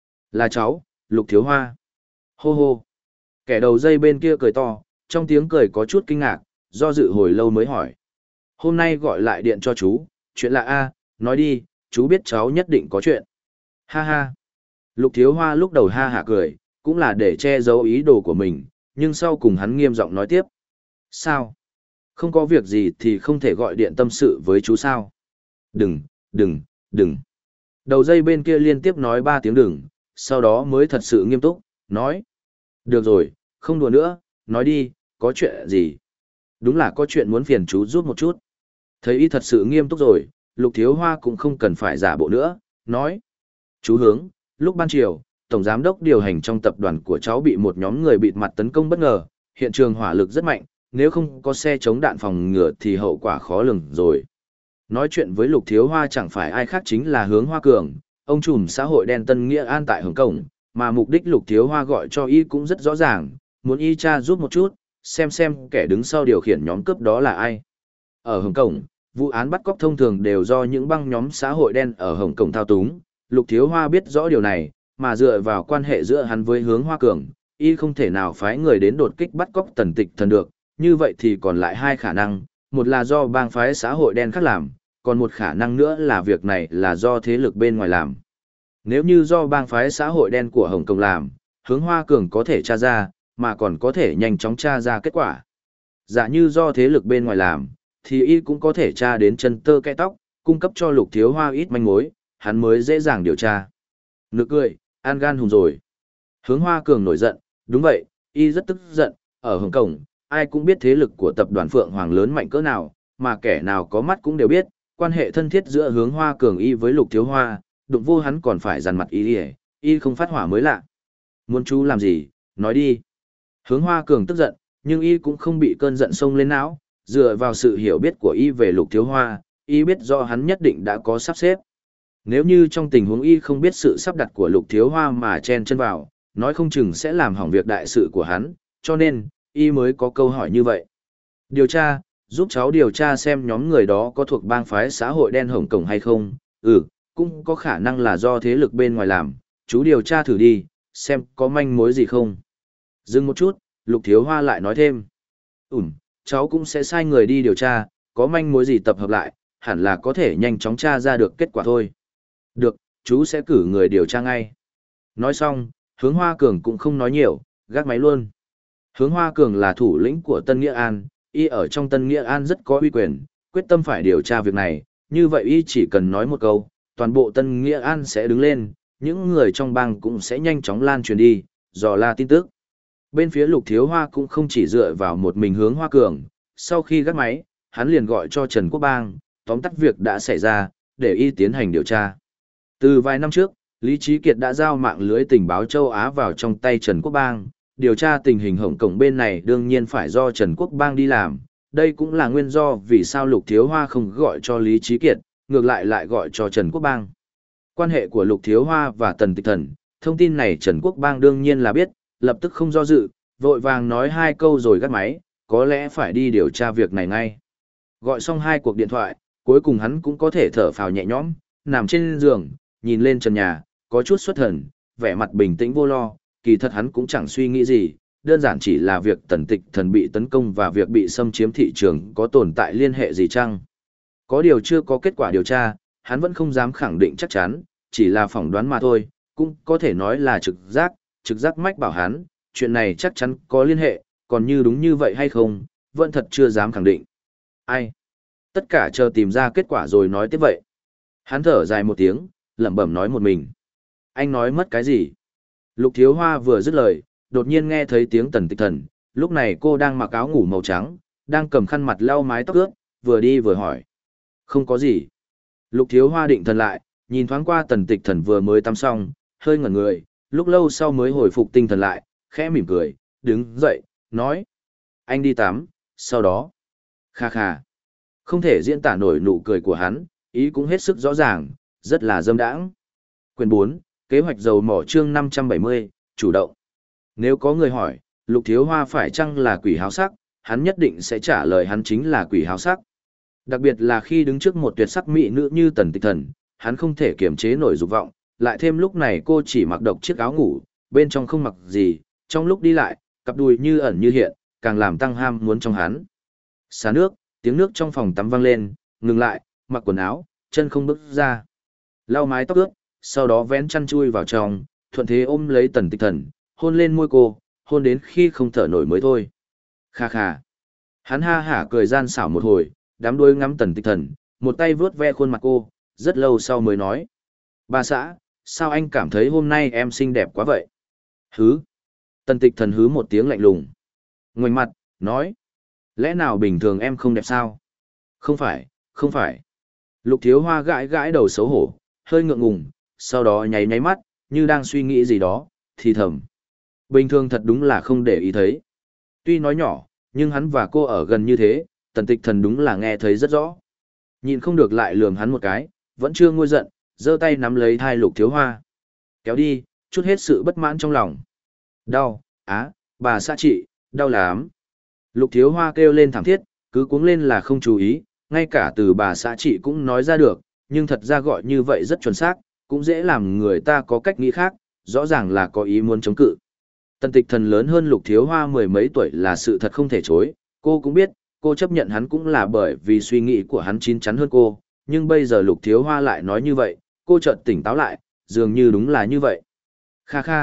là cháu, Lục Thiếu Hoa. Hô hô. Kẻ đầu dây bên kia cười to, trong tiếng cười có chút kinh ngạc, do dự hồi lâu mới hỏi. Hôm nay gọi lại điện cho chú, chuyện lạ a, nói đi, chú biết cháu nhất định có chuyện. Ha ha. Lục Thiếu Hoa lúc đầu ha hả cười, cũng là để che giấu ý đồ của mình, nhưng sau cùng hắn nghiêm giọng nói tiếp. Sao? Không có việc gì thì không thể gọi điện tâm sự với chú sao? Đừng, đừng, đừng. Đầu dây bên kia liên tiếp nói ba tiếng đừng, sau đó mới thật sự nghiêm túc, nói. Được rồi, không đùa nữa, nói đi, có chuyện gì? Đúng là có chuyện muốn phiền chú giúp một chút. Thấy y thật sự nghiêm túc rồi, Lục Thiếu Hoa cũng không cần phải giả bộ nữa, nói. Chú Hướng, lúc ban chiều, Tổng Giám đốc điều hành trong tập đoàn của cháu bị một nhóm người bịt mặt tấn công bất ngờ, hiện trường hỏa lực rất mạnh, nếu không có xe chống đạn phòng ngừa thì hậu quả khó lường rồi. Nói chuyện với Lục Thiếu Hoa chẳng phải ai khác chính là Hướng Hoa Cường, ông trùm xã hội đen Tân Nghĩa An tại Hồng Kông, mà mục đích Lục Thiếu Hoa gọi cho y cũng rất rõ ràng, muốn y tra giúp một chút, xem xem kẻ đứng sau điều khiển nhóm cướp đó là ai. Ở Hồng Kông, vụ án bắt cóc thông thường đều do những băng nhóm xã hội đen ở Hồng Kông thao túng, Lục Thiếu Hoa biết rõ điều này, mà dựa vào quan hệ giữa hắn với Hướng Hoa Cường, y không thể nào phái người đến đột kích bắt cóc Tần Tịch Thần được, như vậy thì còn lại hai khả năng, một là do bang phái xã hội đen khác làm, còn một khả năng nữa là việc này là do thế lực bên ngoài làm. Nếu như do bang phái xã hội đen của Hồng Kông làm, Hướng Hoa Cường có thể tra ra, mà còn có thể nhanh chóng tra ra kết quả. Giả như do thế lực bên ngoài làm, thì y cũng có thể tra đến chân tơ kẽ tóc, cung cấp cho Lục Thiếu Hoa ít manh mối, hắn mới dễ dàng điều tra. Nực cười, an gan hùng rồi. Hướng Hoa Cường nổi giận, đúng vậy, y rất tức giận, ở Hồng Kông, ai cũng biết thế lực của tập đoàn Phượng Hoàng lớn mạnh cỡ nào, mà kẻ nào có mắt cũng đều biết, quan hệ thân thiết giữa Hướng Hoa Cường y với Lục Thiếu Hoa, đụng vô hắn còn phải dằn mặt y, y không phát hỏa mới lạ. Muốn chú làm gì, nói đi. Hướng Hoa Cường tức giận, nhưng y cũng không bị cơn giận sông lên não, dựa vào sự hiểu biết của y về Lục Thiếu Hoa, y biết do hắn nhất định đã có sắp xếp. Nếu như trong tình huống y không biết sự sắp đặt của Lục Thiếu Hoa mà chen chân vào, nói không chừng sẽ làm hỏng việc đại sự của hắn, cho nên, y mới có câu hỏi như vậy. Điều tra, giúp cháu điều tra xem nhóm người đó có thuộc bang phái xã hội đen Hồng Kông hay không, ừ, cũng có khả năng là do thế lực bên ngoài làm, chú điều tra thử đi, xem có manh mối gì không. Dừng một chút, Lục Thiếu Hoa lại nói thêm. Ừm, cháu cũng sẽ sai người đi điều tra, có manh mối gì tập hợp lại, hẳn là có thể nhanh chóng tra ra được kết quả thôi. Được, chú sẽ cử người điều tra ngay. Nói xong, Hướng Hoa Cường cũng không nói nhiều, gác máy luôn. Hướng Hoa Cường là thủ lĩnh của Tân Nghĩa An, y ở trong Tân Nghĩa An rất có uy quyền, quyết tâm phải điều tra việc này, như vậy y chỉ cần nói một câu, toàn bộ Tân Nghĩa An sẽ đứng lên, những người trong bang cũng sẽ nhanh chóng lan truyền đi, dò la tin tức. Bên phía Lục Thiếu Hoa cũng không chỉ dựa vào một mình Hướng Hoa Cường, sau khi gác máy, hắn liền gọi cho Trần Quốc Bang, tóm tắt việc đã xảy ra, để y tiến hành điều tra. Từ vài năm trước, Lý Trí Kiệt đã giao mạng lưới tình báo châu Á vào trong tay Trần Quốc Bang, điều tra tình hình Hồng Kông bên này đương nhiên phải do Trần Quốc Bang đi làm, đây cũng là nguyên do vì sao Lục Thiếu Hoa không gọi cho Lý Trí Kiệt, ngược lại lại gọi cho Trần Quốc Bang. Quan hệ của Lục Thiếu Hoa và Tần Tịch Thần, thông tin này Trần Quốc Bang đương nhiên là biết, lập tức không do dự, vội vàng nói hai câu rồi gắt máy, có lẽ phải đi điều tra việc này ngay. Gọi xong hai cuộc điện thoại, cuối cùng hắn cũng có thể thở phào nhẹ nhõm, nằm trên giường, nhìn lên trần nhà, có chút xuất thần, vẻ mặt bình tĩnh vô lo, kỳ thật hắn cũng chẳng suy nghĩ gì, đơn giản chỉ là việc Tần Tịch Thần bị tấn công và việc bị xâm chiếm thị trường có tồn tại liên hệ gì chăng. Có điều chưa có kết quả điều tra, hắn vẫn không dám khẳng định chắc chắn, chỉ là phỏng đoán mà thôi, cũng có thể nói là trực giác, trực giác mách bảo hắn, chuyện này chắc chắn có liên hệ, còn như đúng như vậy hay không, vẫn thật chưa dám khẳng định. Ai? Tất cả chờ tìm ra kết quả rồi nói tiếp vậy. Hắn thở dài một tiếng, lẩm bẩm nói một mình. Anh nói mất cái gì? Lục Thiếu Hoa vừa dứt lời, đột nhiên nghe thấy tiếng Tần Tịch Thần, lúc này cô đang mặc áo ngủ màu trắng, đang cầm khăn mặt lau mái tóc ướt, vừa đi vừa hỏi. Không có gì. Lục Thiếu Hoa định thần lại, nhìn thoáng qua Tần Tịch Thần vừa mới tắm xong, hơi ngẩn người, lúc lâu sau mới hồi phục tinh thần lại, khẽ mỉm cười, đứng dậy, nói. Anh đi tắm, sau đó. Kha kha. Không thể diễn tả nổi nụ cười của hắn, ý cũng hết sức rõ ràng, rất là dâm đãng. Quyền bốn, kế hoạch dầu mỏ chương năm trăm bảy mươi, chủ động. Nếu có người hỏi, Lục Thiếu Hoa phải chăng là quỷ háo sắc, hắn nhất định sẽ trả lời hắn chính là quỷ háo sắc. Đặc biệt là khi đứng trước một tuyệt sắc mỹ nữ như Tần Tịch Thần, hắn không thể kiềm chế nổi dục vọng, lại thêm lúc này cô chỉ mặc độc chiếc áo ngủ, bên trong không mặc gì, trong lúc đi lại, cặp đùi như ẩn như hiện, càng làm tăng ham muốn trong hắn. Xả nước, tiếng nước trong phòng tắm vang lên, ngừng lại, mặc quần áo, chân không bước ra. Lau mái tóc ướt, sau đó vén chăn chui vào trong, thuận thế ôm lấy Tần Tịch Thần, hôn lên môi cô, hôn đến khi không thở nổi mới thôi. Kha kha. Hắn ha hả cười gian xảo một hồi, đám đuôi ngắm Tần Tịch Thần, một tay vướt ve khuôn mặt cô, rất lâu sau mới nói. Bà xã, sao anh cảm thấy hôm nay em xinh đẹp quá vậy? Hứ. Tần Tịch Thần hứ một tiếng lạnh lùng. Ngoảnh mặt, nói. Lẽ nào bình thường em không đẹp sao? Không phải, không phải. Lục Thiếu Hoa gãi gãi đầu xấu hổ, hơi ngượng ngùng, sau đó nháy nháy mắt, như đang suy nghĩ gì đó, thì thầm. Bình thường thật đúng là không để ý thấy. Tuy nói nhỏ, nhưng hắn và cô ở gần như thế, tần tịch thần đúng là nghe thấy rất rõ. Nhìn không được lại lườm hắn một cái, vẫn chưa nguôi giận, giơ tay nắm lấy thai Lục Thiếu Hoa. Kéo đi, chút hết sự bất mãn trong lòng. Đau, á, bà xã chị, đau lắm. Lục Thiếu Hoa kêu lên thảm thiết, cứ cuống lên là không chú ý, ngay cả từ bà xã chị cũng nói ra được, nhưng thật ra gọi như vậy rất chuẩn xác, cũng dễ làm người ta có cách nghĩ khác, rõ ràng là có ý muốn chống cự. Tần tịch thần lớn hơn Lục Thiếu Hoa mười mấy tuổi là sự thật không thể chối, cô cũng biết, cô chấp nhận hắn cũng là bởi vì suy nghĩ của hắn chín chắn hơn cô, nhưng bây giờ Lục Thiếu Hoa lại nói như vậy, cô chợt tỉnh táo lại, dường như đúng là như vậy. Kha kha,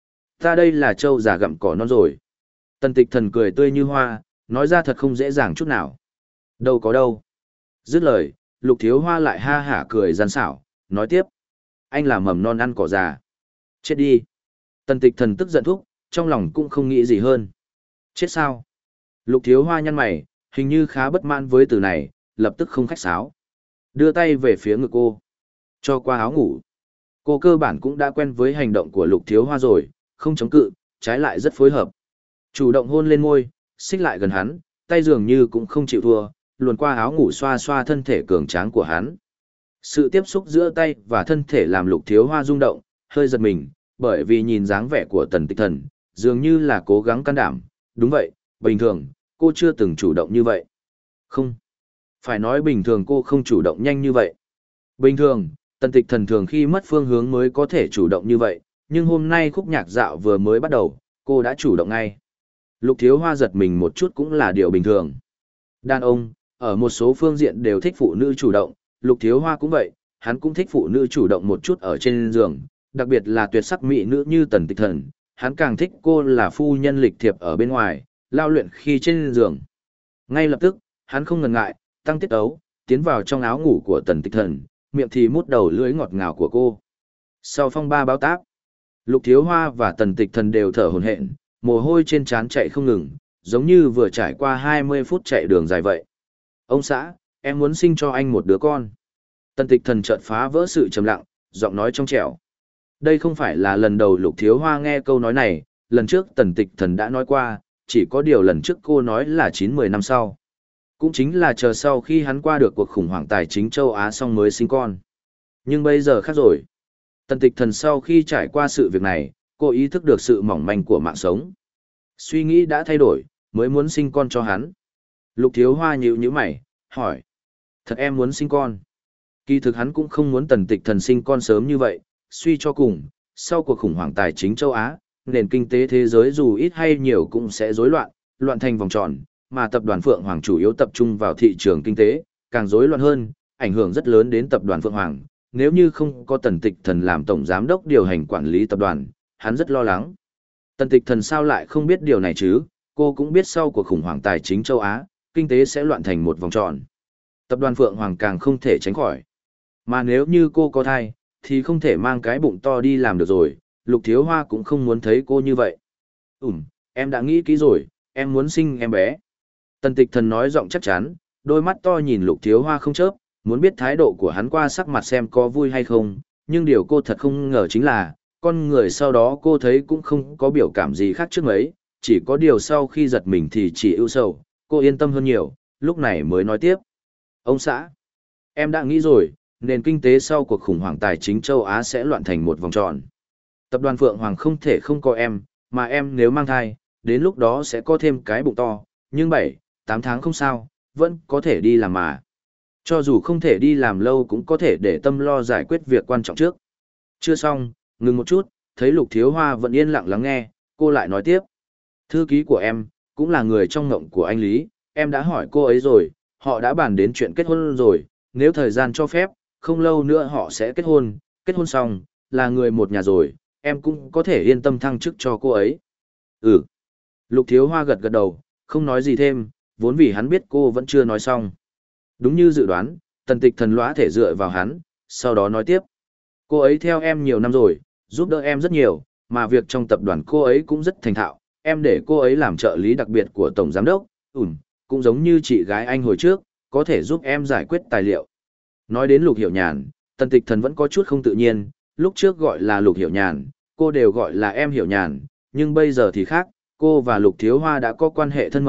ta đây là trâu già gặm cỏ non rồi. Tần tịch thần cười tươi như hoa, nói ra thật không dễ dàng chút nào. Đâu có đâu. Dứt lời, Lục Thiếu Hoa lại ha hả cười gian xảo, nói tiếp. Anh là mầm non ăn cỏ già. Chết đi. Tần tịch thần tức giận thúc, trong lòng cũng không nghĩ gì hơn. Chết sao? Lục Thiếu Hoa nhăn mày, hình như khá bất mãn với từ này, lập tức không khách sáo. Đưa tay về phía ngực cô. Cho qua áo ngủ. Cô cơ bản cũng đã quen với hành động của Lục Thiếu Hoa rồi, không chống cự, trái lại rất phối hợp. Chủ động hôn lên môi, xích lại gần hắn, tay dường như cũng không chịu thua, luồn qua áo ngủ xoa xoa thân thể cường tráng của hắn. Sự tiếp xúc giữa tay và thân thể làm Lục Thiếu Hoa rung động, hơi giật mình, bởi vì nhìn dáng vẻ của tần tịch thần, dường như là cố gắng can đảm. Đúng vậy, bình thường, cô chưa từng chủ động như vậy. Không. Phải nói bình thường cô không chủ động nhanh như vậy. Bình thường, tần tịch thần thường khi mất phương hướng mới có thể chủ động như vậy, nhưng hôm nay khúc nhạc dạo vừa mới bắt đầu, cô đã chủ động ngay. Lục Thiếu Hoa giật mình một chút cũng là điều bình thường. Đàn ông, ở một số phương diện đều thích phụ nữ chủ động, Lục Thiếu Hoa cũng vậy, hắn cũng thích phụ nữ chủ động một chút ở trên giường, đặc biệt là tuyệt sắc mỹ nữ như tần tịch thần, hắn càng thích cô là phu nhân lịch thiệp ở bên ngoài, lao luyện khi trên giường. Ngay lập tức, hắn không ngần ngại, tăng tiết ấu, tiến vào trong áo ngủ của tần tịch thần, miệng thì mút đầu lưỡi ngọt ngào của cô. Sau phong ba báo táp, Lục Thiếu Hoa và tần tịch thần đều thở hổn hển, mồ hôi trên trán chạy không ngừng, giống như vừa trải qua hai mươi phút chạy đường dài vậy. Ông xã, em muốn sinh cho anh một đứa con. Tần tịch thần chợt phá vỡ sự trầm lặng, giọng nói trong trẻo. Đây không phải là lần đầu Lục Thiếu Hoa nghe câu nói này, lần trước tần tịch thần đã nói qua, chỉ có điều lần trước cô nói là chín mười năm sau. Cũng chính là chờ sau khi hắn qua được cuộc khủng hoảng tài chính châu Á xong mới sinh con. Nhưng bây giờ khác rồi. Tần tịch thần sau khi trải qua sự việc này, cô ý thức được sự mỏng manh của mạng sống. Suy nghĩ đã thay đổi, mới muốn sinh con cho hắn. Lục Thiếu Hoa nhíu nhíu mày, hỏi. Thật em muốn sinh con? Kỳ thực hắn cũng không muốn tần tịch thần sinh con sớm như vậy, suy cho cùng, sau cuộc khủng hoảng tài chính châu Á, nền kinh tế thế giới dù ít hay nhiều cũng sẽ rối loạn, loạn thành vòng tròn, mà tập đoàn Phượng Hoàng chủ yếu tập trung vào thị trường kinh tế, càng rối loạn hơn, ảnh hưởng rất lớn đến tập đoàn Phượng Hoàng. Nếu như không có tần tịch thần làm tổng giám đốc điều hành quản lý tập đoàn, hắn rất lo lắng. Tần tịch thần sao lại không biết điều này chứ, cô cũng biết sau cuộc khủng hoảng tài chính châu Á, kinh tế sẽ loạn thành một vòng tròn. Tập đoàn Phượng Hoàng càng không thể tránh khỏi. Mà nếu như cô có thai, thì không thể mang cái bụng to đi làm được rồi, Lục Thiếu Hoa cũng không muốn thấy cô như vậy. Ừm, em đã nghĩ kỹ rồi, em muốn sinh em bé. Tần tịch thần nói giọng chắc chắn, đôi mắt to nhìn Lục Thiếu Hoa không chớp, muốn biết thái độ của hắn qua sắc mặt xem có vui hay không, nhưng điều cô thật không ngờ chính là, con người sau đó cô thấy cũng không có biểu cảm gì khác trước mấy, chỉ có điều sau khi giật mình thì chỉ ưu sầu, cô yên tâm hơn nhiều, lúc này mới nói tiếp. Ông xã, em đã nghĩ rồi, nền kinh tế sau cuộc khủng hoảng tài chính châu Á sẽ loạn thành một vòng tròn. Tập đoàn Phượng Hoàng không thể không có em, mà em nếu mang thai, đến lúc đó sẽ có thêm cái bụng to, nhưng bảy, tám tháng không sao, vẫn có thể đi làm mà. Cho dù không thể đi làm lâu cũng có thể để tâm lo giải quyết việc quan trọng trước. Chưa xong, ngừng một chút, thấy Lục Thiếu Hoa vẫn yên lặng lắng nghe, cô lại nói tiếp. Thư ký của em, cũng là người trong ngộng của anh Lý, em đã hỏi cô ấy rồi, họ đã bàn đến chuyện kết hôn rồi, nếu thời gian cho phép, không lâu nữa họ sẽ kết hôn, kết hôn xong, là người một nhà rồi, em cũng có thể yên tâm thăng chức cho cô ấy. Ừ. Lục Thiếu Hoa gật gật đầu, không nói gì thêm, vốn vì hắn biết cô vẫn chưa nói xong. Đúng như dự đoán, tần tịch thần lõa thể dựa vào hắn, sau đó nói tiếp. Cô ấy theo em nhiều năm rồi, giúp đỡ em rất nhiều, mà việc trong tập đoàn cô ấy cũng rất thành thạo, em để cô ấy làm trợ lý đặc biệt của tổng giám đốc, ừm, cũng giống như chị gái anh hồi trước, có thể giúp em giải quyết tài liệu. Nói đến Lục Hiểu Nhàn, tần tịch thần vẫn có chút không tự nhiên, lúc trước gọi là Lục Hiểu Nhàn, cô đều gọi là em Hiểu Nhàn, nhưng bây giờ thì khác, cô và Lục Thiếu Hoa đã có quan hệ thân mật,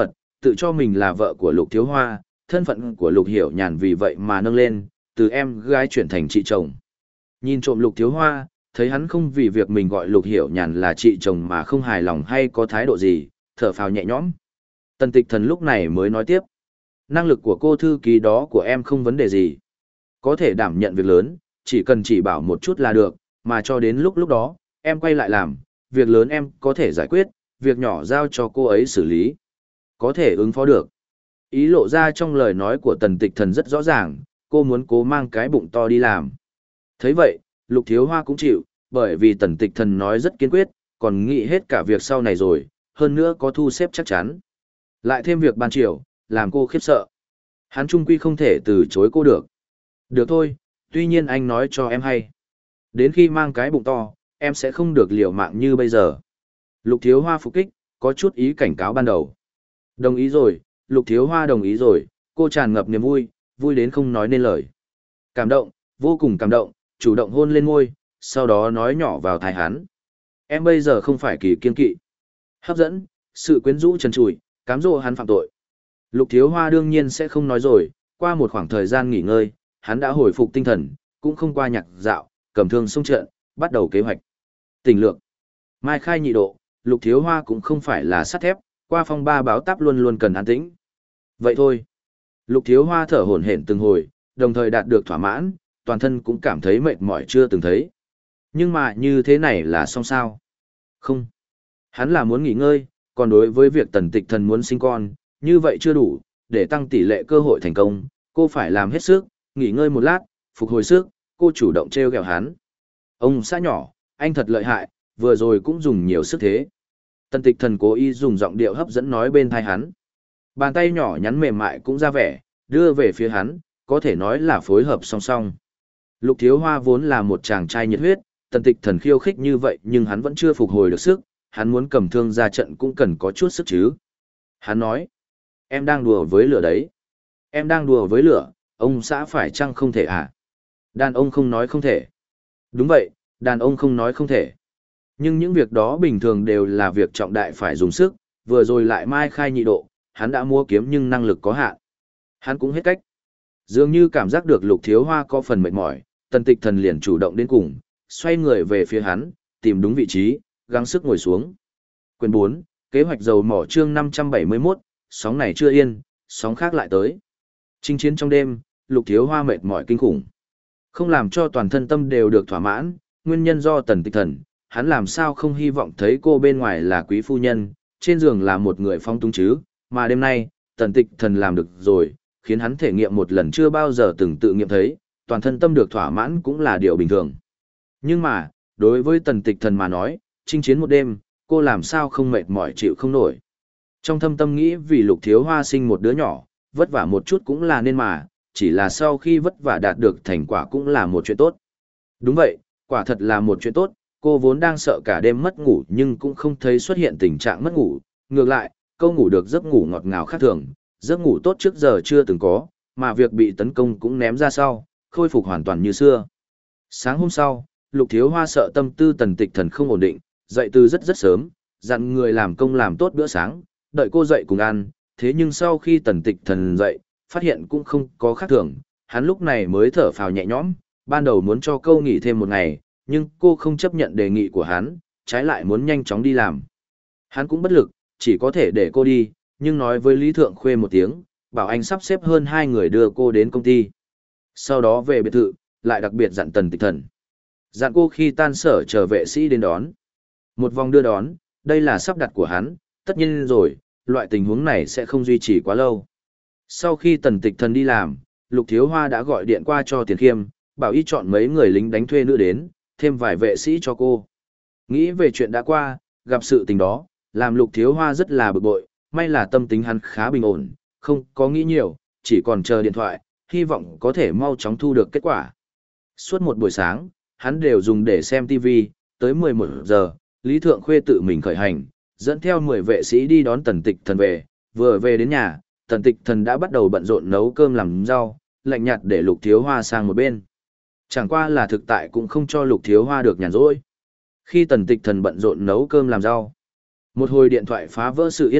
tự cho mình là vợ của Lục Thiếu Hoa, thân phận của Lục Hiểu Nhàn vì vậy mà nâng lên, từ em gái chuyển thành chị chồng. Nhìn trộm Lục Thiếu Hoa, thấy hắn không vì việc mình gọi Lục Hiểu Nhàn là chị chồng mà không hài lòng hay có thái độ gì, thở phào nhẹ nhõm. Tần Tịch Thần lúc này mới nói tiếp. Năng lực của cô thư ký đó của em không vấn đề gì. Có thể đảm nhận việc lớn, chỉ cần chỉ bảo một chút là được, mà cho đến lúc lúc đó, em quay lại làm, việc lớn em có thể giải quyết, việc nhỏ giao cho cô ấy xử lý. Có thể ứng phó được. Ý lộ ra trong lời nói của Tần Tịch Thần rất rõ ràng, cô muốn cố mang cái bụng to đi làm. Thấy vậy, Lục Thiếu Hoa cũng chịu, bởi vì Tần Tịch Thần nói rất kiên quyết, còn nghĩ hết cả việc sau này rồi, hơn nữa có thu xếp chắc chắn. Lại thêm việc ban chiều, làm cô khiếp sợ. Hắn trung quy không thể từ chối cô được. Được thôi, tuy nhiên anh nói cho em hay. Đến khi mang cái bụng to, em sẽ không được liều mạng như bây giờ. Lục Thiếu Hoa phục kích, có chút ý cảnh cáo ban đầu. Đồng ý rồi, Lục Thiếu Hoa đồng ý rồi, cô tràn ngập niềm vui, vui đến không nói nên lời. Cảm động, vô cùng cảm động, chủ động hôn lên môi, sau đó nói nhỏ vào tai hắn. Em bây giờ không phải kỳ kiên kỵ. Hấp dẫn, sự quyến rũ trần trụi, cám dỗ hắn phạm tội. Lục Thiếu Hoa đương nhiên sẽ không nói rồi, qua một khoảng thời gian nghỉ ngơi, hắn đã hồi phục tinh thần, cũng không qua nhạc dạo, cầm thương xông trận, bắt đầu kế hoạch. Tình lược. Mai khai nhị độ, Lục Thiếu Hoa cũng không phải là sắt thép, qua phong ba báo táp luôn luôn cần an tĩnh. Vậy thôi. Lục Thiếu Hoa thở hổn hển từng hồi, đồng thời đạt được thỏa mãn, toàn thân cũng cảm thấy mệt mỏi chưa từng thấy. Nhưng mà như thế này là xong sao? Không. Hắn là muốn nghỉ ngơi, còn đối với việc Tần Tịch Thần muốn sinh con, như vậy chưa đủ, để tăng tỷ lệ cơ hội thành công, cô phải làm hết sức, nghỉ ngơi một lát, phục hồi sức, cô chủ động treo gẹo hắn. Ông xã nhỏ, anh thật lợi hại, vừa rồi cũng dùng nhiều sức thế. Tần Tịch Thần cố ý dùng giọng điệu hấp dẫn nói bên tai hắn. Bàn tay nhỏ nhắn mềm mại cũng ra vẻ, đưa về phía hắn, có thể nói là phối hợp song song. Lục Thiếu Hoa vốn là một chàng trai nhiệt huyết, Tần Tịch Thần khiêu khích như vậy nhưng hắn vẫn chưa phục hồi được sức, hắn muốn cầm thương ra trận cũng cần có chút sức chứ. Hắn nói, em đang đùa với lửa đấy. Em đang đùa với lửa, ông xã phải chăng không thể à? Đàn ông không nói không thể. Đúng vậy, đàn ông không nói không thể. Nhưng những việc đó bình thường đều là việc trọng đại phải dùng sức, vừa rồi lại mai khai nhị độ, hắn đã mua kiếm nhưng năng lực có hạn. Hắn cũng hết cách. Dường như cảm giác được Lục Thiếu Hoa có phần mệt mỏi, Tần Tịch Thần liền chủ động đến cùng, xoay người về phía hắn, tìm đúng vị trí, gắng sức ngồi xuống. Quyền bốn, kế hoạch dầu mỏ chương năm trăm bảy mươi mốt, sóng này chưa yên, sóng khác lại tới. Chinh chiến trong đêm, Lục Thiếu Hoa mệt mỏi kinh khủng. Không làm cho toàn thân tâm đều được thỏa mãn, nguyên nhân do Tần Tịch Thần, hắn làm sao không hy vọng thấy cô bên ngoài là quý phu nhân, trên giường là một người phong túng chứ, mà đêm nay, Tần Tịch Thần làm được rồi, khiến hắn thể nghiệm một lần chưa bao giờ từng tự nghiệm thấy, toàn thân tâm được thỏa mãn cũng là điều bình thường. Nhưng mà, đối với Tần Tịch Thần mà nói, chinh chiến một đêm, cô làm sao không mệt mỏi chịu không nổi. Trong thâm tâm nghĩ vì Lục Thiếu Hoa sinh một đứa nhỏ, vất vả một chút cũng là nên mà, chỉ là sau khi vất vả đạt được thành quả cũng là một chuyện tốt. Đúng vậy, quả thật là một chuyện tốt, cô vốn đang sợ cả đêm mất ngủ nhưng cũng không thấy xuất hiện tình trạng mất ngủ, ngược lại, câu ngủ được giấc ngủ ngọt ngào khác thường, giấc ngủ tốt trước giờ chưa từng có, mà việc bị tấn công cũng ném ra sau, khôi phục hoàn toàn như xưa. Sáng hôm sau, Lục Thiếu Hoa sợ tâm tư Tần Tịch Thần không ổn định, dậy từ rất rất sớm, dặn người làm công làm tốt bữa sáng, đợi cô dậy cùng ăn, thế nhưng sau khi Tần Tịch Thần dậy, phát hiện cũng không có khác thường, hắn lúc này mới thở phào nhẹ nhõm, ban đầu muốn cho câu nghỉ thêm một ngày, nhưng cô không chấp nhận đề nghị của hắn, trái lại muốn nhanh chóng đi làm. Hắn cũng bất lực, chỉ có thể để cô đi, nhưng nói với Lý Thượng Khuê một tiếng, bảo anh sắp xếp hơn hai người đưa cô đến công ty. Sau đó về biệt thự, lại đặc biệt dặn Tần Tịch Thần. Dặn cô khi tan sở chờ vệ sĩ đến đón. Một vòng đưa đón, đây là sắp đặt của hắn, tất nhiên rồi, loại tình huống này sẽ không duy trì quá lâu. Sau khi Tần Tịch Thần đi làm, Lục Thiếu Hoa đã gọi điện qua cho Tiền Khiêm, bảo y chọn mấy người lính đánh thuê nữa đến, thêm vài vệ sĩ cho cô. Nghĩ về chuyện đã qua, gặp sự tình đó, làm Lục Thiếu Hoa rất là bực bội, may là tâm tính hắn khá bình ổn, không có nghĩ nhiều, chỉ còn chờ điện thoại, hy vọng có thể mau chóng thu được kết quả. Suốt một buổi sáng, hắn đều dùng để xem ti vi, tới mười một giờ, Lý Thượng Khuê tự mình khởi hành, dẫn theo mười vệ sĩ đi đón Tần Tịch Thần về, vừa về đến nhà, Tần Tịch Thần đã bắt đầu bận rộn nấu cơm làm rau, lạnh nhạt để Lục Thiếu Hoa sang một bên. Chẳng qua là thực tại cũng không cho Lục Thiếu Hoa được nhàn rỗi. Khi Tần Tịch Thần bận rộn nấu cơm làm rau, một hồi điện thoại phá vỡ sự yên lặng,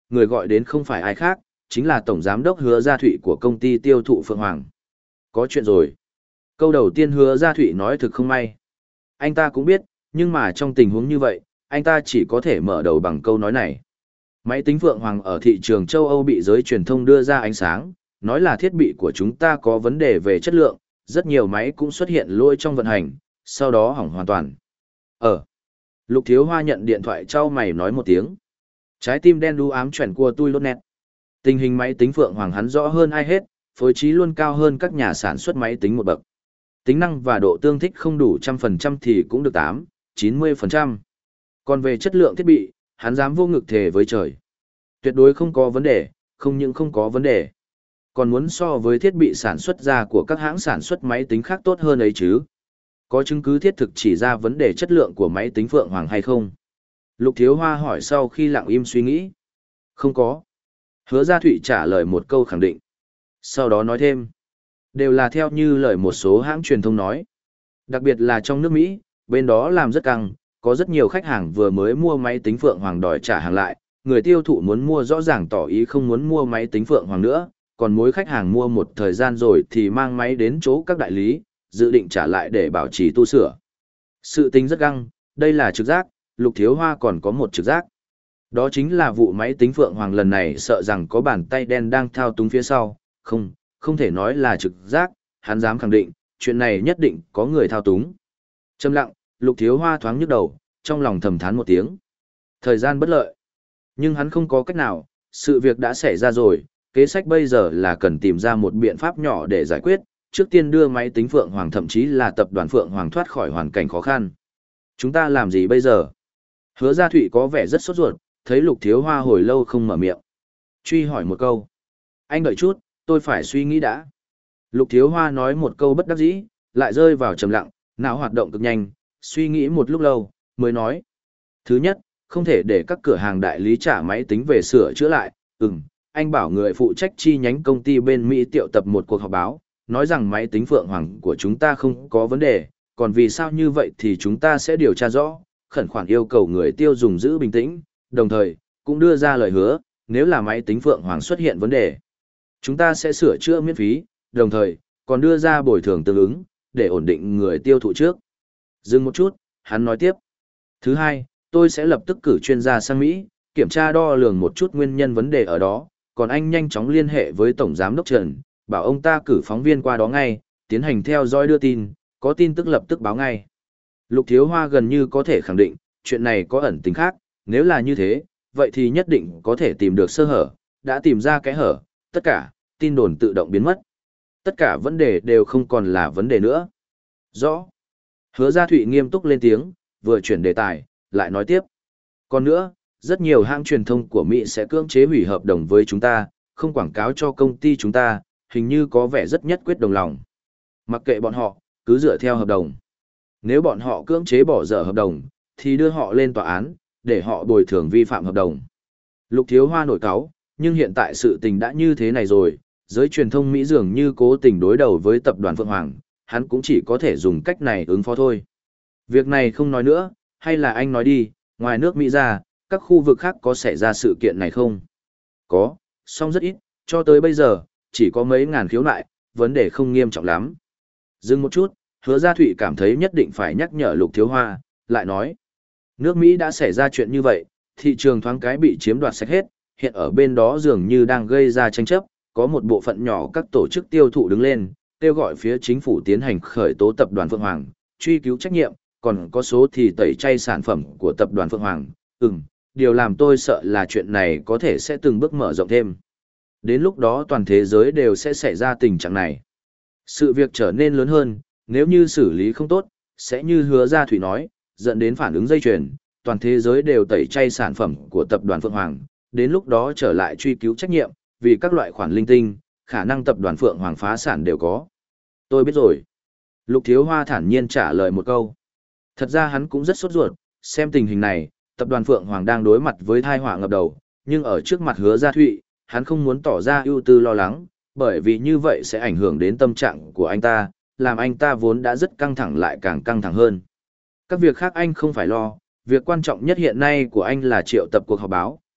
người gọi đến không phải ai khác, chính là Tổng Giám đốc Hứa Gia Thụy của công ty tiêu thụ Phượng Hoàng. Có chuyện rồi. Câu đầu tiên Hứa Gia Thụy nói thực không may. Anh ta cũng biết, nhưng mà trong tình huống như vậy, anh ta chỉ có thể mở đầu bằng câu nói này. Máy tính Phượng Hoàng ở thị trường châu Âu bị giới truyền thông đưa ra ánh sáng, nói là thiết bị của chúng ta có vấn đề về chất lượng, rất nhiều máy cũng xuất hiện lỗi trong vận hành, sau đó hỏng hoàn toàn. Ờ. Lục Thiếu Hoa nhận điện thoại trao mày nói một tiếng. Trái tim đen đu ám chuyển qua tôi lốt nét. Tình hình máy tính Phượng Hoàng hắn rõ hơn ai hết, phối trí luôn cao hơn các nhà sản xuất máy tính một bậc. Tính năng và độ tương thích không đủ trăm phần trăm thì cũng được tám, chín mươi phần trăm. Còn về chất lượng thiết bị, hắn dám vô ngực thề với trời. Tuyệt đối không có vấn đề, không những không có vấn đề. Còn muốn so với thiết bị sản xuất ra của các hãng sản xuất máy tính khác tốt hơn ấy chứ. Có chứng cứ thiết thực chỉ ra vấn đề chất lượng của máy tính Phượng Hoàng hay không? Lục Thiếu Hoa hỏi sau khi lặng im suy nghĩ. Không có. Hứa Gia Thụy trả lời một câu khẳng định. Sau đó nói thêm. Đều là theo như lời một số hãng truyền thông nói. Đặc biệt là trong nước Mỹ, bên đó làm rất căng, có rất nhiều khách hàng vừa mới mua máy tính Phượng Hoàng đòi trả hàng lại, người tiêu thụ muốn mua rõ ràng tỏ ý không muốn mua máy tính Phượng Hoàng nữa, còn mỗi khách hàng mua một thời gian rồi thì mang máy đến chỗ các đại lý, dự định trả lại để bảo trì tu sửa. Sự tính rất căng, đây là trực giác, Lục Thiếu Hoa còn có một trực giác. Đó chính là vụ máy tính Phượng Hoàng lần này sợ rằng có bàn tay đen đang thao túng phía sau, không, không thể nói là trực giác, hắn dám khẳng định, chuyện này nhất định có người thao túng. Trầm lặng, Lục Thiếu Hoa thoáng nhức đầu, trong lòng thầm thán một tiếng. Thời gian bất lợi. Nhưng hắn không có cách nào, sự việc đã xảy ra rồi, kế sách bây giờ là cần tìm ra một biện pháp nhỏ để giải quyết, trước tiên đưa máy tính Phượng Hoàng thậm chí là tập đoàn Phượng Hoàng thoát khỏi hoàn cảnh khó khăn. Chúng ta làm gì bây giờ? Hứa Gia Thụy có vẻ rất sốt ruột, thấy Lục Thiếu Hoa hồi lâu không mở miệng. Truy hỏi một câu. Anh đợi chút, tôi phải suy nghĩ đã. Lục Thiếu Hoa nói một câu bất đắc dĩ, lại rơi vào trầm lặng, não hoạt động cực nhanh, suy nghĩ một lúc lâu, mới nói. Thứ nhất, không thể để các cửa hàng đại lý trả máy tính về sửa chữa lại. Ừm, anh bảo người phụ trách chi nhánh công ty bên Mỹ triệu tập một cuộc họp báo, nói rằng máy tính Phượng Hoàng của chúng ta không có vấn đề, còn vì sao như vậy thì chúng ta sẽ điều tra rõ, khẩn khoản yêu cầu người tiêu dùng giữ bình tĩnh, đồng thời, cũng đưa ra lời hứa, nếu là máy tính Phượng Hoàng xuất hiện vấn đề, chúng ta sẽ sửa chữa miễn phí, đồng thời, còn đưa ra bồi thường tương ứng, để ổn định người tiêu thụ trước. Dừng một chút, hắn nói tiếp. Thứ hai, tôi sẽ lập tức cử chuyên gia sang Mỹ, kiểm tra đo lường một chút nguyên nhân vấn đề ở đó, còn anh nhanh chóng liên hệ với Tổng Giám đốc Trần, bảo ông ta cử phóng viên qua đó ngay, tiến hành theo dõi đưa tin, có tin tức lập tức báo ngay. Lục Thiếu Hoa gần như có thể khẳng định, chuyện này có ẩn tình khác, nếu là như thế, vậy thì nhất định có thể tìm được sơ hở, đã tìm ra cái hở, tất cả, tin đồn tự động biến mất. Tất cả vấn đề đều không còn là vấn đề nữa. Rõ. Hứa Gia Thụy nghiêm túc lên tiếng, vừa chuyển đề tài, lại nói tiếp. Còn nữa, rất nhiều hãng truyền thông của Mỹ sẽ cưỡng chế hủy hợp đồng với chúng ta, không quảng cáo cho công ty chúng ta, hình như có vẻ rất nhất quyết đồng lòng. Mặc kệ bọn họ, cứ dựa theo hợp đồng. Nếu bọn họ cưỡng chế bỏ dở hợp đồng, thì đưa họ lên tòa án, để họ bồi thường vi phạm hợp đồng. Lục Thiếu Hoa nổi cáu, nhưng hiện tại sự tình đã như thế này rồi, giới truyền thông Mỹ dường như cố tình đối đầu với tập đoàn Phượng Hoàng, hắn cũng chỉ có thể dùng cách này ứng phó thôi. Việc này không nói nữa, hay là anh nói đi, ngoài nước Mỹ ra, các khu vực khác có xảy ra sự kiện này không? Có, song rất ít, cho tới bây giờ, chỉ có mấy ngàn khiếu nại, vấn đề không nghiêm trọng lắm. Dừng một chút, Hứa Gia Thụy cảm thấy nhất định phải nhắc nhở Lục Thiếu Hoa, lại nói. Nước Mỹ đã xảy ra chuyện như vậy, thị trường thoáng cái bị chiếm đoạt sạch hết, hiện ở bên đó dường như đang gây ra tranh chấp, có một bộ phận nhỏ các tổ chức tiêu thụ đứng lên, kêu gọi phía chính phủ tiến hành khởi tố tập đoàn Phượng Hoàng, truy cứu trách nhiệm, còn có số thì tẩy chay sản phẩm của tập đoàn Phượng Hoàng. Ừm, điều làm tôi sợ là chuyện này có thể sẽ từng bước mở rộng thêm. Đến lúc đó toàn thế giới đều sẽ xảy ra tình trạng này. Sự việc trở nên lớn hơn, nếu như xử lý không tốt, sẽ như Hứa Gia Thụy nói, dẫn đến phản ứng dây chuyền, toàn thế giới đều tẩy chay sản phẩm của tập đoàn Phượng Hoàng, đến lúc đó trở lại truy cứu trách nhiệm, vì các loại khoản linh tinh, khả năng tập đoàn Phượng Hoàng phá sản đều có. Tôi biết rồi. Lục Thiếu Hoa thản nhiên trả lời một câu. Thật ra hắn cũng rất sốt ruột, xem tình hình này, tập đoàn Phượng Hoàng đang đối mặt với tai họa ngập đầu, nhưng ở trước mặt Hứa Gia Thụy, hắn không muốn tỏ ra ưu tư lo lắng, bởi vì như vậy sẽ ảnh hưởng đến tâm trạng của anh ta, làm anh ta vốn đã rất căng thẳng lại càng căng thẳng hơn. Các việc khác anh không phải lo, việc quan trọng nhất hiện nay của anh là triệu tập cuộc họp báo,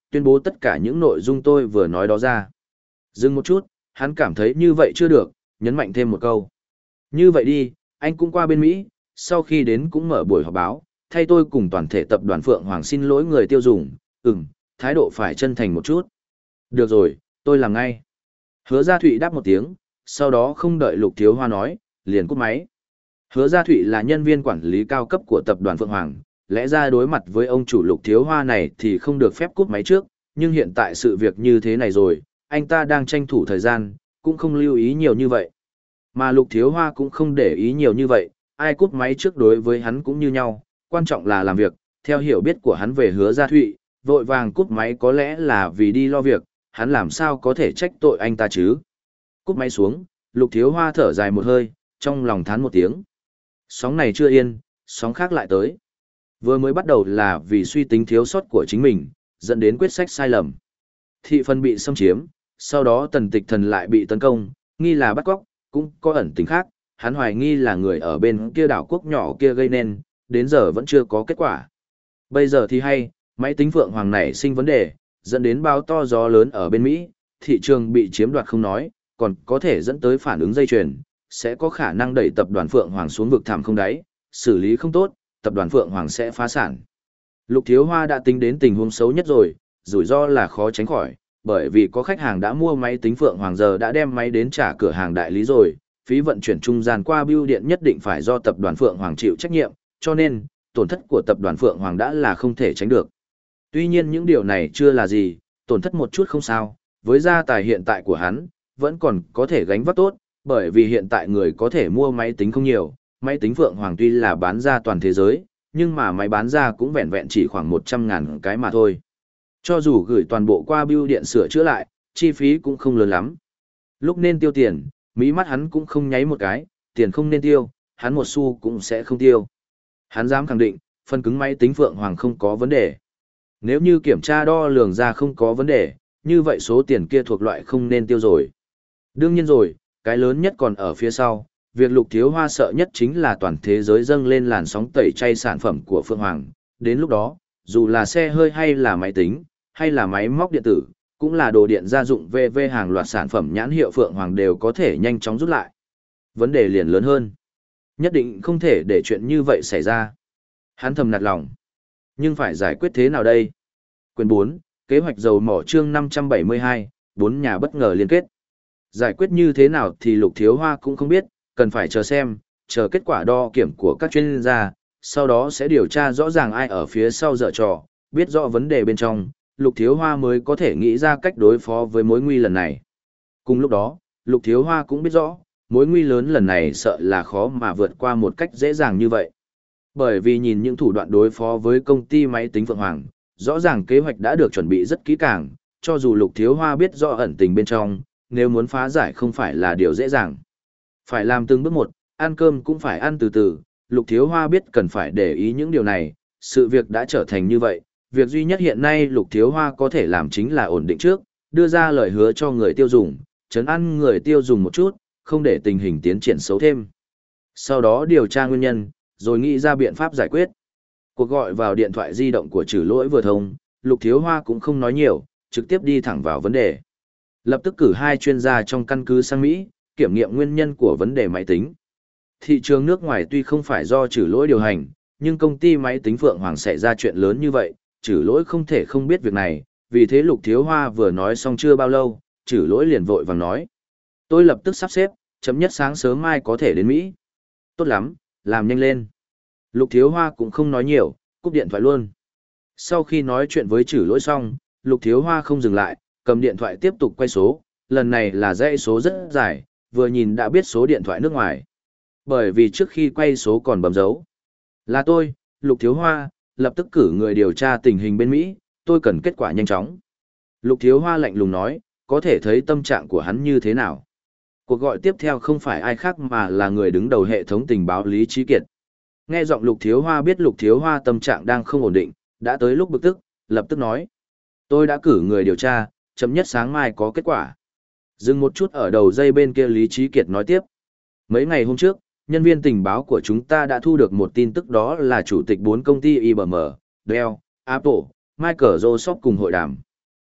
tuyên bố tất cả những nội dung tôi vừa nói đó ra. Dừng một chút, hắn cảm thấy như vậy chưa được, nhấn mạnh thêm một câu. Như vậy đi, anh cũng qua bên Mỹ, sau khi đến cũng mở buổi họp báo, thay tôi cùng toàn thể tập đoàn Phượng Hoàng xin lỗi người tiêu dùng, ừm, thái độ phải chân thành một chút. Được rồi, tôi làm ngay. Hứa Gia Thụy đáp một tiếng, sau đó không đợi Lục Thiếu Hoa nói, liền cúp máy. Hứa Gia Thụy là nhân viên quản lý cao cấp của tập đoàn Phượng Hoàng, lẽ ra đối mặt với ông chủ Lục Thiếu Hoa này thì không được phép cúp máy trước, nhưng hiện tại sự việc như thế này rồi, anh ta đang tranh thủ thời gian, cũng không lưu ý nhiều như vậy. Mà Lục Thiếu Hoa cũng không để ý nhiều như vậy, ai cúp máy trước đối với hắn cũng như nhau, quan trọng là làm việc, theo hiểu biết của hắn về Hứa Gia Thụy, vội vàng cúp máy có lẽ là vì đi lo việc, hắn làm sao có thể trách tội anh ta chứ. Cúp máy xuống, Lục Thiếu Hoa thở dài một hơi, trong lòng thán một tiếng. Sóng này chưa yên, sóng khác lại tới. Vừa mới bắt đầu là vì suy tính thiếu sót của chính mình, dẫn đến quyết sách sai lầm. Thị phần bị xâm chiếm, sau đó Tần Tịch Thần lại bị tấn công, nghi là bắt cóc, cũng có ẩn tình khác, hắn hoài nghi là người ở bên kia đảo quốc nhỏ kia gây nên, đến giờ vẫn chưa có kết quả. Bây giờ thì hay, máy tính Phượng Hoàng này sinh vấn đề, dẫn đến báo to gió lớn ở bên Mỹ, thị trường bị chiếm đoạt không nói, còn có thể dẫn tới phản ứng dây chuyền, sẽ có khả năng đẩy tập đoàn Phượng Hoàng xuống vực thẳm không đáy, xử lý không tốt, tập đoàn Phượng Hoàng sẽ phá sản. Lục Thiếu Hoa đã tính đến tình huống xấu nhất rồi, rủi ro là khó tránh khỏi, bởi vì có khách hàng đã mua máy tính Phượng Hoàng giờ đã đem máy đến trả cửa hàng đại lý rồi, phí vận chuyển trung gian qua bưu điện nhất định phải do tập đoàn Phượng Hoàng chịu trách nhiệm, cho nên, tổn thất của tập đoàn Phượng Hoàng đã là không thể tránh được. Tuy nhiên những điều này chưa là gì, tổn thất một chút không sao, với gia tài hiện tại của hắn, vẫn còn có thể gánh vác tốt, bởi vì hiện tại người có thể mua máy tính không nhiều, máy tính Phượng Hoàng tuy là bán ra toàn thế giới, nhưng mà máy bán ra cũng vẹn vẹn chỉ khoảng một trăm ngàn cái mà thôi. Cho dù gửi toàn bộ qua bưu điện sửa chữa lại, chi phí cũng không lớn lắm. Lúc nên tiêu tiền, mí mắt hắn cũng không nháy một cái, tiền không nên tiêu, hắn một xu cũng sẽ không tiêu. Hắn dám khẳng định, phần cứng máy tính Phượng Hoàng không có vấn đề. Nếu như kiểm tra đo lường ra không có vấn đề, như vậy số tiền kia thuộc loại không nên tiêu rồi. Đương nhiên rồi, cái lớn nhất còn ở phía sau, việc Lục Thiếu Hoa sợ nhất chính là toàn thế giới dâng lên làn sóng tẩy chay sản phẩm của Phượng Hoàng. Đến lúc đó, dù là xe hơi hay là máy tính, hay là máy móc điện tử, cũng là đồ điện gia dụng vê vê hàng loạt sản phẩm nhãn hiệu Phượng Hoàng đều có thể nhanh chóng rút lại. Vấn đề liền lớn hơn. Nhất định không thể để chuyện như vậy xảy ra. Hắn thầm nạt lòng. Nhưng phải giải quyết thế nào đây? Quyền bốn, kế hoạch dầu mỏ chương năm trăm bảy mươi hai, bốn nhà bất ngờ liên kết. Giải quyết như thế nào thì Lục Thiếu Hoa cũng không biết, cần phải chờ xem, chờ kết quả đo kiểm của các chuyên gia, sau đó sẽ điều tra rõ ràng ai ở phía sau dở trò, biết rõ vấn đề bên trong, Lục Thiếu Hoa mới có thể nghĩ ra cách đối phó với mối nguy lần này. Cùng lúc đó, Lục Thiếu Hoa cũng biết rõ, mối nguy lớn lần này sợ là khó mà vượt qua một cách dễ dàng như vậy. Bởi vì nhìn những thủ đoạn đối phó với công ty máy tính Phượng Hoàng, rõ ràng kế hoạch đã được chuẩn bị rất kỹ càng, cho dù Lục Thiếu Hoa biết rõ ẩn tình bên trong, nếu muốn phá giải không phải là điều dễ dàng. Phải làm từng bước một, ăn cơm cũng phải ăn từ từ, Lục Thiếu Hoa biết cần phải để ý những điều này, sự việc đã trở thành như vậy, việc duy nhất hiện nay Lục Thiếu Hoa có thể làm chính là ổn định trước, đưa ra lời hứa cho người tiêu dùng, trấn an người tiêu dùng một chút, không để tình hình tiến triển xấu thêm. Sau đó điều tra nguyên nhân, rồi nghĩ ra biện pháp giải quyết. Cuộc gọi vào điện thoại di động của Trử Lỗi vừa thông, Lục Thiếu Hoa cũng không nói nhiều, trực tiếp đi thẳng vào vấn đề. Lập tức cử hai chuyên gia trong căn cứ sang Mỹ, kiểm nghiệm nguyên nhân của vấn đề máy tính. Thị trường nước ngoài tuy không phải do Trử Lỗi điều hành, nhưng công ty máy tính Phượng Hoàng xảy ra chuyện lớn như vậy, Trử Lỗi không thể không biết việc này, vì thế Lục Thiếu Hoa vừa nói xong chưa bao lâu, Trử Lỗi liền vội vàng nói. Tôi lập tức sắp xếp, chấm nhất sáng sớm mai có thể đến Mỹ. Tốt lắm, làm nhanh lên. Lục Thiếu Hoa cũng không nói nhiều, cúp điện thoại luôn. Sau khi nói chuyện với Trử Lỗi xong, Lục Thiếu Hoa không dừng lại, cầm điện thoại tiếp tục quay số, lần này là dãy số rất dài, vừa nhìn đã biết số điện thoại nước ngoài. Bởi vì trước khi quay số còn bấm dấu. Là tôi, Lục Thiếu Hoa, lập tức cử người điều tra tình hình bên Mỹ, tôi cần kết quả nhanh chóng. Lục Thiếu Hoa lạnh lùng nói, có thể thấy tâm trạng của hắn như thế nào. Cuộc gọi tiếp theo không phải ai khác mà là người đứng đầu hệ thống tình báo Lý Trí Kiệt. Nghe giọng Lục Thiếu Hoa biết Lục Thiếu Hoa tâm trạng đang không ổn định, đã tới lúc bực tức, lập tức nói. Tôi đã cử người điều tra, chấm nhất sáng mai có kết quả. Dừng một chút ở đầu dây bên kia Lý Trí Kiệt nói tiếp. Mấy ngày hôm trước, nhân viên tình báo của chúng ta đã thu được một tin tức đó là chủ tịch bốn công ty i bê em, Dell, Apple, Microsoft cùng hội đàm.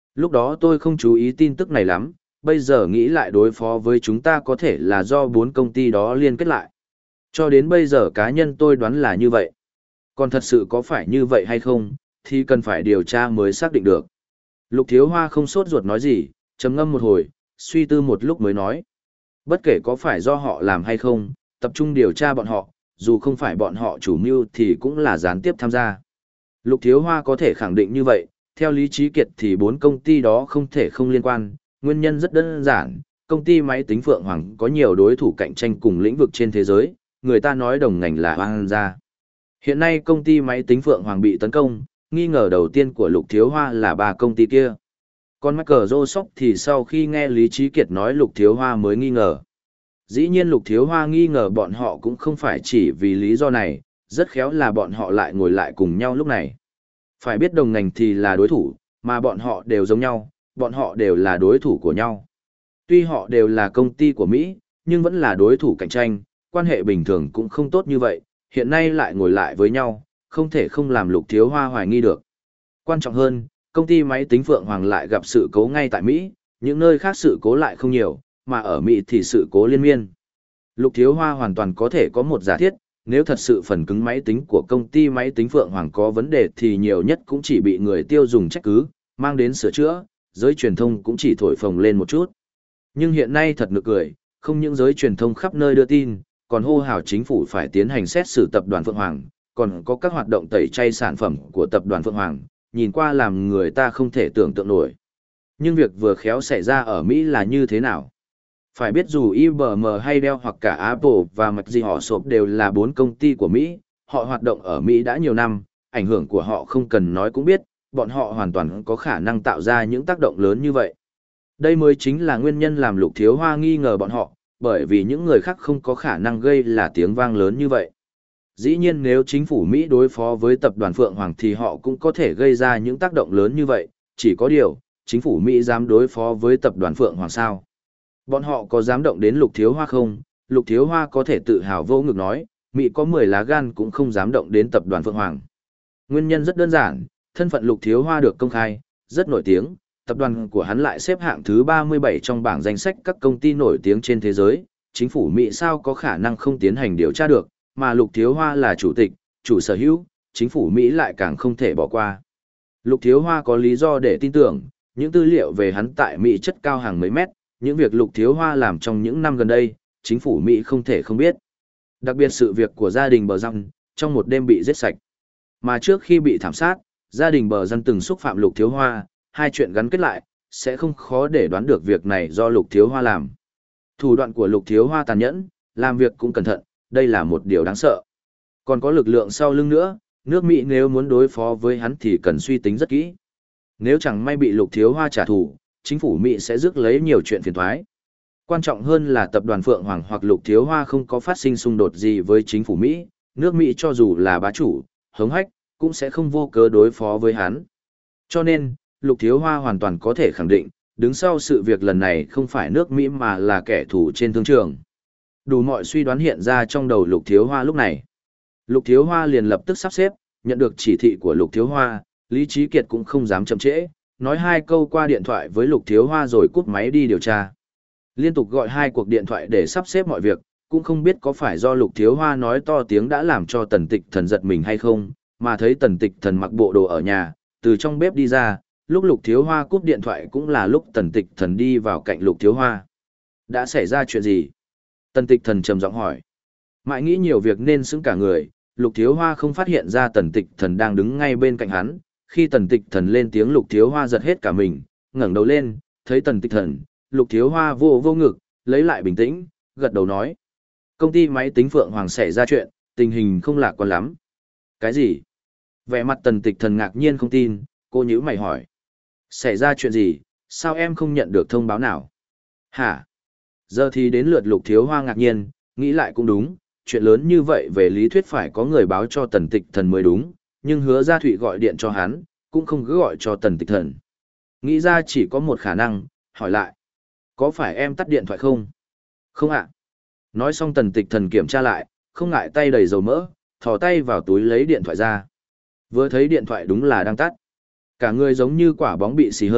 Lúc đó tôi không chú ý tin tức này lắm, bây giờ nghĩ lại đối phó với chúng ta có thể là do bốn công ty đó liên kết lại. Cho đến bây giờ cá nhân tôi đoán là như vậy. Còn thật sự có phải như vậy hay không, thì cần phải điều tra mới xác định được. Lục Thiếu Hoa không sốt ruột nói gì, trầm ngâm một hồi, suy tư một lúc mới nói. Bất kể có phải do họ làm hay không, tập trung điều tra bọn họ, dù không phải bọn họ chủ mưu thì cũng là gián tiếp tham gia. Lục Thiếu Hoa có thể khẳng định như vậy, theo Lý Trí Kiệt thì bốn công ty đó không thể không liên quan, nguyên nhân rất đơn giản, công ty máy tính Phượng Hoàng có nhiều đối thủ cạnh tranh cùng lĩnh vực trên thế giới, người ta nói đồng ngành là hoang gia. Hiện nay công ty máy tính Phượng Hoàng bị tấn công, nghi ngờ đầu tiên của Lục Thiếu Hoa là ba công ty kia. Còn Microsoft thì sau khi nghe Lý Trí Kiệt nói Lục Thiếu Hoa mới nghi ngờ. Dĩ nhiên Lục Thiếu Hoa nghi ngờ bọn họ cũng không phải chỉ vì lý do này, rất khéo là bọn họ lại ngồi lại cùng nhau lúc này. Phải biết đồng ngành thì là đối thủ, mà bọn họ đều giống nhau, bọn họ đều là đối thủ của nhau. Tuy họ đều là công ty của Mỹ, nhưng vẫn là đối thủ cạnh tranh, quan hệ bình thường cũng không tốt như vậy, hiện nay lại ngồi lại với nhau, không thể không làm Lục Thiếu Hoa hoài nghi được. Quan trọng hơn, công ty máy tính Phượng Hoàng lại gặp sự cố ngay tại Mỹ, những nơi khác sự cố lại không nhiều, mà ở Mỹ thì sự cố liên miên. Lục Thiếu Hoa hoàn toàn có thể có một giả thiết, nếu thật sự phần cứng máy tính của công ty máy tính Phượng Hoàng có vấn đề thì nhiều nhất cũng chỉ bị người tiêu dùng trách cứ, mang đến sửa chữa, giới truyền thông cũng chỉ thổi phồng lên một chút. Nhưng hiện nay thật nực cười, không những giới truyền thông khắp nơi đưa tin, còn hô hào chính phủ phải tiến hành xét xử tập đoàn Phượng Hoàng, còn có các hoạt động tẩy chay sản phẩm của tập đoàn Phượng Hoàng, nhìn qua làm người ta không thể tưởng tượng nổi. Nhưng việc vừa khéo xảy ra ở Mỹ là như thế nào? Phải biết dù i bê em hay Dell hoặc cả Apple và Microsoft đều là bốn công ty của Mỹ, họ hoạt động ở Mỹ đã nhiều năm, ảnh hưởng của họ không cần nói cũng biết, bọn họ hoàn toàn có khả năng tạo ra những tác động lớn như vậy. Đây mới chính là nguyên nhân làm Lục Thiếu Hoa nghi ngờ bọn họ, bởi vì những người khác không có khả năng gây là tiếng vang lớn như vậy. Dĩ nhiên nếu chính phủ Mỹ đối phó với tập đoàn Phượng Hoàng thì họ cũng có thể gây ra những tác động lớn như vậy, chỉ có điều, chính phủ Mỹ dám đối phó với tập đoàn Phượng Hoàng sao? Bọn họ có dám động đến Lục Thiếu Hoa không? Lục Thiếu Hoa có thể tự hào vô ngực nói, Mỹ có mười lá gan cũng không dám động đến tập đoàn Phượng Hoàng. Nguyên nhân rất đơn giản, thân phận Lục Thiếu Hoa được công khai, rất nổi tiếng, tập đoàn của hắn lại xếp hạng thứ ba mươi bảy trong bảng danh sách các công ty nổi tiếng trên thế giới, chính phủ Mỹ sao có khả năng không tiến hành điều tra được, mà Lục Thiếu Hoa là chủ tịch, chủ sở hữu, chính phủ Mỹ lại càng không thể bỏ qua. Lục Thiếu Hoa có lý do để tin tưởng, những tư liệu về hắn tại Mỹ chất cao hàng mấy mét, những việc Lục Thiếu Hoa làm trong những năm gần đây, chính phủ Mỹ không thể không biết. Đặc biệt sự việc của gia đình Bờ Răng, trong một đêm bị giết sạch. Mà trước khi bị thảm sát, gia đình Bờ Răng từng xúc phạm Lục Thiếu Hoa, hai chuyện gắn kết lại, sẽ không khó để đoán được việc này do Lục Thiếu Hoa làm. Thủ đoạn của Lục Thiếu Hoa tàn nhẫn, làm việc cũng cẩn thận, đây là một điều đáng sợ. Còn có lực lượng sau lưng nữa, nước Mỹ nếu muốn đối phó với hắn thì cần suy tính rất kỹ. Nếu chẳng may bị Lục Thiếu Hoa trả thù, chính phủ Mỹ sẽ rước lấy nhiều chuyện phiền toái. Quan trọng hơn là tập đoàn Phượng Hoàng hoặc Lục Thiếu Hoa không có phát sinh xung đột gì với chính phủ Mỹ, nước Mỹ cho dù là bá chủ, hống hách, cũng sẽ không vô cớ đối phó với hắn. Cho nên, Lục Thiếu Hoa hoàn toàn có thể khẳng định, đứng sau sự việc lần này không phải nước Mỹ mà là kẻ thù trên thương trường. Đủ mọi suy đoán hiện ra trong đầu Lục Thiếu Hoa lúc này. Lục Thiếu Hoa liền lập tức sắp xếp, nhận được chỉ thị của Lục Thiếu Hoa, Lý Trí Kiệt cũng không dám chậm trễ, nói hai câu qua điện thoại với Lục Thiếu Hoa rồi cúp máy đi điều tra. Liên tục gọi hai cuộc điện thoại để sắp xếp mọi việc, cũng không biết có phải do Lục Thiếu Hoa nói to tiếng đã làm cho Tần Tịch Thần giật mình hay không, mà thấy Tần Tịch Thần mặc bộ đồ ở nhà, từ trong bếp đi ra, lúc Lục Thiếu Hoa cúp điện thoại cũng là lúc Tần Tịch Thần đi vào cạnh Lục Thiếu Hoa. Đã xảy ra chuyện gì? Tần Tịch Thần trầm giọng hỏi. Mãi nghĩ nhiều việc nên sững cả người, Lục Thiếu Hoa không phát hiện ra Tần Tịch Thần đang đứng ngay bên cạnh hắn. Khi Tần Tịch Thần lên tiếng Lục Thiếu Hoa giật hết cả mình, ngẩng đầu lên, thấy Tần Tịch Thần, Lục Thiếu Hoa vô vô ngực, lấy lại bình tĩnh, gật đầu nói. Công ty máy tính Phượng Hoàng xảy ra chuyện, tình hình không lạc quan lắm. Cái gì? Vẻ mặt Tần Tịch Thần ngạc nhiên không tin, cô nhíu mày hỏi. Xảy ra chuyện gì, sao em không nhận được thông báo nào? Hả? Giờ thì đến lượt Lục Thiếu Hoa ngạc nhiên, nghĩ lại cũng đúng, chuyện lớn như vậy về lý thuyết phải có người báo cho Tần Tịch Thần mới đúng, nhưng Hứa Gia Thụy gọi điện cho hắn, cũng không cứ gọi cho Tần Tịch Thần. Nghĩ ra chỉ có một khả năng, hỏi lại. Có phải em tắt điện thoại không? Không ạ. Nói xong Tần Tịch Thần kiểm tra lại, không ngại tay đầy dầu mỡ, thò tay vào túi lấy điện thoại ra. Vừa thấy điện thoại đúng là đang tắt. Cả người giống như quả bóng bị xì hơi,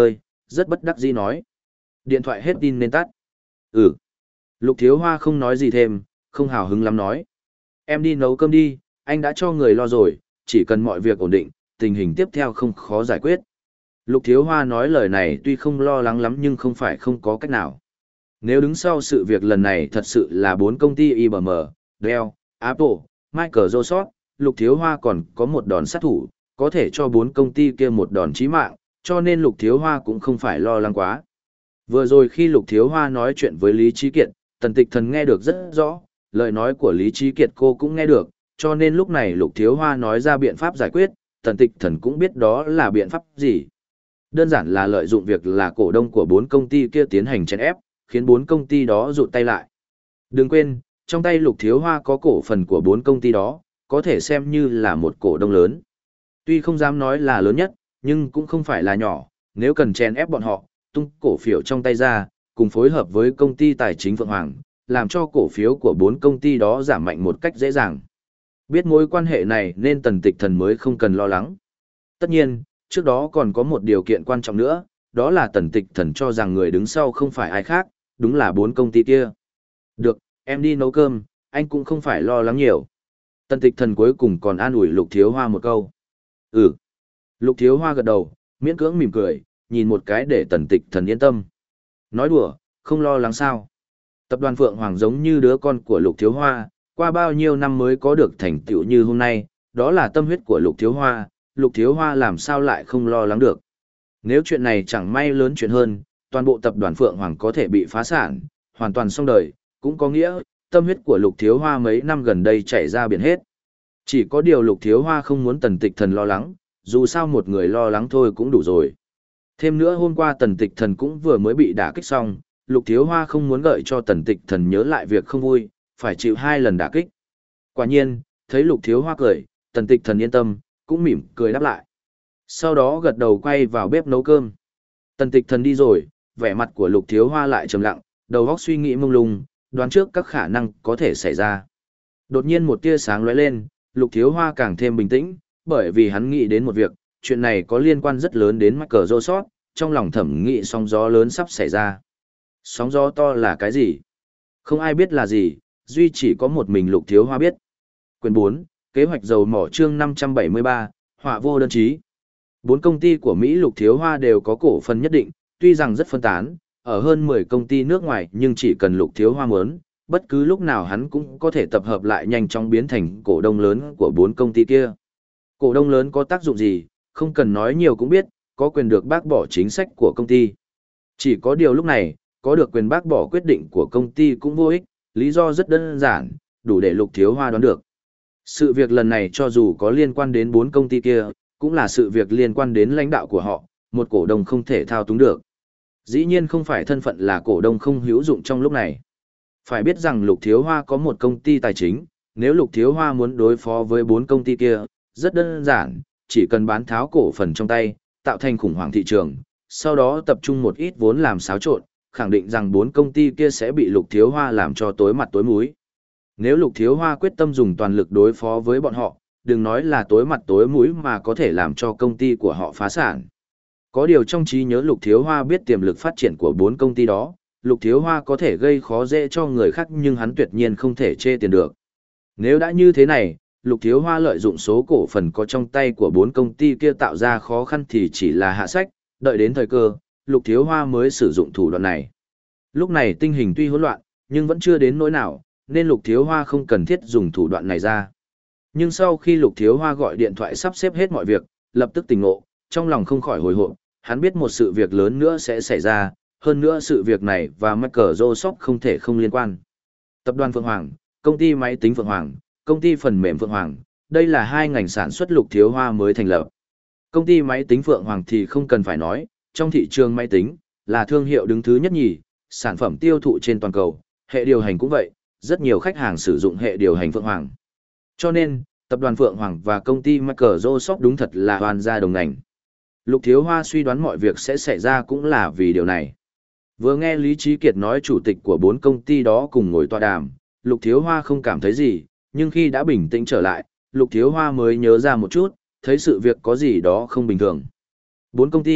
rất bất đắc dĩ nói. Điện thoại hết pin nên tắt. Ừ. Lục Thiếu Hoa không nói gì thêm, không hào hứng lắm nói. Em đi nấu cơm đi, anh đã cho người lo rồi, chỉ cần mọi việc ổn định, tình hình tiếp theo không khó giải quyết. Lục Thiếu Hoa nói lời này tuy không lo lắng lắm nhưng không phải không có cách nào. Nếu đứng sau sự việc lần này thật sự là bốn công ty i bê em, Dell, Apple, Microsoft, Lục Thiếu Hoa còn có một đòn sát thủ, có thể cho bốn công ty kia một đòn chí mạng, cho nên Lục Thiếu Hoa cũng không phải lo lắng quá. Vừa rồi khi Lục Thiếu Hoa nói chuyện với Lý Trí Kiệt, Tần Tịch Thần nghe được rất rõ, lời nói của Lý Trí Kiệt cô cũng nghe được, cho nên lúc này Lục Thiếu Hoa nói ra biện pháp giải quyết, Tần Tịch Thần cũng biết đó là biện pháp gì. Đơn giản là lợi dụng việc là cổ đông của bốn công ty kia tiến hành chèn ép, khiến bốn công ty đó rụt tay lại. Đừng quên, trong tay Lục Thiếu Hoa có cổ phần của bốn công ty đó, có thể xem như là một cổ đông lớn. Tuy không dám nói là lớn nhất, nhưng cũng không phải là nhỏ, nếu cần chèn ép bọn họ, tung cổ phiếu trong tay ra, cùng phối hợp với công ty tài chính Phượng Hoàng, làm cho cổ phiếu của bốn công ty đó giảm mạnh một cách dễ dàng. Biết mối quan hệ này nên Tần Tịch Thần mới không cần lo lắng. Tất nhiên, trước đó còn có một điều kiện quan trọng nữa, đó là Tần Tịch Thần cho rằng người đứng sau không phải ai khác, đúng là bốn công ty kia. Được, em đi nấu cơm, anh cũng không phải lo lắng nhiều. Tần Tịch Thần cuối cùng còn an ủi Lục Thiếu Hoa một câu. Ừ. Lục Thiếu Hoa gật đầu, miễn cưỡng mỉm cười, nhìn một cái để Tần Tịch Thần yên tâm. Nói đùa, không lo lắng sao. Tập đoàn Phượng Hoàng giống như đứa con của Lục Thiếu Hoa, qua bao nhiêu năm mới có được thành tựu như hôm nay, đó là tâm huyết của Lục Thiếu Hoa, Lục Thiếu Hoa làm sao lại không lo lắng được. Nếu chuyện này chẳng may lớn chuyện hơn, toàn bộ tập đoàn Phượng Hoàng có thể bị phá sản, hoàn toàn xong đời, cũng có nghĩa, tâm huyết của Lục Thiếu Hoa mấy năm gần đây chảy ra biển hết. Chỉ có điều Lục Thiếu Hoa không muốn Tần Tịch Thần lo lắng, dù sao một người lo lắng thôi cũng đủ rồi. Thêm nữa hôm qua Tần Tịch Thần cũng vừa mới bị đả kích xong, Lục Thiếu Hoa không muốn gợi cho Tần Tịch Thần nhớ lại việc không vui, phải chịu hai lần đả kích. Quả nhiên, thấy Lục Thiếu Hoa cười, Tần Tịch Thần yên tâm, cũng mỉm cười đáp lại. Sau đó gật đầu quay vào bếp nấu cơm. Tần Tịch Thần đi rồi, vẻ mặt của Lục Thiếu Hoa lại trầm lặng, đầu óc suy nghĩ mông lung, đoán trước các khả năng có thể xảy ra. Đột nhiên một tia sáng lóe lên, Lục Thiếu Hoa càng thêm bình tĩnh, bởi vì hắn nghĩ đến một việc, chuyện này có liên quan rất lớn đến Microsoft, trong lòng thẩm nghĩ sóng gió lớn sắp xảy ra. Sóng gió to là cái gì? Không ai biết là gì, duy chỉ có một mình Lục Thiếu Hoa biết. Quyền bốn, kế hoạch dầu mỏ chương năm trăm bảy mươi ba, họa vô đơn chí. Bốn công ty của Mỹ Lục Thiếu Hoa đều có cổ phần nhất định, tuy rằng rất phân tán, ở hơn mười công ty nước ngoài nhưng chỉ cần Lục Thiếu Hoa muốn, bất cứ lúc nào hắn cũng có thể tập hợp lại nhanh chóng biến thành cổ đông lớn của bốn công ty kia. Cổ đông lớn có tác dụng gì, không cần nói nhiều cũng biết, có quyền được bác bỏ chính sách của công ty. Chỉ có điều lúc này, có được quyền bác bỏ quyết định của công ty cũng vô ích, lý do rất đơn giản, đủ để Lục Thiếu Hoa đoán được. Sự việc lần này cho dù có liên quan đến bốn công ty kia, cũng là sự việc liên quan đến lãnh đạo của họ, một cổ đông không thể thao túng được. Dĩ nhiên không phải thân phận là cổ đông không hữu dụng trong lúc này. Phải biết rằng Lục Thiếu Hoa có một công ty tài chính, nếu Lục Thiếu Hoa muốn đối phó với bốn công ty kia, rất đơn giản, chỉ cần bán tháo cổ phần trong tay, tạo thành khủng hoảng thị trường, sau đó tập trung một ít vốn làm xáo trộn, khẳng định rằng bốn công ty kia sẽ bị Lục Thiếu Hoa làm cho tối mặt tối mũi. Nếu Lục Thiếu Hoa quyết tâm dùng toàn lực đối phó với bọn họ, đừng nói là tối mặt tối mũi mà có thể làm cho công ty của họ phá sản. Có điều trong trí nhớ Lục Thiếu Hoa biết tiềm lực phát triển của bốn công ty đó, Lục Thiếu Hoa có thể gây khó dễ cho người khác nhưng hắn tuyệt nhiên không thể chê tiền được. Nếu đã như thế này, Lục Thiếu Hoa lợi dụng số cổ phần có trong tay của bốn công ty kia tạo ra khó khăn thì chỉ là hạ sách, đợi đến thời cơ, Lục Thiếu Hoa mới sử dụng thủ đoạn này. Lúc này tình hình tuy hỗn loạn, nhưng vẫn chưa đến nỗi nào, nên Lục Thiếu Hoa không cần thiết dùng thủ đoạn này ra. Nhưng sau khi Lục Thiếu Hoa gọi điện thoại sắp xếp hết mọi việc, lập tức tỉnh ngộ, trong lòng không khỏi hồi hộp, hắn biết một sự việc lớn nữa sẽ xảy ra, hơn nữa sự việc này và Microsoft không thể không liên quan. Tập đoàn Phượng Hoàng, công ty máy tính Phượng Hoàng, công ty phần mềm Phượng Hoàng, đây là hai ngành sản xuất Lục Thiếu Hoa mới thành lập. Công ty máy tính Phượng Hoàng thì không cần phải nói, trong thị trường máy tính, là thương hiệu đứng thứ nhất nhì, sản phẩm tiêu thụ trên toàn cầu, hệ điều hành cũng vậy, rất nhiều khách hàng sử dụng hệ điều hành Phượng Hoàng. Cho nên, tập đoàn Phượng Hoàng và công ty Microsoft đúng thật là hoàn gia đồng ngành. Lục Thiếu Hoa suy đoán mọi việc sẽ xảy ra cũng là vì điều này. Vừa nghe Lý Trí Kiệt nói chủ tịch của bốn công ty đó cùng ngồi tọa đàm, Lục Thiếu Hoa không cảm thấy gì, nhưng khi đã bình tĩnh trở lại, Lục Thiếu Hoa mới nhớ ra một chút, thấy sự việc có gì đó không bình thường. Bốn công ty,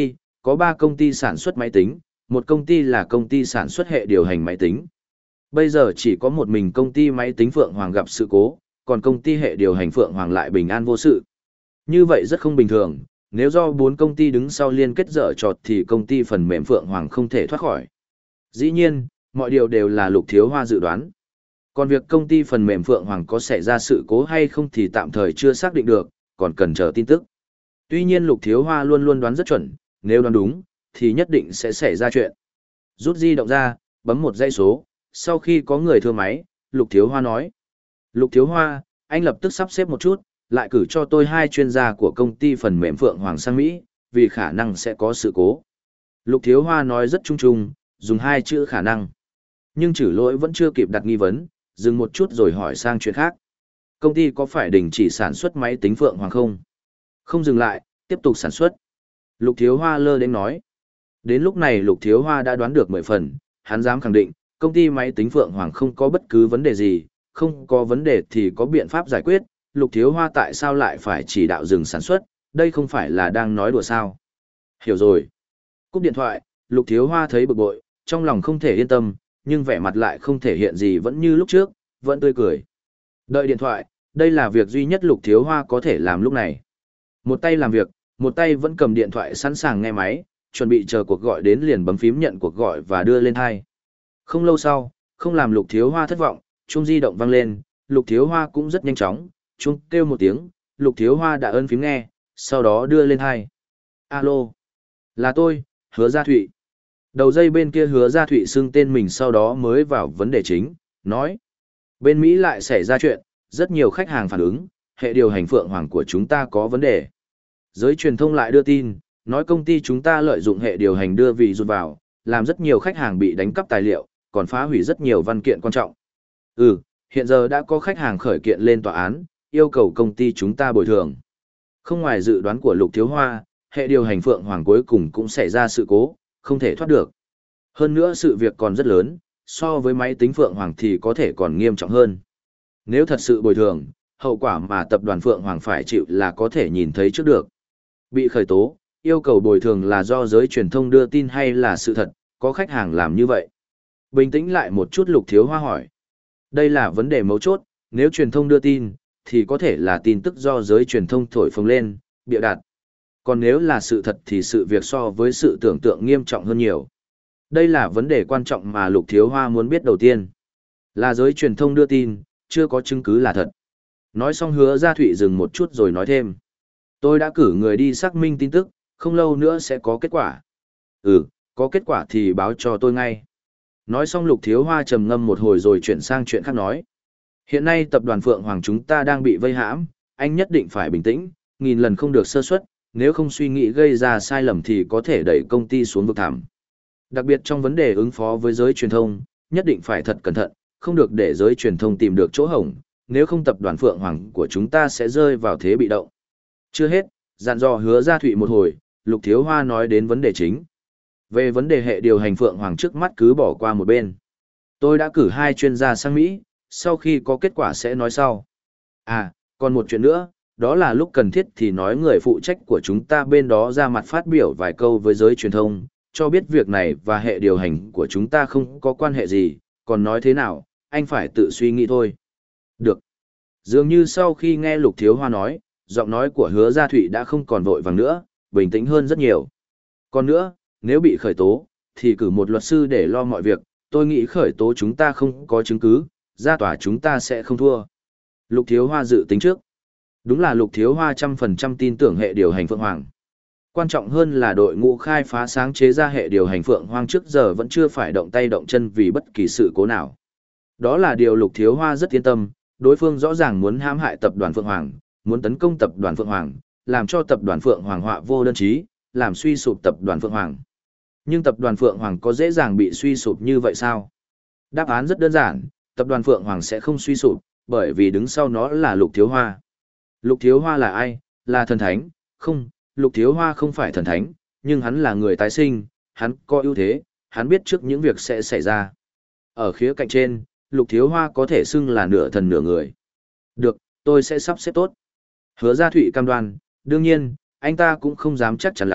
có ba công ty sản xuất máy tính, một công ty là công ty sản xuất hệ điều hành máy tính. Bây giờ chỉ có một mình công ty máy tính Phượng Hoàng gặp sự cố, còn công ty hệ điều hành Phượng Hoàng lại bình an vô sự. Như vậy rất không bình thường, nếu do bốn công ty đứng sau liên kết dở trọt thì công ty phần mềm Phượng Hoàng không thể thoát khỏi. Dĩ nhiên, mọi điều đều là Lục Thiếu Hoa dự đoán. Còn việc công ty phần mềm Phượng Hoàng có xảy ra sự cố hay không thì tạm thời chưa xác định được, còn cần chờ tin tức. Tuy nhiên Lục Thiếu Hoa luôn luôn đoán rất chuẩn, nếu đoán đúng, thì nhất định sẽ xảy ra chuyện. Rút di động ra, bấm một dãy số, sau khi có người thưa máy, Lục Thiếu Hoa nói. Lục Thiếu Hoa, anh lập tức sắp xếp một chút, lại cử cho tôi hai chuyên gia của công ty phần mềm Phượng Hoàng sang Mỹ, vì khả năng sẽ có sự cố. Lục Thiếu Hoa nói rất chung chung, dùng hai chữ khả năng. Nhưng Trử Lỗi vẫn chưa kịp đặt nghi vấn, dừng một chút rồi hỏi sang chuyện khác. Công ty có phải đình chỉ sản xuất máy tính Phượng Hoàng không? Không dừng lại, tiếp tục sản xuất. Lục Thiếu Hoa lơ đến nói. Đến lúc này Lục Thiếu Hoa đã đoán được mười phần, hắn dám khẳng định, công ty máy tính Phượng Hoàng không có bất cứ vấn đề gì, không có vấn đề thì có biện pháp giải quyết. Lục Thiếu Hoa tại sao lại phải chỉ đạo dừng sản xuất, đây không phải là đang nói đùa sao? Hiểu rồi. Cúp điện thoại, Lục Thiếu Hoa thấy bực bội, trong lòng không thể yên tâm, nhưng vẻ mặt lại không thể hiện gì vẫn như lúc trước, vẫn tươi cười. Đợi điện thoại, đây là việc duy nhất Lục Thiếu Hoa có thể làm lúc này. Một tay làm việc, một tay vẫn cầm điện thoại sẵn sàng nghe máy, chuẩn bị chờ cuộc gọi đến liền bấm phím nhận cuộc gọi và đưa lên hai. Không lâu sau, không làm Lục Thiếu Hoa thất vọng, chuông di động vang lên, Lục Thiếu Hoa cũng rất nhanh chóng, chuông kêu một tiếng, Lục Thiếu Hoa đã ấn phím nghe, sau đó đưa lên hai. Alo, là tôi, Hứa Gia Thụy. Đầu dây bên kia Hứa Gia Thụy xưng tên mình sau đó mới vào vấn đề chính, nói. Bên Mỹ lại xảy ra chuyện, rất nhiều khách hàng phản ứng, hệ điều hành Phượng Hoàng của chúng ta có vấn đề. Giới truyền thông lại đưa tin, nói công ty chúng ta lợi dụng hệ điều hành đưa vị rút vào, làm rất nhiều khách hàng bị đánh cắp tài liệu, còn phá hủy rất nhiều văn kiện quan trọng. Ừ, hiện giờ đã có khách hàng khởi kiện lên tòa án, yêu cầu công ty chúng ta bồi thường. Không ngoài dự đoán của Lục Thiếu Hoa, hệ điều hành Phượng Hoàng cuối cùng cũng xảy ra sự cố, không thể thoát được. Hơn nữa sự việc còn rất lớn, so với máy tính Phượng Hoàng thì có thể còn nghiêm trọng hơn. Nếu thật sự bồi thường, hậu quả mà tập đoàn Phượng Hoàng phải chịu là có thể nhìn thấy trước được. Bị khởi tố, yêu cầu bồi thường là do giới truyền thông đưa tin hay là sự thật, có khách hàng làm như vậy. Bình tĩnh lại một chút Lục Thiếu Hoa hỏi. Đây là vấn đề mấu chốt, nếu truyền thông đưa tin, thì có thể là tin tức do giới truyền thông thổi phồng lên, bịa đặt. Còn nếu là sự thật thì sự việc so với sự tưởng tượng nghiêm trọng hơn nhiều. Đây là vấn đề quan trọng mà Lục Thiếu Hoa muốn biết đầu tiên. Là giới truyền thông đưa tin, chưa có chứng cứ là thật. Nói xong Hứa Gia Thụy dừng một chút rồi nói thêm. Tôi đã cử người đi xác minh tin tức, không lâu nữa sẽ có kết quả. Ừ, có kết quả thì báo cho tôi ngay. Nói xong Lục Thiếu Hoa trầm ngâm một hồi rồi chuyển sang chuyện khác nói. Hiện nay tập đoàn Phượng Hoàng chúng ta đang bị vây hãm, anh nhất định phải bình tĩnh, nghìn lần không được sơ suất, nếu không suy nghĩ gây ra sai lầm thì có thể đẩy công ty xuống vực thẳm. Đặc biệt trong vấn đề ứng phó với giới truyền thông, nhất định phải thật cẩn thận, không được để giới truyền thông tìm được chỗ hổng, nếu không tập đoàn Phượng Hoàng của chúng ta sẽ rơi vào thế bị động. Chưa hết, dặn dò Hứa Gia Thụy một hồi, Lục Thiếu Hoa nói đến vấn đề chính. Về vấn đề hệ điều hành Phượng Hoàng trước mắt cứ bỏ qua một bên. Tôi đã cử hai chuyên gia sang Mỹ, sau khi có kết quả sẽ nói sau. À, còn một chuyện nữa, đó là lúc cần thiết thì nói người phụ trách của chúng ta bên đó ra mặt phát biểu vài câu với giới truyền thông, cho biết việc này và hệ điều hành của chúng ta không có quan hệ gì, còn nói thế nào, anh phải tự suy nghĩ thôi. Được. Dường như sau khi nghe Lục Thiếu Hoa nói, giọng nói của Hứa Gia Thụy đã không còn vội vàng nữa, bình tĩnh hơn rất nhiều. Còn nữa, nếu bị khởi tố, thì cử một luật sư để lo mọi việc, tôi nghĩ khởi tố chúng ta không có chứng cứ, ra tòa chúng ta sẽ không thua. Lục Thiếu Hoa dự tính trước. Đúng là Lục Thiếu Hoa trăm phần trăm tin tưởng hệ điều hành Phượng Hoàng. Quan trọng hơn là đội ngũ khai phá sáng chế ra hệ điều hành Phượng Hoàng trước giờ vẫn chưa phải động tay động chân vì bất kỳ sự cố nào. Đó là điều Lục Thiếu Hoa rất yên tâm, đối phương rõ ràng muốn hãm hại tập đoàn Phượng Hoàng, muốn tấn công tập đoàn Phượng Hoàng, làm cho tập đoàn Phượng Hoàng họa vô đơn chí, làm suy sụp tập đoàn Phượng Hoàng. Nhưng tập đoàn Phượng Hoàng có dễ dàng bị suy sụp như vậy sao? Đáp án rất đơn giản, tập đoàn Phượng Hoàng sẽ không suy sụp, bởi vì đứng sau nó là Lục Thiếu Hoa. Lục Thiếu Hoa là ai? Là thần thánh? Không, Lục Thiếu Hoa không phải thần thánh, nhưng hắn là người tái sinh, hắn có ưu thế, hắn biết trước những việc sẽ xảy ra. Ở khía cạnh trên, Lục Thiếu Hoa có thể xưng là nửa thần nửa người. Được, tôi sẽ sắp xếp tốt. Hứa Gia Thụy cam đoan, đương nhiên, anh ta cũng không dám chắc chắn lắm,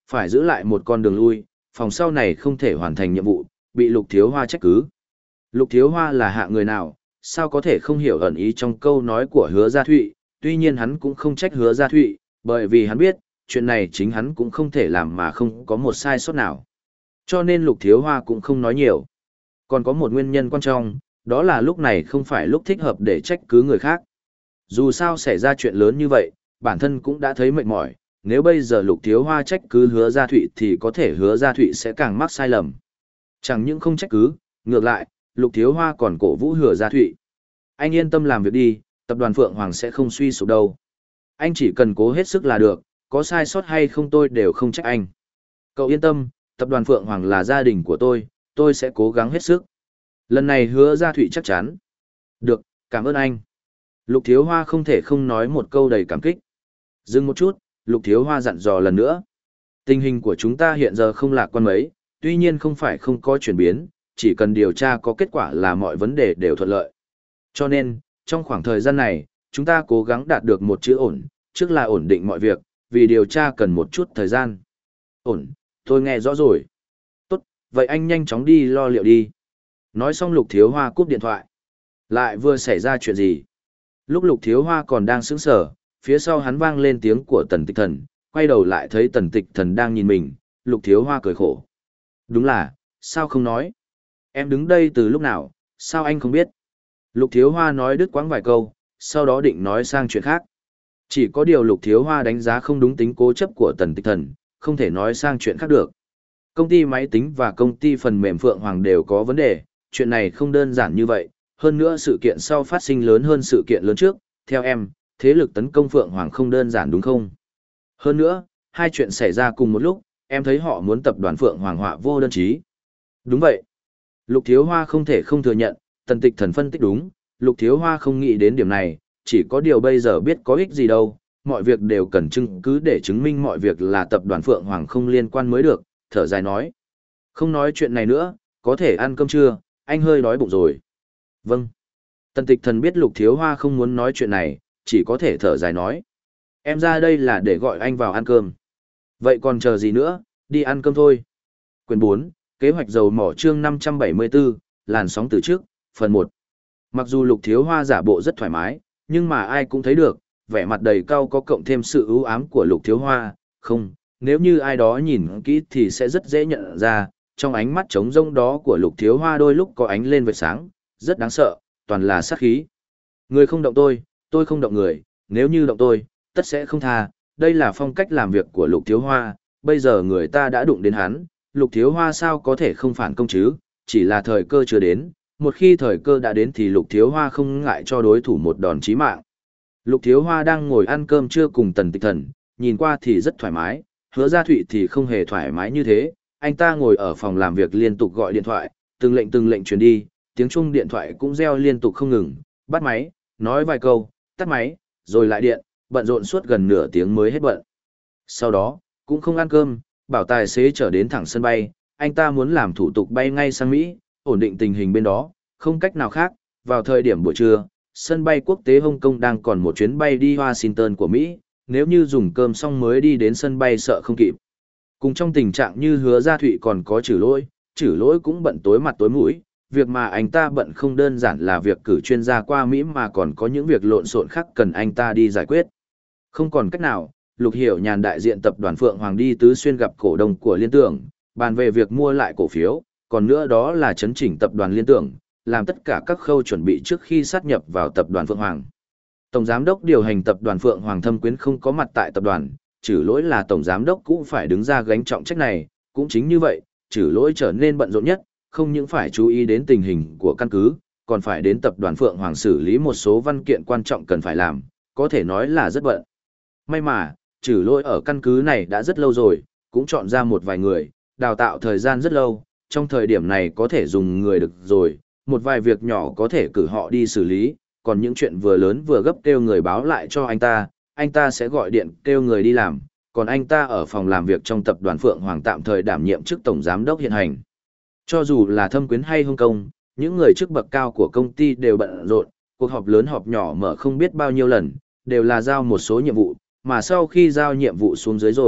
Phải giữ lại một con đường lui, phòng sau này không thể hoàn thành nhiệm vụ, bị Lục Thiếu Hoa trách cứ. Lục Thiếu Hoa là hạ người nào, sao có thể không hiểu ẩn ý trong câu nói của Hứa Gia Thụy, tuy nhiên hắn cũng không trách Hứa Gia Thụy, bởi vì hắn biết, chuyện này chính hắn cũng không thể làm mà không có một sai sót nào. Cho nên Lục Thiếu Hoa cũng không nói nhiều. Còn có một nguyên nhân quan trọng, đó là lúc này không phải lúc thích hợp để trách cứ người khác. Dù sao xảy ra chuyện lớn như vậy, bản thân cũng đã thấy mệt mỏi, nếu bây giờ Lục Thiếu Hoa trách cứ Hứa Gia Thụy thì có thể Hứa Gia Thụy sẽ càng mắc sai lầm. Chẳng những không trách cứ, ngược lại, Lục Thiếu Hoa còn cổ vũ Hứa Gia Thụy. Anh yên tâm làm việc đi, tập đoàn Phượng Hoàng sẽ không suy sụp đâu. Anh chỉ cần cố hết sức là được, có sai sót hay không tôi đều không trách anh. Cậu yên tâm, tập đoàn Phượng Hoàng là gia đình của tôi, tôi sẽ cố gắng hết sức. Lần này Hứa Gia Thụy chắc chắn. Được, cảm ơn anh. Lục Thiếu Hoa không thể không nói một câu đầy cảm kích. Dừng một chút, Lục Thiếu Hoa dặn dò lần nữa. Tình hình của chúng ta hiện giờ không lạc quan mấy, tuy nhiên không phải không có chuyển biến, chỉ cần điều tra có kết quả là mọi vấn đề đều thuận lợi. Cho nên, trong khoảng thời gian này, chúng ta cố gắng đạt được một chữ ổn, trước là ổn định mọi việc, vì điều tra cần một chút thời gian. Ổn, tôi nghe rõ rồi. Tốt, vậy anh nhanh chóng đi lo liệu đi. Nói xong Lục Thiếu Hoa cúp điện thoại. Lại vừa xảy ra chuyện gì? Lúc Lục Thiếu Hoa còn đang sững sờ, phía sau hắn vang lên tiếng của Tần Tịch Thần, quay đầu lại thấy Tần Tịch Thần đang nhìn mình, Lục Thiếu Hoa cười khổ. Đúng là, sao không nói? Em đứng đây từ lúc nào, sao anh không biết? Lục Thiếu Hoa nói đứt quãng vài câu, sau đó định nói sang chuyện khác. Chỉ có điều Lục Thiếu Hoa đánh giá không đúng tính cố chấp của Tần Tịch Thần, không thể nói sang chuyện khác được. Công ty máy tính và công ty phần mềm Phượng Hoàng đều có vấn đề, chuyện này không đơn giản như vậy, hơn nữa sự kiện sau phát sinh lớn hơn sự kiện lớn trước, theo em, thế lực tấn công Phượng Hoàng không đơn giản đúng không? Hơn nữa, hai chuyện xảy ra cùng một lúc, em thấy họ muốn tập đoàn Phượng Hoàng họa vô đơn chí. Đúng vậy. Lục Thiếu Hoa không thể không thừa nhận, Tần Tịch Thần phân tích đúng, Lục Thiếu Hoa không nghĩ đến điểm này, chỉ có điều bây giờ biết có ích gì đâu, mọi việc đều cần chứng cứ để chứng minh mọi việc là tập đoàn Phượng Hoàng không liên quan mới được, thở dài nói. Không nói chuyện này nữa, có thể ăn cơm trưa, anh hơi đói bụng rồi. Vâng. Tần Tịch Thần biết Lục Thiếu Hoa không muốn nói chuyện này, chỉ có thể thở dài nói. Em ra đây là để gọi anh vào ăn cơm. Vậy còn chờ gì nữa, đi ăn cơm thôi. Quyền bốn, kế hoạch dầu mỏ chương năm trăm bảy mươi bốn, làn sóng từ trước, phần một. Mặc dù Lục Thiếu Hoa giả bộ rất thoải mái, nhưng mà ai cũng thấy được, vẻ mặt đầy cau có cộng thêm sự ưu ám của Lục Thiếu Hoa, không, nếu như ai đó nhìn kỹ thì sẽ rất dễ nhận ra, trong ánh mắt trống rỗng đó của Lục Thiếu Hoa đôi lúc có ánh lên vệt sáng, rất đáng sợ, toàn là sát khí. Người không động tôi, tôi không động người, nếu như động tôi, tất sẽ không tha, đây là phong cách làm việc của Lục Thiếu Hoa, bây giờ người ta đã đụng đến hắn, Lục Thiếu Hoa sao có thể không phản công chứ, chỉ là thời cơ chưa đến, một khi thời cơ đã đến thì Lục Thiếu Hoa không ngại cho đối thủ một đòn chí mạng. Lục Thiếu Hoa đang ngồi ăn cơm trưa cùng Tần Tịch Thần, nhìn qua thì rất thoải mái, Hứa Gia Thụy thì không hề thoải mái như thế, anh ta ngồi ở phòng làm việc liên tục gọi điện thoại, từng lệnh từng lệnh truyền đi, tiếng chuông điện thoại cũng reo liên tục không ngừng, bắt máy, nói vài câu, tắt máy, rồi lại điện, bận rộn suốt gần nửa tiếng mới hết bận. Sau đó, cũng không ăn cơm, bảo tài xế trở đến thẳng sân bay, anh ta muốn làm thủ tục bay ngay sang Mỹ, ổn định tình hình bên đó, không cách nào khác, vào thời điểm buổi trưa, sân bay quốc tế Hồng Kông đang còn một chuyến bay đi Washington của Mỹ, nếu như dùng cơm xong mới đi đến sân bay sợ không kịp. Cùng trong tình trạng như Hứa Gia Thụy còn có Trử Lỗi, Trử Lỗi cũng bận tối mặt tối mũi, việc mà anh ta bận không đơn giản là việc cử chuyên gia qua Mỹ mà còn có những việc lộn xộn khác cần anh ta đi giải quyết. Không còn cách nào, Lục Hiểu Nhàn đại diện tập đoàn Phượng Hoàng đi tứ xuyên gặp cổ đông của Liên Tưởng, bàn về việc mua lại cổ phiếu, còn nữa đó là chấn chỉnh tập đoàn Liên Tưởng, làm tất cả các khâu chuẩn bị trước khi sát nhập vào tập đoàn Phượng Hoàng. Tổng giám đốc điều hành tập đoàn Phượng Hoàng Thâm Quyến không có mặt tại tập đoàn, Trử Lỗi là tổng giám đốc cũng phải đứng ra gánh trọng trách này, cũng chính như vậy, Trử Lỗi trở nên bận rộn nhất, không những phải chú ý đến tình hình của căn cứ, còn phải đến tập đoàn Phượng Hoàng xử lý một số văn kiện quan trọng cần phải làm, có thể nói là rất bận. May mà, Trử Lỗi ở căn cứ này đã rất lâu rồi, cũng chọn ra một vài người, đào tạo thời gian rất lâu, trong thời điểm này có thể dùng người được rồi, một vài việc nhỏ có thể cử họ đi xử lý, còn những chuyện vừa lớn vừa gấp kêu người báo lại cho anh ta, anh ta sẽ gọi điện kêu người đi làm, còn anh ta ở phòng làm việc trong tập đoàn Phượng Hoàng tạm thời đảm nhiệm chức tổng giám đốc hiện hành. Cho dù là Thâm Quyến hay Hồng Kông, những người chức bậc cao của công ty đều bận rộn, cuộc họp lớn họp nhỏ mở không biết bao nhiêu lần, đều là giao một số nhiệm vụ, mà sau khi giao nhiệm vụ xuống dưới rồi,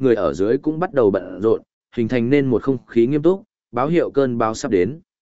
người ở dưới cũng bắt đầu bận rộn, hình thành nên một không khí nghiêm túc, báo hiệu cơn bão sắp đến.